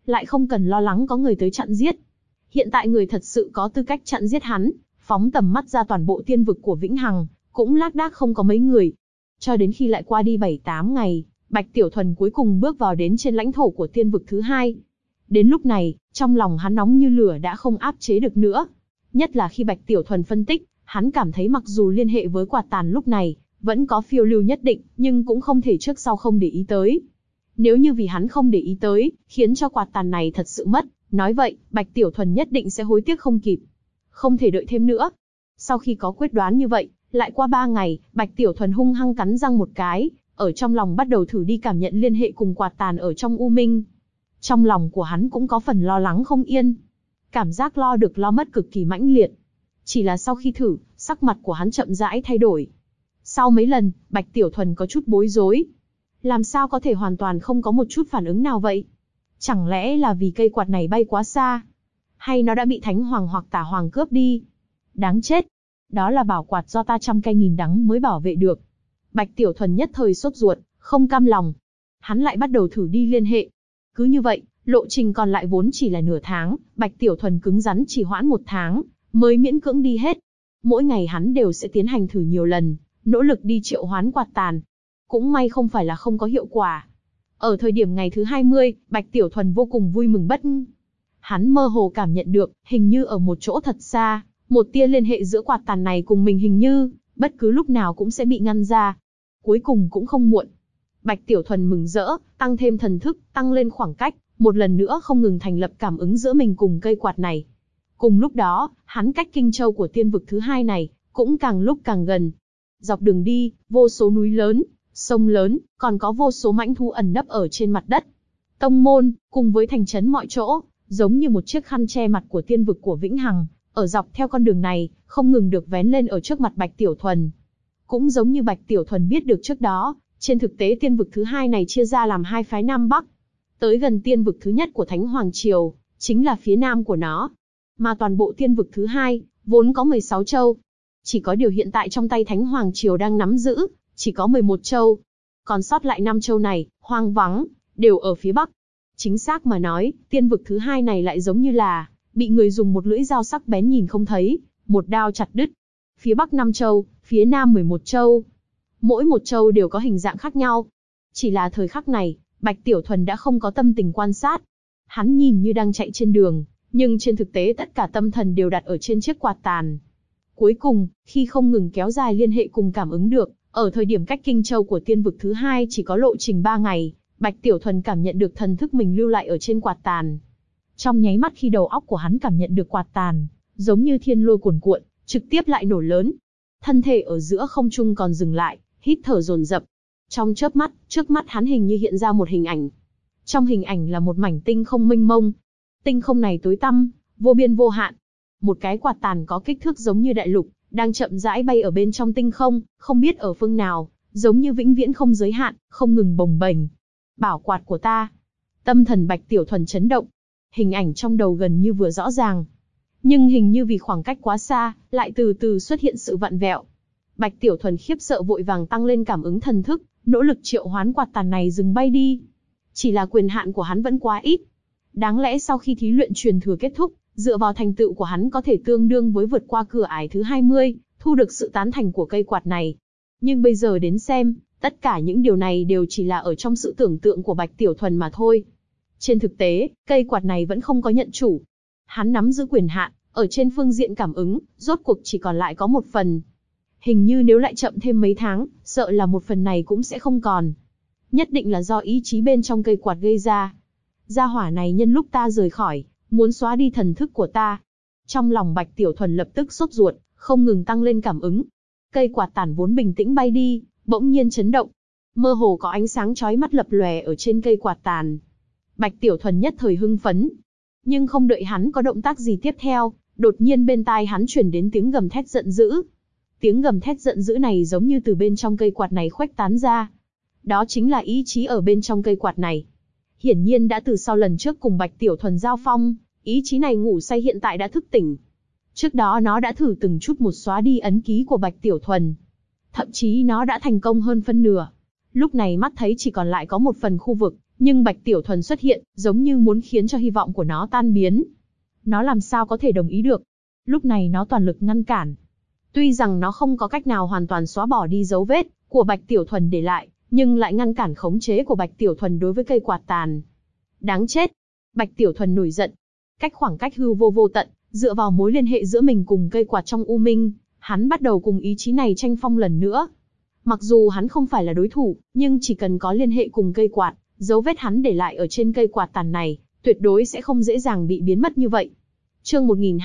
Speaker 1: lại không cần lo lắng có người tới chặn giết. Hiện tại người thật sự có tư cách chặn giết hắn, phóng tầm mắt ra toàn bộ tiên vực của Vĩnh Hằng, cũng lác đác không có mấy người. Cho đến khi lại qua đi 7-8 ngày, Bạch Tiểu Thuần cuối cùng bước vào đến trên lãnh thổ của tiên vực thứ hai. Đến lúc này, trong lòng hắn nóng như lửa đã không áp chế được nữa. Nhất là khi Bạch Tiểu Thuần phân tích, hắn cảm thấy mặc dù liên hệ với quạt tàn lúc này, vẫn có phiêu lưu nhất định, nhưng cũng không thể trước sau không để ý tới. Nếu như vì hắn không để ý tới, khiến cho quạt tàn này thật sự mất, nói vậy, Bạch Tiểu Thuần nhất định sẽ hối tiếc không kịp. Không thể đợi thêm nữa. Sau khi có quyết đoán như vậy, lại qua 3 ngày, Bạch Tiểu Thuần hung hăng cắn răng một cái, ở trong lòng bắt đầu thử đi cảm nhận liên hệ cùng quạt tàn ở trong U Minh. Trong lòng của hắn cũng có phần lo lắng không yên. Cảm giác lo được lo mất cực kỳ mãnh liệt. Chỉ là sau khi thử, sắc mặt của hắn chậm rãi thay đổi. Sau mấy lần, Bạch Tiểu Thuần có chút bối rối. Làm sao có thể hoàn toàn không có một chút phản ứng nào vậy? Chẳng lẽ là vì cây quạt này bay quá xa? Hay nó đã bị Thánh Hoàng hoặc Tả Hoàng cướp đi? Đáng chết! Đó là bảo quạt do ta trăm cây nghìn đắng mới bảo vệ được. Bạch Tiểu Thuần nhất thời sốt ruột, không cam lòng. Hắn lại bắt đầu thử đi liên hệ. Cứ như vậy, lộ trình còn lại vốn chỉ là nửa tháng, Bạch Tiểu Thuần cứng rắn chỉ hoãn 1 tháng, mới miễn cưỡng đi hết. Mỗi ngày hắn đều sẽ tiến hành thử nhiều lần, nỗ lực đi triệu hoán quạt tàn. Cũng may không phải là không có hiệu quả. Ở thời điểm ngày thứ 20, Bạch Tiểu Thuần vô cùng vui mừng bất ngờ. Hắn mơ hồ cảm nhận được, hình như ở một chỗ thật xa, một tia liên hệ giữa quạt tàn này cùng mình hình như, bất cứ lúc nào cũng sẽ bị ngăn ra. Cuối cùng cũng không muộn. Bạch Tiểu Thuần mừng rỡ, tăng thêm thần thức, tăng lên khoảng cách, một lần nữa không ngừng thành lập cảm ứng giữa mình cùng cây quạt này. Cùng lúc đó, hắn cách Kinh Châu của tiên vực thứ hai này, cũng càng lúc càng gần. Dọc đường đi, vô số núi lớn, sông lớn, còn có vô số mãnh thú ẩn nấp ở trên mặt đất. Tông môn, cùng với thành trấn mọi chỗ, giống như một chiếc khăn che mặt của tiên vực của Vĩnh Hằng, ở dọc theo con đường này, không ngừng được vén lên ở trước mặt Bạch Tiểu Thuần. Cũng giống như Bạch Tiểu Thuần biết được trước đó, trên thực tế tiên vực thứ hai này chia ra làm 2 phái Nam Bắc. Tới gần tiên vực thứ nhất của Thánh Hoàng Triều, chính là phía nam của nó. Mà toàn bộ tiên vực thứ hai, vốn có 16 châu. Chỉ có điều hiện tại trong tay Thánh Hoàng Triều đang nắm giữ, chỉ có 11 châu. Còn sót lại 5 châu này, hoang vắng, đều ở phía bắc. Chính xác mà nói, tiên vực thứ hai này lại giống như là, bị người dùng một lưỡi dao sắc bén nhìn không thấy, một đao chặt đứt. Phía bắc 5 châu, phía nam 11 châu. Mỗi một châu đều có hình dạng khác nhau. Chỉ là thời khắc này, Bạch Tiểu Thuần đã không có tâm tình quan sát. Hắn nhìn như đang chạy trên đường, nhưng trên thực tế tất cả tâm thần đều đặt ở trên chiếc quạt tàn. Cuối cùng, khi không ngừng kéo dài liên hệ cùng cảm ứng được, ở thời điểm cách Kinh Châu của tiên vực thứ hai chỉ có lộ trình 3 ngày, Bạch Tiểu Thuần cảm nhận được thần thức mình lưu lại ở trên quạt tàn. Trong nháy mắt khi đầu óc của hắn cảm nhận được quạt tàn, giống như thiên lôi cuồn cuộn, trực tiếp lại nổ lớn. Thân thể ở giữa không trung còn dừng lại, hít thở dồn dập. Trong chớp mắt, trước mắt hắn hình như hiện ra một hình ảnh. Trong hình ảnh là một mảnh tinh không mênh mông. Tinh không này tối tăm, vô biên vô hạn. Một cái quạt tàn có kích thước giống như đại lục, đang chậm rãi bay ở bên trong tinh không, không biết ở phương nào, giống như vĩnh viễn không giới hạn, không ngừng bồng bềnh. Bảo quạt của ta. Tâm thần Bạch Tiểu Thuần chấn động. Hình ảnh trong đầu gần như vừa rõ ràng. Nhưng hình như vì khoảng cách quá xa, lại từ từ xuất hiện sự vặn vẹo. Bạch Tiểu Thuần khiếp sợ vội vàng tăng lên cảm ứng thần thức, nỗ lực triệu hoán quạt tàn này dừng bay đi. Chỉ là quyền hạn của hắn vẫn quá ít. Đáng lẽ sau khi thí luyện truyền thừa kết thúc, dựa vào thành tựu của hắn có thể tương đương với vượt qua cửa ải thứ 20, thu được sự tán thành của cây quạt này. Nhưng bây giờ đến xem, tất cả những điều này đều chỉ là ở trong sự tưởng tượng của Bạch Tiểu Thuần mà thôi. Trên thực tế, cây quạt này vẫn không có nhận chủ. Hắn nắm giữ quyền hạn, ở trên phương diện cảm ứng, rốt cuộc chỉ còn lại có 1 phần. Hình như nếu lại chậm thêm mấy tháng, sợ là 1 phần này cũng sẽ không còn. Nhất định là do ý chí bên trong cây quạt gây ra. Gia hỏa này nhân lúc ta rời khỏi, muốn xóa đi thần thức của ta. Trong lòng Bạch Tiểu Thuần lập tức sốt ruột, không ngừng tăng lên cảm ứng. Cây quạt tàn vốn bình tĩnh bay đi, bỗng nhiên chấn động. Mơ hồ có ánh sáng chói mắt lập lòe ở trên cây quạt tàn. Bạch Tiểu Thuần nhất thời hưng phấn. Nhưng không đợi hắn có động tác gì tiếp theo, đột nhiên bên tai hắn truyền đến tiếng gầm thét giận dữ. Tiếng gầm thét giận dữ này giống như từ bên trong cây quạt này khuếch tán ra. Đó chính là ý chí ở bên trong cây quạt này. Hiển nhiên đã từ sau lần trước cùng Bạch Tiểu Thuần giao phong, ý chí này ngủ say hiện tại đã thức tỉnh. Trước đó nó đã thử từng chút một xóa đi ấn ký của Bạch Tiểu Thuần. Thậm chí nó đã thành công hơn phân nửa. Lúc này mắt thấy chỉ còn lại có 1 phần khu vực, Nhưng Bạch Tiểu Thuần xuất hiện, giống như muốn khiến cho hy vọng của nó tan biến. Nó làm sao có thể đồng ý được? Lúc này nó toàn lực ngăn cản. Tuy rằng nó không có cách nào hoàn toàn xóa bỏ đi dấu vết của Bạch Tiểu Thuần để lại, nhưng lại ngăn cản khống chế của Bạch Tiểu Thuần đối với cây quạt tàn. Đáng chết! Bạch Tiểu Thuần nổi giận. Khoảng cách hư vô vô tận, dựa vào mối liên hệ giữa mình cùng cây quạt trong u minh, hắn bắt đầu cùng ý chí này tranh phong lần nữa. Mặc dù hắn không phải là đối thủ, nhưng chỉ cần có liên hệ cùng cây quạt, dấu vết hắn để lại ở trên cây quạt tàn này, tuyệt đối sẽ không dễ dàng bị biến mất như vậy. Chương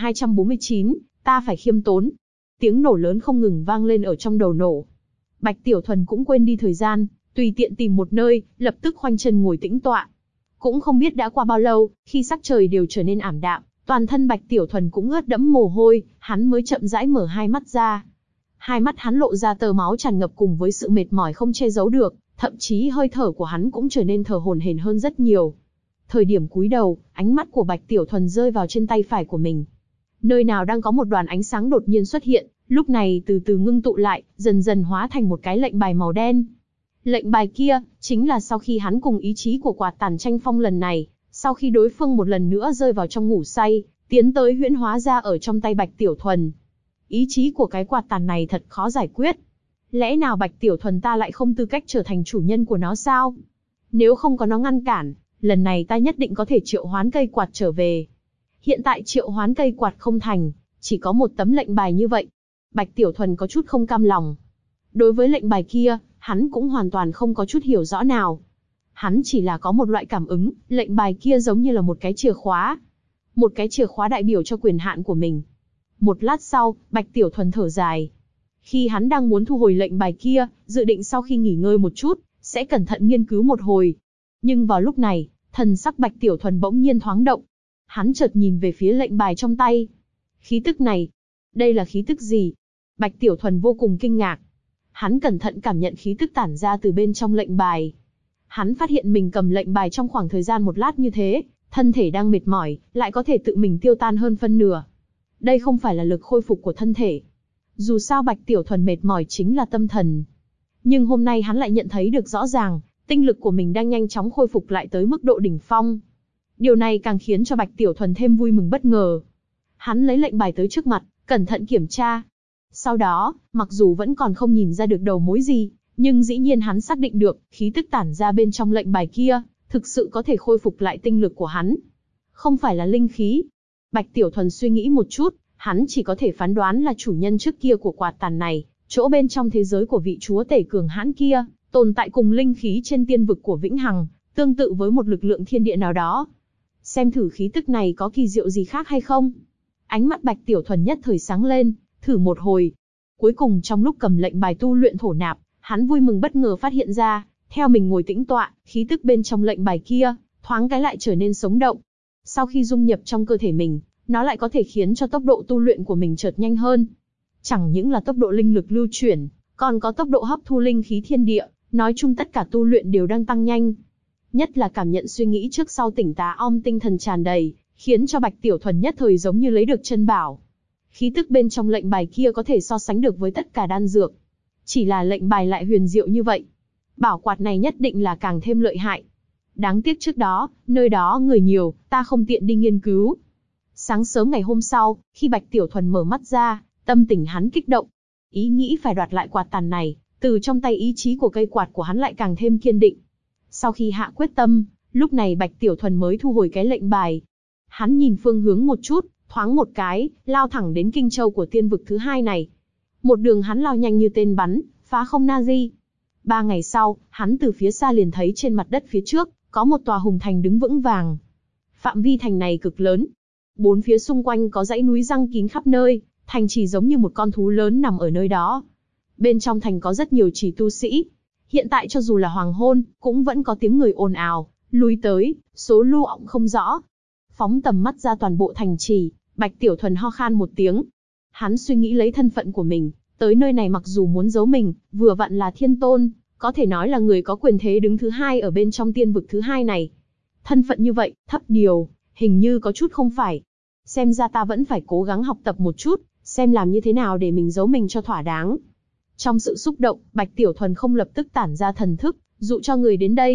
Speaker 1: 1249, ta phải khiêm tốn. Tiếng nổ lớn không ngừng vang lên ở trong đầu nổ. Bạch Tiểu Thuần cũng quên đi thời gian, tùy tiện tìm một nơi, lập tức khoanh chân ngồi tĩnh tọa. Cũng không biết đã qua bao lâu, khi sắc trời đều trở nên ảm đạm, toàn thân Bạch Tiểu Thuần cũng ướt đẫm mồ hôi, hắn mới chậm rãi mở hai mắt ra. Hai mắt hắn lộ ra tơ máu tràn ngập cùng với sự mệt mỏi không che giấu được, thậm chí hơi thở của hắn cũng trở nên thở hổn hển hơn rất nhiều. Thời điểm cúi đầu, ánh mắt của Bạch Tiểu Thuần rơi vào trên tay phải của mình. Nơi nào đang có một đoàn ánh sáng đột nhiên xuất hiện, lúc này từ từ ngưng tụ lại, dần dần hóa thành một cái lệnh bài màu đen. Lệnh bài kia, chính là sau khi hắn cùng ý chí của quạt tàn tranh phong lần này, sau khi đối phương một lần nữa rơi vào trong ngủ say, tiến tới huyễn hóa ra ở trong tay Bạch Tiểu Thuần. Ý chí của cái quạt tàn này thật khó giải quyết. Lẽ nào Bạch Tiểu Thuần ta lại không tư cách trở thành chủ nhân của nó sao? Nếu không có nó ngăn cản, lần này ta nhất định có thể triệu hoán cây quạt trở về. Hiện tại triệu hoán cây quạt không thành, chỉ có một tấm lệnh bài như vậy. Bạch Tiểu Thuần có chút không cam lòng. Đối với lệnh bài kia, hắn cũng hoàn toàn không có chút hiểu rõ nào. Hắn chỉ là có một loại cảm ứng, lệnh bài kia giống như là một cái chìa khóa. Một cái chìa khóa đại biểu cho quyền hạn của mình. Một lát sau, Bạch Tiểu Thuần thở dài. Khi hắn đang muốn thu hồi lệnh bài kia, dự định sau khi nghỉ ngơi một chút, sẽ cẩn thận nghiên cứu một hồi. Nhưng vào lúc này, thần sắc Bạch Tiểu Thuần bỗng nhiên thoáng động. Hắn chợt nhìn về phía lệnh bài trong tay. Khí tức này, đây là khí tức gì? Bạch Tiểu Thuần vô cùng kinh ngạc. Hắn cẩn thận cảm nhận khí tức tản ra từ bên trong lệnh bài. Hắn phát hiện mình cầm lệnh bài trong khoảng thời gian một lát như thế, thân thể đang mệt mỏi, lại có thể tự mình tiêu tan hơn phân nửa. Đây không phải là lực khôi phục của thân thể. Dù sao Bạch Tiểu Thuần mệt mỏi chính là tâm thần. Nhưng hôm nay hắn lại nhận thấy được rõ ràng, tinh lực của mình đang nhanh chóng khôi phục lại tới mức độ đỉnh phong. Điều này càng khiến cho Bạch Tiểu Thuần thêm vui mừng bất ngờ. Hắn lấy lệnh bài tới trước mặt, cẩn thận kiểm tra. Sau đó, mặc dù vẫn còn không nhìn ra được đầu mối gì, nhưng dĩ nhiên hắn xác định được, khí tức tản ra bên trong lệnh bài kia, thực sự có thể khôi phục lại tinh lực của hắn. Không phải là linh khí. Bạch Tiểu Thuần suy nghĩ một chút, hắn chỉ có thể phán đoán là chủ nhân trước kia của quạt tàn này, chỗ bên trong thế giới của vị chúa tể cường hãn kia, tồn tại cùng linh khí trên tiên vực của Vĩnh Hằng, tương tự với một lực lượng thiên địa nào đó. Xem thử khí tức này có kỳ diệu gì khác hay không. Ánh mắt Bạch Tiểu Thuần nhất thời sáng lên, thử một hồi. Cuối cùng trong lúc cầm lệnh bài tu luyện thổ nạp, hắn vui mừng bất ngờ phát hiện ra, theo mình ngồi tĩnh tọa, khí tức bên trong lệnh bài kia, thoáng cái lại trở nên sống động. Sau khi dung nhập trong cơ thể mình, nó lại có thể khiến cho tốc độ tu luyện của mình chợt nhanh hơn. Chẳng những là tốc độ linh lực lưu chuyển, còn có tốc độ hấp thu linh khí thiên địa, nói chung tất cả tu luyện đều đang tăng nhanh. Nhất là cảm nhận suy nghĩ trước sau tỉnh tá tinh thần tràn đầy, khiến cho Bạch Tiểu Thuần nhất thời giống như lấy được chân bảo. Khí tức bên trong lệnh bài kia có thể so sánh được với tất cả đan dược. Chỉ là lệnh bài lại huyền diệu như vậy. Bảo quạt này nhất định là càng thêm lợi hại. Đáng tiếc trước đó, nơi đó người nhiều, ta không tiện đi nghiên cứu. Sáng sớm ngày hôm sau, khi Bạch Tiểu Thuần mở mắt ra, tâm tình hắn kích động. Ý nghĩ phải đoạt lại quạt tàn này, từ trong tay ý chí của cây quạt của hắn lại càng thêm kiên định. Sau khi hạ quyết tâm, lúc này Bạch Tiểu Thuần mới thu hồi cái lệnh bài. Hắn nhìn phương hướng một chút, thoáng một cái, lao thẳng đến Kinh Châu của tiên vực thứ hai này. Một đường hắn lao nhanh như tên bắn, phá không na di. 3 ngày sau, hắn từ phía xa liền thấy trên mặt đất phía trước, có một tòa hùng thành đứng vững vàng. Phạm vi thành này cực lớn. 4 phía xung quanh có dãy núi giăng kín khắp nơi, thành trì giống như một con thú lớn nằm ở nơi đó. Bên trong thành có rất nhiều trì tu sĩ. Hiện tại cho dù là hoàng hôn, cũng vẫn có tiếng người ồn ào, lui tới, số lưu ọng không rõ. Phóng tầm mắt ra toàn bộ thành trì, Bạch Tiểu Thuần ho khan một tiếng. Hắn suy nghĩ lấy thân phận của mình, tới nơi này mặc dù muốn giấu mình, vừa vặn là thiên tôn, có thể nói là người có quyền thế đứng thứ hai ở bên trong tiên vực thứ hai này. Thân phận như vậy, thấp điều, hình như có chút không phải. Xem ra ta vẫn phải cố gắng học tập một chút, xem làm như thế nào để mình giấu mình cho thỏa đáng. Trong sự xúc động, Bạch Tiểu Thuần không lập tức tản ra thần thức, dụ cho người đến đây.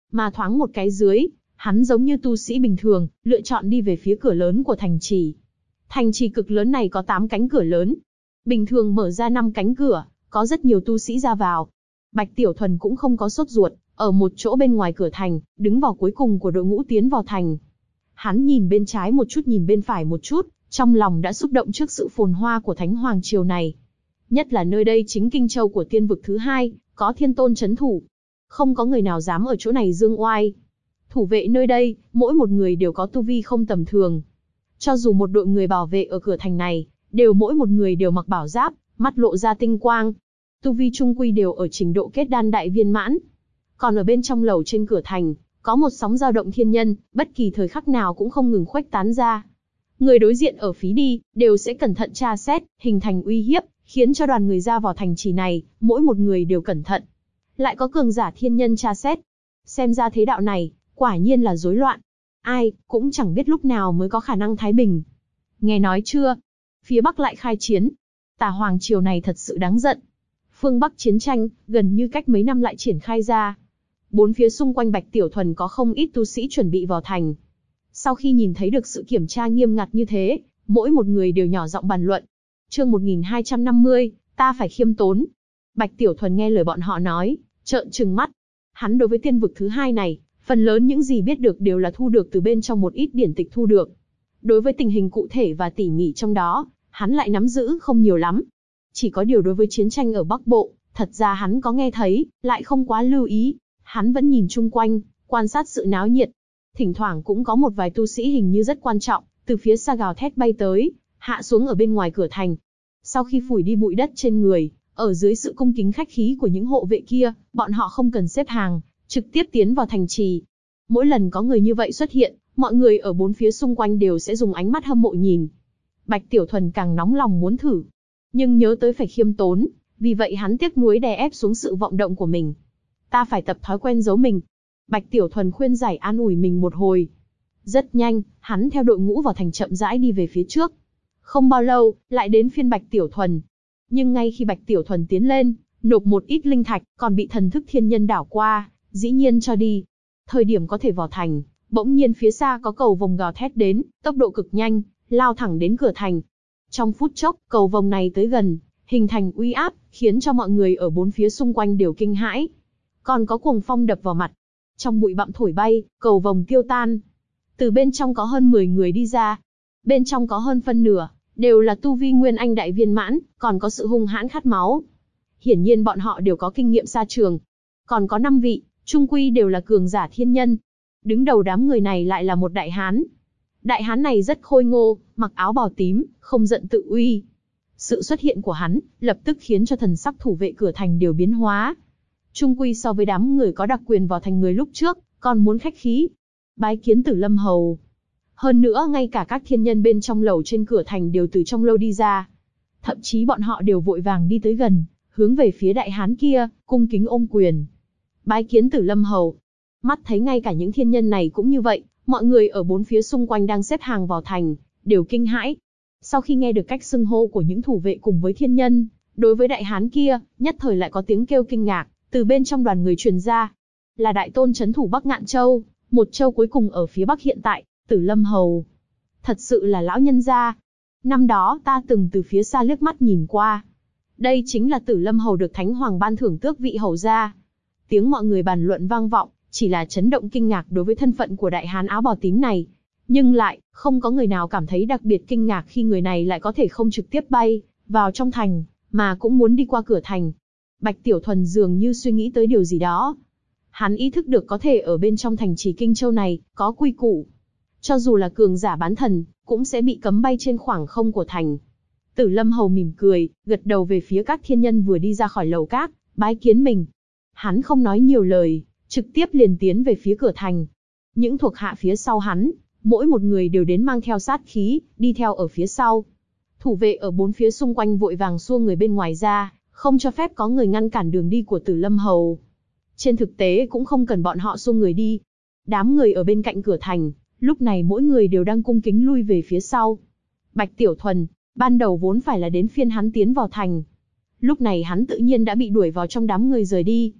Speaker 1: mà thoáng một cái dưới, hắn giống như tu sĩ bình thường, lựa chọn đi về phía cửa lớn của thành trì. Thành trì cực lớn này có 8 cánh cửa lớn. Bình thường mở ra 5 cánh cửa, có rất nhiều tu sĩ ra vào. Bạch Tiểu Thuần cũng không có sốt ruột, ở một chỗ bên ngoài cửa thành, đứng vào cuối cùng của đội ngũ tiến vào thành. Hắn nhìn bên trái một chút nhìn bên phải một chút, trong lòng đã xúc động trước sự phồn hoa của Thánh Hoàng Triều này. Nhất là nơi đây chính kinh châu của tiên vực thứ 2, có thiên tôn trấn thủ. Không có người nào dám ở chỗ này dương oai. Thủ vệ nơi đây, mỗi một người đều có tu vi không tầm thường. Cho dù một đội người bảo vệ ở cửa thành này, mỗi một người đều mặc bảo giáp, mắt lộ ra tinh quang. Tu vi trung quy đều ở trình độ kết đan đại viên mãn. Còn ở bên trong lầu trên cửa thành, có một sóng dao động thiên nhân, bất kỳ thời khắc nào cũng không ngừng khuếch tán ra. Người đối diện ở phí đi, đều sẽ cẩn thận tra xét, hình thành uy hiếp, khiến cho đoàn người ra vào thành trì này, mỗi một người đều cẩn thận. Lại có cường giả thiên nhân tra xét. Xem ra thế đạo này, quả nhiên là rối loạn. Ai, cũng chẳng biết lúc nào mới có khả năng thái bình. Nghe nói chưa? Phía Bắc lại khai chiến. Tà Hoàng Triều này thật sự đáng giận. Phương Bắc chiến tranh, gần như cách mấy năm lại triển khai ra. Bốn phía xung quanh Bạch Tiểu Thuần có không ít tu sĩ chuẩn bị vào thành. Sau khi nhìn thấy được sự kiểm tra nghiêm ngặt như thế, mỗi một người đều nhỏ giọng bàn luận. Chương 1250, ta phải khiêm tốn. Bạch Tiểu Thuần nghe lời bọn họ nói, trợn trừng mắt. Hắn đối với tiên vực thứ 2 này, phần lớn những gì biết được đều là thu được từ bên trong một ít điển tịch thu được. Đối với tình hình cụ thể và tỉ mỉ trong đó, hắn lại nắm giữ không nhiều lắm. Chỉ có điều đối với chiến tranh ở Bắc Bộ, thật ra hắn có nghe thấy, lại không quá lưu ý. Hắn vẫn nhìn chung quanh, quan sát sự náo nhiệt. Thỉnh thoảng cũng có một vài tu sĩ hình như rất quan trọng, từ phía xa gào thét bay tới, hạ xuống ở bên ngoài cửa thành. Sau khi phủi đi bụi đất trên người, ở dưới sự cung kính khách khí của những hộ vệ kia, bọn họ không cần xếp hàng, trực tiếp tiến vào thành trì. Mỗi lần có người như vậy xuất hiện, mọi người ở bốn phía xung quanh đều sẽ dùng ánh mắt hâm mộ nhìn. Bạch Tiểu Thuần càng nóng lòng muốn thử, nhưng nhớ tới phải khiêm tốn, vì vậy hắn tiếc nuối đè ép xuống sự vọng động của mình. Ta phải tập thói quen giấu mình. Bạch Tiểu Thuần khuyên giải an ủi mình một hồi. Rất nhanh, hắn theo đội ngũ vào thành chậm rãi đi về phía trước. Không bao lâu, lại đến phiên Bạch Tiểu Thuần. Nhưng ngay khi Bạch Tiểu Thuần tiến lên, nộp một ít linh thạch, còn bị thần thức thiên nhân đảo qua, dĩ nhiên cho đi. Thời điểm có thể vào thành, bỗng nhiên phía xa có cầu vồng gào thét đến, tốc độ cực nhanh, lao thẳng đến cửa thành. Trong phút chốc, cầu vồng này tới gần, hình thành uy áp, khiến cho mọi người ở bốn phía xung quanh đều kinh hãi. Còn có cuồng phong đập vào mặt. Trong bụi bặm thổi bay, cầu vồng tiêu tan. Từ bên trong có hơn 10 người đi ra. Bên trong có hơn phân nửa, đều là tu vi nguyên anh đại viên mãn, còn có sự hung hãn khát máu. Hiển nhiên bọn họ đều có kinh nghiệm xa trường. Còn có 5 vị, trung quy đều là cường giả thiên nhân. Đứng đầu đám người này lại là một đại hán. Đại hán này rất khôi ngô, mặc áo bào tím, không giận tự uy. Sự xuất hiện của hắn, lập tức khiến cho thần sắc thủ vệ cửa thành đều biến hóa. Trung quy so với đám người có đặc quyền vào thành người lúc trước, còn muốn khách khí. Bái kiến Tử Lâm Hầu. Hơn nữa ngay cả các thiên nhân bên trong lầu trên cửa thành đều từ trong lâu đi ra. Thậm chí bọn họ đều vội vàng đi tới gần, hướng về phía đại hán kia, cung kính ôm quyền. Bái kiến Tử Lâm Hầu. Mắt thấy ngay cả những thiên nhân này cũng như vậy, mọi người ở bốn phía xung quanh đang xếp hàng vào thành, đều kinh hãi. Sau khi nghe được cách xưng hô của những thủ vệ cùng với thiên nhân, đối với đại hán kia, nhất thời lại có tiếng kêu kinh ngạc, từ bên trong đoàn người truyền ra. Là đại tôn trấn thủ Bắc Ngạn Châu, một châu cuối cùng ở phía Bắc hiện tại, Tử Lâm Hầu. Thật sự là lão nhân gia. Năm đó ta từng từ phía xa liếc mắt nhìn qua. Đây chính là Tử Lâm Hầu được Thánh Hoàng ban thưởng tước vị hầu gia. Tiếng mọi người bàn luận vang vọng, chỉ là chấn động kinh ngạc đối với thân phận của đại hán áo bào tím này. Nhưng lại, không có người nào cảm thấy đặc biệt kinh ngạc khi người này lại có thể không trực tiếp bay vào trong thành, mà cũng muốn đi qua cửa thành. Bạch Tiểu Thuần dường như suy nghĩ tới điều gì đó. Hắn ý thức được có thể ở bên trong thành trì Kinh Châu này, có quy củ. Cho dù là cường giả bán thần, cũng sẽ bị cấm bay trên khoảng không của thành. Tử Lâm Hầu mỉm cười, gật đầu về phía các thiên nhân vừa đi ra khỏi lầu các, bái kiến mình. Hắn không nói nhiều lời, trực tiếp liền tiến về phía cửa thành. Những thuộc hạ phía sau hắn, mỗi một người đều đến mang theo sát khí, đi theo ở phía sau. Thủ vệ ở bốn phía xung quanh vội vàng xua người bên ngoài ra, không cho phép có người ngăn cản đường đi của Tử Lâm Hầu. Trên thực tế cũng không cần bọn họ xua người đi. Đám người ở bên cạnh cửa thành, lúc này mỗi người đều đang cung kính lui về phía sau. Bạch Tiểu Thuần, ban đầu vốn phải là đến phiên hắn tiến vào thành. Lúc này hắn tự nhiên đã bị đuổi vào trong đám người rời đi.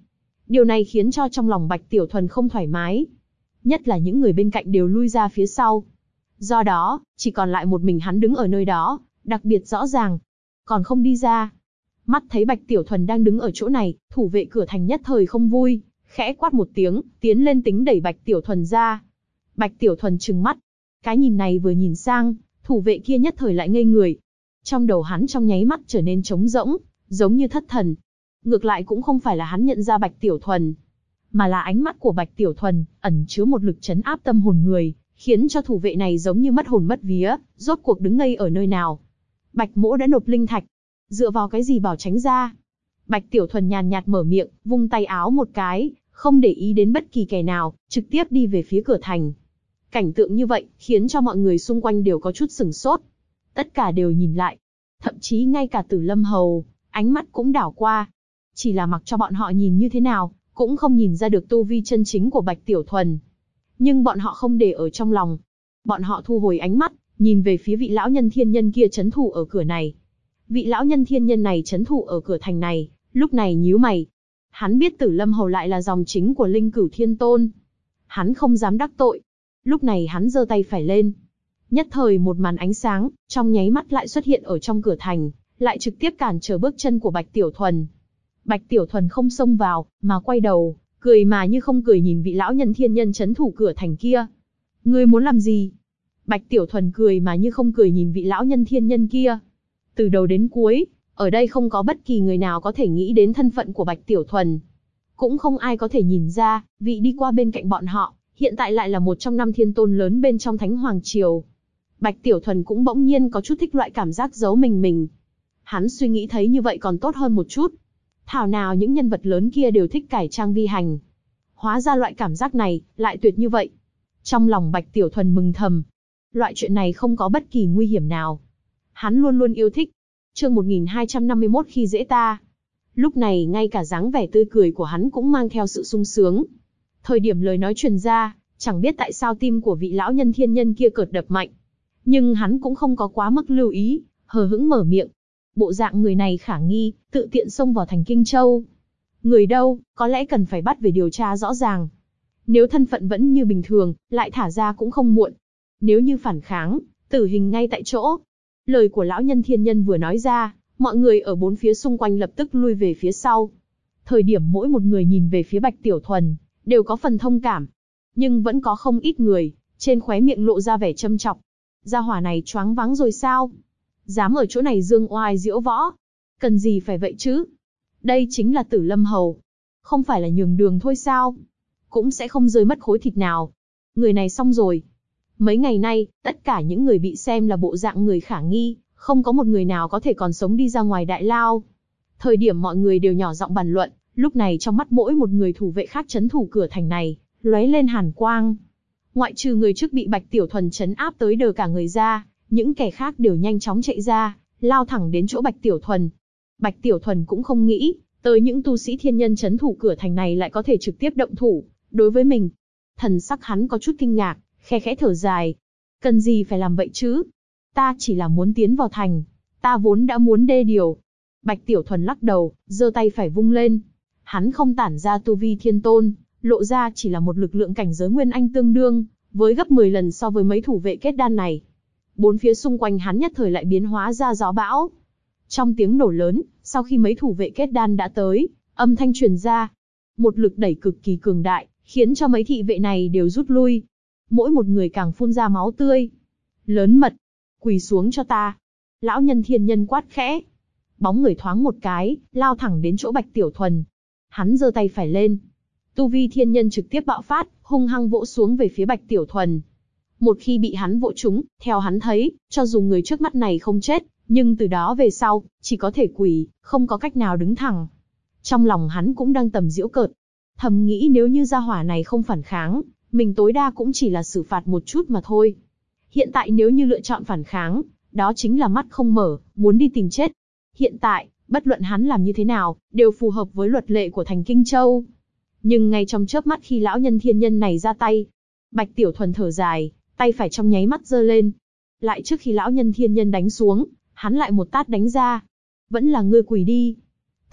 Speaker 1: Điều này khiến cho trong lòng Bạch Tiểu Thuần không thoải mái. Nhất là những người bên cạnh đều lui ra phía sau. Do đó, chỉ còn lại một mình hắn đứng ở nơi đó, đặc biệt rõ ràng. Còn không đi ra. Mắt thấy Bạch Tiểu Thuần đang đứng ở chỗ này, thủ vệ cửa thành nhất thời không vui, khẽ quát một tiếng, tiến lên tính đẩy Bạch Tiểu Thuần ra. Bạch Tiểu Thuần trừng mắt. Cái nhìn này vừa nhìn sang, thủ vệ kia nhất thời lại ngây người. Trong đầu hắn trong nháy mắt trở nên trống rỗng, giống như thất thần. Ngược lại cũng không phải là hắn nhận ra Bạch Tiểu Thuần, mà là ánh mắt của Bạch Tiểu Thuần ẩn chứa một lực trấn áp tâm hồn người, khiến cho thủ vệ này giống như mất hồn mất vía, rốt cuộc đứng ngây ở nơi nào. Bạch Mỗ đã nộp linh thạch, dựa vào cái gì bảo tránh ra? Bạch Tiểu Thuần nhàn nhạt mở miệng, vung tay áo một cái, không để ý đến bất kỳ kẻ nào, trực tiếp đi về phía cửa thành. Cảnh tượng như vậy, khiến cho mọi người xung quanh đều có chút sửng sốt. Tất cả đều nhìn lại. Thậm chí ngay cả Tử Lâm Hầu, ánh mắt cũng đảo qua. Chỉ là mặc cho bọn họ nhìn như thế nào, cũng không nhìn ra được tu vi chân chính của Bạch Tiểu Thuần. Nhưng bọn họ không để ở trong lòng. Bọn họ thu hồi ánh mắt, nhìn về phía vị lão nhân thiên nhân kia trấn thủ ở cửa này. Vị lão nhân thiên nhân này trấn thủ ở cửa thành này, lúc này nhíu mày. Hắn biết Tử Lâm Hầu lại là dòng chính của Linh Cửu Thiên Tôn. Hắn không dám đắc tội. Lúc này hắn giơ tay phải lên. Nhất thời một màn ánh sáng, trong nháy mắt lại xuất hiện ở trong cửa thành, lại trực tiếp cản trở bước chân của Bạch Tiểu Thuần. Bạch Tiểu Thuần không xông vào, mà quay đầu, cười mà như không cười nhìn vị lão nhân thiên nhân trấn thủ cửa thành kia. Ngươi muốn làm gì? Bạch Tiểu Thuần cười mà như không cười nhìn vị lão nhân thiên nhân kia. Từ đầu đến cuối, ở đây không có bất kỳ người nào có thể nghĩ đến thân phận của Bạch Tiểu Thuần. Cũng không ai có thể nhìn ra, vị đi qua bên cạnh bọn họ, hiện tại lại là một trong 5 thiên tôn lớn bên trong Thánh Hoàng Triều. Bạch Tiểu Thuần cũng bỗng nhiên có chút thích loại cảm giác giấu mình. Hắn suy nghĩ thấy như vậy còn tốt hơn một chút. Thảo nào những nhân vật lớn kia đều thích cải trang vi hành. Hóa ra loại cảm giác này, lại tuyệt như vậy. Trong lòng Bạch Tiểu Thuần mừng thầm. Loại chuyện này không có bất kỳ nguy hiểm nào. Hắn luôn luôn yêu thích. Chương 1251 khi dễ ta. Lúc này ngay cả dáng vẻ tươi cười của hắn cũng mang theo sự sung sướng. Thời điểm lời nói truyền ra, chẳng biết tại sao tim của vị lão nhân thiên nhân kia cợt đập mạnh. Nhưng hắn cũng không có quá mức lưu ý, hờ hững mở miệng. Bộ dạng người này khả nghi, tự tiện xông vào thành Kinh Châu. Người đâu, có lẽ cần phải bắt về điều tra rõ ràng. Nếu thân phận vẫn như bình thường, lại thả ra cũng không muộn. Nếu như phản kháng, tử hình ngay tại chỗ. Lời của lão nhân thiên nhân vừa nói ra, mọi người ở bốn phía xung quanh lập tức lui về phía sau. Thời điểm mỗi một người nhìn về phía Bạch Tiểu Thuần, đều có phần thông cảm. Nhưng vẫn có không ít người, trên khóe miệng lộ ra vẻ châm chọc. Gia hỏa này choáng váng rồi sao? Dám ở chỗ này dương oai diễu võ. Cần gì phải vậy chứ? Đây chính là Tử Lâm Hầu. Không phải là nhường đường thôi sao? Cũng sẽ không rơi mất khối thịt nào. Người này xong rồi. Mấy ngày nay, tất cả những người bị xem là bộ dạng người khả nghi, không có một người nào có thể còn sống đi ra ngoài đại lao. Thời điểm mọi người đều nhỏ giọng bàn luận, lúc này trong mắt mỗi một người thủ vệ khác trấn thủ cửa thành này, lóe lên hàn quang. Ngoại trừ người trước bị Bạch Tiểu Thuần trấn áp tới đờ cả người ra, những kẻ khác đều nhanh chóng chạy ra, lao thẳng đến chỗ Bạch Tiểu Thuần. Bạch Tiểu Thuần cũng không nghĩ, tới những tu sĩ thiên nhân trấn thủ cửa thành này lại có thể trực tiếp động thủ, đối với mình. Thần sắc hắn có chút kinh ngạc, khe khẽ thở dài. Cần gì phải làm vậy chứ? Ta chỉ là muốn tiến vào thành, ta vốn đã muốn đê điều. Bạch Tiểu Thuần lắc đầu, giơ tay phải vung lên. Hắn không tản ra tu vi thiên tôn, lộ ra chỉ là một lực lượng cảnh giới nguyên anh tương đương, với gấp 10 lần so với mấy thủ vệ kết đan này. Bốn phía xung quanh hắn nhất thời lại biến hóa ra gió bão. Trong tiếng nổ lớn, sau khi mấy thủ vệ kết đan đã tới, âm thanh truyền ra. Một lực đẩy cực kỳ cường đại, khiến cho mấy thị vệ này đều rút lui. Mỗi một người càng phun ra máu tươi. Lớn mật, quỳ xuống cho ta. Lão nhân thiên nhân quát khẽ. Bóng người thoáng một cái, lao thẳng đến chỗ Bạch Tiểu Thuần. Hắn giơ tay phải lên. Tu vi thiên nhân trực tiếp bạo phát, hung hăng vỗ xuống về phía Bạch Tiểu Thuần. Một khi bị hắn vỗ trúng, theo hắn thấy, cho dù người trước mắt này không chết, nhưng từ đó về sau, chỉ có thể quỳ, không có cách nào đứng thẳng. Trong lòng hắn cũng đang tầm giễu cợt. Thầm nghĩ nếu như gia hỏa này không phản kháng, mình tối đa cũng chỉ là xử phạt một chút mà thôi. Hiện tại nếu như lựa chọn phản kháng, đó chính là mắt không mở, muốn đi tìm chết. Hiện tại, bất luận hắn làm như thế nào, đều phù hợp với luật lệ của thành Kinh Châu. Nhưng ngay trong chớp mắt khi lão nhân thiên nhân này ra tay, Bạch Tiểu Thuần thở dài, tay phải trong nháy mắt giơ lên. Lại trước khi lão nhân thiên nhân đánh xuống, hắn lại một tát đánh ra. Vẫn là ngươi quỳ đi.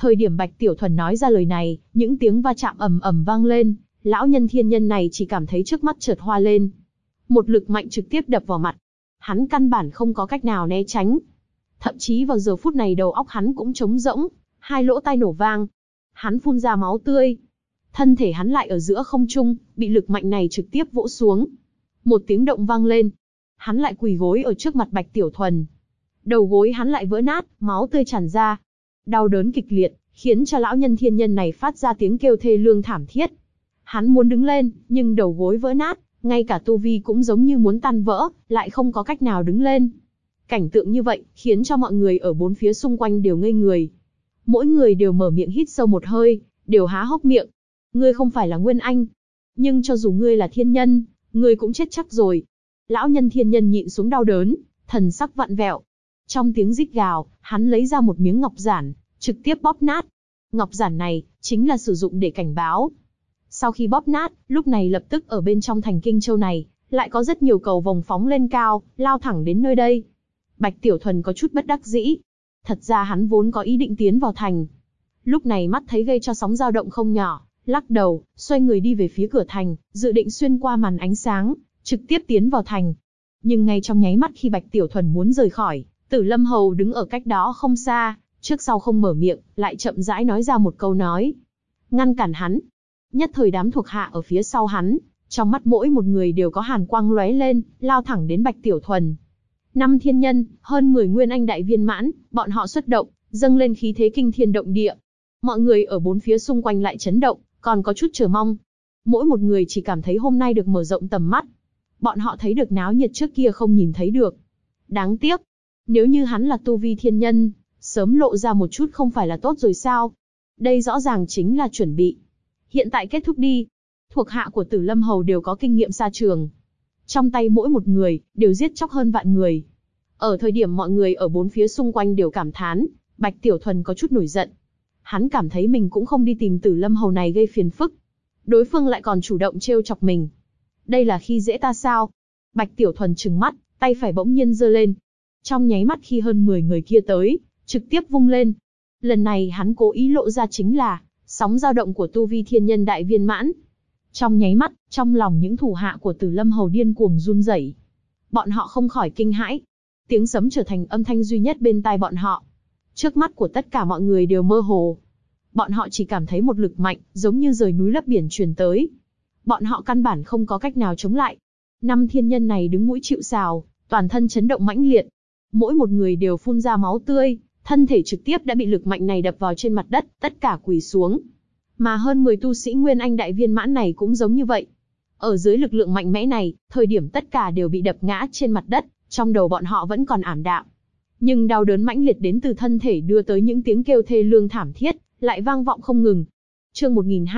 Speaker 1: Thời điểm Bạch Tiểu Thuần nói ra lời này, những tiếng va chạm ầm ầm vang lên, lão nhân thiên nhân này chỉ cảm thấy trước mắt chợt hoa lên. Một lực mạnh trực tiếp đập vào mặt. Hắn căn bản không có cách nào né tránh. Thậm chí vào giờ phút này đầu óc hắn cũng trống rỗng, hai lỗ tai nổ vang. Hắn phun ra máu tươi. Thân thể hắn lại ở giữa không trung, bị lực mạnh này trực tiếp vỗ xuống. Một tiếng động vang lên. Hắn lại quỳ gối ở trước mặt Bạch Tiểu Thuần. Đầu gối hắn lại vỡ nát, máu tươi tràn ra. Đau đớn kịch liệt, khiến cho lão nhân thiên nhân này phát ra tiếng kêu thê lương thảm thiết. Hắn muốn đứng lên, nhưng đầu gối vỡ nát, ngay cả tu vi cũng giống như muốn tan vỡ, lại không có cách nào đứng lên. Cảnh tượng như vậy, khiến cho mọi người ở bốn phía xung quanh đều ngây người. Mỗi người đều mở miệng hít sâu một hơi, đều há hốc miệng. Ngươi không phải là Nguyên Anh. Nhưng cho dù ngươi là thiên nhân, ngươi cũng chết chắc rồi. Lão nhân thiên nhân nhịn xuống đau đớn, thần sắc vặn vẹo. Trong tiếng rít gào, hắn lấy ra một miếng ngọc giản, trực tiếp bóp nát. Ngọc giản này, chính là sử dụng để cảnh báo. Sau khi bóp nát, lúc này lập tức ở bên trong thành Kinh Châu này, lại có rất nhiều cầu vồng phóng lên cao, lao thẳng đến nơi đây. Bạch Tiểu Thuần có chút bất đắc dĩ. Thật ra hắn vốn có ý định tiến vào thành. Lúc này mắt thấy gây cho sóng dao động không nhỏ, lắc đầu, xoay người đi về phía cửa thành, dự định xuyên qua màn ánh sáng, trực tiếp tiến vào thành. Nhưng ngay trong nháy mắt khi Bạch Tiểu Thuần muốn rời khỏi, Tử Lâm Hầu đứng ở cách đó không xa, trước sau không mở miệng, lại chậm rãi nói ra một câu nói. Ngăn cản hắn. Nhất thời đám thuộc hạ ở phía sau hắn, trong mắt mỗi một người đều có hàn quang lóe lên, lao thẳng đến Bạch Tiểu Thuần. 5 thiên nhân, hơn 10 nguyên anh đại viên mãn, bọn họ xuất động, dâng lên khí thế kinh thiên động địa. Mọi người ở bốn phía xung quanh lại chấn động, còn có chút chờ mong. Mỗi một người chỉ cảm thấy hôm nay được mở rộng tầm mắt. Bọn họ thấy được náo nhiệt trước kia không nhìn thấy được. Đáng tiếc, nếu như hắn là tu vi thiên nhân, sớm lộ ra một chút không phải là tốt rồi sao? Đây rõ ràng chính là chuẩn bị. Hiện tại kết thúc đi. Thuộc hạ của Tử Lâm Hầu đều có kinh nghiệm xa trường. Trong tay mỗi một người, đều giết chóc hơn vạn người. Ở thời điểm mọi người ở bốn phía xung quanh đều cảm thán, Bạch Tiểu Thuần có chút nổi giận. Hắn cảm thấy mình cũng không đi tìm Tử Lâm Hầu này gây phiền phức. Đối phương lại còn chủ động trêu chọc mình. Đây là khi dễ ta sao? Bạch Tiểu Thuần trừng mắt, tay phải bỗng nhiên giơ lên. Trong nháy mắt khi hơn 10 người kia tới, trực tiếp vung lên. Lần này hắn cố ý lộ ra chính là sóng dao động của tu vi thiên nhân đại viên mãn. Trong nháy mắt, trong lòng những thủ hạ của Tử Lâm Hầu điên cuồng run rẩy. Bọn họ không khỏi kinh hãi. Tiếng sấm trở thành âm thanh duy nhất bên tai bọn họ. Trước mắt của tất cả mọi người đều mơ hồ. Bọn họ chỉ cảm thấy một lực mạnh, giống như rời núi lấp biển truyền tới. Bọn họ căn bản không có cách nào chống lại. 5 thiên nhân này đứng mũi chịu sào, toàn thân chấn động mãnh liệt. Mỗi một người đều phun ra máu tươi, thân thể trực tiếp đã bị lực mạnh này đập vào trên mặt đất, tất cả quỳ xuống. Mà hơn 10 tu sĩ Nguyên Anh đại viên mãn này cũng giống như vậy. Ở dưới lực lượng mạnh mẽ này, thời điểm tất cả đều bị đập ngã trên mặt đất, trong đầu bọn họ vẫn còn ảm đạm. Nhưng đau đớn mãnh liệt đến từ thân thể đưa tới những tiếng kêu thê lương thảm thiết, lại vang vọng không ngừng. Chương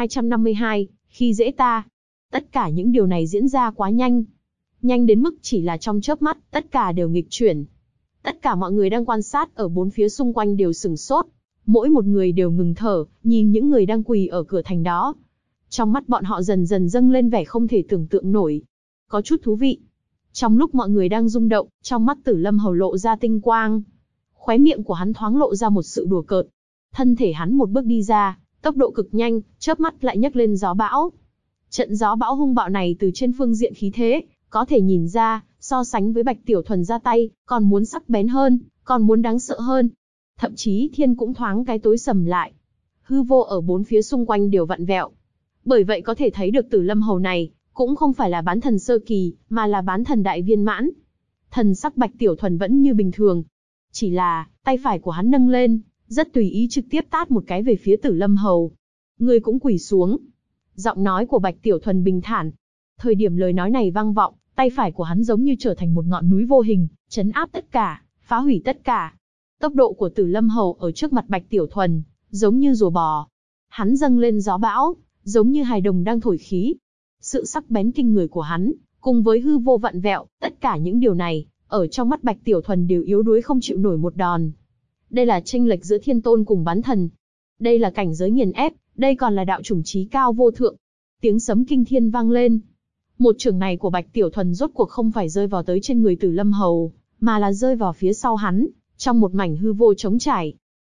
Speaker 1: 1252, khi dễ ta. Tất cả những điều này diễn ra quá nhanh. Nhanh đến mức chỉ là trong chớp mắt, tất cả đều nghịch chuyển. Tất cả mọi người đang quan sát ở bốn phía xung quanh đều sửng sốt. Mỗi một người đều ngừng thở, nhìn những người đang quỳ ở cửa thành đó. Trong mắt bọn họ dần dần dâng lên vẻ không thể tưởng tượng nổi. Có chút thú vị. Trong lúc mọi người đang rung động, trong mắt Tử Lâm Hầu lộ ra tinh quang. Khóe miệng của hắn thoáng lộ ra một sự đùa cợt. Thân thể hắn một bước đi ra, tốc độ cực nhanh, chớp mắt lại nhấc lên gió bão. Trận gió bão hung bạo này từ trên phương diện khí thế, có thể nhìn ra, so sánh với Bạch Tiểu Thuần ra tay, còn muốn sắc bén hơn, còn muốn đáng sợ hơn. Thậm chí thiên cũng thoáng cái tối sầm lại. Hư vô ở bốn phía xung quanh đều vặn vẹo. Bởi vậy có thể thấy được Tử Lâm Hầu này, cũng không phải là bán thần sơ kỳ, mà là bán thần đại viên mãn. Thần sắc Bạch Tiểu Thuần vẫn như bình thường. Chỉ là, tay phải của hắn nâng lên, rất tùy ý trực tiếp tát một cái về phía Tử Lâm Hầu. Ngươi cũng quỳ xuống. Giọng nói của Bạch Tiểu Thuần bình thản. Thời điểm lời nói này vang vọng, tay phải của hắn giống như trở thành một ngọn núi vô hình, trấn áp tất cả, phá hủy tất cả. Tốc độ của Tử Lâm Hầu ở trước mặt Bạch Tiểu Thuần, giống như rùa bò. Hắn dâng lên gió bão, giống như hài đồng đang thổi khí. Sự sắc bén kinh người của hắn, cùng với hư vô vặn vẹo, tất cả những điều này, ở trong mắt Bạch Tiểu Thuần đều yếu đuối không chịu nổi một đòn. Đây là chênh lệch giữa thiên tôn cùng bán thần. Đây là cảnh giới nghiền ép, đây còn là đạo chủng trí cao vô thượng. Tiếng sấm kinh thiên vang lên. Một chưởng này của Bạch Tiểu Thuần rốt cuộc không phải rơi vào tới trên người Tử Lâm Hầu, mà là rơi vào phía sau hắn, trong một mảnh hư vô trống trải.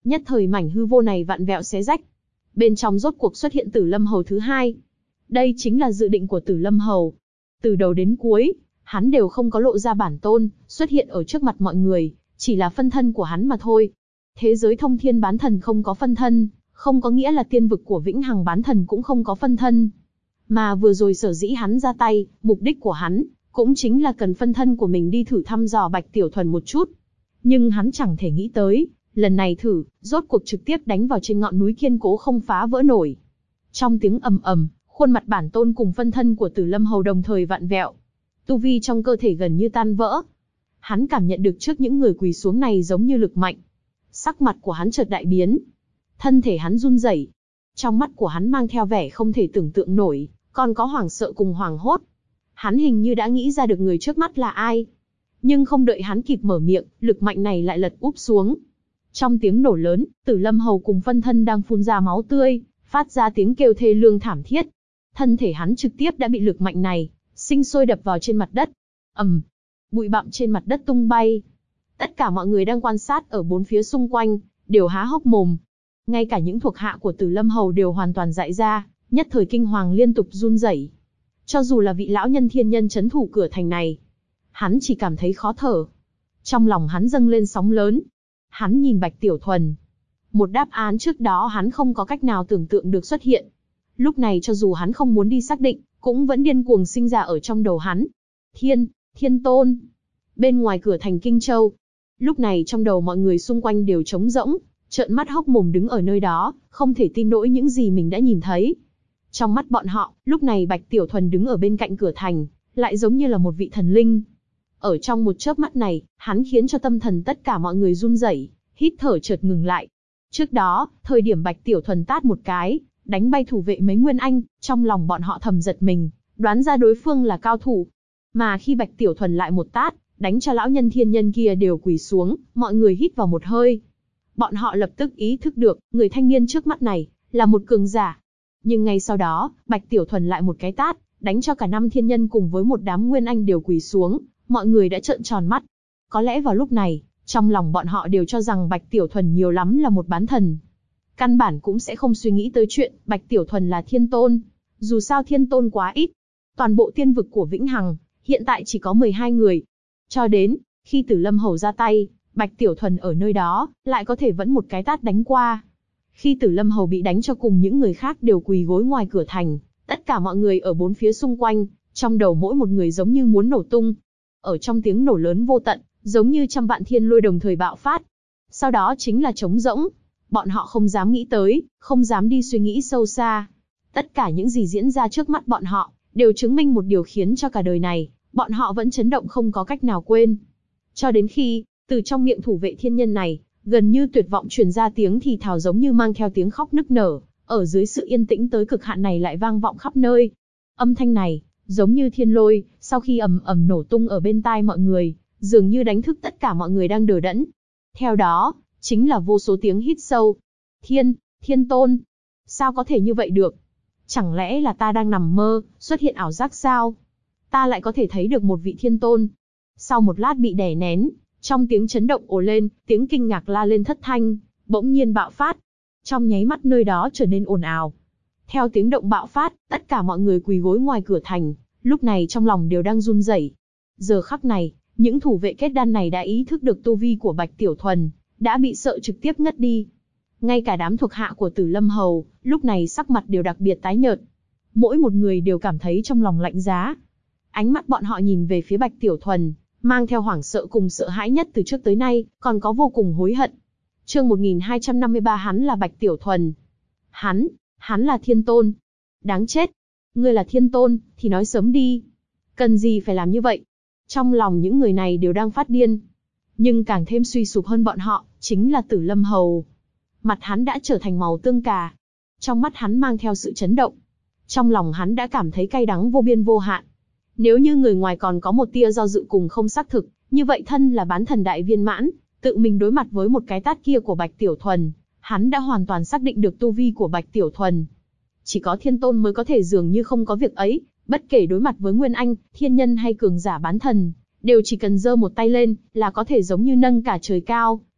Speaker 1: Nhất thời mảnh hư vô này vặn vẹo xé rách. Bên trong rốt cuộc xuất hiện Tử Lâm Hầu thứ hai. Đây chính là dự định của Tử Lâm Hầu. Từ đầu đến cuối, hắn đều không có lộ ra bản tôn, xuất hiện ở trước mặt mọi người, chỉ là phân thân của hắn mà thôi. Thế giới thông thiên bán thần không có phân thân, không có nghĩa là tiên vực của vĩnh hằng bán thần cũng không có phân thân. Mà vừa rồi sở dĩ hắn ra tay, mục đích của hắn, cũng chính là cần phân thân của mình đi thử thăm dò Bạch Tiểu Thuần một chút. Nhưng hắn chẳng thể nghĩ tới, lần này thử, rốt cuộc trực tiếp đánh vào trên ngọn núi kiên cố không phá vỡ nổi. Trong tiếng ầm ầm, khuôn mặt bản tôn cùng phân thân của Tử Lâm Hầu đồng thời vặn vẹo. Tu vi trong cơ thể gần như tan vỡ. Hắn cảm nhận được trước những người quỳ xuống này giống như lực mạnh. Sắc mặt của hắn chợt đại biến. Thân thể hắn run rẩy. Trong mắt của hắn mang theo vẻ không thể tưởng tượng nổi, còn có hoảng sợ cùng hoảng hốt. Hắn hình như đã nghĩ ra được người trước mắt là ai. Nhưng không đợi hắn kịp mở miệng, lực mạnh này lại lật úp xuống. Trong tiếng nổ lớn, Tử Lâm Hầu cùng phân thân đang phun ra máu tươi, phát ra tiếng kêu thê lương thảm thiết. Thân thể hắn trực tiếp đã bị lực mạnh này sinh sôi đập vào trên mặt đất. Bụi bặm trên mặt đất tung bay. Tất cả mọi người đang quan sát ở bốn phía xung quanh đều há hốc mồm. Ngay cả những thuộc hạ của Tử Lâm Hầu đều hoàn toàn dại ra, nhất thời kinh hoàng liên tục run rẩy. Cho dù là vị lão nhân thiên nhân trấn thủ cửa thành này, hắn chỉ cảm thấy khó thở. Trong lòng hắn dâng lên sóng lớn. Hắn nhìn Bạch Tiểu Thuần. Một đáp án trước đó hắn không có cách nào tưởng tượng được xuất hiện. Lúc này cho dù hắn không muốn đi xác định, cũng vẫn điên cuồng sinh ra ở trong đầu hắn. Thiên Tôn. Bên ngoài cửa thành Kinh Châu. Lúc này trong đầu mọi người xung quanh đều trống rỗng, trợn mắt hốc mồm đứng ở nơi đó, không thể tin nổi những gì mình đã nhìn thấy. Trong mắt bọn họ, lúc này Bạch Tiểu Thuần đứng ở bên cạnh cửa thành, lại giống như là một vị thần linh. Ở trong một chớp mắt này, hắn khiến cho tâm thần tất cả mọi người run rẩy, hít thở chợt ngừng lại. Trước đó, thời điểm Bạch Tiểu Thuần tát một cái, đánh bay thủ vệ mấy Nguyên Anh, trong lòng bọn họ thầm giật mình, đoán ra đối phương là cao thủ. Mà khi Bạch Tiểu Thuần lại một tát, đánh cho lão nhân thiên nhân kia đều quỳ xuống, mọi người hít vào một hơi. Bọn họ lập tức ý thức được, người thanh niên trước mắt này, là một cường giả. Nhưng ngay sau đó, Bạch Tiểu Thuần lại một cái tát, đánh cho cả năm thiên nhân cùng với một đám Nguyên Anh đều quỳ xuống, mọi người đã trợn tròn mắt. Có lẽ vào lúc này, trong lòng bọn họ đều cho rằng Bạch Tiểu Thuần nhiều lắm là một bán thần. Căn bản cũng sẽ không suy nghĩ tới chuyện Bạch Tiểu Thuần là thiên tôn. Dù sao thiên tôn quá ít. Toàn bộ tiên vực của Vĩnh Hằng, hiện tại chỉ có 12 người. Cho đến, khi Tử Lâm Hầu ra tay, Bạch Tiểu Thuần ở nơi đó, lại có thể vẫn một cái tát đánh qua. Khi Tử Lâm Hầu bị đánh cho cùng những người khác đều quỳ gối ngoài cửa thành, tất cả mọi người ở bốn phía xung quanh, trong đầu mỗi một người giống như muốn nổ tung. Ở trong tiếng nổ lớn vô tận, giống như trăm vạn thiên lôi đồng thời bạo phát. Sau đó chính là trống rỗng. Bọn họ không dám nghĩ tới, không dám đi suy nghĩ sâu xa. Tất cả những gì diễn ra trước mắt bọn họ, đều chứng minh một điều khiến cho cả đời này, bọn họ vẫn chấn động không có cách nào quên. Cho đến khi, từ trong miệng thủ vệ thiên nhân này, gần như tuyệt vọng truyền ra tiếng thì thào giống như mang theo tiếng khóc nức nở, ở dưới sự yên tĩnh tới cực hạn này lại vang vọng khắp nơi. Âm thanh này, giống như thiên lôi, sau khi ầm ầm nổ tung ở bên tai mọi người, dường như đánh thức tất cả mọi người đang đờ đẫn. Theo đó, chính là vô số tiếng hít sâu. Thiên Tôn. Sao có thể như vậy được? Chẳng lẽ là ta đang nằm mơ, xuất hiện ảo giác sao? Ta lại có thể thấy được một vị thiên tôn. Sau một lát bị đè nén, trong tiếng chấn động ồ lên, tiếng kinh ngạc la lên thất thanh, bỗng nhiên bạo phát. Trong nháy mắt nơi đó trở nên ồn ào. Theo tiếng động bạo phát, tất cả mọi người quỳ gối ngoài cửa thành, lúc này trong lòng đều đang run rẩy. Giờ khắc này, những thủ vệ kết đan này đã ý thức được tu vi của Bạch Tiểu Thuần, đã bị sợ trực tiếp ngất đi. Ngay cả đám thuộc hạ của Tử Lâm Hầu, lúc này sắc mặt đều đặc biệt tái nhợt. Mỗi một người đều cảm thấy trong lòng lạnh giá. Ánh mắt bọn họ nhìn về phía Bạch Tiểu Thuần, mang theo hoảng sợ cùng sợ hãi nhất từ trước tới nay, còn có vô cùng hối hận. Chương 1253 hắn là Bạch Tiểu Thuần. Hắn là thiên tôn. Đáng chết. Ngươi là thiên tôn, thì nói sớm đi. Cần gì phải làm như vậy? Trong lòng những người này đều đang phát điên. Nhưng càng thêm suy sụp hơn bọn họ, chính là Tử Lâm Hầu. Mặt hắn đã trở thành màu tương cà. Trong mắt hắn mang theo sự chấn động. Trong lòng hắn đã cảm thấy cay đắng vô biên vô hạn. Nếu như người ngoài còn có một tia do dự cùng không xác thực, như vậy thân là bán thần đại viên mãn, tự mình đối mặt với một cái tát kia của Bạch Tiểu Thuần, hắn đã hoàn toàn xác định được tu vi của Bạch Tiểu Thuần. Chỉ có thiên tôn mới có thể dường như không có việc ấy, bất kể đối mặt với Nguyên Anh, thiên nhân hay cường giả bán thần, đều chỉ cần giơ một tay lên, là có thể giống như nâng cả trời cao,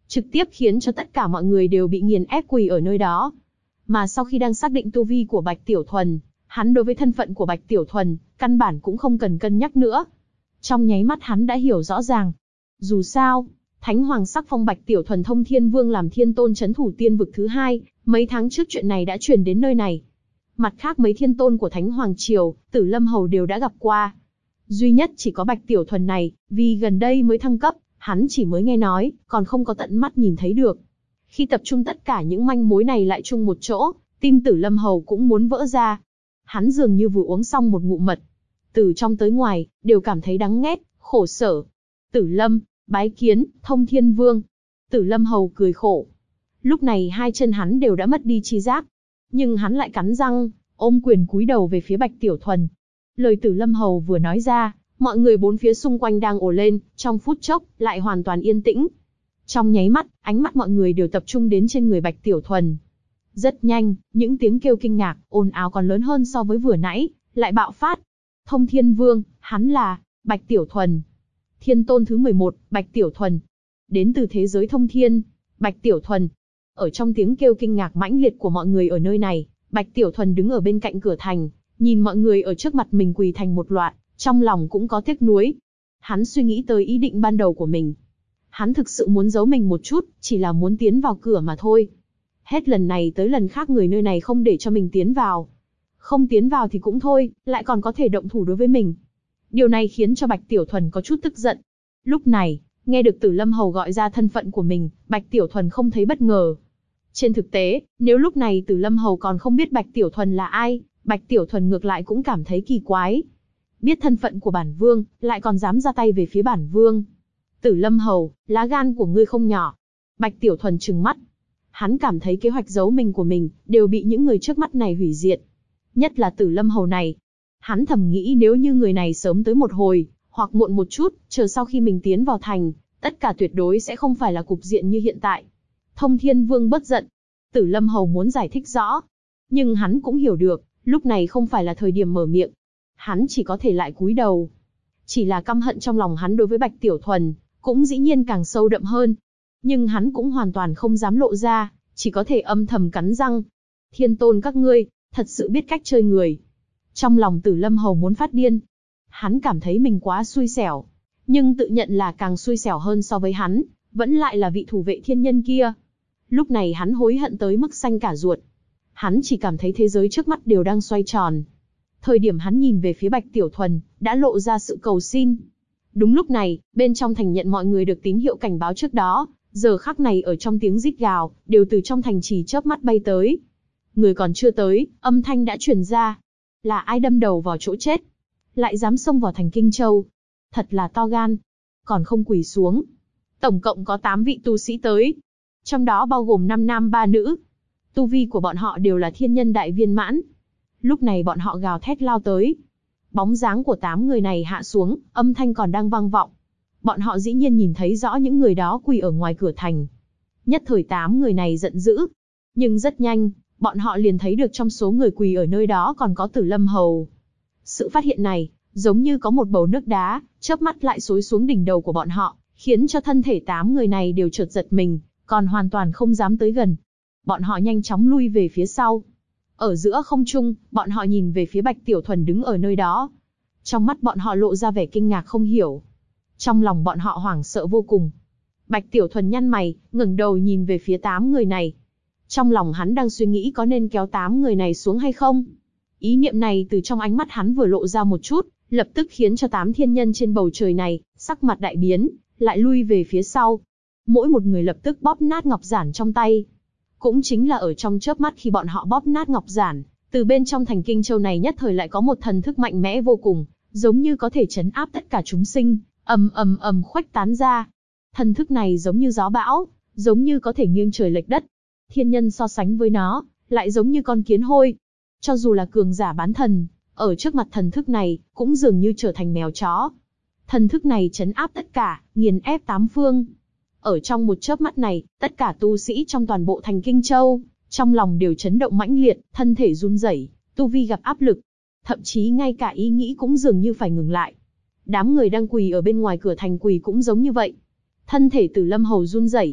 Speaker 1: trực tiếp khiến cho tất cả mọi người đều bị nghiền ép quỳ ở nơi đó. Mà sau khi đang xác định tu vi của Bạch Tiểu Thuần, hắn đối với thân phận của Bạch Tiểu Thuần, căn bản cũng không cần cân nhắc nữa. Trong nháy mắt hắn đã hiểu rõ ràng. Dù sao, Thánh Hoàng sắc phong Bạch Tiểu Thuần Thông Thiên Vương làm thiên tôn trấn thủ tiên vực thứ hai, mấy tháng trước chuyện này đã truyền đến nơi này. Mặt khác mấy thiên tôn của Thánh Hoàng Triều, Tử Lâm Hầu đều đã gặp qua. Duy nhất chỉ có Bạch Tiểu Thuần này, vì gần đây mới thăng cấp, hắn chỉ mới nghe nói, còn không có tận mắt nhìn thấy được. Khi tập trung tất cả những manh mối này lại chung một chỗ, tim Tử Lâm Hầu cũng muốn vỡ ra. Hắn dường như vừa uống xong một ngụm mật. Từ trong tới ngoài, đều cảm thấy đắng nghét, khổ sở. Tử Lâm, bái kiến, Thông Thiên Vương. Tử Lâm Hầu cười khổ. Lúc này hai chân hắn đều đã mất đi chi giác. Nhưng hắn lại cắn răng, ôm quyền cúi đầu về phía Bạch Tiểu Thuần. Lời Tử Lâm Hầu vừa nói ra, mọi người bốn phía xung quanh đang ồ lên, trong phút chốc, lại hoàn toàn yên tĩnh. Trong nháy mắt, ánh mắt mọi người đều tập trung đến trên người Bạch Tiểu Thuần. Rất nhanh, những tiếng kêu kinh ngạc, ồn ào còn lớn hơn so với vừa nãy, lại bạo phát. Thông Thiên Vương, hắn là Bạch Tiểu Thuần. Thiên tôn thứ 11, Bạch Tiểu Thuần. Đến từ thế giới thông thiên, Bạch Tiểu Thuần. Ở trong tiếng kêu kinh ngạc mãnh liệt của mọi người ở nơi này, Bạch Tiểu Thuần đứng ở bên cạnh cửa thành, nhìn mọi người ở trước mặt mình quỳ thành một loạt, trong lòng cũng có tiếc nuối. Hắn suy nghĩ tới ý định ban đầu của mình. Hắn thực sự muốn giấu mình một chút, chỉ là muốn tiến vào cửa mà thôi. Hết lần này tới lần khác người nơi này không để cho mình tiến vào. Không tiến vào thì cũng thôi, lại còn có thể động thủ đối với mình. Điều này khiến cho Bạch Tiểu Thuần có chút tức giận. Lúc này, nghe được Tử Lâm Hầu gọi ra thân phận của mình, Bạch Tiểu Thuần không thấy bất ngờ. Trên thực tế, nếu lúc này Tử Lâm Hầu còn không biết Bạch Tiểu Thuần là ai, Bạch Tiểu Thuần ngược lại cũng cảm thấy kỳ quái. Biết thân phận của bản vương, lại còn dám ra tay về phía bản vương. Tử Lâm Hầu, lá gan của ngươi không nhỏ. Bạch Tiểu Thuần trừng mắt. Hắn cảm thấy kế hoạch giấu mình của mình, đều bị những người trước mắt này hủy diệt. Nhất là Tử Lâm Hầu này. Hắn thầm nghĩ nếu như người này sớm tới một hồi, hoặc muộn một chút, chờ sau khi mình tiến vào thành, tất cả tuyệt đối sẽ không phải là cục diện như hiện tại. Thông Thiên Vương bất giận. Tử Lâm Hầu muốn giải thích rõ. Nhưng hắn cũng hiểu được, lúc này không phải là thời điểm mở miệng. Hắn chỉ có thể lại cúi đầu. Chỉ là căm hận trong lòng hắn đối với Bạch Tiểu Thuần, cũng dĩ nhiên càng sâu đậm hơn. Nhưng hắn cũng hoàn toàn không dám lộ ra, chỉ có thể âm thầm cắn răng. Thiên tôn các ngươi, thật sự biết cách chơi người. Trong lòng Tử Lâm Hầu muốn phát điên. Hắn cảm thấy mình quá xui xẻo. Nhưng tự nhận là càng xui xẻo hơn so với hắn, vẫn lại là vị thủ vệ thiên nhân kia. Lúc này hắn hối hận tới mức xanh cả ruột. Hắn chỉ cảm thấy thế giới trước mắt đều đang xoay tròn. Thời điểm hắn nhìn về phía Bạch Tiểu Thuần, đã lộ ra sự cầu xin. Đúng lúc này, bên trong thành nhận mọi người được tín hiệu cảnh báo trước đó, giờ khắc này ở trong tiếng rít gào, đều từ trong thành trì chớp mắt bay tới. Người còn chưa tới, âm thanh đã truyền ra. Là ai đâm đầu vào chỗ chết? Lại dám xông vào thành Kinh Châu? Thật là to gan. Còn không quỳ xuống. Tổng cộng có 8 vị tu sĩ tới. Trong đó bao gồm 5 nam 3 nữ. Tu vi của bọn họ đều là thiên nhân đại viên mãn. Lúc này bọn họ gào thét lao tới. Bóng dáng của 8 người này hạ xuống, âm thanh còn đang vang vọng. Bọn họ dĩ nhiên nhìn thấy rõ những người đó quỳ ở ngoài cửa thành. Nhất thời 8 người này giận dữ. Nhưng rất nhanh, bọn họ liền thấy được trong số người quỳ ở nơi đó còn có Tử Lâm Hầu. Sự phát hiện này, giống như có một bầu nước đá, chớp mắt lại xối xuống đỉnh đầu của bọn họ, khiến cho thân thể 8 người này đều chợt giật mình, còn hoàn toàn không dám tới gần. Bọn họ nhanh chóng lui về phía sau. Ở giữa không trung, bọn họ nhìn về phía Bạch Tiểu Thuần đứng ở nơi đó. Trong mắt bọn họ lộ ra vẻ kinh ngạc không hiểu. Trong lòng bọn họ hoảng sợ vô cùng. Bạch Tiểu Thuần nhăn mày, ngẩng đầu nhìn về phía 8 người này. Trong lòng hắn đang suy nghĩ có nên kéo 8 người này xuống hay không. Ý niệm này từ trong ánh mắt hắn vừa lộ ra một chút, lập tức khiến cho 8 thiên nhân trên bầu trời này, sắc mặt đại biến, lại lui về phía sau. Mỗi một người lập tức bóp nát ngọc giản trong tay. Cũng chính là ở trong chớp mắt khi bọn họ bóp nát ngọc giản, từ bên trong thành Kinh Châu này nhất thời lại có một thần thức mạnh mẽ vô cùng, giống như có thể trấn áp tất cả chúng sinh, ầm ầm ầm khuếch tán ra. Thần thức này giống như gió bão, giống như có thể nghiêng trời lệch đất. Thiên nhân so sánh với nó, lại giống như con kiến hôi. Cho dù là cường giả bán thần, ở trước mặt thần thức này, cũng dường như trở thành mèo chó. Thần thức này trấn áp tất cả, nghiền ép 8 phương. Ở trong một chớp mắt này, tất cả tu sĩ trong toàn bộ thành Kinh Châu, trong lòng đều chấn động mãnh liệt, thân thể run rẩy, tu vi gặp áp lực. Thậm chí ngay cả ý nghĩ cũng dường như phải ngừng lại. Đám người đang quỳ ở bên ngoài cửa thành quỳ cũng giống như vậy. Thân thể Tử Lâm Hầu run rẩy.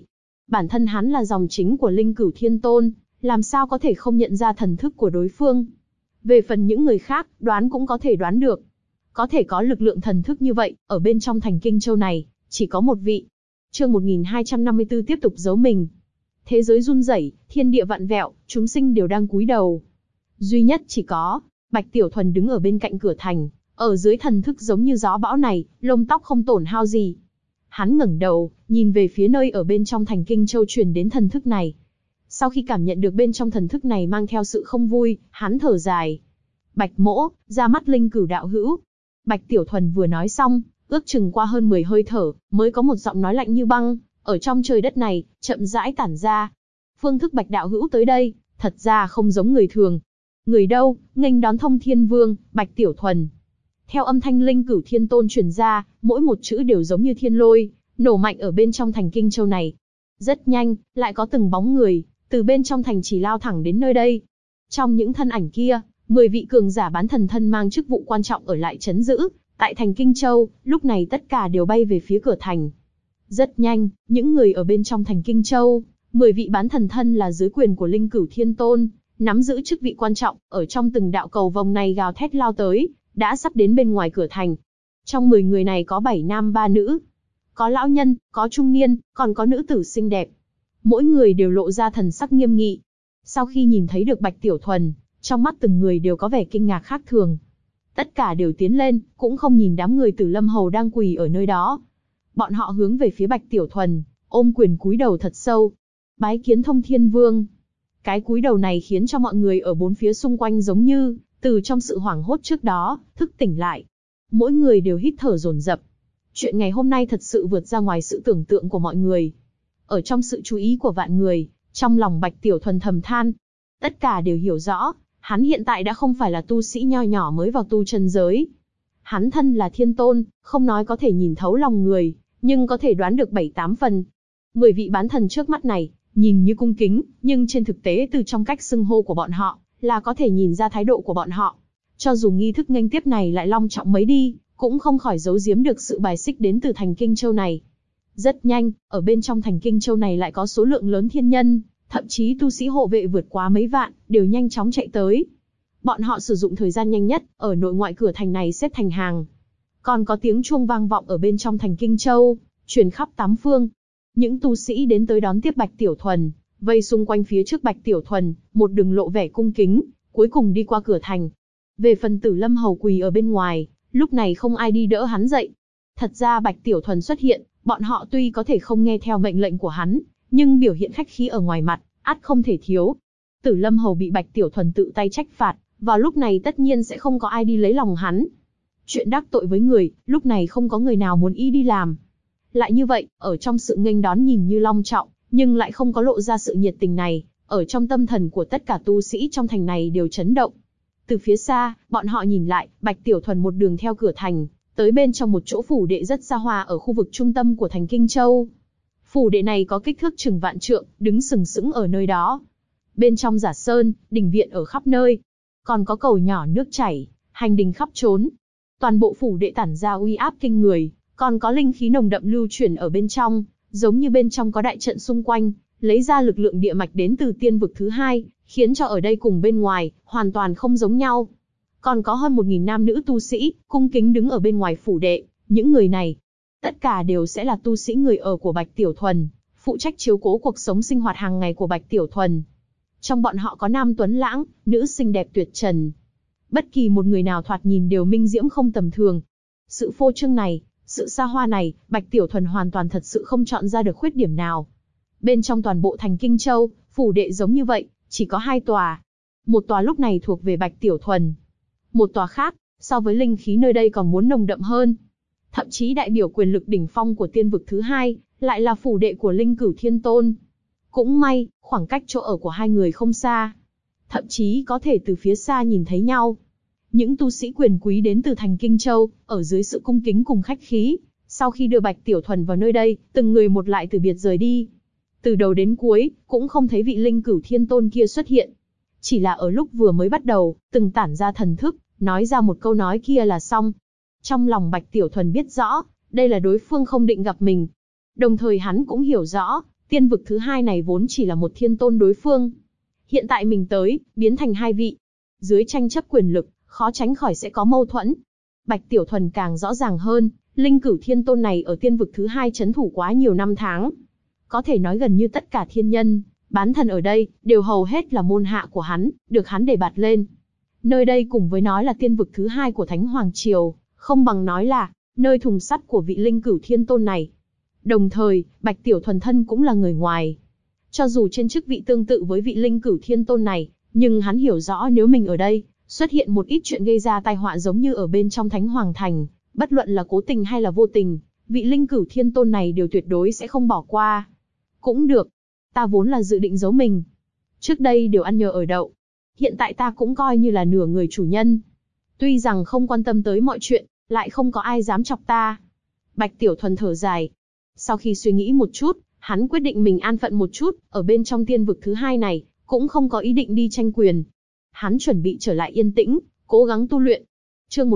Speaker 1: Bản thân hắn là dòng chính của Linh Cửu Thiên Tôn, làm sao có thể không nhận ra thần thức của đối phương. Về phần những người khác, đoán cũng có thể đoán được. Có thể có lực lượng thần thức như vậy, ở bên trong thành Kinh Châu này, chỉ có một vị. Chương 1254 tiếp tục giấu mình. Thế giới run rẩy, thiên địa vặn vẹo, chúng sinh đều đang cúi đầu. Duy nhất chỉ có Bạch Tiểu Thuần đứng ở bên cạnh cửa thành, ở dưới thần thức giống như gió bão này, lông tóc không tổn hao gì. Hắn ngẩng đầu, nhìn về phía nơi ở bên trong thành Kinh Châu truyền đến thần thức này. Sau khi cảm nhận được bên trong thần thức này mang theo sự không vui, hắn thở dài. Bạch Mỗ, ra mắt Linh Cửu đạo hữu. Bạch Tiểu Thuần vừa nói xong, ước chừng qua hơn 10 hơi thở, mới có một giọng nói lạnh như băng, ở trong trời đất này, chậm rãi tản ra. Phương thức Bạch đạo hữu tới đây, thật ra không giống người thường. Người đâu, nghênh đón Thông Thiên Vương, Bạch Tiểu Thuần. Theo âm thanh Linh Cửu Thiên Tôn truyền ra, mỗi một chữ đều giống như thiên lôi, nổ mạnh ở bên trong thành Kinh Châu này. Rất nhanh, lại có từng bóng người, từ bên trong thành chỉ lao thẳng đến nơi đây. Trong những thân ảnh kia, 10 vị cường giả bán thần thân mang chức vụ quan trọng ở lại trấn giữ, tại thành Kinh Châu, lúc này tất cả đều bay về phía cửa thành. Rất nhanh, những người ở bên trong thành Kinh Châu, 10 vị bán thần thân là dưới quyền của Linh Cửu Thiên Tôn, nắm giữ chức vị quan trọng, ở trong từng đạo cầu vồng này gào thét lao tới, đã sắp đến bên ngoài cửa thành. Trong 10 người này có 7 nam 3 nữ. Có lão nhân, có trung niên, còn có nữ tử xinh đẹp. Mỗi người đều lộ ra thần sắc nghiêm nghị. Sau khi nhìn thấy được Bạch Tiểu Thuần, trong mắt từng người đều có vẻ kinh ngạc khác thường. Tất cả đều tiến lên, cũng không nhìn đám người Tử Lâm Hầu đang quỳ ở nơi đó. Bọn họ hướng về phía Bạch Tiểu Thuần, ôm quyền cúi đầu thật sâu. Bái kiến Thông Thiên Vương. Cái cúi đầu này khiến cho mọi người ở bốn phía xung quanh giống như từ trong sự hoảng hốt trước đó, thức tỉnh lại. Mỗi người đều hít thở dồn dập. Chuyện ngày hôm nay thật sự vượt ra ngoài sự tưởng tượng của mọi người. Ở trong sự chú ý của vạn người, trong lòng Bạch Tiểu Thuần thầm than. Tất cả đều hiểu rõ, hắn hiện tại đã không phải là tu sĩ nho nhỏ mới vào tu chân giới. Hắn thân là thiên tôn, không nói có thể nhìn thấu lòng người, nhưng có thể đoán được 7-8 phần. 10 vị bán thần trước mắt này, nhìn như cung kính, nhưng trên thực tế từ trong cách xưng hô của bọn họ, là có thể nhìn ra thái độ của bọn họ. Cho dù nghi thức nghênh tiếp này lại long trọng mấy đi, cũng không khỏi giấu giếm được sự bài xích đến từ thành Kinh Châu này. Rất nhanh, ở bên trong thành Kinh Châu này lại có số lượng lớn thiên nhân, thậm chí tu sĩ hộ vệ vượt quá mấy vạn, đều nhanh chóng chạy tới. Bọn họ sử dụng thời gian nhanh nhất, ở nội ngoại cửa thành này xếp thành hàng. Còn có tiếng chuông vang vọng ở bên trong thành Kinh Châu, truyền khắp tám phương. Những tu sĩ đến tới đón tiếp Bạch Tiểu Thuần, vây xung quanh phía trước Bạch Tiểu Thuần, một đường lộ vẻ cung kính, cuối cùng đi qua cửa thành. Về phần Tử Lâm Hầu quỳ ở bên ngoài, lúc này không ai đi đỡ hắn dậy. Thật ra Bạch Tiểu Thuần xuất hiện, bọn họ tuy có thể không nghe theo mệnh lệnh của hắn, nhưng biểu hiện khách khí ở ngoài mặt, ắt không thể thiếu. Tử Lâm Hầu bị Bạch Tiểu Thuần tự tay trách phạt, vào lúc này tất nhiên sẽ không có ai đi lấy lòng hắn. Chuyện đắc tội với người, lúc này không có người nào muốn y đi làm. Lại như vậy, ở trong sự nghênh đón nhìn như long trọng, nhưng lại không có lộ ra sự nhiệt tình này, ở trong tâm thần của tất cả tu sĩ trong thành này đều chấn động. Từ phía xa, bọn họ nhìn lại, Bạch Tiểu Thuần một đường theo cửa thành, tới bên trong một chỗ phủ đệ rất xa hoa ở khu vực trung tâm của thành Kinh Châu. Phủ đệ này có kích thước chừng vạn trượng, đứng sừng sững ở nơi đó. Bên trong giả sơn, đình viện ở khắp nơi. Còn có cầu nhỏ nước chảy, hành đình khắp trốn. Toàn bộ phủ đệ tản ra uy áp kinh người, còn có linh khí nồng đậm lưu chuyển ở bên trong, giống như bên trong có đại trận xung quanh, lấy ra lực lượng địa mạch đến từ tiên vực thứ hai, khiến cho ở đây cùng bên ngoài, hoàn toàn không giống nhau. Còn có hơn 1000 nam nữ tu sĩ, cung kính đứng ở bên ngoài phủ đệ, những người này, tất cả đều sẽ là tu sĩ người ở của Bạch Tiểu Thuần, phụ trách chiếu cố cuộc sống sinh hoạt hàng ngày của Bạch Tiểu Thuần. Trong bọn họ có nam tuấn lãng, nữ xinh đẹp tuyệt trần. Bất kỳ một người nào thoạt nhìn đều minh diễm không tầm thường. Sự phô trương này, sự xa hoa này, Bạch Tiểu Thuần hoàn toàn thật sự không chọn ra được khuyết điểm nào. Bên trong toàn bộ thành Kinh Châu, phủ đệ giống như vậy, chỉ có 2 tòa. Một tòa lúc này thuộc về Bạch Tiểu Thuần. Một tòa khác, so với linh khí nơi đây còn muốn nồng đậm hơn. Thậm chí đại biểu quyền lực đỉnh phong của tiên vực thứ hai, lại là phủ đệ của Linh Cửu Thiên Tôn. Cũng may, khoảng cách chỗ ở của hai người không xa. Thậm chí có thể từ phía xa nhìn thấy nhau. Những tu sĩ quyền quý đến từ thành Kinh Châu, ở dưới sự cung kính cùng khách khí, sau khi đưa Bạch Tiểu Thuần vào nơi đây, từng người một lại từ biệt rời đi. Từ đầu đến cuối, cũng không thấy vị Linh Cửu Thiên Tôn kia xuất hiện. Chỉ là ở lúc vừa mới bắt đầu, từng tản ra thần thức, nói ra một câu nói kia là xong. Trong lòng Bạch Tiểu Thuần biết rõ, đây là đối phương không định gặp mình. Đồng thời hắn cũng hiểu rõ, Tiên vực thứ hai này vốn chỉ là một thiên tôn đối phương. Hiện tại mình tới, biến thành hai vị. Dưới tranh chấp quyền lực, khó tránh khỏi sẽ có mâu thuẫn. Bạch Tiểu Thuần càng rõ ràng hơn, Linh Cửu Thiên Tôn này ở tiên vực thứ hai trấn thủ quá nhiều năm tháng. Có thể nói gần như tất cả thiên nhân, bán thần ở đây, đều hầu hết là môn hạ của hắn, được hắn đề bạt lên. Nơi đây cùng với nói là tiên vực thứ hai của Thánh Hoàng Triều, không bằng nói là nơi thùng sắt của vị Linh Cửu Thiên Tôn này. Đồng thời, Bạch Tiểu Thuần thân cũng là người ngoài. Cho dù trên chức vị tương tự với vị Linh Cửu Thiên Tôn này, nhưng hắn hiểu rõ nếu mình ở đây, xuất hiện một ít chuyện gây ra tai họa giống như ở bên trong Thánh Hoàng Thành, bất luận là cố tình hay là vô tình, vị Linh Cửu Thiên Tôn này đều tuyệt đối sẽ không bỏ qua. Cũng được, ta vốn là dự định giấu mình. Trước đây đều ăn nhờ ở đậu. Hiện tại ta cũng coi như là nửa người chủ nhân. Tuy rằng không quan tâm tới mọi chuyện, lại không có ai dám chọc ta. Bạch Tiểu Thuần thở dài. Sau khi suy nghĩ một chút, hắn quyết định mình an phận một chút, ở bên trong tiên vực thứ hai này, cũng không có ý định đi tranh quyền. Hắn chuẩn bị trở lại yên tĩnh, cố gắng tu luyện. Chương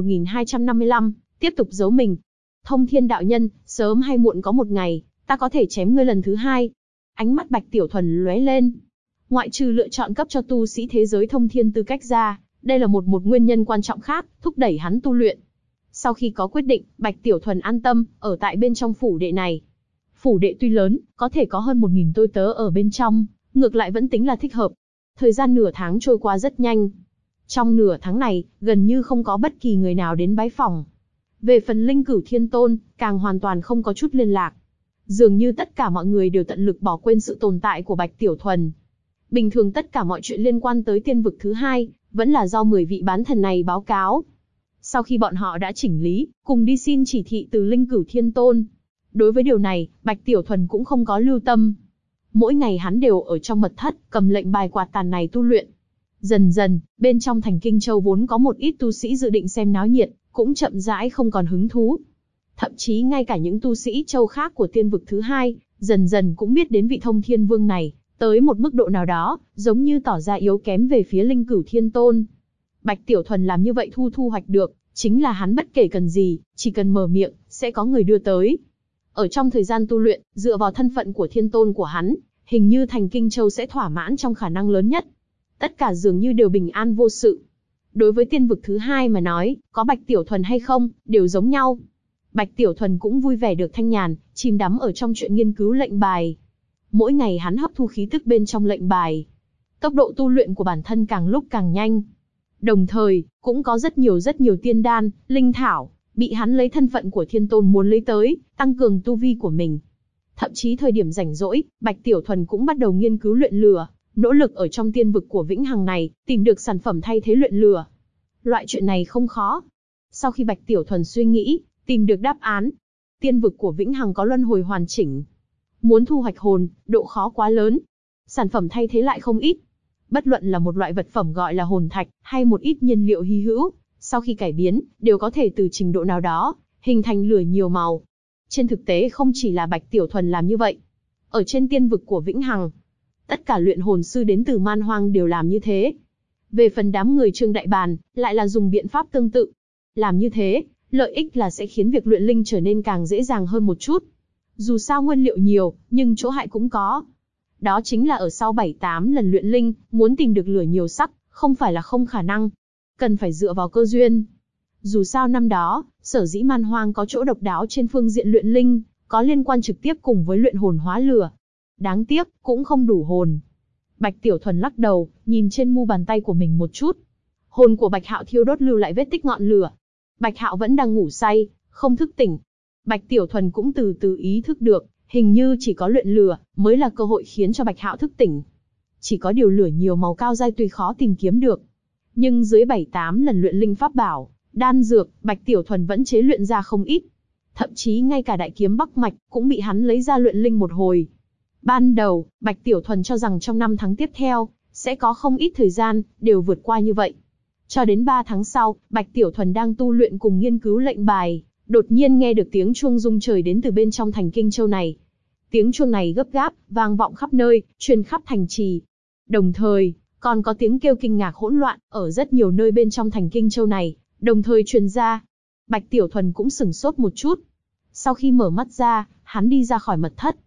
Speaker 1: 1255, tiếp tục giấu mình. Thông Thiên đạo nhân, sớm hay muộn có một ngày, ta có thể chém ngươi lần thứ hai. Ánh mắt Bạch Tiểu Thuần lóe lên. Ngoại trừ lựa chọn cấp cho tu sĩ thế giới thông thiên tư cách ra, đây là một nguyên nhân quan trọng khác, thúc đẩy hắn tu luyện. Sau khi có quyết định, Bạch Tiểu Thuần an tâm, ở tại bên trong phủ đệ này. Phủ đệ tuy lớn, có thể có hơn 1000 tôi tớ ở bên trong, ngược lại vẫn tính là thích hợp. Thời gian nửa tháng trôi qua rất nhanh. Trong nửa tháng này, gần như không có bất kỳ người nào đến bái phỏng. Về phần Linh Cửu Thiên Tôn, càng hoàn toàn không có chút liên lạc. Dường như tất cả mọi người đều tận lực bỏ quên sự tồn tại của Bạch Tiểu Thuần. Bình thường tất cả mọi chuyện liên quan tới tiên vực thứ hai, vẫn là do 10 vị bán thần này báo cáo. Sau khi bọn họ đã chỉnh lý, cùng đi xin chỉ thị từ Linh Cửu Thiên Tôn. Đối với điều này, Bạch Tiểu Thuần cũng không có lưu tâm. Mỗi ngày hắn đều ở trong mật thất, cầm lệnh bài quạt tàn này tu luyện. Dần dần, bên trong thành Kinh Châu vốn có một ít tu sĩ dự định xem náo nhiệt, cũng chậm rãi không còn hứng thú. Thậm chí ngay cả những tu sĩ châu khác của tiên vực thứ hai, dần dần cũng biết đến vị Thông Thiên Vương này, tới một mức độ nào đó, giống như tỏ ra yếu kém về phía Linh Cửu Thiên Tôn. Bạch Tiểu Thuần làm như vậy thu hoạch được, chính là hắn bất kể cần gì, chỉ cần mở miệng, sẽ có người đưa tới. Ở trong thời gian tu luyện, dựa vào thân phận của Thiên Tôn của hắn, hình như thành Kinh Châu sẽ thỏa mãn trong khả năng lớn nhất. Tất cả dường như đều bình an vô sự. Đối với tiên vực thứ hai mà nói, có Bạch Tiểu Thuần hay không, đều giống nhau. Bạch Tiểu Thuần cũng vui vẻ được thanh nhàn, chìm đắm ở trong chuyện nghiên cứu lệnh bài. Mỗi ngày hắn hấp thu khí tức bên trong lệnh bài. Tốc độ tu luyện của bản thân càng lúc càng nhanh. Đồng thời, cũng có rất nhiều tiên đan, linh thảo, bị hắn lấy thân phận của Thiên Tôn muốn lấy tới, tăng cường tu vi của mình. Thậm chí thời điểm rảnh rỗi, Bạch Tiểu Thuần cũng bắt đầu nghiên cứu luyện lửa, nỗ lực ở trong tiên vực của Vĩnh Hằng này, tìm được sản phẩm thay thế luyện lửa. Loại chuyện này không khó. Sau khi Bạch Tiểu Thuần suy nghĩ, tìm được đáp án, tiên vực của Vĩnh Hằng có luân hồi hoàn chỉnh. Muốn thu hoạch hồn, độ khó quá lớn. Sản phẩm thay thế lại không ít. Bất luận là một loại vật phẩm gọi là hồn thạch, hay một ít nhiên liệu hy hữu, sau khi cải biến, đều có thể từ trình độ nào đó, hình thành lửa nhiều màu. Trên thực tế không chỉ là Bạch Tiểu Thuần làm như vậy. Ở trên tiên vực của Vĩnh Hằng, tất cả luyện hồn sư đến từ Man Hoang đều làm như thế. Về phần đám người Trương Đại Bàn, lại là dùng biện pháp tương tự. Làm như thế, lợi ích là sẽ khiến việc luyện linh trở nên càng dễ dàng hơn một chút. Dù sao nguyên liệu nhiều, nhưng chỗ hại cũng có. Đó chính là ở sau 7-8 lần luyện linh, muốn tìm được lửa nhiều sắc, không phải là không khả năng. Cần phải dựa vào cơ duyên. Dù sao năm đó, sở dĩ Man Hoang có chỗ độc đáo trên phương diện luyện linh, có liên quan trực tiếp cùng với luyện hồn hóa lửa. Đáng tiếc, cũng không đủ hồn. Bạch Tiểu Thuần lắc đầu, nhìn trên mu bàn tay của mình một chút. Hồn của Bạch Hạo thiêu đốt lưu lại vết tích ngọn lửa. Bạch Hạo vẫn đang ngủ say, không thức tỉnh. Bạch Tiểu Thuần cũng từ từ ý thức được, hình như chỉ có luyện lửa mới là cơ hội khiến cho Bạch Hạo thức tỉnh. Chỉ có điều lửa nhiều màu cao giai tuy khó tìm kiếm được, nhưng dưới 7-8 lần luyện linh pháp bảo, đan dược, Bạch Tiểu Thuần vẫn chế luyện ra không ít. Thậm chí ngay cả đại kiếm Bắc Mạch cũng bị hắn lấy ra luyện linh một hồi. Ban đầu, Bạch Tiểu Thuần cho rằng trong 5 tháng tiếp theo, sẽ có không ít thời gian, đều vượt qua như vậy. Cho đến 3 tháng sau, Bạch Tiểu Thuần đang tu luyện cùng nghiên cứu lệnh bài, đột nhiên nghe được tiếng chuông rung trời đến từ bên trong thành Kinh Châu này. Tiếng chuông này gấp gáp, vang vọng khắp nơi, truyền khắp thành trì. Đồng thời, còn có tiếng kêu kinh ngạc hỗn loạn, ở rất nhiều nơi bên trong thành Kinh Châu này, đồng thời truyền ra. Bạch Tiểu Thuần cũng sửng sốt một chút. Sau khi mở mắt ra, hắn đi ra khỏi mật thất.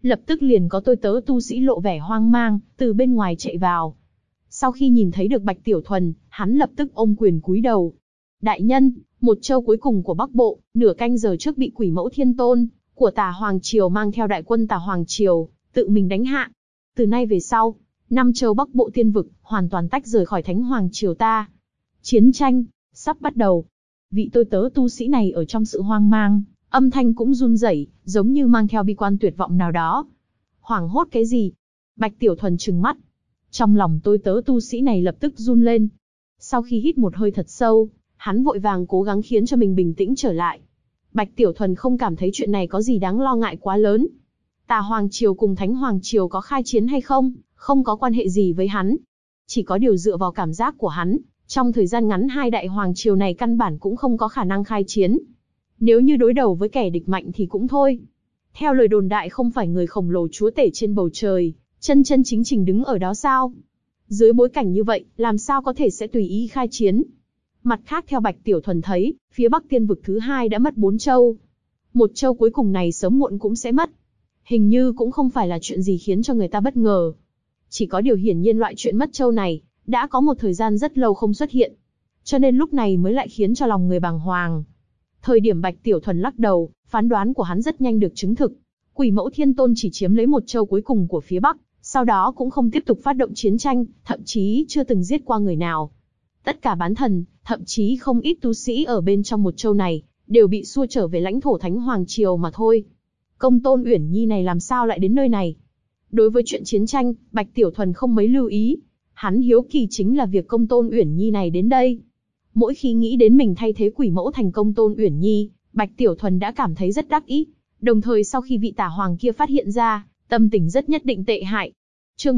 Speaker 1: Lập tức liền có tôi tớ tu sĩ lộ vẻ hoang mang, từ bên ngoài chạy vào. Sau khi nhìn thấy được Bạch Tiểu Thuần, hắn lập tức ôm quyền cúi đầu. Đại nhân, một châu cuối cùng của Bắc Bộ, nửa canh giờ trước bị Quỷ Mẫu Thiên Tôn của Tà Hoàng Triều mang theo đại quân Tà Hoàng Triều tự mình đánh hạ. Từ nay về sau, 5 châu Bắc Bộ tiên vực hoàn toàn tách rời khỏi Thánh Hoàng Triều ta. Chiến tranh sắp bắt đầu. Vị tôi tớ tu sĩ này ở trong sự hoang mang, âm thanh cũng run rẩy, giống như mang theo bi quan tuyệt vọng nào đó. Hoảng hốt cái gì? Bạch Tiểu Thuần trừng mắt. Trong lòng tôi tớ tu sĩ này lập tức run lên. Sau khi hít một hơi thật sâu, hắn vội vàng cố gắng khiến cho mình bình tĩnh trở lại. Bạch Tiểu Thuần không cảm thấy chuyện này có gì đáng lo ngại quá lớn. Tà Hoàng Triều cùng Thánh Hoàng Triều có khai chiến hay không, không có quan hệ gì với hắn. Chỉ có điều dựa vào cảm giác của hắn, trong thời gian ngắn hai đại hoàng triều này căn bản cũng không có khả năng khai chiến. Nếu như đối đầu với kẻ địch mạnh thì cũng thôi. Theo lời đồn đại không phải người khổng lồ chúa tể trên bầu trời, chân chân chính chính đứng ở đó sao? Dưới bối cảnh như vậy, làm sao có thể sẽ tùy ý khai chiến? Mặt khác theo Bạch Tiểu Thuần thấy, phía Bắc tiên vực thứ hai đã mất 4 châu. Một châu cuối cùng này sớm muộn cũng sẽ mất. Hình như cũng không phải là chuyện gì khiến cho người ta bất ngờ. Chỉ có điều hiển nhiên loại chuyện mất châu này, đã có một thời gian rất lâu không xuất hiện. Cho nên lúc này mới lại khiến cho lòng người bàng hoàng. Thời điểm Bạch Tiểu Thuần lắc đầu, phán đoán của hắn rất nhanh được chứng thực. Quỷ Mẫu Thiên Tôn chỉ chiếm lấy một châu cuối cùng của phía Bắc, sau đó cũng không tiếp tục phát động chiến tranh, thậm chí chưa từng giết qua người nào. Tất cả bán thần, thậm chí không ít tu sĩ ở bên trong một châu này, đều bị xua trở về lãnh thổ Thánh Hoàng Triều mà thôi. Công Tôn Uyển Nhi này làm sao lại đến nơi này? Đối với chuyện chiến tranh, Bạch Tiểu Thuần không mấy lưu ý. Hắn hiếu kỳ chính là việc Công Tôn Uyển Nhi này đến đây. Mỗi khi nghĩ đến mình thay thế Quỷ Mẫu thành Công Tôn Uyển Nhi, Bạch Tiểu Thuần đã cảm thấy rất đắc ý. Đồng thời sau khi vị tả hoàng kia phát hiện ra, tâm tình rất nhất định tệ hại. Chương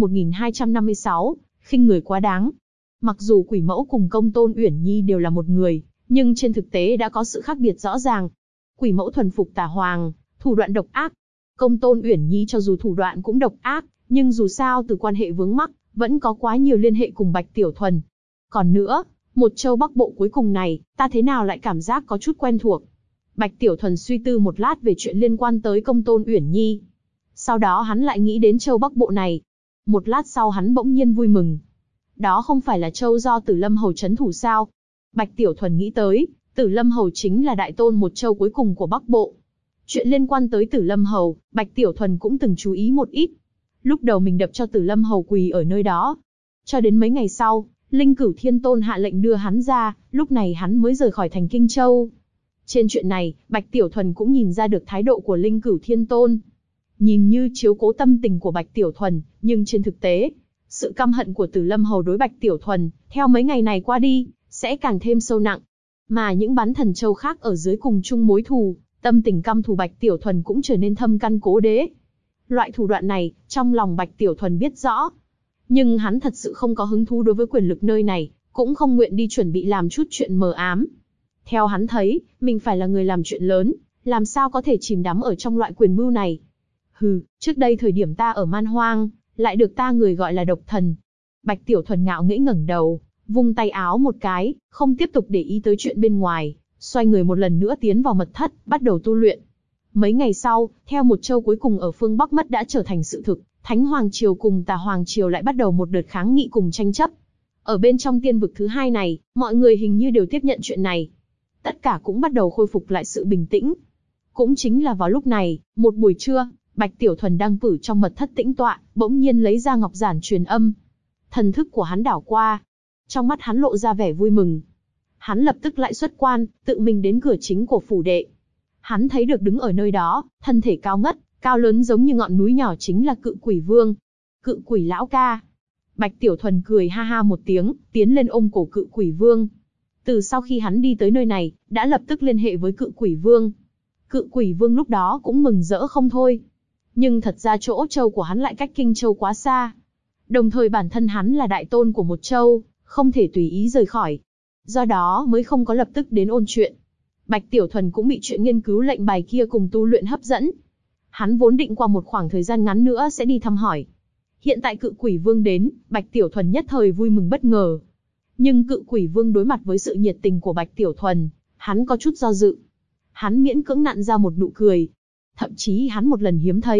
Speaker 1: 1256, khinh người quá đáng. Mặc dù Quỷ Mẫu cùng Công Tôn Uyển Nhi đều là một người, nhưng trên thực tế đã có sự khác biệt rõ ràng. Quỷ Mẫu thuần phục tả hoàng, thủ đoạn độc ác. Công Tôn Uyển Nhi cho dù thủ đoạn cũng độc ác, nhưng dù sao từ quan hệ vướng mắc, vẫn có quá nhiều liên hệ cùng Bạch Tiểu Thuần. Còn nữa, một châu Bắc Bộ cuối cùng này, ta thế nào lại cảm giác có chút quen thuộc. Bạch Tiểu Thuần suy tư một lát về chuyện liên quan tới Công Tôn Uyển Nhi. Sau đó hắn lại nghĩ đến châu Bắc Bộ này. Một lát sau hắn bỗng nhiên vui mừng. Đó không phải là châu do Tử Lâm Hầu trấn thủ sao? Bạch Tiểu Thuần nghĩ tới, Tử Lâm Hầu chính là đại tôn một châu cuối cùng của Bắc Bộ. Chuyện liên quan tới Tử Lâm Hầu, Bạch Tiểu Thuần cũng từng chú ý một ít. Lúc đầu mình đập cho Tử Lâm Hầu quỳ ở nơi đó. Cho đến mấy ngày sau, Linh Cửu Thiên Tôn hạ lệnh đưa hắn ra, lúc này hắn mới rời khỏi thành Kinh Châu. Trên chuyện này, Bạch Tiểu Thuần cũng nhìn ra được thái độ của Linh Cửu Thiên Tôn. Nhìn như chiếu cố tâm tình của Bạch Tiểu Thuần, nhưng trên thực tế, sự căm hận của Tử Lâm Hầu đối Bạch Tiểu Thuần, theo mấy ngày này qua đi, sẽ càng thêm sâu nặng. Mà những bán thần châu khác ở dưới cùng chung mối thù, tâm tình căm thù Bạch Tiểu Thuần cũng trở nên thâm căn cố đế. Loại thủ đoạn này, trong lòng Bạch Tiểu Thuần biết rõ. Nhưng hắn thật sự không có hứng thú đối với quyền lực nơi này, cũng không nguyện đi chuẩn bị làm chút chuyện mờ ám. Theo hắn thấy, mình phải là người làm chuyện lớn, làm sao có thể chìm đắm ở trong loại quyền mưu này. Hừ, trước đây thời điểm ta ở Man Hoang, lại được ta người gọi là độc thần. Bạch Tiểu Thuần ngạo nghễ ngẩng đầu, vung tay áo một cái, không tiếp tục để ý tới chuyện bên ngoài, xoay người một lần nữa tiến vào mật thất, bắt đầu tu luyện. Mấy ngày sau, theo một châu cuối cùng ở phương Bắc mất đã trở thành sự thực, Thánh Hoàng Triều cùng Tà Hoàng Triều lại bắt đầu một đợt kháng nghị cùng tranh chấp. Ở bên trong tiên vực thứ hai này, mọi người hình như đều tiếp nhận chuyện này. Tất cả cũng bắt đầu khôi phục lại sự bình tĩnh. Cũng chính là vào lúc này, một buổi trưa, Bạch Tiểu Thuần đang cử trong mật thất tĩnh tọa, bỗng nhiên lấy ra ngọc giản truyền âm. Thần thức của hắn đảo qua. Trong mắt hắn lộ ra vẻ vui mừng. Hắn lập tức lại xuất quan, tự mình đến cửa chính của phủ đệ. Hắn thấy được đứng ở nơi đó, thân thể cao ngất, cao lớn giống như ngọn núi nhỏ chính là Cự Quỷ Vương. Cự Quỷ lão ca. Bạch Tiểu Thuần cười ha ha một tiếng, tiến lên ôm cổ Cự Quỷ Vương. Từ sau khi hắn đi tới nơi này, đã lập tức liên hệ với Cự Quỷ Vương. Cự Quỷ Vương lúc đó cũng mừng rỡ không thôi. Nhưng thật ra chỗ châu của hắn lại cách Kinh Châu quá xa. Đồng thời bản thân hắn là đại tôn của một châu, không thể tùy ý rời khỏi. Do đó mới không có lập tức đến ôn chuyện. Bạch Tiểu Thuần cũng bị chuyện nghiên cứu lệnh bài kia cùng tu luyện hấp dẫn. Hắn vốn định qua một khoảng thời gian ngắn nữa sẽ đi thăm hỏi. Hiện tại Cự Quỷ Vương đến, Bạch Tiểu Thuần nhất thời vui mừng bất ngờ. Nhưng Cự Quỷ Vương đối mặt với sự nhiệt tình của Bạch Tiểu Thuần, hắn có chút do dự. Hắn miễn cưỡng nặn ra một nụ cười. Thậm chí hắn một lần hiếm thấy,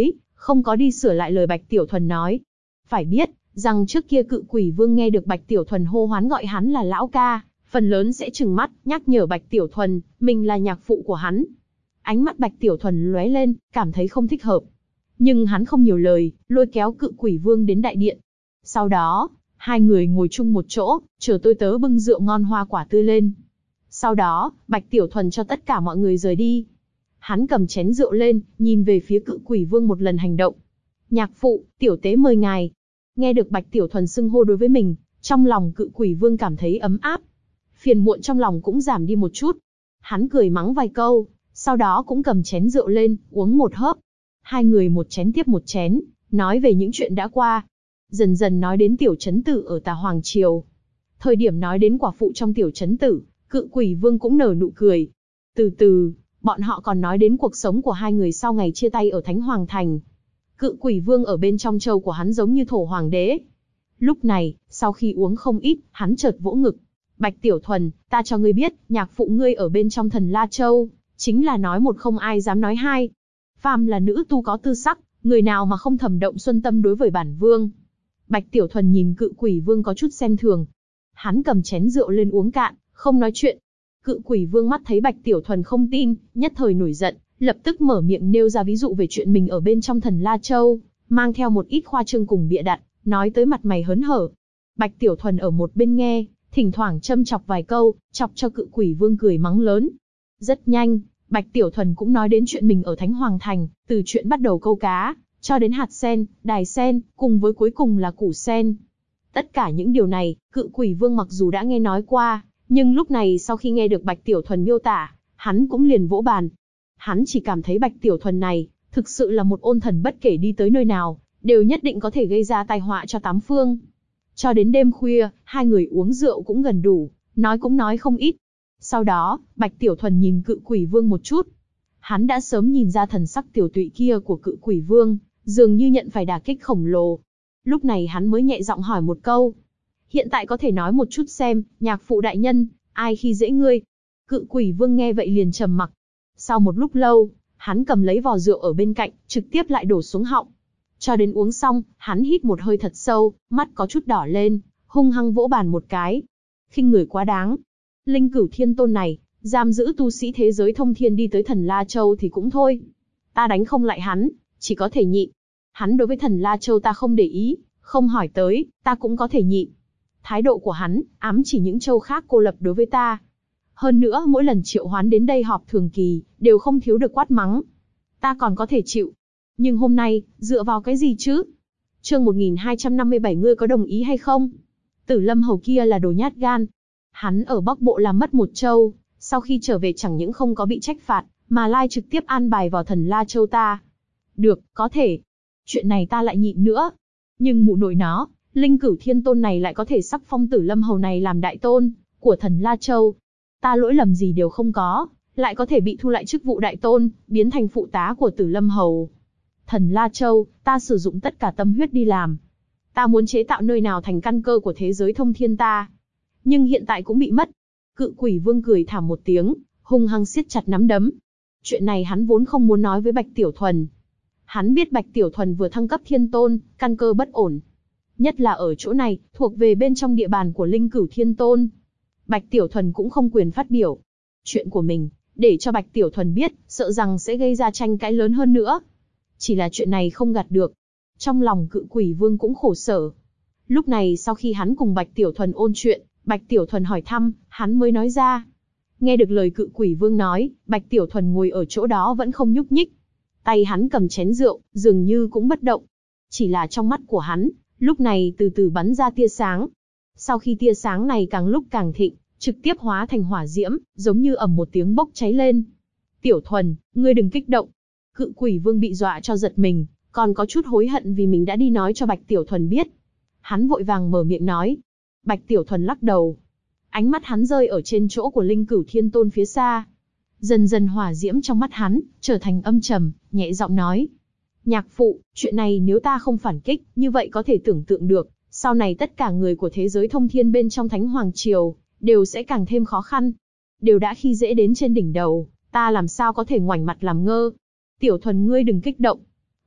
Speaker 1: không có đi sửa lại lời Bạch Tiểu Thuần nói. Phải biết, rằng trước kia Cự Quỷ Vương nghe được Bạch Tiểu Thuần hô hoán gọi hắn là lão ca, phần lớn sẽ trừng mắt, nhắc nhở Bạch Tiểu Thuần, mình là nhạc phụ của hắn. Ánh mắt Bạch Tiểu Thuần lóe lên, cảm thấy không thích hợp. Nhưng hắn không nhiều lời, lôi kéo Cự Quỷ Vương đến đại điện. Sau đó, hai người ngồi chung một chỗ, chờ tôi tớ bưng rượu ngon hoa quả tươi lên. Sau đó, Bạch Tiểu Thuần cho tất cả mọi người rời đi. Hắn cầm chén rượu lên, nhìn về phía Cự Quỷ Vương một lần hành động. Nhạc phụ, tiểu tế mời ngài. Nghe được Bạch Tiểu Thuần xưng hô đối với mình, trong lòng Cự Quỷ Vương cảm thấy ấm áp. Phiền muộn trong lòng cũng giảm đi một chút. Hắn cười mắng vài câu, sau đó cũng cầm chén rượu lên, uống một hớp. Hai người một chén tiếp một chén, nói về những chuyện đã qua. Dần dần nói đến tiểu trấn tử ở Tà Hoàng Triều. Thời điểm nói đến quả phụ trong tiểu trấn tử, Cự Quỷ Vương cũng nở nụ cười. Từ từ, bọn họ còn nói đến cuộc sống của hai người sau ngày chia tay ở Thánh Hoàng Thành. Cự Quỷ Vương ở bên trong châu của hắn giống như thổ hoàng đế. Lúc này, sau khi uống không ít, hắn chợt vỗ ngực. Bạch Tiểu Thuần, ta cho ngươi biết, nhạc phụ ngươi ở bên trong Thần La Châu, chính là nói một không ai dám nói hai. Phàm là nữ tu có tư sắc, người nào mà không thầm động xuân tâm đối với bản vương. Bạch Tiểu Thuần nhìn Cự Quỷ Vương có chút xem thường. Hắn cầm chén rượu lên uống cạn, không nói chuyện. Cự Quỷ Vương mắt thấy Bạch Tiểu Thuần không tin, nhất thời nổi giận, lập tức mở miệng nêu ra ví dụ về chuyện mình ở bên trong Thần La Châu, mang theo một ít khoa trương cùng bịa đặt, nói tới mặt mày hớn hở. Bạch Tiểu Thuần ở một bên nghe, thỉnh thoảng châm chọc vài câu, chọc cho Cự Quỷ Vương cười mắng lớn. Rất nhanh, Bạch Tiểu Thuần cũng nói đến chuyện mình ở Thánh Hoàng Thành, từ chuyện bắt đầu câu cá, cho đến hạt sen, đài sen, cùng với cuối cùng là củ sen. Tất cả những điều này, Cự Quỷ Vương mặc dù đã nghe nói qua, nhưng lúc này sau khi nghe được Bạch Tiểu Thuần miêu tả, hắn cũng liền vỗ bàn. Hắn chỉ cảm thấy Bạch Tiểu Thuần này, thực sự là một ôn thần bất kể đi tới nơi nào, đều nhất định có thể gây ra tai họa cho tám phương. Cho đến đêm khuya, hai người uống rượu cũng gần đủ, nói cũng nói không ít. Sau đó, Bạch Tiểu Thuần nhìn Cự Quỷ Vương một chút. Hắn đã sớm nhìn ra thần sắc tiểu tụy kia của Cự Quỷ Vương, dường như nhận phải đả kích khổng lồ. Lúc này hắn mới nhẹ giọng hỏi một câu. Hiện tại có thể nói một chút xem, nhạc phụ đại nhân, ai khi dễ ngươi? Cự Quỷ Vương nghe vậy liền trầm mặc. Sau một lúc lâu, hắn cầm lấy vò rượu ở bên cạnh, trực tiếp lại đổ xuống họng. Cho đến uống xong, hắn hít một hơi thật sâu, mắt có chút đỏ lên, hung hăng vỗ bàn một cái. Khinh người quá đáng. Linh Cửu Thiên Tôn này, giam giữ tu sĩ thế giới thông thiên đi tới Thần La Châu thì cũng thôi. Ta đánh không lại hắn, chỉ có thể nhịn. Hắn đối với Thần La Châu ta không để ý, không hỏi tới, ta cũng có thể nhịn. Thái độ của hắn, ám chỉ những châu khác cô lập đối với ta. Hơn nữa mỗi lần triệu hoán đến đây họp thường kỳ, đều không thiếu được quát mắng. Ta còn có thể chịu. Nhưng hôm nay, dựa vào cái gì chứ? Chương 1257 ngươi có đồng ý hay không? Tử Lâm Hầu kia là đồ nhát gan. Hắn ở Bắc Bộ làm mất một châu, sau khi trở về chẳng những không có bị trách phạt, mà lai trực tiếp an bài vào Thần La Châu ta. Được, có thể. Chuyện này ta lại nhịn nữa. Nhưng mụ nội nó, Linh Cửu Thiên Tôn này lại có thể sắc phong Tử Lâm Hầu này làm đại tôn của Thần La Châu. Ta lỗi lầm gì đều không có, lại có thể bị thu lại chức vụ đại tôn, biến thành phụ tá của Tử Lâm Hầu. Thần La Châu, ta sử dụng tất cả tâm huyết đi làm. Ta muốn chế tạo nơi nào thành căn cơ của thế giới thông thiên ta. Nhưng hiện tại cũng bị mất. Cự Quỷ Vương cười thảm một tiếng, hung hăng siết chặt nắm đấm. Chuyện này hắn vốn không muốn nói với Bạch Tiểu Thuần. Hắn biết Bạch Tiểu Thuần vừa thăng cấp thiên tôn, căn cơ bất ổn. Nhất là ở chỗ này, thuộc về bên trong địa bàn của Linh Cửu Thiên Tôn. Bạch Tiểu Thuần cũng không quyền phát biểu chuyện của mình, để cho Bạch Tiểu Thuần biết, sợ rằng sẽ gây ra tranh cãi lớn hơn nữa. Chỉ là chuyện này không gạt được. Trong lòng Cự Quỷ Vương cũng khổ sở. Lúc này sau khi hắn cùng Bạch Tiểu Thuần ôn chuyện, Bạch Tiểu Thuần hỏi thăm, hắn mới nói ra. Nghe được lời Cự Quỷ Vương nói, Bạch Tiểu Thuần ngồi ở chỗ đó vẫn không nhúc nhích. Tay hắn cầm chén rượu, dường như cũng bất động. Chỉ là trong mắt của hắn, lúc này từ từ bắn ra tia sáng. Sau khi tia sáng này càng lúc càng thịnh, trực tiếp hóa thành hỏa diễm, giống như ầm một tiếng bốc cháy lên. Tiểu Thuần, ngươi đừng kích động. Cự Quỷ Vương bị dọa cho giật mình, còn có chút hối hận vì mình đã đi nói cho Bạch Tiểu Thuần biết. Hắn vội vàng mở miệng nói. Bạch Tiểu Thuần lắc đầu. Ánh mắt hắn rơi ở trên chỗ của Linh Cửu Thiên Tôn phía xa. Dần dần hỏa diễm trong mắt hắn, trở thành âm trầm, nhẹ giọng nói. Nhạc phụ, chuyện này nếu ta không phản kích, như vậy có thể tưởng tượng được, sau này tất cả người của thế giới thông thiên bên trong Thánh Hoàng Triều, đều sẽ càng thêm khó khăn. Đều đã khi dễ đến trên đỉnh đầu, ta làm sao có thể ngoảnh mặt làm ngơ. Tiểu Thuần ngươi đừng kích động.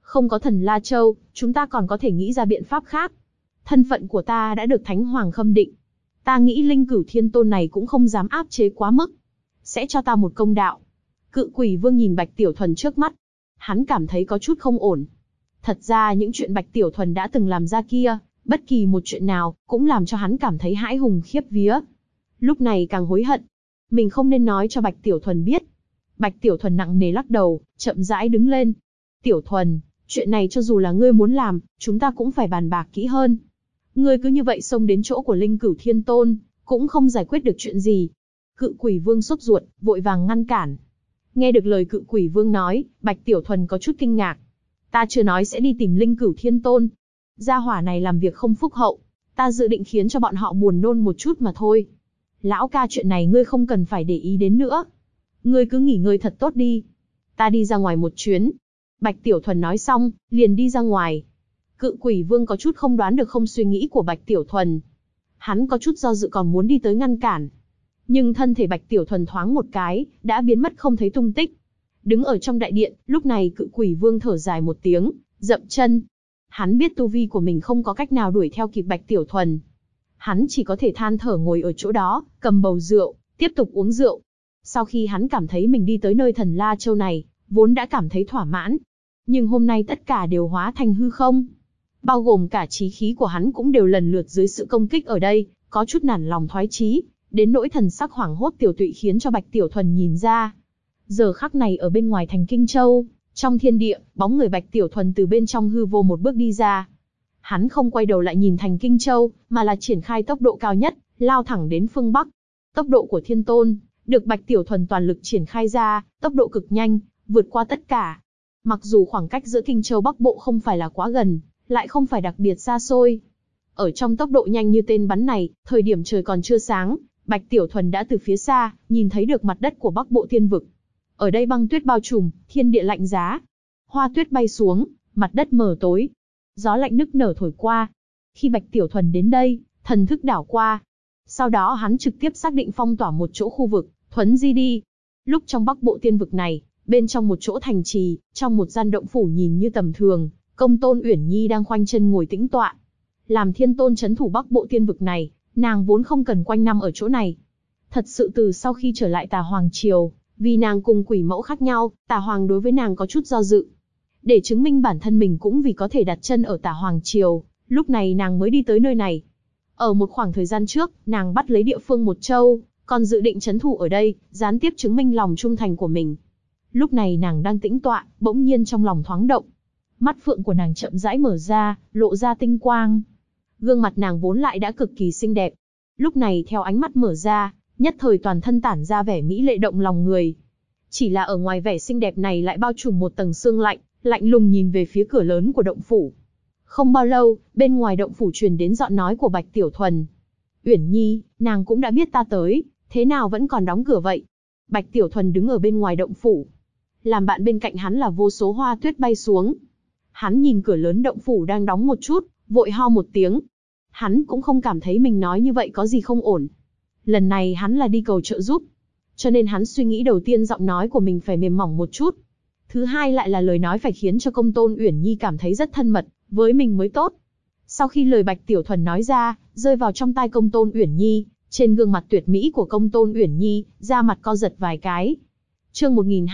Speaker 1: Không có thần La Châu, chúng ta còn có thể nghĩ ra biện pháp khác. Thân phận của ta đã được Thánh Hoàng khâm định. Ta nghĩ Linh Cửu Thiên Tôn này cũng không dám áp chế quá mức. Sẽ cho ta một công đạo. Cự Quỷ Vương nhìn Bạch Tiểu Thuần trước mắt. Hắn cảm thấy có chút không ổn. Thật ra những chuyện Bạch Tiểu Thuần đã từng làm ra kia, bất kỳ một chuyện nào, cũng làm cho hắn cảm thấy hãi hùng khiếp vía. Lúc này càng hối hận. Mình không nên nói cho Bạch Tiểu Thuần biết. Bạch Tiểu Thuần nặng nề lắc đầu, chậm rãi đứng lên. Tiểu Thuần, chuyện này cho dù là ngươi muốn làm, chúng ta cũng phải bàn bạc kỹ hơn. Ngươi cứ như vậy xông đến chỗ của Linh Cửu Thiên Tôn, cũng không giải quyết được chuyện gì. Cự Quỷ Vương sốt ruột, vội vàng ngăn cản. Nghe được lời Cự Quỷ Vương nói, Bạch Tiểu Thuần có chút kinh ngạc. Ta chưa nói sẽ đi tìm Linh Cửu Thiên Tôn. Gia hỏa này làm việc không phúc hậu, ta dự định khiến cho bọn họ buồn nôn một chút mà thôi. Lão ca, chuyện này ngươi không cần phải để ý đến nữa. Ngươi cứ nghỉ ngơi thật tốt đi. Ta đi ra ngoài một chuyến. Bạch Tiểu Thuần nói xong, liền đi ra ngoài. Cự Quỷ Vương có chút không đoán được không suy nghĩ của Bạch Tiểu Thuần. Hắn có chút do dự còn muốn đi tới ngăn cản. Nhưng thân thể Bạch Tiểu Thuần thoáng một cái, đã biến mất không thấy tung tích. Đứng ở trong đại điện, lúc này Cự Quỷ Vương thở dài một tiếng, dậm chân. Hắn biết tu vi của mình không có cách nào đuổi theo kịp Bạch Tiểu Thuần. Hắn chỉ có thể than thở ngồi ở chỗ đó, cầm bầu rượu, tiếp tục uống rượu. Sau khi hắn cảm thấy mình đi tới nơi thần La Châu này, vốn đã cảm thấy thỏa mãn. Nhưng hôm nay tất cả đều hóa thành hư không. Bao gồm cả chí khí của hắn cũng đều lần lượt dưới sự công kích ở đây, có chút nản lòng thoái chí, đến nỗi thần sắc hoảng hốt tiểu tụy khiến cho Bạch Tiểu Thuần nhìn ra. Giờ khắc này ở bên ngoài thành Kinh Châu, trong thiên địa, bóng người Bạch Tiểu Thuần từ bên trong hư vô một bước đi ra. Hắn không quay đầu lại nhìn thành Kinh Châu, mà là triển khai tốc độ cao nhất, lao thẳng đến phương Bắc. Tốc độ của Thiên Tôn, được Bạch Tiểu Thuần toàn lực triển khai ra, tốc độ cực nhanh, vượt qua tất cả. Mặc dù khoảng cách giữa Kinh Châu Bắc Bộ không phải là quá gần, lại không phải đặc biệt xa xôi. Ở trong tốc độ nhanh như tên bắn này, thời điểm trời còn chưa sáng, Bạch Tiểu Thuần đã từ phía xa, nhìn thấy được mặt đất của Bắc Bộ Thiên Vực. Ở đây băng tuyết bao trùm, thiên địa lạnh giá. Hoa tuyết bay xuống, mặt đất mờ tối. Gió lạnh nức nở thổi qua. Khi Bạch Tiểu Thuần đến đây, thần thức đảo qua. Sau đó hắn trực tiếp xác định phong tỏa một chỗ khu vực, thuấn di đi. Lúc trong Bắc Bộ Thiên Vực này, bên trong một chỗ thành trì, trong một gian động phủ nhìn như tầm thường, Công Tôn Uyển Nhi đang khoanh chân ngồi tĩnh tọa. Làm Thiên Tôn trấn thủ Bắc Bộ Thiên Vực này, nàng vốn không cần quanh năm ở chỗ này. Thật sự từ sau khi trở lại Tà Hoàng Triều, vì nàng cùng quỷ mẫu khác nhau, Tà Hoàng đối với nàng có chút do dự. Để chứng minh bản thân mình cũng vì có thể đặt chân ở Tà Hoàng Triều, lúc này nàng mới đi tới nơi này. Ở một khoảng thời gian trước, nàng bắt lấy địa phương một châu, còn dự định trấn thủ ở đây, gián tiếp chứng minh lòng trung thành của mình. Lúc này nàng đang tĩnh tọa, bỗng nhiên trong lòng thoáng động. Mắt phượng của nàng chậm rãi mở ra, lộ ra tinh quang. Gương mặt nàng vốn lại đã cực kỳ xinh đẹp. Lúc này theo ánh mắt mở ra, nhất thời toàn thân tản ra vẻ mỹ lệ động lòng người. Chỉ là ở ngoài vẻ xinh đẹp này lại bao trùm một tầng sương lạnh, lạnh lùng nhìn về phía cửa lớn của động phủ. Không bao lâu, bên ngoài động phủ truyền đến giọng nói của Bạch Tiểu Thuần. Uyển Nhi, nàng cũng đã biết ta tới, thế nào vẫn còn đóng cửa vậy? Bạch Tiểu Thuần đứng ở bên ngoài động phủ. Làm bạn bên cạnh hắn là vô số hoa tuyết bay xuống. Hắn nhìn cửa lớn động phủ đang đóng một chút, vội ho một tiếng. Hắn cũng không cảm thấy mình nói như vậy có gì không ổn. Lần này hắn là đi cầu trợ giúp. Cho nên hắn suy nghĩ đầu tiên giọng nói của mình phải mềm mỏng một chút. Thứ hai lại là lời nói phải khiến cho Công Tôn Uyển Nhi cảm thấy rất thân mật, với mình mới tốt. Sau khi lời Bạch Tiểu Thuần nói ra, rơi vào trong tai Công Tôn Uyển Nhi, trên gương mặt tuyệt mỹ của Công Tôn Uyển Nhi, da mặt co giật vài cái. Chương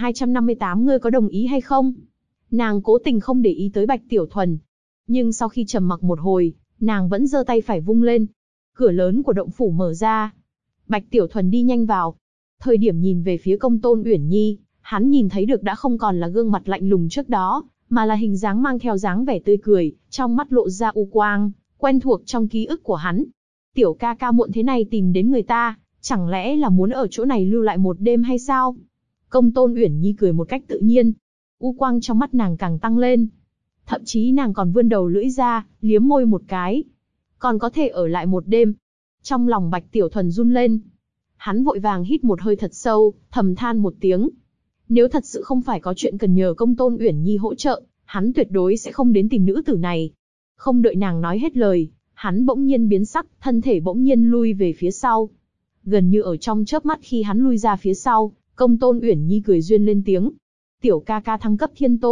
Speaker 1: 1258, ngươi có đồng ý hay không? Nàng cố tình không để ý tới Bạch Tiểu Thuần. Nhưng sau khi trầm mặc một hồi, nàng vẫn giơ tay phải vung lên. Cửa lớn của động phủ mở ra. Bạch Tiểu Thuần đi nhanh vào. Thời điểm nhìn về phía Công Tôn Uyển Nhi, hắn nhìn thấy được đã không còn là gương mặt lạnh lùng trước đó, mà là hình dáng mang theo dáng vẻ tươi cười, trong mắt lộ ra u quang, quen thuộc trong ký ức của hắn. Tiểu ca ca muộn thế này tìm đến người ta, chẳng lẽ là muốn ở chỗ này lưu lại một đêm hay sao? Công Tôn Uyển Nhi cười một cách tự nhiên. U quang trong mắt nàng càng tăng lên. Thậm chí nàng còn vươn đầu lưỡi ra, liếm môi một cái. Còn có thể ở lại một đêm. Trong lòng Bạch Tiểu Thuần run lên. Hắn vội vàng hít một hơi thật sâu, thầm than một tiếng. Nếu thật sự không phải có chuyện cần nhờ Công Tôn Uyển Nhi hỗ trợ, hắn tuyệt đối sẽ không đến tìm nữ tử này. Không đợi nàng nói hết lời, hắn bỗng nhiên biến sắc, thân thể bỗng nhiên lui về phía sau. Gần như ở trong chớp mắt khi hắn lui ra phía sau, Công Tôn Uyển Nhi cười duyên lên tiếng. Tiểu ca ca thăng cấp Thiên Tôn,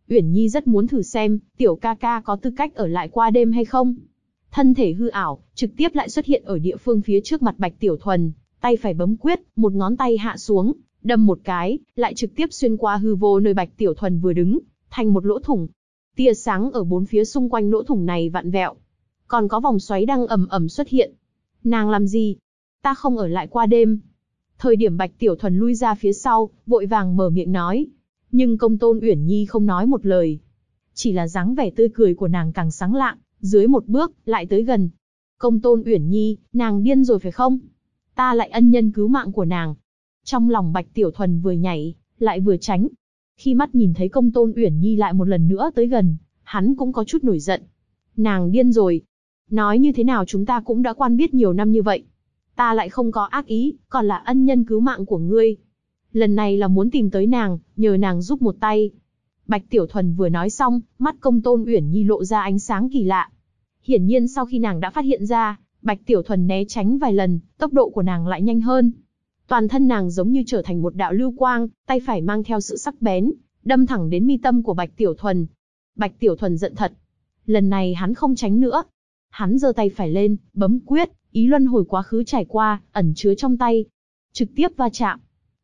Speaker 1: Uyển Nhi rất muốn thử xem, tiểu ca ca có tư cách ở lại qua đêm hay không. Thân thể hư ảo, trực tiếp lại xuất hiện ở địa phương phía trước mặt Bạch Tiểu Thuần, tay phải bấm quyết, một ngón tay hạ xuống, đâm một cái, lại trực tiếp xuyên qua hư vô nơi Bạch Tiểu Thuần vừa đứng, thành một lỗ thủng. Tia sáng ở bốn phía xung quanh lỗ thủng này vặn vẹo, còn có vòng xoáy đang ầm ầm xuất hiện. Nàng làm gì? Ta không ở lại qua đêm. Thời điểm Bạch Tiểu Thuần lui ra phía sau, vội vàng mở miệng nói. Nhưng Công Tôn Uyển Nhi không nói một lời. Chỉ là dáng vẻ tươi cười của nàng càng sáng lạng, dưới một bước, lại tới gần. Công Tôn Uyển Nhi, nàng điên rồi phải không? Ta lại ân nhân cứu mạng của nàng. Trong lòng Bạch Tiểu Thuần vừa nhảy, lại vừa tránh. Khi mắt nhìn thấy Công Tôn Uyển Nhi lại một lần nữa tới gần, hắn cũng có chút nổi giận. Nàng điên rồi. Nói như thế nào chúng ta cũng đã quen biết nhiều năm như vậy. Ta lại không có ác ý, còn là ân nhân cứu mạng của ngươi. Lần này là muốn tìm tới nàng, nhờ nàng giúp một tay. Bạch Tiểu Thuần vừa nói xong, mắt Công Tôn Uyển Nhi lộ ra ánh sáng kỳ lạ. Hiển nhiên sau khi nàng đã phát hiện ra, Bạch Tiểu Thuần né tránh vài lần, tốc độ của nàng lại nhanh hơn. Toàn thân nàng giống như trở thành một đạo lưu quang, tay phải mang theo sự sắc bén, đâm thẳng đến mi tâm của Bạch Tiểu Thuần. Bạch Tiểu Thuần giận thật. Lần này hắn không tránh nữa. Hắn giơ tay phải lên, bấm quyết, ý luân hồi quá khứ trải qua, ẩn chứa trong tay. Trực tiếp va chạm.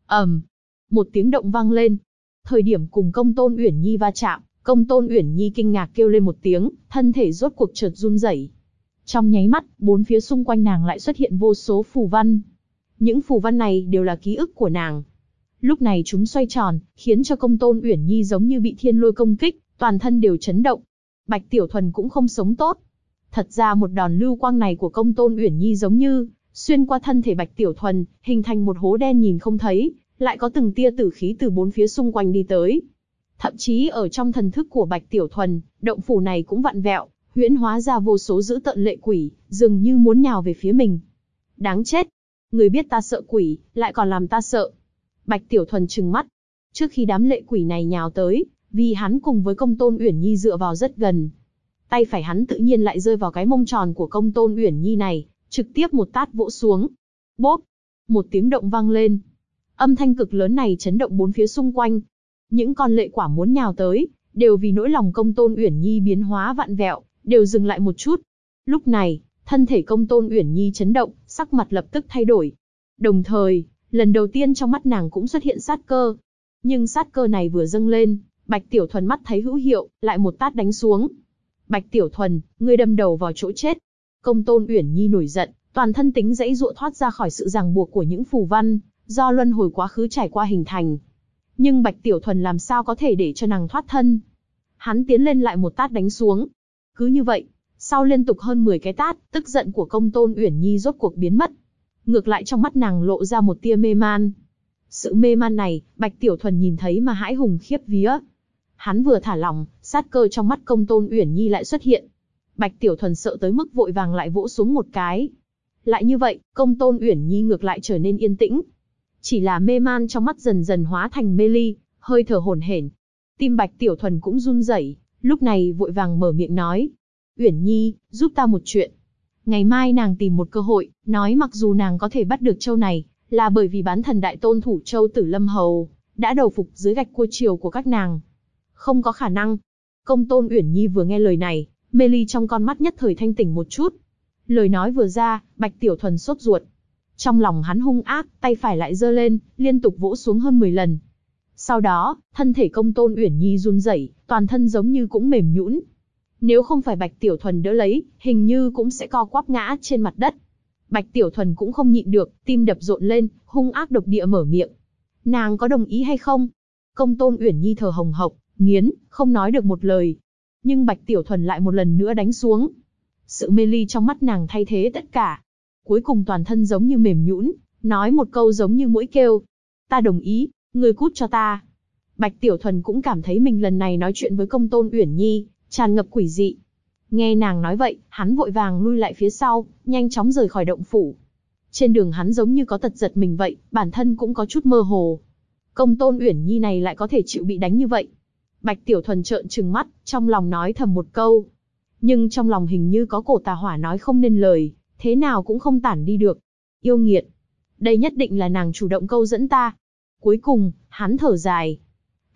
Speaker 1: Một tiếng động vang lên. Thời điểm cùng Công Tôn Uyển Nhi va chạm, Công Tôn Uyển Nhi kinh ngạc kêu lên một tiếng, thân thể rốt cuộc chợt run rẩy. Trong nháy mắt, bốn phía xung quanh nàng lại xuất hiện vô số phù văn. Những phù văn này đều là ký ức của nàng. Lúc này chúng xoay tròn, khiến cho Công Tôn Uyển Nhi giống như bị thiên lôi công kích, toàn thân đều chấn động. Bạch Tiểu Thuần cũng không sống tốt. Thật ra một đòn lưu quang này của Công Tôn Uyển Nhi giống như xuyên qua thân thể Bạch Tiểu Thuần, hình thành một hố đen nhìn không thấy, lại có từng tia tử khí từ bốn phía xung quanh đi tới. Thậm chí ở trong thần thức của Bạch Tiểu Thuần, động phủ này cũng vặn vẹo, huyễn hóa ra vô số dữ tợn lệ quỷ, dường như muốn nhào về phía mình. Đáng chết! Người biết ta sợ quỷ, lại còn làm ta sợ. Bạch Tiểu Thuần trừng mắt. Trước khi đám lệ quỷ này nhào tới, vì hắn cùng với Công Tôn Uyển Nhi dựa vào rất gần. Tay phải hắn tự nhiên lại rơi vào cái mông tròn của Công Tôn Uyển Nhi này, trực tiếp một tát vỗ xuống. Bốp! Một tiếng động vang lên. Âm thanh cực lớn này chấn động bốn phía xung quanh. Những con lệ quả muốn nhào tới, đều vì nỗi lòng Công Tôn Uyển Nhi biến hóa vặn vẹo, đều dừng lại một chút. Lúc này, thân thể Công Tôn Uyển Nhi chấn động, sắc mặt lập tức thay đổi. Đồng thời, lần đầu tiên trong mắt nàng cũng xuất hiện sát cơ. Nhưng sát cơ này vừa dâng lên, Bạch Tiểu Thuần mắt thấy hữu hiệu, lại một tát đánh xuống. Bạch Tiểu Thuần, ngươi đâm đầu vào chỗ chết. Công Tôn Uyển Nhi nổi giận, toàn thân tính dãy dụa thoát ra khỏi sự ràng buộc của những phù văn, do luân hồi quá khứ trải qua hình thành. Nhưng Bạch Tiểu Thuần làm sao có thể để cho nàng thoát thân? Hắn tiến lên lại một tát đánh xuống. Cứ như vậy, sau liên tục hơn 10 cái tát, tức giận của Công Tôn Uyển Nhi rốt cuộc biến mất. Ngược lại trong mắt nàng lộ ra một tia mê man. Sự mê man này, Bạch Tiểu Thuần nhìn thấy mà hãi hùng khiếp vía. Hắn vừa thả lỏng, sát cơ trong mắt Công Tôn Uyển Nhi lại xuất hiện. Bạch Tiểu Thuần sợ tới mức vội vàng lại vỗ xuống một cái. Lại như vậy, Công Tôn Uyển Nhi ngược lại trở nên yên tĩnh. Chỉ là mê man trong mắt dần dần hóa thành mê ly, hơi thở hổn hển. Tim Bạch Tiểu Thuần cũng run rẩy, lúc này vội vàng mở miệng nói. Uyển Nhi, giúp ta một chuyện. Ngày mai nàng tìm một cơ hội, nói mặc dù nàng có thể bắt được châu này, là bởi vì bán thần đại tôn thủ châu Tử Lâm Hầu, đã đầu phục dưới gạch cua chiều của các nàng. Không có khả năng. Công Tôn Uyển Nhi vừa nghe lời này, mê ly trong con mắt nhất thời thanh tỉnh một chút. Lời nói vừa ra, Bạch Tiểu Thuần sốt ruột. Trong lòng hắn hung ác, tay phải lại giơ lên, liên tục vỗ xuống hơn 10 lần. Sau đó, thân thể Công Tôn Uyển Nhi run rẩy, toàn thân giống như cũng mềm nhũn. Nếu không phải Bạch Tiểu Thuần đỡ lấy, hình như cũng sẽ co quắp ngã trên mặt đất. Bạch Tiểu Thuần cũng không nhịn được, tim đập rộn lên, hung ác độc địa mở miệng. Nàng có đồng ý hay không? Công Tôn Uyển Nhi thở hồng hộc, nghiến, không nói được một lời. Nhưng Bạch Tiểu Thuần lại một lần nữa đánh xuống. Sự mê ly trong mắt nàng thay thế tất cả. Cuối cùng toàn thân giống như mềm nhũn, nói một câu giống như mũi kêu. Ta đồng ý, ngươi cút cho ta. Bạch Tiểu Thuần cũng cảm thấy mình lần này nói chuyện với Công Tôn Uyển Nhi, tràn ngập quỷ dị. Nghe nàng nói vậy, hắn vội vàng lui lại phía sau, nhanh chóng rời khỏi động phủ. Trên đường hắn giống như có tật giật mình vậy, bản thân cũng có chút mơ hồ. Công Tôn Uyển Nhi này lại có thể chịu bị đánh như vậy. Bạch Tiểu Thuần trợn trừng mắt, trong lòng nói thầm một câu. Nhưng trong lòng hình như có cổ tà hỏa nói không nên lời, thế nào cũng không tản đi được. Yêu nghiệt. Đây nhất định là nàng chủ động câu dẫn ta. Cuối cùng, hắn thở dài.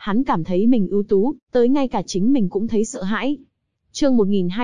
Speaker 1: Hắn cảm thấy mình ưu tú, tới ngay cả chính mình cũng thấy sợ hãi. Chương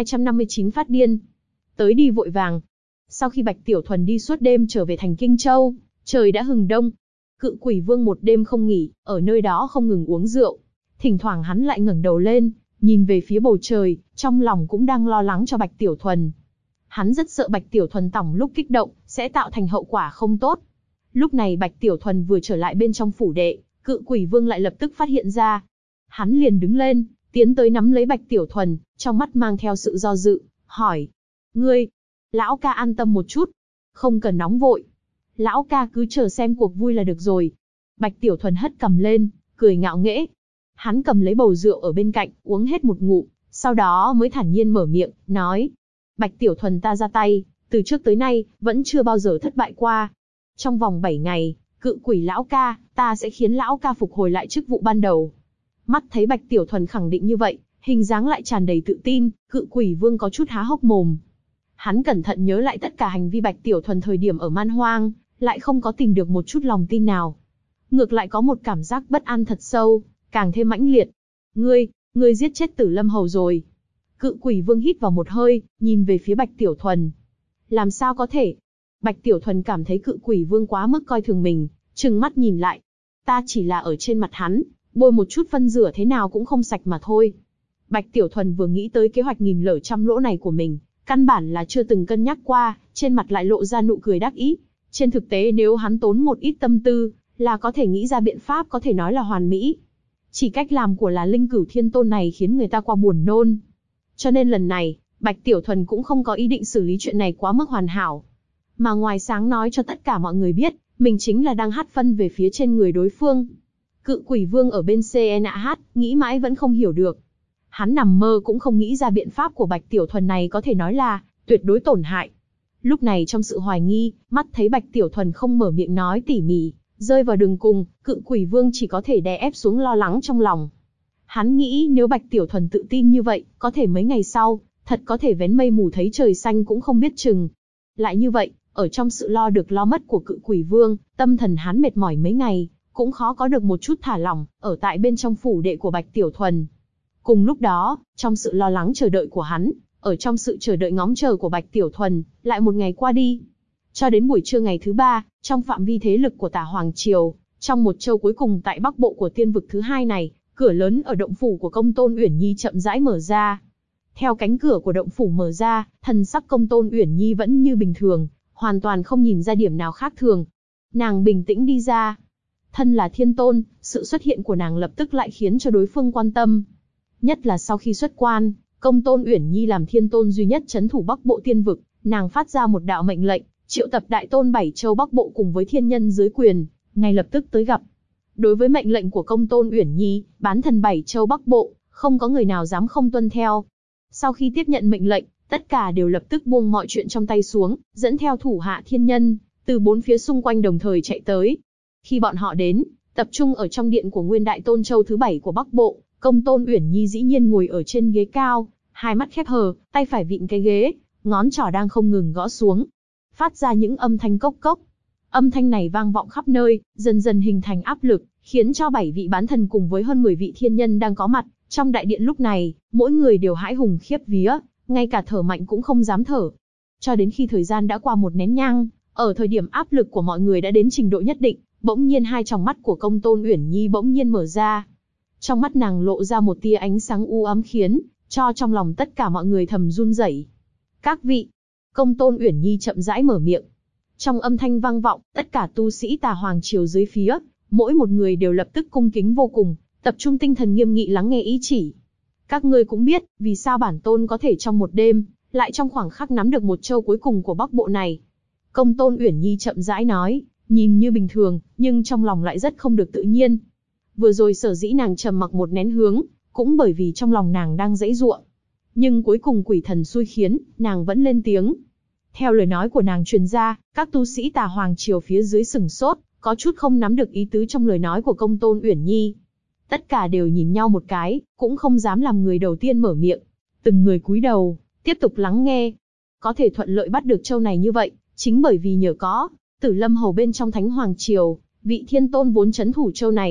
Speaker 1: 1259 phát điên. Tới đi vội vàng. Sau khi Bạch Tiểu Thuần đi suốt đêm trở về thành Kinh Châu, trời đã hừng đông. Cự Quỷ Vương một đêm không nghỉ, ở nơi đó không ngừng uống rượu. Thỉnh thoảng hắn lại ngẩng đầu lên, nhìn về phía bầu trời, trong lòng cũng đang lo lắng cho Bạch Tiểu Thuần. Hắn rất sợ Bạch Tiểu Thuần tỏng lúc kích động, sẽ tạo thành hậu quả không tốt. Lúc này Bạch Tiểu Thuần vừa trở lại bên trong phủ đệ, Cự Quỷ Vương lại lập tức phát hiện ra. Hắn liền đứng lên, tiến tới nắm lấy Bạch Tiểu Thuần, trong mắt mang theo sự do dự, hỏi. Ngươi, lão ca an tâm một chút, không cần nóng vội. Lão ca cứ chờ xem cuộc vui là được rồi. Bạch Tiểu Thuần hất cầm lên, cười ngạo nghễ. Hắn cầm lấy bầu rượu ở bên cạnh, uống hết một ngụm, sau đó mới thản nhiên mở miệng, nói. Bạch Tiểu Thuần ta ra tay, từ trước tới nay, vẫn chưa bao giờ thất bại qua. Trong vòng 7 ngày, Cự Quỷ lão ca, ta sẽ khiến lão ca phục hồi lại chức vụ ban đầu. Mắt thấy Bạch Tiểu Thuần khẳng định như vậy, hình dáng lại tràn đầy tự tin, Cự Quỷ Vương có chút há hốc mồm. Hắn cẩn thận nhớ lại tất cả hành vi Bạch Tiểu Thuần thời điểm ở Man Hoang, lại không có tìm được một chút lòng tin nào. Ngược lại có một cảm giác bất an thật sâu, càng thêm mãnh liệt. Ngươi giết chết Tử Lâm Hầu rồi. Cự Quỷ Vương hít vào một hơi, nhìn về phía Bạch Tiểu Thuần. Làm sao có thể? Bạch Tiểu Thuần cảm thấy Cự Quỷ Vương quá mức coi thường mình, trừng mắt nhìn lại. Ta chỉ là ở trên mặt hắn, bôi một chút phân rửa thế nào cũng không sạch mà thôi. Bạch Tiểu Thuần vừa nghĩ tới kế hoạch nghìn lở trăm lỗ này của mình, căn bản là chưa từng cân nhắc qua, trên mặt lại lộ ra nụ cười đắc ý. Trên thực tế nếu hắn tốn một ít tâm tư, là có thể nghĩ ra biện pháp có thể nói là hoàn mỹ. Chỉ cách làm của là Linh Cửu Thiên Tôn này khiến người ta qua buồn nôn. Cho nên lần này, Bạch Tiểu Thuần cũng không có ý định xử lý chuyện này quá mức hoàn hảo. Mà ngoài sáng nói cho tất cả mọi người biết, mình chính là đang hất phân về phía trên người đối phương. Cự Quỷ Vương ở bên CNH, nghĩ mãi vẫn không hiểu được. Hắn nằm mơ cũng không nghĩ ra biện pháp của Bạch Tiểu Thuần này có thể nói là tuyệt đối tổn hại. Lúc này trong sự hoài nghi, mắt thấy Bạch Tiểu Thuần không mở miệng nói tỉ mỉ, rơi vào đường cùng, Cự Quỷ Vương chỉ có thể đè ép xuống lo lắng trong lòng. Hắn nghĩ nếu Bạch Tiểu Thuần tự tin như vậy, có thể mấy ngày sau, thật có thể vén mây mù thấy trời xanh cũng không biết chừng. Lại như vậy, ở trong sự lo được lo mất của Cự Quỷ Vương, tâm thần hắn mệt mỏi mấy ngày, cũng khó có được một chút thả lỏng, ở tại bên trong phủ đệ của Bạch Tiểu Thuần. Cùng lúc đó, trong sự lo lắng chờ đợi của hắn, ở trong sự chờ đợi ngóng chờ của Bạch Tiểu Thuần, lại một ngày qua đi. Cho đến buổi trưa ngày thứ 3, trong phạm vi thế lực của Tả Hoàng Triều, trong một châu cuối cùng tại bắc bộ của tiên vực thứ 2 này, cửa lớn ở động phủ của Công Tôn Uyển Nhi chậm rãi mở ra. Theo cánh cửa của động phủ mở ra, thần sắc Công Tôn Uyển Nhi vẫn như bình thường, hoàn toàn không nhìn ra điểm nào khác thường. Nàng bình tĩnh đi ra. Thân là thiên tôn, sự xuất hiện của nàng lập tức lại khiến cho đối phương quan tâm. Nhất là sau khi xuất quan, Công Tôn Uyển Nhi làm thiên tôn duy nhất trấn thủ Bắc Bộ tiên vực, nàng phát ra một đạo mệnh lệnh, triệu tập đại tôn 7 châu Bắc Bộ cùng với thiên nhân dưới quyền, ngay lập tức tới gặp. Đối với mệnh lệnh của Công Tôn Uyển Nhi, bán thần 7 châu Bắc Bộ, không có người nào dám không tuân theo. Sau khi tiếp nhận mệnh lệnh, tất cả đều lập tức buông mọi chuyện trong tay xuống, dẫn theo thủ hạ thiên nhân, từ 4 phía xung quanh đồng thời chạy tới. Khi bọn họ đến, tập trung ở trong điện của Nguyên Đại Tôn Châu thứ 7 của Bắc Bộ, Công Tôn Uyển Nhi dĩ nhiên ngồi ở trên ghế cao, hai mắt khép hờ, tay phải vịn cái ghế, ngón trỏ đang không ngừng gõ xuống, phát ra những âm thanh cốc cốc. Âm thanh này vang vọng khắp nơi, dần dần hình thành áp lực, khiến cho 7 vị bán thần cùng với hơn 10 vị thiên nhân đang có mặt trong đại điện lúc này, mỗi người đều hãi hùng khiếp vía, ngay cả thở mạnh cũng không dám thở. Cho đến khi thời gian đã qua một nén nhang, ở thời điểm áp lực của mọi người đã đến trình độ nhất định, bỗng nhiên hai tròng mắt của Công Tôn Uyển Nhi bỗng nhiên mở ra. Trong mắt nàng lộ ra một tia ánh sáng u ám khiến cho trong lòng tất cả mọi người thầm run rẩy. Các vị, Công Tôn Uyển Nhi chậm rãi mở miệng. Trong âm thanh vang vọng, tất cả tu sĩ Tà Hoàng Triều dưới phía, mỗi một người đều lập tức cung kính vô cùng, tập trung tinh thần nghiêm nghị lắng nghe ý chỉ. Các ngươi cũng biết, vì sao bản tôn có thể trong một đêm, lại trong khoảng khắc nắm được một châu cuối cùng của Bắc Bộ này. Công Tôn Uyển Nhi chậm rãi nói, nhìn như bình thường, nhưng trong lòng lại rất không được tự nhiên. Vừa rồi sở dĩ nàng trầm mặc một nén hướng, cũng bởi vì trong lòng nàng đang giãy giụa. Nhưng cuối cùng quỷ thần xui khiến, nàng vẫn lên tiếng. Theo lời nói của nàng truyền ra, các tu sĩ Tà Hoàng Triều phía dưới sửng sốt, có chút không nắm được ý tứ trong lời nói của Công Tôn Uyển Nhi. Tất cả đều nhìn nhau một cái, cũng không dám làm người đầu tiên mở miệng. Từng người cúi đầu, tiếp tục lắng nghe. Có thể thuận lợi bắt được châu này như vậy, chính bởi vì nhờ có Tử Lâm Hầu bên trong Thánh Hoàng Triều, vị thiên tôn vốn trấn thủ châu này.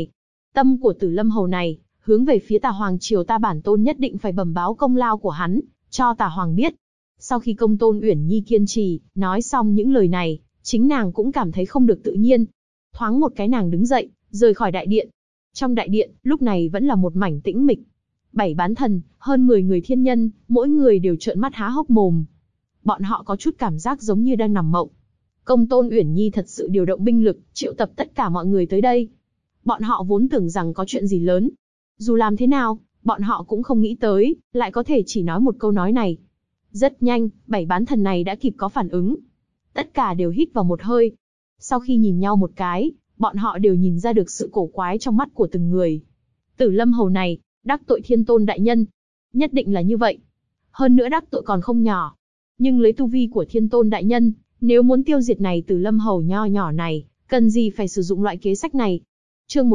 Speaker 1: Tâm của Tử Lâm Hầu này, hướng về phía Tà Hoàng triều ta bản tôn nhất định phải bẩm báo công lao của hắn, cho Tà Hoàng biết. Sau khi Công Tôn Uyển Nhi kiên trì, nói xong những lời này, chính nàng cũng cảm thấy không được tự nhiên. Thoáng một cái nàng đứng dậy, rời khỏi đại điện. Trong đại điện, lúc này vẫn là một mảnh tĩnh mịch. 7 bán thần, hơn 10 người thiên nhân, mỗi người đều trợn mắt há hốc mồm. Bọn họ có chút cảm giác giống như đang nằm mộng. Công Tôn Uyển Nhi thật sự điều động binh lực, triệu tập tất cả mọi người tới đây. Bọn họ vốn tưởng rằng có chuyện gì lớn. Dù làm thế nào, bọn họ cũng không nghĩ tới, lại có thể chỉ nói một câu nói này. Rất nhanh, 7 bán thần này đã kịp có phản ứng. Tất cả đều hít vào một hơi. Sau khi nhìn nhau một cái, bọn họ đều nhìn ra được sự cổ quái trong mắt của từng người. Tử Lâm Hầu này, đắc tội Thiên Tôn đại nhân. Nhất định là như vậy. Hơn nữa đắc tội còn không nhỏ. Nhưng lấy tu vi của Thiên Tôn đại nhân, nếu muốn tiêu diệt này Tử Lâm Hầu nho nhỏ này, cần gì phải sử dụng loại kế sách này. Chương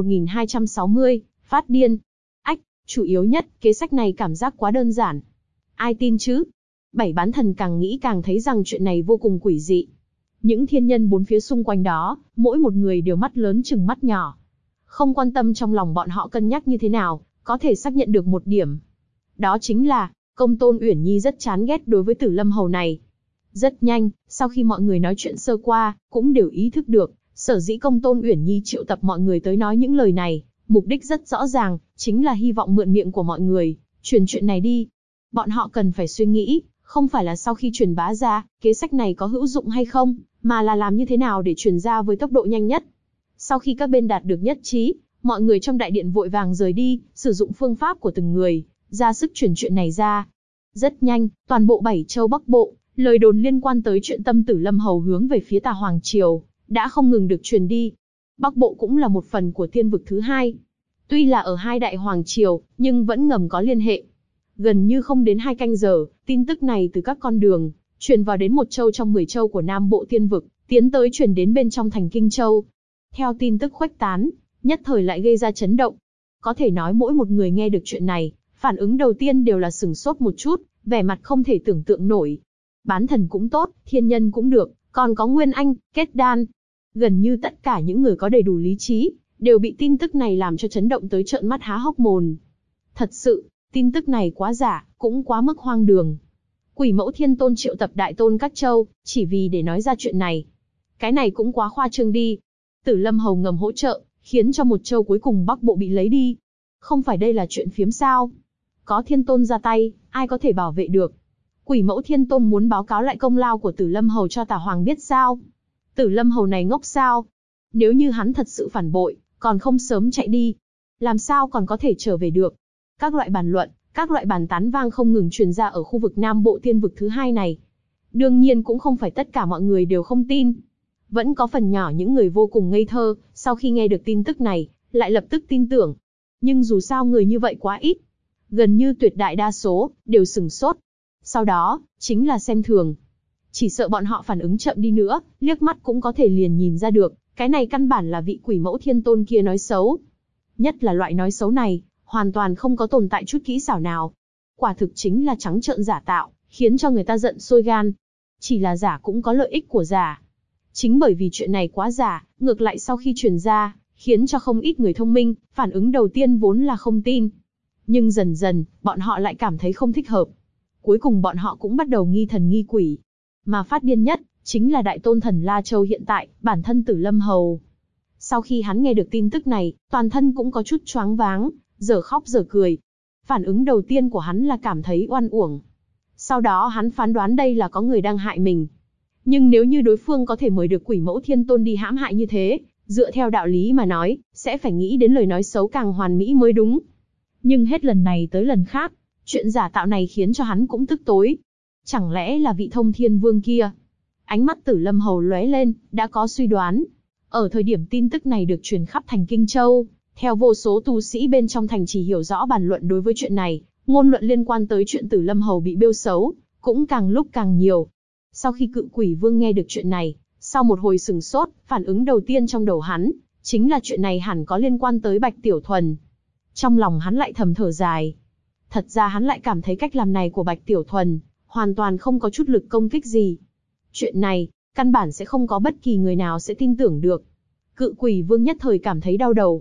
Speaker 1: 1260, phát điên. Ách, chủ yếu nhất, kế sách này cảm giác quá đơn giản. Ai tin chứ? 7 bán thần càng nghĩ càng thấy rằng chuyện này vô cùng quỷ dị. Những thiên nhân bốn phía xung quanh đó, mỗi một người đều mắt lớn chừng mắt nhỏ. Không quan tâm trong lòng bọn họ cân nhắc như thế nào, có thể xác nhận được một điểm. Đó chính là, Công Tôn Uyển Nhi rất chán ghét đối với Tử Lâm Hầu này. Rất nhanh, sau khi mọi người nói chuyện sơ qua, cũng đều ý thức được, sở dĩ Công Tôn Uyển Nhi triệu tập mọi người tới nói những lời này, mục đích rất rõ ràng, chính là hy vọng mượn miệng của mọi người, truyền chuyện này đi. Bọn họ cần phải suy nghĩ, không phải là sau khi truyền bá ra, kế sách này có hữu dụng hay không, mà là làm như thế nào để truyền ra với tốc độ nhanh nhất. Sau khi các bên đạt được nhất trí, mọi người trong đại điện vội vàng rời đi, sử dụng phương pháp của từng người, ra sức truyền chuyện này ra. Rất nhanh, toàn bộ 7 châu Bắc Bộ, lời đồn liên quan tới chuyện tâm Tử Lâm Hầu hướng về phía Tà Hoàng triều, đã không ngừng được truyền đi. Bắc Bộ cũng là một phần của Tiên vực thứ hai. Tuy là ở hai đại hoàng triều, nhưng vẫn ngầm có liên hệ. Gần như không đến 2 canh giờ, tin tức này từ các con đường, truyền vào đến một châu trong 10 châu của Nam Bộ Tiên vực, tiến tới truyền đến bên trong thành Kinh Châu. Theo tin tức khuếch tán, nhất thời lại gây ra chấn động. Có thể nói mỗi một người nghe được chuyện này, phản ứng đầu tiên đều là sửng sốt một chút, vẻ mặt không thể tưởng tượng nổi. Bán thần cũng tốt, thiên nhân cũng được, còn có Nguyên Anh, Kết Đan. Gần như tất cả những người có đầy đủ lý trí, đều bị tin tức này làm cho chấn động tới trợn mắt há hốc mồm. Thật sự, tin tức này quá giả, cũng quá mức hoang đường. Quỷ Mẫu Thiên Tôn triệu tập đại tôn các châu, chỉ vì để nói ra chuyện này. Cái này cũng quá khoa trương đi. Tử Lâm Hầu ngầm hỗ trợ, khiến cho một châu cuối cùng Bắc Bộ bị lấy đi. Không phải đây là chuyện phiếm sao? Có Thiên Tôn ra tay, ai có thể bảo vệ được? Quỷ Mẫu Thiên Tôn muốn báo cáo lại công lao của Tử Lâm Hầu cho Tà Hoàng biết sao? Tử Lâm Hầu này ngốc sao? Nếu như hắn thật sự phản bội, còn không sớm chạy đi, làm sao còn có thể trở về được? Các loại bàn luận, các loại bàn tán vang không ngừng truyền ra ở khu vực Nam Bộ Tiên vực thứ hai này. Đương nhiên cũng không phải tất cả mọi người đều không tin. Vẫn có phần nhỏ những người vô cùng ngây thơ, sau khi nghe được tin tức này, lại lập tức tin tưởng. Nhưng dù sao người như vậy quá ít. Gần như tuyệt đại đa số, đều sửng sốt. Sau đó, chính là xem thường. Chỉ sợ bọn họ phản ứng chậm đi nữa, liếc mắt cũng có thể liền nhìn ra được, cái này căn bản là vị Quỷ Mẫu Thiên Tôn kia nói xấu. Nhất là loại nói xấu này, hoàn toàn không có tồn tại chút kỹ xảo nào. Quả thực chính là trắng trợn giả tạo, khiến cho người ta giận sôi gan. Chỉ là giả cũng có lợi ích của giả. Chính bởi vì chuyện này quá giả, ngược lại sau khi truyền ra, khiến cho không ít người thông minh, phản ứng đầu tiên vốn là không tin. Nhưng dần dần, bọn họ lại cảm thấy không thích hợp. Cuối cùng bọn họ cũng bắt đầu nghi thần nghi quỷ. Mà phát điên nhất, chính là đại tôn thần La Châu hiện tại, bản thân Tử Lâm Hầu. Sau khi hắn nghe được tin tức này, toàn thân cũng có chút choáng váng, giờ khóc giờ cười. Phản ứng đầu tiên của hắn là cảm thấy oan uổng. Sau đó hắn phán đoán đây là có người đang hại mình. Nhưng nếu như đối phương có thể mời được Quỷ Mẫu Thiên Tôn đi hãm hại như thế, dựa theo đạo lý mà nói, sẽ phải nghĩ đến lời nói xấu càng hoàn mỹ mới đúng. Nhưng hết lần này tới lần khác, chuyện giả tạo này khiến cho hắn cũng tức tối. Chẳng lẽ là vị Thông Thiên Vương kia? Ánh mắt Tử Lâm Hầu lóe lên, đã có suy đoán. Ở thời điểm tin tức này được truyền khắp thành Kinh Châu, theo vô số tu sĩ bên trong thành chỉ hiểu rõ bàn luận đối với chuyện này, ngôn luận liên quan tới chuyện Tử Lâm Hầu bị bêu xấu, cũng càng lúc càng nhiều. Sau khi Cự Quỷ Vương nghe được chuyện này, sau một hồi sừng sốt, phản ứng đầu tiên trong đầu hắn, chính là chuyện này hẳn có liên quan tới Bạch Tiểu Thuần. Trong lòng hắn lại thầm thở dài. Thật ra hắn lại cảm thấy cách làm này của Bạch Tiểu Thuần, hoàn toàn không có chút lực công kích gì. Chuyện này, căn bản sẽ không có bất kỳ người nào sẽ tin tưởng được. Cự Quỷ Vương nhất thời cảm thấy đau đầu.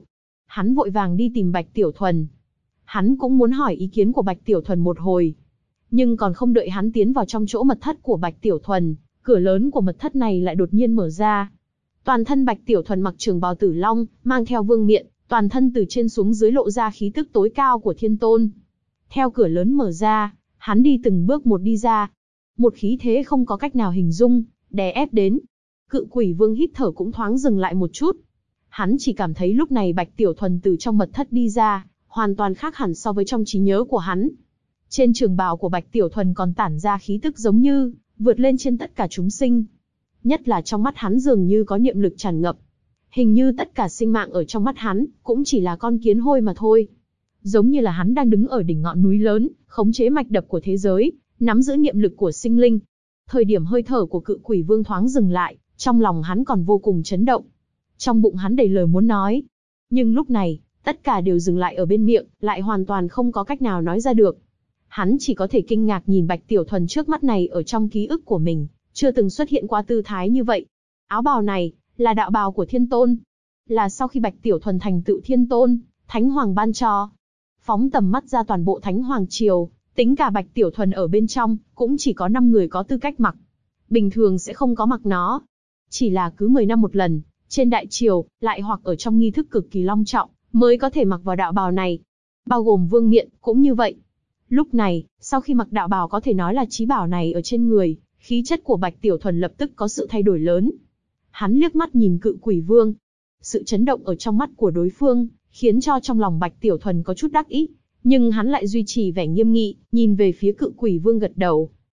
Speaker 1: Hắn vội vàng đi tìm Bạch Tiểu Thuần. Hắn cũng muốn hỏi ý kiến của Bạch Tiểu Thuần một hồi. Nhưng còn không đợi hắn tiến vào trong chỗ mật thất của Bạch Tiểu Thuần, cửa lớn của mật thất này lại đột nhiên mở ra. Toàn thân Bạch Tiểu Thuần mặc trường bào tử long, mang theo vương miện, toàn thân từ trên xuống dưới lộ ra khí tức tối cao của thiên tôn. Theo cửa lớn mở ra, hắn đi từng bước một đi ra. Một khí thế không có cách nào hình dung, đè ép đến. Cự Quỷ Vương hít thở cũng thoáng dừng lại một chút. Hắn chỉ cảm thấy lúc này Bạch Tiểu Thuần từ trong mật thất đi ra, hoàn toàn khác hẳn so với trong trí nhớ của hắn. Trên trường bào của Bạch Tiểu Thuần còn tản ra khí tức giống như vượt lên trên tất cả chúng sinh. Nhất là trong mắt hắn dường như có niệm lực tràn ngập. Hình như tất cả sinh mạng ở trong mắt hắn cũng chỉ là con kiến hôi mà thôi. Giống như là hắn đang đứng ở đỉnh ngọn núi lớn, khống chế mạch đập của thế giới, nắm giữ niệm lực của sinh linh. Thời điểm hơi thở của Cự Quỷ Vương thoáng dừng lại, trong lòng hắn còn vô cùng chấn động. Trong bụng hắn đầy lời muốn nói. Nhưng lúc này, tất cả đều dừng lại ở bên miệng, lại hoàn toàn không có cách nào nói ra được. Hắn chỉ có thể kinh ngạc nhìn Bạch Tiểu Thuần trước mắt này ở trong ký ức của mình, chưa từng xuất hiện qua tư thái như vậy. Áo bào này, là đạo bào của thiên tôn. Là sau khi Bạch Tiểu Thuần thành tựu thiên tôn, Thánh Hoàng ban cho. Phóng tầm mắt ra toàn bộ Thánh Hoàng Triều, tính cả Bạch Tiểu Thuần ở bên trong, cũng chỉ có 5 người có tư cách mặc. Bình thường sẽ không có mặc nó. Chỉ là cứ 10 năm một lần, trên đại triều, lại hoặc ở trong nghi thức cực kỳ long trọng, mới có thể mặc vào đạo bào này. Bao gồm Vương Miện, cũng như vậy. Lúc này, sau khi mặc đạo bào có thể nói là chí bảo này ở trên người, khí chất của Bạch Tiểu Thuần lập tức có sự thay đổi lớn. Hắn liếc mắt nhìn Cự Quỷ Vương. Sự chấn động ở trong mắt của đối phương, khiến cho trong lòng Bạch Tiểu Thuần có chút đắc ý. Nhưng hắn lại duy trì vẻ nghiêm nghị, nhìn về phía Cự Quỷ Vương gật đầu.